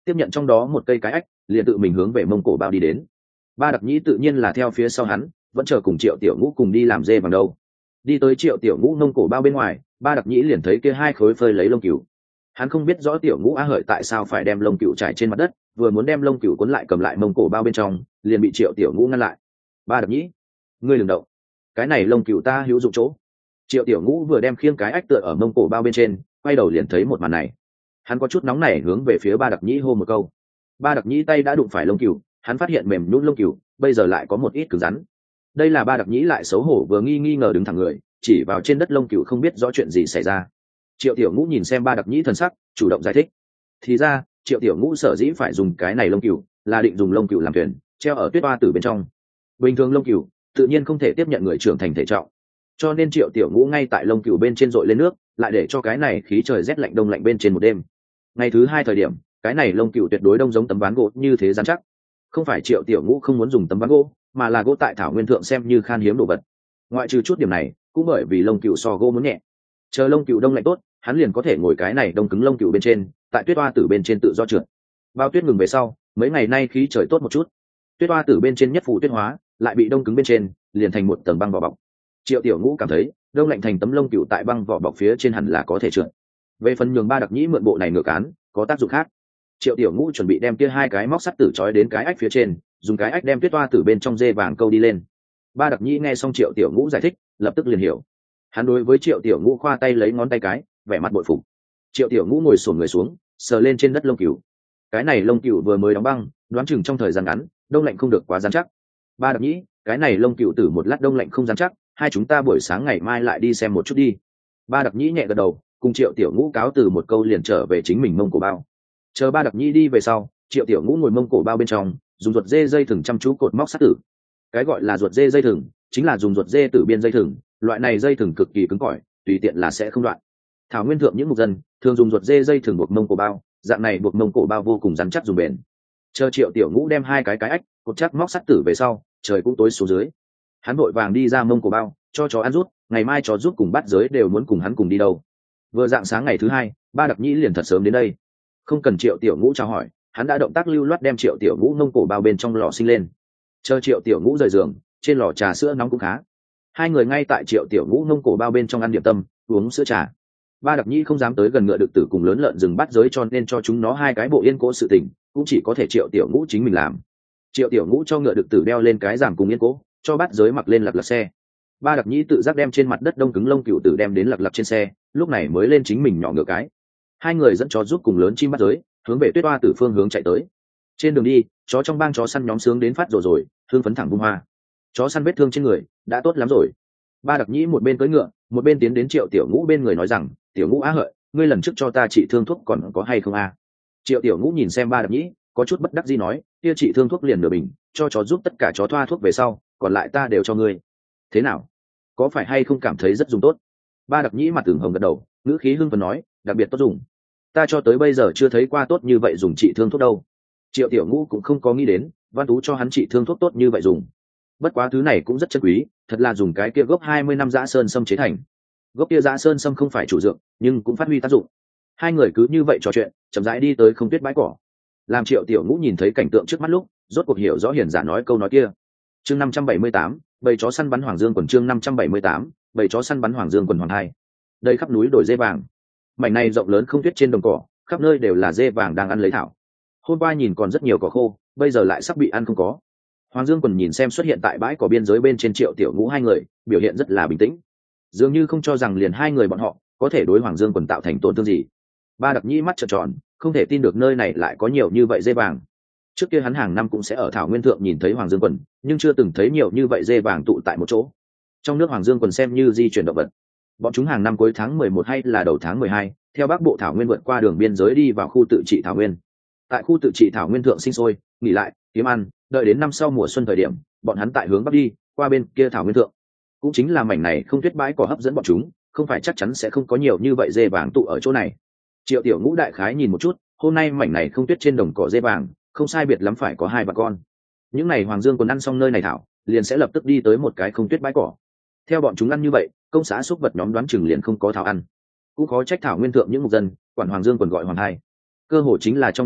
tiếp nhận trong đó một cây cái ách, liền tự mình hướng về mông cổ bao đi đến. Ba đặc nhĩ tự nhiên là theo phía sau hắn, vẫn chờ cùng triệu tiểu ngũ cùng đi làm dê vàng đâu. Đi tới triệu tiểu ngũ mông cổ bao bên ngoài, ba đặc nhĩ liền thấy kia hai khối phơi lấy lông cừu. Hắn không biết rõ tiểu ngũ á hợi tại sao phải đem lông cừu trải trên mặt đất, vừa muốn đem lông cừu cuốn lại cầm lại mông cổ bao bên trong, liền bị triệu tiểu ngũ ngăn lại. Ba đặc nhĩ, ngươi đừng động, cái này lông cừu ta hữu dụng chỗ. Triệu tiểu ngũ vừa đem khiêng cái ách tựa ở mông cổ bao bên trên, quay đầu liền thấy một màn này. Hắn có chút nóng nảy hướng về phía ba đặc nhĩ hô một câu. Ba đặc nhĩ tay đã đụng phải lông cừu, hắn phát hiện mềm nhũn lông cừu bây giờ lại có một ít cứng rắn. Đây là ba đặc nhĩ lại xấu hổ vừa nghi nghi ngờ đứng thẳng người, chỉ vào trên đất lông cừu không biết rõ chuyện gì xảy ra. Triệu tiểu ngũ nhìn xem ba đặc nhĩ thần sắc, chủ động giải thích. Thì ra triệu tiểu ngũ sở dĩ phải dùng cái này lông cừu là định dùng lông cừu làm thuyền treo ở tuyết hoa tử bên trong. Bình thường lông cừu tự nhiên không thể tiếp nhận người trưởng thành thể trọng, cho nên triệu tiểu ngũ ngay tại lông cừu bên trên dội lên nước, lại để cho cái này khí trời rét lạnh đông lạnh bên trên một đêm. Ngày thứ hai thời điểm, cái này lông cừu tuyệt đối đông giống tấm ván gỗ như thế dán chắc. Không phải triệu tiểu ngũ không muốn dùng tấm ván gỗ, mà là gỗ tại thảo nguyên thượng xem như khan hiếm đồ vật. Ngoại trừ chút điểm này, cũng bởi vì lông cừu so gỗ muốn nhẹ. Chờ lông cừu đông lạnh tốt, hắn liền có thể ngồi cái này đông cứng lông cừu bên trên, tại tuyết hoa tử bên trên tự do trượt. Bao tuyết ngừng về sau, mấy ngày nay khí trời tốt một chút, tuyết hoa tử bên trên nhất phủ tuyết hóa, lại bị đông cứng bên trên, liền thành một tầng băng vỏ bọc. Triệu tiểu ngũ cảm thấy đông lạnh thành tấm lông cừu tại băng vỏ bọc phía trên hẳn là có thể trượt. Về phần nhường ba đặc nhĩ mượn bộ này ngược án, có tác dụng khác. Triệu tiểu ngũ chuẩn bị đem kia hai cái móc sắt tử trói đến cái ách phía trên, dùng cái ách đem tuyết hoa tử bên trong dê vàng câu đi lên. Ba đặc nhĩ nghe xong triệu tiểu ngũ giải thích, lập tức liền hiểu. Hắn đối với triệu tiểu ngũ khoa tay lấy ngón tay cái, vẻ mặt bội phục. Triệu tiểu ngũ ngồi xổm người xuống, sờ lên trên đất lông cừu. Cái này lông cừu vừa mới đóng băng, đoán chừng trong thời gian ngắn đông lạnh không được quá rắn chắc. Ba đặc nhĩ, cái này lông cừu tử một lát đông lạnh không rắn chắc, hai chúng ta buổi sáng ngày mai lại đi xem một chút đi. Ba đặc nhĩ nhẹ gật đầu, cùng triệu tiểu ngũ cáo từ một câu liền trở về chính mình mông cổ bao. Chờ ba đặc nhĩ đi về sau, triệu tiểu ngũ ngồi mông cổ bao bên trong, dùng ruột dê dây thừng chăm chú cột móc sắt tử. Cái gọi là ruột dê dây thừng chính là dùng ruột dê tử biên dây thừng, loại này dây thừng cực kỳ cứng cỏi, tùy tiện là sẽ không đoạn. Thảo nguyên thượng những mục dân thường dùng ruột dê dây thừng buộc mông cổ bao, dạng này buộc mông cổ bao vô cùng rắn chắc dùng bền. Chờ triệu tiểu ngũ đem hai cái cái ách cột chắc móc sắt tử về sau, trời cũng tối xuống dưới. Hắn vội vàng đi ra mông cổ bao, cho chó ăn rút, ngày mai chó rút cùng bắt giới đều muốn cùng hắn cùng đi đâu. Vừa dạng sáng ngày thứ hai, ba đặc nhĩ liền thật sớm đến đây, không cần triệu tiểu ngũ chào hỏi, hắn đã động tác lưu loát đem triệu tiểu ngũ mông cổ bao bên trong lò sinh lên. Chờ triệu tiểu ngũ rời giường, trên lò trà sữa nóng cũng khá. Hai người ngay tại triệu tiểu ngũ mông cổ bao bên trong ăn điểm tâm, uống sữa trà. Ba đặc nhĩ không dám tới gần ngựa đực tử cùng lớn lợn rừng bắt giới, cho nên cho chúng nó hai cái bộ yên cỗ sự tình cũng chỉ có thể triệu tiểu ngũ chính mình làm. Triệu tiểu ngũ cho ngựa đực tử đeo lên cái giảm cùng yên cỗ, cho bắt giới mặc lên lật lật xe. Ba đặc nhĩ tự giác đem trên mặt đất đông cứng lông cừu tử đem đến lật lật trên xe, lúc này mới lên chính mình nhỏ ngựa cái. Hai người dẫn chó giúp cùng lớn chim bắt giới hướng về tuyết hoa tử phương hướng chạy tới. Trên đường đi, chó trong bang chó săn nhóm sướng đến phát rồi rồi, hương phấn thẳng vung hoa. Chó săn vết thương trên người đã tốt lắm rồi. Ba đặc nhĩ một bên cưỡi ngựa, một bên tiến đến triệu tiểu ngũ bên người nói rằng, tiểu ngũ á hợi, ngươi lần trước cho ta trị thương thuốc còn có hay không a? Triệu tiểu ngũ nhìn xem ba đặc nhĩ, có chút bất đắc dĩ nói, kia trị thương thuốc liền nửa bình, cho chó giúp tất cả chó thoa thuốc về sau, còn lại ta đều cho ngươi. Thế nào, có phải hay không cảm thấy rất dùng tốt? Ba đặc nhĩ mặt tưởng hồng gật đầu, ngữ khí hưng phấn nói, đặc biệt tốt dùng, ta cho tới bây giờ chưa thấy qua tốt như vậy dùng trị thương thuốc đâu. Triệu tiểu ngũ cũng không có nghĩ đến Văn Tú cho hắn trị thương thuốc tốt như vậy dùng. Bất quá thứ này cũng rất chân quý, thật là dùng cái kia gốc hai mươi năm dã sơn sâm chế thành. Gốc kia dã sơn sâm không phải chủ dược, nhưng cũng phát huy tác dụng. Hai người cứ như vậy trò chuyện, chậm rãi đi tới không tuyết bãi cỏ. Làm Triệu tiểu ngũ nhìn thấy cảnh tượng trước mắt lúc, rốt cuộc hiểu rõ hiền giả nói câu nói kia. Chương năm trăm bảy mươi tám, bầy chó săn bắn hoàng dương quần. Chương năm trăm bảy mươi tám, bầy chó săn bắn hoàng dương quần hoàng hai. Đây khắp núi đồi dê vàng, mảnh này rộng lớn không tuyết trên đồng cỏ, khắp nơi đều là dê vàng đang ăn lấy thảo. Hôm qua nhìn còn rất nhiều cỏ khô, bây giờ lại sắp bị ăn không có. Hoàng Dương Quần nhìn xem xuất hiện tại bãi cỏ biên giới bên trên Triệu tiểu ngũ hai người, biểu hiện rất là bình tĩnh, dường như không cho rằng liền hai người bọn họ có thể đối Hoàng Dương Quần tạo thành tổn thương gì. Ba đặc nhĩ mắt trợn tròn, không thể tin được nơi này lại có nhiều như vậy dê vàng. Trước kia hắn hàng năm cũng sẽ ở thảo nguyên thượng nhìn thấy Hoàng Dương Quần, nhưng chưa từng thấy nhiều như vậy dê vàng tụ tại một chỗ. Trong nước Hoàng Dương Quần xem như di chuyển động vật, bọn chúng hàng năm cuối tháng mười một hay là đầu tháng mười hai, theo Bắc Bộ thảo nguyên vượt qua đường biên giới đi vào khu tự trị thảo nguyên. Tại khu tự trị thảo nguyên thượng sinh sôi, nghỉ lại, kiếm ăn, đợi đến năm sau mùa xuân thời điểm, bọn hắn tại hướng bắc đi, qua bên kia thảo nguyên thượng. Cũng chính là mảnh này không tuyết bãi cỏ hấp dẫn bọn chúng, không phải chắc chắn sẽ không có nhiều như vậy dê vàng tụ ở chỗ này. Triệu tiểu ngũ đại khái nhìn một chút, hôm nay mảnh này không tuyết trên đồng cỏ dê vàng, không sai biệt lắm phải có hai bà con. Những này Hoàng Dương Quần ăn xong nơi này thảo, liền sẽ lập tức đi tới một cái không tuyết bãi cỏ. Theo bọn chúng ăn như vậy, công xã súc vật nhóm đoán chừng liền không có thảo ăn. Cũng khó trách thảo nguyên thượng những mục dân quản Hoàng Dương Quần gọi hoàng hai. Cơ hồ chính là trong nháy mắt,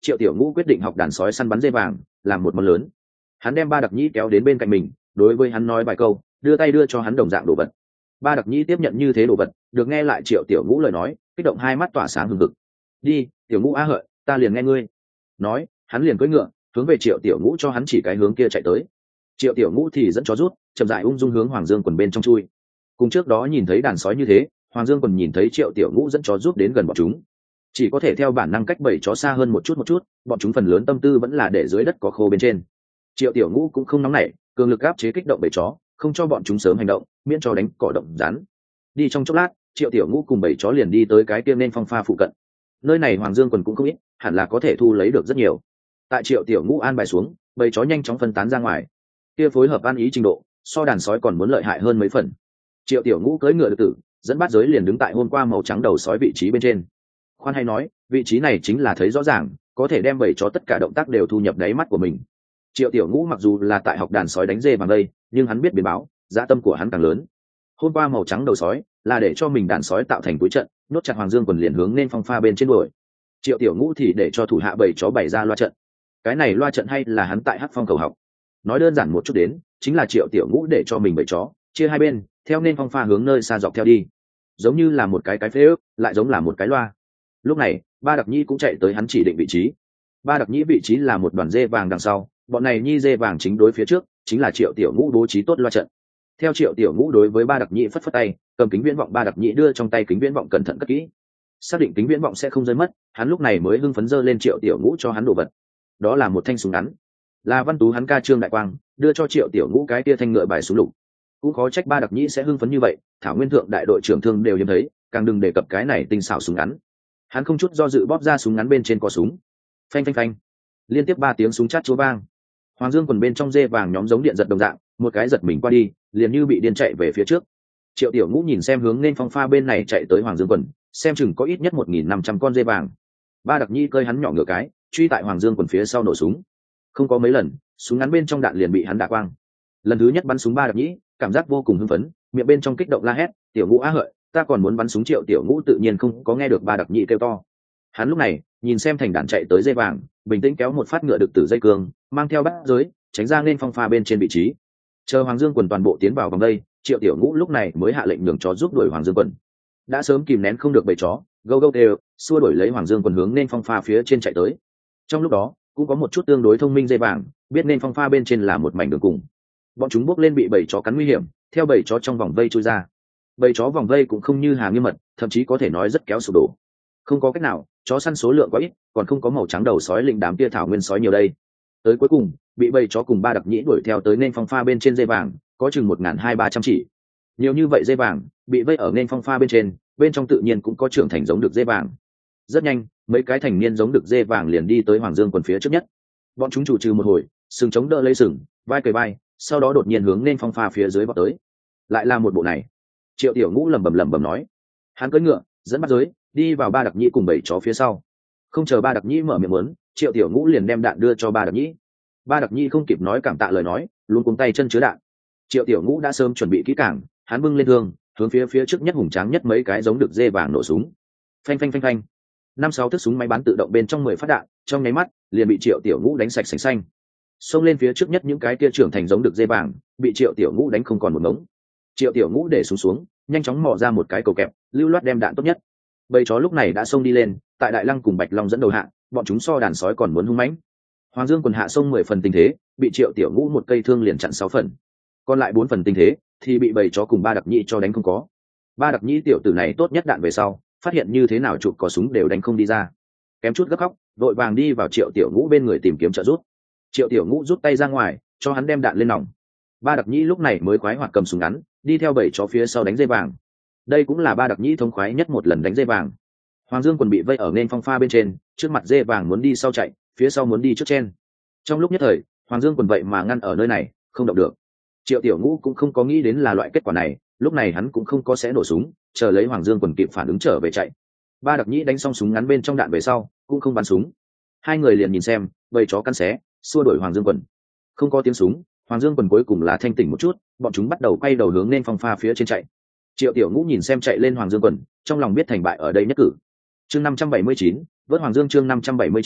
Triệu Tiểu Ngũ quyết định học đàn sói săn bắn dê vàng, làm một món lớn. Hắn đem Ba Đặc Nhĩ kéo đến bên cạnh mình, đối với hắn nói vài câu, đưa tay đưa cho hắn đồng dạng đồ vật. Ba Đặc Nhĩ tiếp nhận như thế đồ vật, được nghe lại Triệu Tiểu Ngũ lời nói, kích động hai mắt tỏa sáng hừng hực. Đi, Tiểu Ngũ a hợi, ta liền nghe ngươi. Nói, hắn liền cưỡi ngựa, hướng về Triệu Tiểu Ngũ cho hắn chỉ cái hướng kia chạy tới. Triệu Tiểu Ngũ thì dẫn chó rút, chậm rãi ung dung hướng Hoàng Dương Quần bên trong chui. Cùng trước đó nhìn thấy đàn sói như thế, Hoàng Dương Quần nhìn thấy Triệu Tiểu Ngũ dẫn chó rút đến gần bọn chúng, chỉ có thể theo bản năng cách bầy chó xa hơn một chút một chút, bọn chúng phần lớn tâm tư vẫn là để dưới đất có khô bên trên. Triệu Tiểu Ngũ cũng không nóng nảy, cường lực áp chế kích động bầy chó, không cho bọn chúng sớm hành động, miễn cho đánh cỏ động rắn. Đi trong chốc lát, Triệu Tiểu Ngũ cùng bầy chó liền đi tới cái kia nên phong pha phụ cận. Nơi này Hoàng Dương Quần cũng không ít, hẳn là có thể thu lấy được rất nhiều. Tại Triệu Tiểu Ngũ an bài xuống, bầy chó nhanh chóng phân tán ra ngoài. Kia phối hợp ăn ý trình độ, so đàn sói còn muốn lợi hại hơn mấy phần. Triệu Tiểu Ngũ cưỡi ngựa được tử, dẫn bát giới liền đứng tại hôm qua màu trắng đầu sói vị trí bên trên. Khoan hay nói, vị trí này chính là thấy rõ ràng, có thể đem bầy chó tất cả động tác đều thu nhập đáy mắt của mình. Triệu Tiểu Ngũ mặc dù là tại học đàn sói đánh dê bằng đây, nhưng hắn biết biến báo, dã tâm của hắn càng lớn. Hôm qua màu trắng đầu sói là để cho mình đàn sói tạo thành túi trận, nốt chặt Hoàng Dương Quần liền hướng nên phong pha bên trên đuổi. Triệu Tiểu Ngũ thì để cho thủ hạ bầy chó bày ra loa trận. Cái này loa trận hay là hắn tại Hắc Phong cầu học. Nói đơn giản một chút đến, chính là Triệu Tiểu Ngũ để cho mình bầy chó chia hai bên, theo nên phong pha hướng nơi xa dọc theo đi, giống như là một cái cái phế ước, lại giống là một cái loa. Lúc này, Ba Đặc Nhĩ cũng chạy tới hắn chỉ định vị trí. Ba Đặc Nhĩ vị trí là một đoàn dê vàng đằng sau, bọn này nhi dê vàng chính đối phía trước, chính là Triệu Tiểu Ngũ bố trí tốt loa trận. Theo Triệu Tiểu Ngũ đối với Ba Đặc Nhĩ phất phất tay, cầm kính viễn vọng Ba Đặc Nhĩ đưa trong tay kính viễn vọng cẩn thận cất kỹ, xác định kính viễn vọng sẽ không rơi mất, hắn lúc này mới hưng phấn giơ lên Triệu Tiểu Ngũ cho hắn đồ vật. Đó là một thanh súng ngắn, là Văn Tú hắn ca Trương Đại Quang đưa cho Triệu Tiểu Ngũ cái tia thanh ngựa bài súng lục. Cũng khó trách Ba Đặc Nhĩ sẽ hưng phấn như vậy, thảo nguyên thượng đại đội trưởng thương đều hiếm thấy, càng đừng đề cập cái này tinh xảo súng ngắn. Hắn không chút do dự bóp ra súng ngắn bên trên có súng, phanh phanh phanh, liên tiếp ba tiếng súng chát chúa vang. Hoàng Dương Quần bên trong dê vàng nhóm giống điện giật đồng dạng, một cái giật mình qua đi, liền như bị điên chạy về phía trước. Triệu Tiểu Ngũ nhìn xem hướng nên phong pha bên này chạy tới Hoàng Dương Quần, xem chừng có ít nhất một nghìn năm trăm con dê vàng. Ba Đặc Nhĩ cơi hắn nhỏ ngựa cái, truy tại Hoàng Dương Quần phía sau nổ súng. Không có mấy lần, súng ngắn bên trong đạn liền bị hắn đả quang. Lần thứ nhất bắn súng Ba Đặc Nhĩ, cảm giác vô cùng hưng phấn, miệng bên trong kích động la hét, "Tiểu Ngũ á hợi, ta còn muốn bắn súng!" Triệu Tiểu Ngũ tự nhiên không có nghe được Ba Đặc Nhĩ kêu to. Hắn lúc này nhìn xem thành đàn chạy tới dây vàng, bình tĩnh kéo một phát ngựa đực tử dây cương, mang theo bát giới, tránh ra nên phong pha bên trên vị trí. Chờ Hoàng Dương Quần toàn bộ tiến vào vòng đây, Triệu Tiểu Ngũ lúc này mới hạ lệnh nhường chó giúp đuổi Hoàng Dương Quần. Đã sớm kìm nén không được bầy chó, gâu gâu đều, xua đuổi lấy Hoàng Dương Quần hướng nên phong pha phía trên chạy tới. Trong lúc đó, cũng có một chút tương đối thông minh dây vàng, biết nên phong pha bên trên là một mảnh đường cùng. Bọn chúng bước lên bị bầy chó cắn nguy hiểm, theo bầy chó trong vòng vây chui ra. Bầy chó vòng vây cũng không như Hà Nghiêm mật, thậm chí có thể nói rất kéo sụp đổ. Không có cách nào, chó săn số lượng quá ít, còn không có màu trắng đầu sói lĩnh đám tia thảo nguyên sói nhiều đây. Tới cuối cùng, bị bầy chó cùng Ba Đặc Nhĩ đuổi theo tới nên phong pha bên trên dây vàng, có chừng một nghìn hai ba trăm chỉ. Nhiều như vậy dây vàng bị vây ở nên phong pha bên trên, bên trong tự nhiên cũng có trưởng thành giống được dây vàng. Rất nhanh, mấy cái thành niên giống được dê vàng liền đi tới Hoàng Dương Quần phía trước nhất. Bọn chúng chủ trừ một hồi, sừng chống đỡ lấy sừng, vai cười vai, sau đó đột nhiên hướng nên phong pha phía dưới vọt tới. Lại là một bộ này. Triệu Tiểu Ngũ lẩm bẩm lẩm bẩm nói. Hắn cưỡi ngựa, dẫn bắt giới, đi vào Ba Đặc Nhĩ cùng bảy chó phía sau. Không chờ Ba Đặc Nhĩ mở miệng muốn, Triệu Tiểu Ngũ liền đem đạn đưa cho Ba Đặc Nhĩ. Ba Đặc Nhĩ không kịp nói cảm tạ lời nói, luôn cuống tay chân chứa đạn. Triệu Tiểu Ngũ đã sớm chuẩn bị kỹ càng, hắn bưng lên thương, hướng phía phía trước nhất hùng tráng nhất mấy cái giống được dê vàng nổ súng. Phanh phanh phanh phanh. Năm sáu thước súng máy bắn tự động bên trong mười phát đạn, trong nháy mắt liền bị Triệu Tiểu Ngũ đánh sạch sành xanh. Xông lên phía trước nhất những cái kia trưởng thành giống được dê vàng, bị Triệu Tiểu Ngũ đánh không còn một ngống. Triệu Tiểu Ngũ để xuống xuống, nhanh chóng mò ra một cái cầu kẹp, lưu loát đem đạn tốt nhất. Bầy chó lúc này đã xông đi lên, tại Đại Lăng cùng Bạch Long dẫn đầu hạ, bọn chúng so đàn sói còn muốn hung mãnh. Hoàng Dương Quần hạ xông mười phần tình thế, bị Triệu Tiểu Ngũ một cây thương liền chặn sáu phần. Còn lại bốn phần tình thế thì bị bầy chó cùng Ba Đặc Nhĩ cho đánh không có. Ba Đặc Nhĩ tiểu tử này tốt nhất đạn về sau, phát hiện như thế nào chụp có súng đều đánh không đi ra, kém chút gấp khóc, đội vàng đi vào Triệu Tiểu Ngũ bên người tìm kiếm trợ giúp. Triệu Tiểu Ngũ rút tay ra ngoài, cho hắn đem đạn lên nòng. Ba Đặc Nhĩ lúc này mới khoái hoạt cầm súng ngắn, đi theo bầy chó phía sau đánh dây vàng. Đây cũng là Ba Đặc Nhĩ thống khoái nhất một lần đánh dây vàng. Hoàng Dương Quần bị vây ở nên phong pha bên trên, trước mặt dê vàng muốn đi sau chạy, phía sau muốn đi trước chen. Trong lúc nhất thời, Hoàng Dương Quần vậy mà ngăn ở nơi này, không động được. Triệu Tiểu Ngũ cũng không có nghĩ đến là loại kết quả này, lúc này hắn cũng không có sẽ nổ súng, chờ lấy Hoàng Dương Quần kịp phản ứng trở về chạy. Ba Đặc Nhĩ đánh xong súng ngắn bên trong đạn về sau, cũng không bắn súng. Hai người liền nhìn xem, bầy chó cắn xé, xua đuổi Hoàng Dương Quần. Không có tiếng súng, Hoàng Dương Quần cuối cùng là thanh tỉnh một chút, bọn chúng bắt đầu quay đầu hướng nên phong pha phía trên chạy. Triệu Tiểu Ngũ nhìn xem chạy lên Hoàng Dương Quần, trong lòng biết thành bại ở đây nhất cử. Chương năm trăm bảy mươi chín, vớt Hoàng Dương chương năm trăm bảy mươi chín,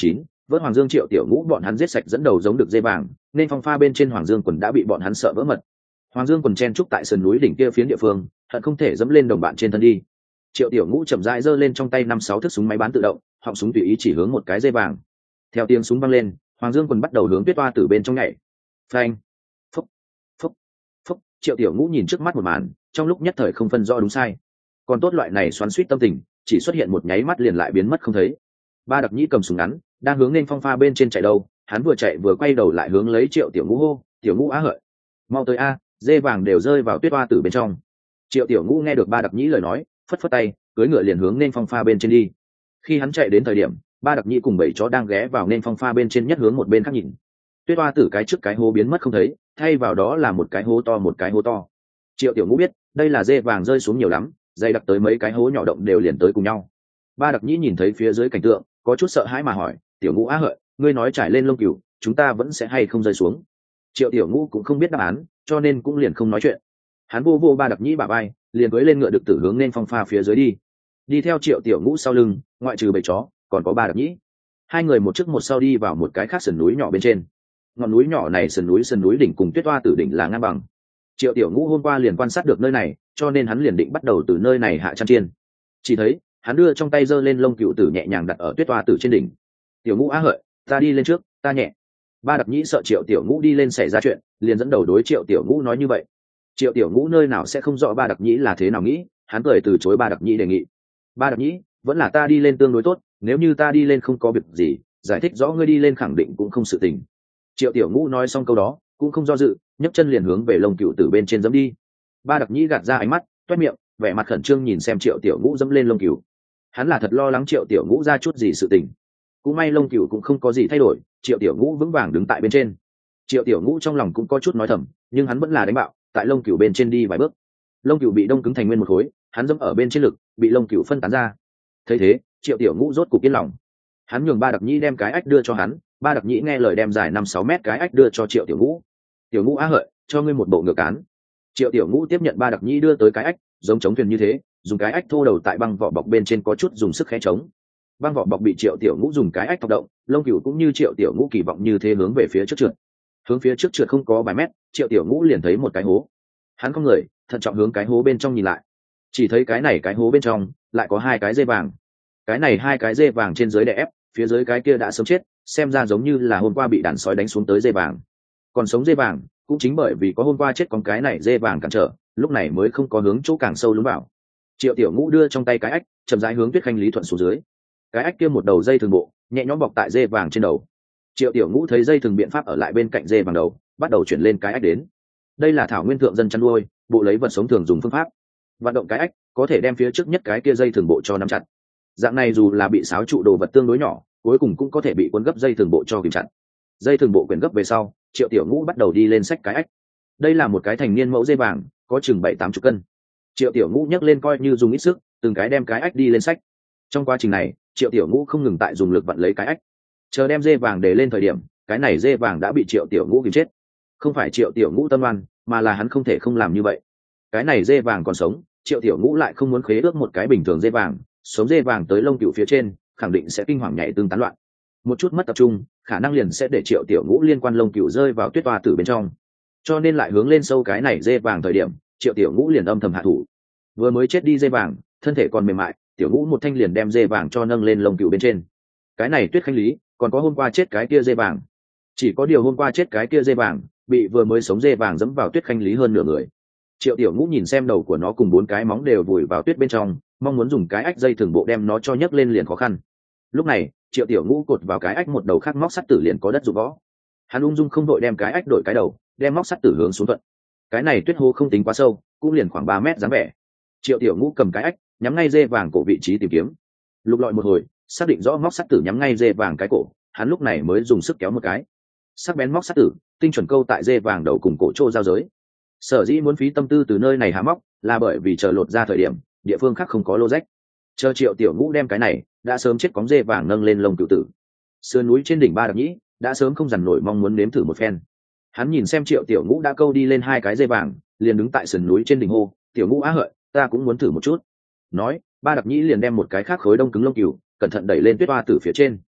vớt Hoàng Dương Triệu Tiểu Ngũ bọn hắn giết sạch dẫn đầu giống được dê vàng, nên phong pha bên trên Hoàng Dương quần đã bị bọn hắn sợ vỡ mật. Hoàng Dương quần chen trúc tại sườn núi đỉnh kia phiến địa phương, hận không thể dẫm lên đồng bạn trên thân đi. Triệu Tiểu Ngũ chậm rãi giơ lên trong tay năm sáu thước súng máy bán tự động, họng súng tùy ý chỉ hướng một cái dê vàng. Theo tiếng súng vang lên, Hoàng Dương quần bắt đầu hướng Tuyết Toa Tử bên trong nhảy. Phanh, phúc, phúc, phúc. Triệu Tiểu Ngũ nhìn trước mắt một màn, trong lúc nhất thời không phân rõ đúng sai. Còn tốt loại này xoắn xuýt tâm tình, chỉ xuất hiện một nháy mắt liền lại biến mất không thấy. Ba Đặc Nhĩ cầm súng ngắn, đang hướng lên phong pha bên trên chạy đâu, hắn vừa chạy vừa quay đầu lại hướng lấy Triệu Tiểu Ngũ hô, "Tiểu Ngũ á hợi, mau tới a, dê vàng đều rơi vào Tuyết Toa Tử bên trong." Triệu Tiểu Ngũ nghe được Ba Đặc Nhĩ lời nói, phất phất tay, cưỡi ngựa liền hướng lên phong pha bên trên đi. Khi hắn chạy đến thời điểm, Ba Đặc Nhĩ cùng bảy chó đang ghé vào nên phong pha bên trên nhất hướng một bên khác nhìn. Tuyết Toa Tử cái trước cái hố biến mất không thấy, thay vào đó là một cái hố to một cái hố to. Triệu Tiểu Ngũ biết, đây là dê vàng rơi xuống nhiều lắm, dày đặc tới mấy cái hố nhỏ động đều liền tới cùng nhau. Ba Đặc Nhĩ nhìn thấy phía dưới cảnh tượng, có chút sợ hãi mà hỏi, "Tiểu Ngũ á hợi, ngươi nói trải lên lông cừu, chúng ta vẫn sẽ hay không rơi xuống?" Triệu Tiểu Ngũ cũng không biết đáp án, cho nên cũng liền không nói chuyện. Hắn vô vô Ba Đặc Nhĩ bả vai, liền cưỡi lên ngựa đực tử hướng nên phong pha phía dưới đi. Đi theo Triệu Tiểu Ngũ sau lưng, ngoại trừ bầy chó, còn có Ba Đặc Nhĩ. Hai người một trước một sau đi vào một cái khác sườn núi nhỏ bên trên. Ngọn núi nhỏ này sườn núi sườn núi đỉnh cùng Tuyết Toa Tử đỉnh là ngang bằng. Triệu Tiểu Ngũ hôm qua liền quan sát được nơi này, cho nên hắn liền định bắt đầu từ nơi này hạ chăn chiên. Chỉ thấy, hắn đưa trong tay giơ lên lông cừu tử nhẹ nhàng đặt ở Tuyết Toa Tử trên đỉnh. "Tiểu Ngũ á hợi, ta đi lên trước, ta nhẹ." Ba Đặc Nhĩ sợ Triệu Tiểu Ngũ đi lên xảy ra chuyện, liền dẫn đầu đối Triệu Tiểu Ngũ nói như vậy. Triệu Tiểu Ngũ nơi nào sẽ không rõ Ba Đặc Nhĩ là thế nào nghĩ, hắn cười từ chối Ba Đặc Nhĩ đề nghị. "Ba Đặc Nhĩ, vẫn là ta đi lên tương đối tốt, nếu như ta đi lên không có việc gì, giải thích rõ ngươi đi lên khẳng định cũng không sự tình." Triệu Tiểu Ngũ nói xong câu đó, cũng không do dự, nhấc chân liền hướng về lông cừu tử bên trên dẫm đi. Ba Đặc Nhĩ gạt ra ánh mắt, toét miệng, vẻ mặt khẩn trương nhìn xem Triệu Tiểu Ngũ dẫm lên lông cừu. Hắn là thật lo lắng Triệu Tiểu Ngũ ra chút gì sự tình. Cũng may lông cừu cũng không có gì thay đổi, Triệu Tiểu Ngũ vững vàng đứng tại bên trên. Triệu Tiểu Ngũ trong lòng cũng có chút nói thầm, nhưng hắn vẫn là đánh bạo, tại lông cừu bên trên đi vài bước. Lông cừu bị đông cứng thành nguyên một khối, hắn dẫm ở bên trên lực, bị lông cừu phân tán ra. Thấy thế, Triệu Tiểu Ngũ rốt cục yên lòng. Hắn nhường Ba Đặc Nhĩ đem cái ách đưa cho hắn, Ba Đặc Nhĩ nghe lời đem dài năm sáu mét cái ách đưa cho Triệu Tiểu Ngũ. "Tiểu Ngũ á hợi, cho ngươi một bộ ngựa cán." Triệu Tiểu Ngũ tiếp nhận Ba Đặc Nhĩ đưa tới cái ách, giống chống thuyền như thế, dùng cái ách thô đầu tại băng vỏ bọc bên trên có chút dùng sức khẽ chống. Băng vỏ bọc bị Triệu Tiểu Ngũ dùng cái ách thọc động, lông cừu cũng như Triệu Tiểu Ngũ kỳ vọng như thế hướng về phía trước trượt. Hướng phía trước trượt không có vài mét, Triệu Tiểu Ngũ liền thấy một cái hố. Hắn không người, thận trọng hướng cái hố bên trong nhìn lại. Chỉ thấy cái này cái hố bên trong lại có hai cái dê vàng. Cái này hai cái dê vàng trên dưới đè ép, phía dưới cái kia đã sớm chết, xem ra giống như là hôm qua bị đàn sói đánh xuống tới dê vàng. Còn sống dê vàng, cũng chính bởi vì có hôm qua chết con cái này dê vàng cản trở, lúc này mới không có hướng chỗ càng sâu lún vào. Triệu Tiểu Ngũ đưa trong tay cái ách, chậm rãi hướng Tuyết Khanh Lý Thuận xuống dưới. Cái ách kia một đầu dây thường bộ, nhẹ nhõm bọc tại dê vàng trên đầu. Triệu Tiểu Ngũ thấy dây thường biện pháp ở lại bên cạnh dê vàng đầu, bắt đầu chuyển lên cái ách đến. Đây là thảo nguyên thượng dân chăn nuôi, bộ lấy vật sống thường dùng phương pháp. Vận động cái ách, có thể đem phía trước nhất cái kia dây thường bộ cho nắm chặt. Dạng này dù là bị xáo trụ đồ vật tương đối nhỏ, cuối cùng cũng có thể bị cuốn gấp dây thường bộ cho kìm chặt. Dây thường bộ quyển gấp về sau, Triệu Tiểu Ngũ bắt đầu đi lên xách cái ách. Đây là một cái thành niên mẫu dê vàng, có chừng bảy tám chục cân. Triệu Tiểu Ngũ nhấc lên coi như dùng ít sức, từng cái đem cái ách đi lên xách. Trong quá trình này, Triệu Tiểu Ngũ không ngừng tại dùng lực vặn lấy cái ách. Chờ đem dê vàng để lên thời điểm, cái này dê vàng đã bị Triệu Tiểu Ngũ kìm chết. Không phải Triệu Tiểu Ngũ tâm oan, mà là hắn không thể không làm như vậy. Cái này dê vàng còn sống, Triệu Tiểu Ngũ lại không muốn khế ước một cái bình thường dê vàng, sống dê vàng tới lông cừu phía trên, khẳng định sẽ kinh hoàng nhảy tương tán loạn. Một chút mất tập trung, khả năng liền sẽ để Triệu Tiểu Ngũ liên quan lông cừu rơi vào Tuyết Toa Tử bên trong. Cho nên lại hướng lên sâu cái này dê vàng thời điểm, Triệu Tiểu Ngũ liền âm thầm hạ thủ. Vừa mới chết đi dê vàng, thân thể còn mềm mại, Tiểu Ngũ một thanh liền đem dê vàng cho nâng lên lông cừu bên trên. Cái này Tuyết Khanh Lý, còn có hôm qua chết cái kia dê vàng. Chỉ có điều hôm qua chết cái kia dê vàng, bị vừa mới sống dê vàng dẫm vào Tuyết Khanh Lý hơn nửa người. Triệu Tiểu Ngũ nhìn xem đầu của nó cùng bốn cái móng đều vùi vào tuyết bên trong, mong muốn dùng cái ách dây thường bộ đem nó cho nhấc lên liền khó khăn. Lúc này, Triệu Tiểu Ngũ cột vào cái ách một đầu khác móc sắt tử liền có đất dụng võ. Hắn ung dung không đội đem cái ách đổi cái đầu, đem móc sắt tử hướng xuống thuận. Cái này tuyết hố không tính quá sâu, cũng liền khoảng ba mét dáng vẻ. Triệu Tiểu Ngũ cầm cái ách, nhắm ngay dê vàng cổ vị trí tìm kiếm. Lục lọi một hồi, xác định rõ móc sắt tử nhắm ngay dê vàng cái cổ, hắn lúc này mới dùng sức kéo một cái. Sắc bén móc sắt tử, tinh chuẩn câu tại dê vàng đầu cùng cổ chỗ giao giới. Sở dĩ muốn phí tâm tư từ nơi này há móc, là bởi vì chờ lột ra thời điểm, địa phương khác không có lô rách. Chờ Triệu Tiểu Ngũ đem cái này, đã sớm chết cóng dê vàng nâng lên lông cựu tử. Sườn núi trên đỉnh Ba Đặc Nhĩ, đã sớm không dằn nổi mong muốn nếm thử một phen. Hắn nhìn xem Triệu Tiểu Ngũ đã câu đi lên hai cái dê vàng, liền đứng tại sườn núi trên đỉnh hô, "Tiểu Ngũ á hợi, ta cũng muốn thử một chút." Nói, Ba Đặc Nhĩ liền đem một cái khác khối đông cứng lông cừu, cẩn thận đẩy lên Tuyết Toa Tử phía trên.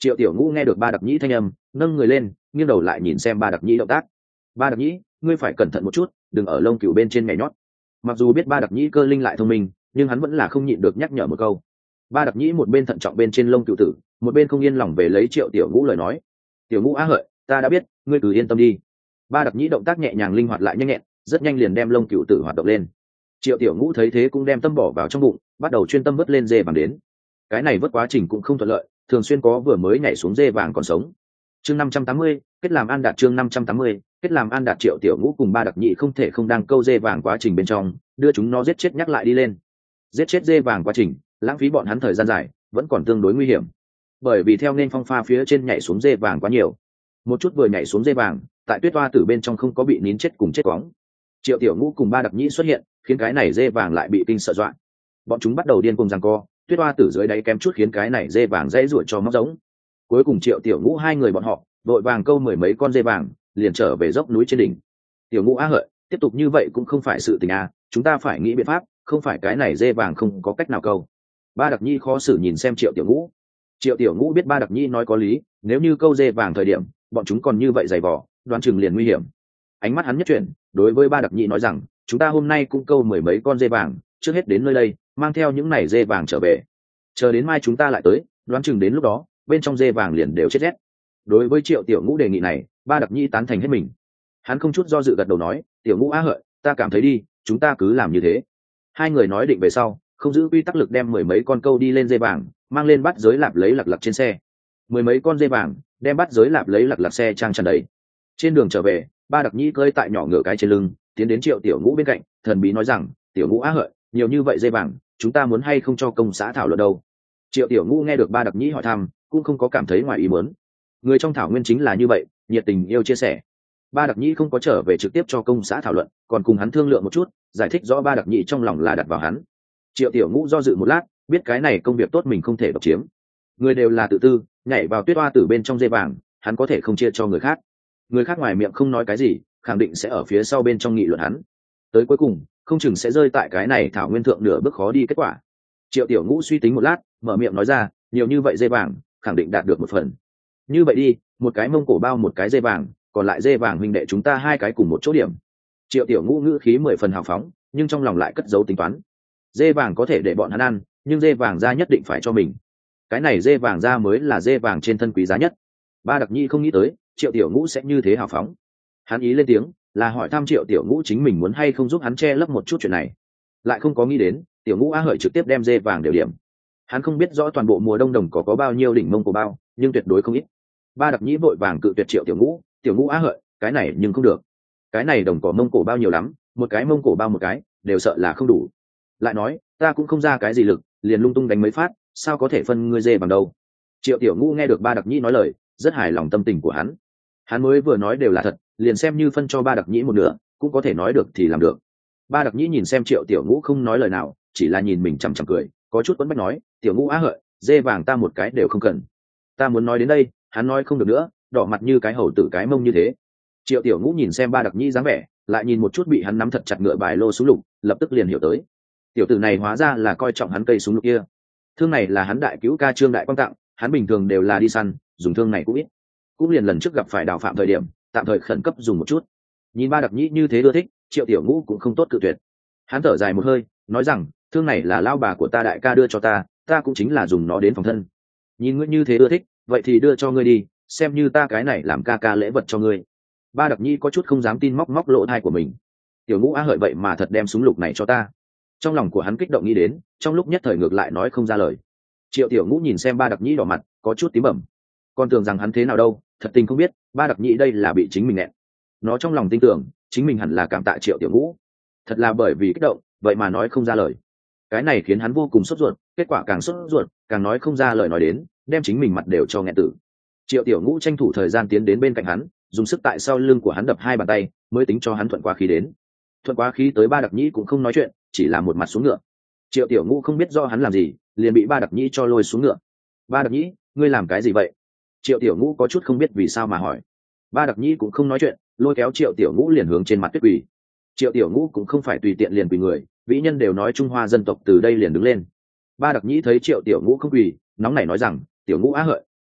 Triệu tiểu ngũ nghe được ba đặc nhĩ thanh âm, nâng người lên, nghiêng đầu lại nhìn xem ba đặc nhĩ động tác. Ba đặc nhĩ, ngươi phải cẩn thận một chút, đừng ở lông cừu bên trên nhảy nhót. Mặc dù biết ba đặc nhĩ cơ linh lại thông minh, nhưng hắn vẫn là không nhịn được nhắc nhở một câu. Ba đặc nhĩ một bên thận trọng bên trên lông cừu tử, một bên không yên lòng về lấy triệu tiểu ngũ lời nói. Tiểu ngũ á hợi, ta đã biết, ngươi cứ yên tâm đi. Ba đặc nhĩ động tác nhẹ nhàng linh hoạt lại nhanh nhẹn, rất nhanh liền đem lông cừu tử hoạt động lên. Triệu tiểu ngũ thấy thế cũng đem tâm bỏ vào trong bụng, bắt đầu chuyên tâm vớt lên dê vàng đến. Cái này vớt quá trình cũng không thuận lợi, thường xuyên có vừa mới nhảy xuống dê vàng còn sống. Chương năm trăm tám mươi, kết làm an đạt chương năm trăm tám mươi, kết làm an đạt. Triệu tiểu ngũ cùng ba đặc nhĩ không thể không đang câu dê vàng quá trình bên trong, đưa chúng nó giết chết nhắc lại đi lên. Giết chết dê vàng quá trình, lãng phí bọn hắn thời gian dài, vẫn còn tương đối nguy hiểm. Bởi vì theo nên phong pha phía trên nhảy xuống dê vàng quá nhiều. Một chút vừa nhảy xuống dê vàng, tại tuyết toa tử bên trong không có bị nín chết cùng chết quóng. Triệu tiểu ngũ cùng ba đặc nhĩ xuất hiện, khiến cái này dê vàng lại bị kinh sợ dọa. Bọn chúng bắt đầu điên cuồng giằng co, tuyết toa tử dưới đáy kém chút khiến cái này dê vàng dãy ruột cho móc giống. Cuối cùng triệu tiểu ngũ hai người bọn họ đội vàng câu mười mấy con dê vàng, liền trở về dốc núi trên đỉnh. Tiểu ngũ á hợi, tiếp tục như vậy cũng không phải sự tình à, chúng ta phải nghĩ biện pháp, không phải cái này dê vàng không có cách nào câu. Ba đặc nhi khó xử nhìn xem triệu tiểu ngũ. Triệu tiểu ngũ biết ba đặc nhi nói có lý, nếu như câu dê vàng thời điểm bọn chúng còn như vậy dày vỏ, đoán chừng liền nguy hiểm. Ánh mắt hắn nhất chuyển, đối với ba đặc nhi nói rằng, chúng ta hôm nay cũng câu mười mấy con dê vàng, trước hết đến nơi đây mang theo những này dê vàng trở về, chờ đến mai chúng ta lại tới, đoán chừng đến lúc đó bên trong dê vàng liền đều chết rét. Đối với triệu tiểu ngũ đề nghị này, ba đặc nhi tán thành hết mình. Hắn không chút do dự gật đầu nói, tiểu ngũ á hợi, ta cảm thấy đi, chúng ta cứ làm như thế. Hai người nói định về sau, không giữ quy tắc lực đem mười mấy con câu đi lên dê vàng, mang lên bắt giới lạp lấy lặc lặc trên xe. Mười mấy con dê vàng đem bắt giới lạp lấy lặc lặc xe trang tràn đầy. Trên đường trở về, ba đặc nhi cơi tại nhỏ ngựa cái trên lưng, tiến đến triệu tiểu ngũ bên cạnh, thần bí nói rằng, tiểu ngũ á hợi, nhiều như vậy dê vàng, chúng ta muốn hay không cho công xã thảo luận đâu. Triệu tiểu ngũ nghe được ba đặc nhi hỏi thăm, cũng không có cảm thấy ngoài ý muốn. Người trong thảo nguyên chính là như vậy, nhiệt tình yêu chia sẻ. Ba đặc nhi không có trở về trực tiếp cho công xã thảo luận, còn cùng hắn thương lượng một chút, giải thích rõ ba đặc nhi trong lòng là đặt vào hắn. Triệu tiểu ngũ do dự một lát, biết cái này công việc tốt mình không thể độc chiếm. Người đều là tự tư, nhảy vào tuyết oa tử bên trong dê vàng, hắn có thể không chia cho người khác. Người khác ngoài miệng không nói cái gì, khẳng định sẽ ở phía sau bên trong nghị luận hắn. Tới cuối cùng, không chừng sẽ rơi tại cái này thảo nguyên thượng nửa bước khó đi kết quả. Triệu tiểu ngũ suy tính một lát, mở miệng nói ra, nhiều như vậy dê vàng, khẳng định đạt được một phần. Như vậy đi, một cái mông cổ bao một cái dê vàng, còn lại dê vàng huynh đệ chúng ta hai cái cùng một chỗ điểm. Triệu tiểu ngũ ngữ khí mười phần hào phóng, nhưng trong lòng lại cất giấu tính toán. Dê vàng có thể để bọn hắn ăn, nhưng dê vàng ra nhất định phải cho mình. Cái này dê vàng ra mới là dê vàng trên thân quý giá nhất. Ba đặc nhi không nghĩ tới triệu tiểu ngũ sẽ như thế hào phóng. Hắn ý lên tiếng là hỏi thăm triệu tiểu ngũ chính mình muốn hay không giúp hắn che lấp một chút chuyện này, lại không có nghĩ đến tiểu ngũ á hợi trực tiếp đem dê vàng đều điểm. Hắn không biết rõ toàn bộ mùa đông đồng có có bao nhiêu đỉnh mông cổ bao, nhưng tuyệt đối không ít. Ba đặc nhĩ vội vàng cự tuyệt triệu tiểu ngũ, tiểu ngũ á hợi, cái này nhưng không được. Cái này đồng cỏ mông cổ bao nhiều lắm, một cái mông cổ bao một cái đều sợ là không đủ. Lại nói ta cũng không ra cái gì lực, liền lung tung đánh mấy phát, sao có thể phân ngươi dê bằng đâu. Triệu tiểu ngũ nghe được ba đặc nhĩ nói lời, rất hài lòng tâm tình của hắn. Hắn mới vừa nói đều là thật, liền xem như phân cho ba đặc nhĩ một nửa cũng có thể nói được thì làm được. Ba đặc nhĩ nhìn xem triệu tiểu ngũ không nói lời nào, chỉ là nhìn mình chằm chằm cười, có chút quấn bách nói, tiểu ngũ á hợi, dê vàng ta một cái đều không cần. Ta muốn nói đến đây, hắn nói không được nữa, đỏ mặt như cái hầu tử cái mông như thế. Triệu tiểu ngũ nhìn xem ba đặc nhĩ dáng vẻ, lại nhìn một chút bị hắn nắm thật chặt ngựa bài lô súng lục, lập tức liền hiểu tới, tiểu tử này hóa ra là coi trọng hắn cây súng lục kia. Thương này là hắn đại cứu ca Trương đại quang tặng, hắn bình thường đều là đi săn, dùng thương này cũng ít, cũng liền lần trước gặp phải đào phạm thời điểm tạm thời khẩn cấp dùng một chút. Nhìn ba đặc nhĩ như thế ưa thích, triệu tiểu ngũ cũng không tốt cự tuyệt. Hắn thở dài một hơi, nói rằng, thương này là lao bà của ta đại ca đưa cho ta, ta cũng chính là dùng nó đến phòng thân. Nhìn ngươi như thế ưa thích, vậy thì đưa cho ngươi đi, xem như ta cái này làm ca ca lễ vật cho ngươi. Ba đặc nhĩ có chút không dám tin, móc móc lỗ thai của mình. Tiểu ngũ á hợi vậy mà thật đem súng lục này cho ta. Trong lòng của hắn kích động nghĩ đến, trong lúc nhất thời ngược lại nói không ra lời. Triệu tiểu ngũ nhìn xem ba đặc nhĩ đỏ mặt, có chút tím bẩm. Con tưởng rằng hắn thế nào đâu, thật tình không biết ba đặc nhĩ đây là bị chính mình nẹn. Nó trong lòng tin tưởng chính mình hẳn là cảm tạ triệu tiểu ngũ, thật là bởi vì kích động vậy mà nói không ra lời. Cái này khiến hắn vô cùng sốt ruột, kết quả càng sốt ruột càng nói không ra lời nói đến, đem chính mình mặt đều cho nghẹn tử. Triệu tiểu ngũ tranh thủ thời gian tiến đến bên cạnh hắn, dùng sức tại sau lưng của hắn đập hai bàn tay, mới tính cho hắn thuận qua khí đến. Thuận quá khí tới ba đặc nhĩ cũng không nói chuyện, chỉ là một mặt xuống ngựa. Triệu tiểu ngũ không biết do hắn làm gì, liền bị ba đặc nhĩ cho lôi xuống ngựa. Ba đặc nhĩ, ngươi làm cái gì vậy? Triệu tiểu ngũ có chút không biết vì sao mà hỏi. Ba đặc nhĩ cũng không nói chuyện, lôi kéo triệu tiểu ngũ liền hướng trên mặt tuyết quỳ. Triệu tiểu ngũ cũng không phải tùy tiện liền quỳ người, vĩ nhân đều nói Trung Hoa dân tộc từ đây liền đứng lên. Ba đặc nhĩ thấy triệu tiểu ngũ không quỳ, nóng nảy nói rằng, tiểu ngũ á hợi,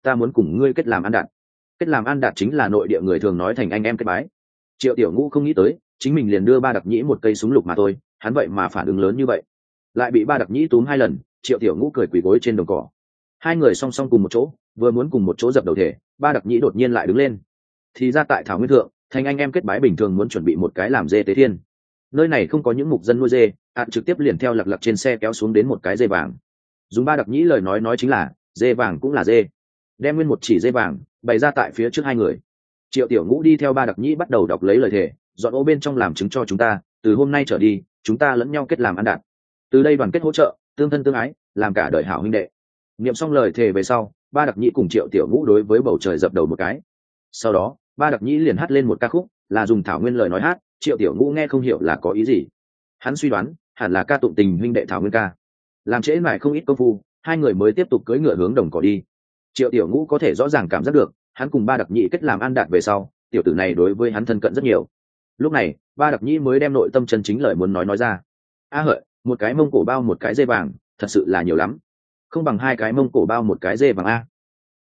ta muốn cùng ngươi kết làm ăn đạt. Kết làm ăn đạt chính là nội địa người thường nói thành anh em kết bái. Triệu Tiểu Ngũ không nghĩ tới chính mình liền đưa ba đặc nhĩ một cây súng lục mà thôi, hắn vậy mà phản ứng lớn như vậy, lại bị ba đặc nhĩ túm hai lần. Triệu Tiểu Ngũ cười quỳ gối trên đồng cỏ, hai người song song cùng một chỗ, vừa muốn cùng một chỗ dập đầu thể, ba đặc nhĩ đột nhiên lại đứng lên. Thì ra tại thảo nguyên thượng, thành anh em kết bái bình thường muốn chuẩn bị một cái làm dê tế thiên. Nơi này không có những mục dân nuôi dê, ạn trực tiếp liền theo lặc lặc trên xe kéo xuống đến một cái dê vàng. Dùng ba đặc nhĩ lời nói nói chính là dê vàng cũng là dê, đem nguyên một chỉ dê vàng bày ra tại phía trước hai người. Triệu Tiểu Ngũ đi theo ba đặc nhĩ bắt đầu đọc lấy lời thề, dọn ô bên trong làm chứng cho chúng ta, từ hôm nay trở đi chúng ta lẫn nhau kết làm ăn đạt, từ đây đoàn kết hỗ trợ, tương thân tương ái, làm cả đời hảo huynh đệ. Niệm xong lời thề về sau, ba đặc nhĩ cùng Triệu Tiểu Ngũ đối với bầu trời dập đầu một cái. Sau đó ba đặc nhĩ liền hát lên một ca khúc, là dùng thảo nguyên lời nói hát. Triệu Tiểu Ngũ nghe không hiểu là có ý gì, hắn suy đoán hẳn là ca tụng tình huynh đệ thảo nguyên ca. Làm trễ mãi không ít công phu, hai người mới tiếp tục cưỡi ngựa hướng đồng cỏ đi. Triệu Tiểu Ngũ có thể rõ ràng cảm giác được, hắn cùng ba đặc nhĩ kết làm ăn đạt về sau, tiểu tử này đối với hắn thân cận rất nhiều. Lúc này ba đặc nhĩ mới đem nội tâm chân chính lời muốn nói nói ra. A hợi, một cái mông cổ bao một cái dê vàng thật sự là nhiều lắm, không bằng hai cái mông cổ bao một cái dê vàng a.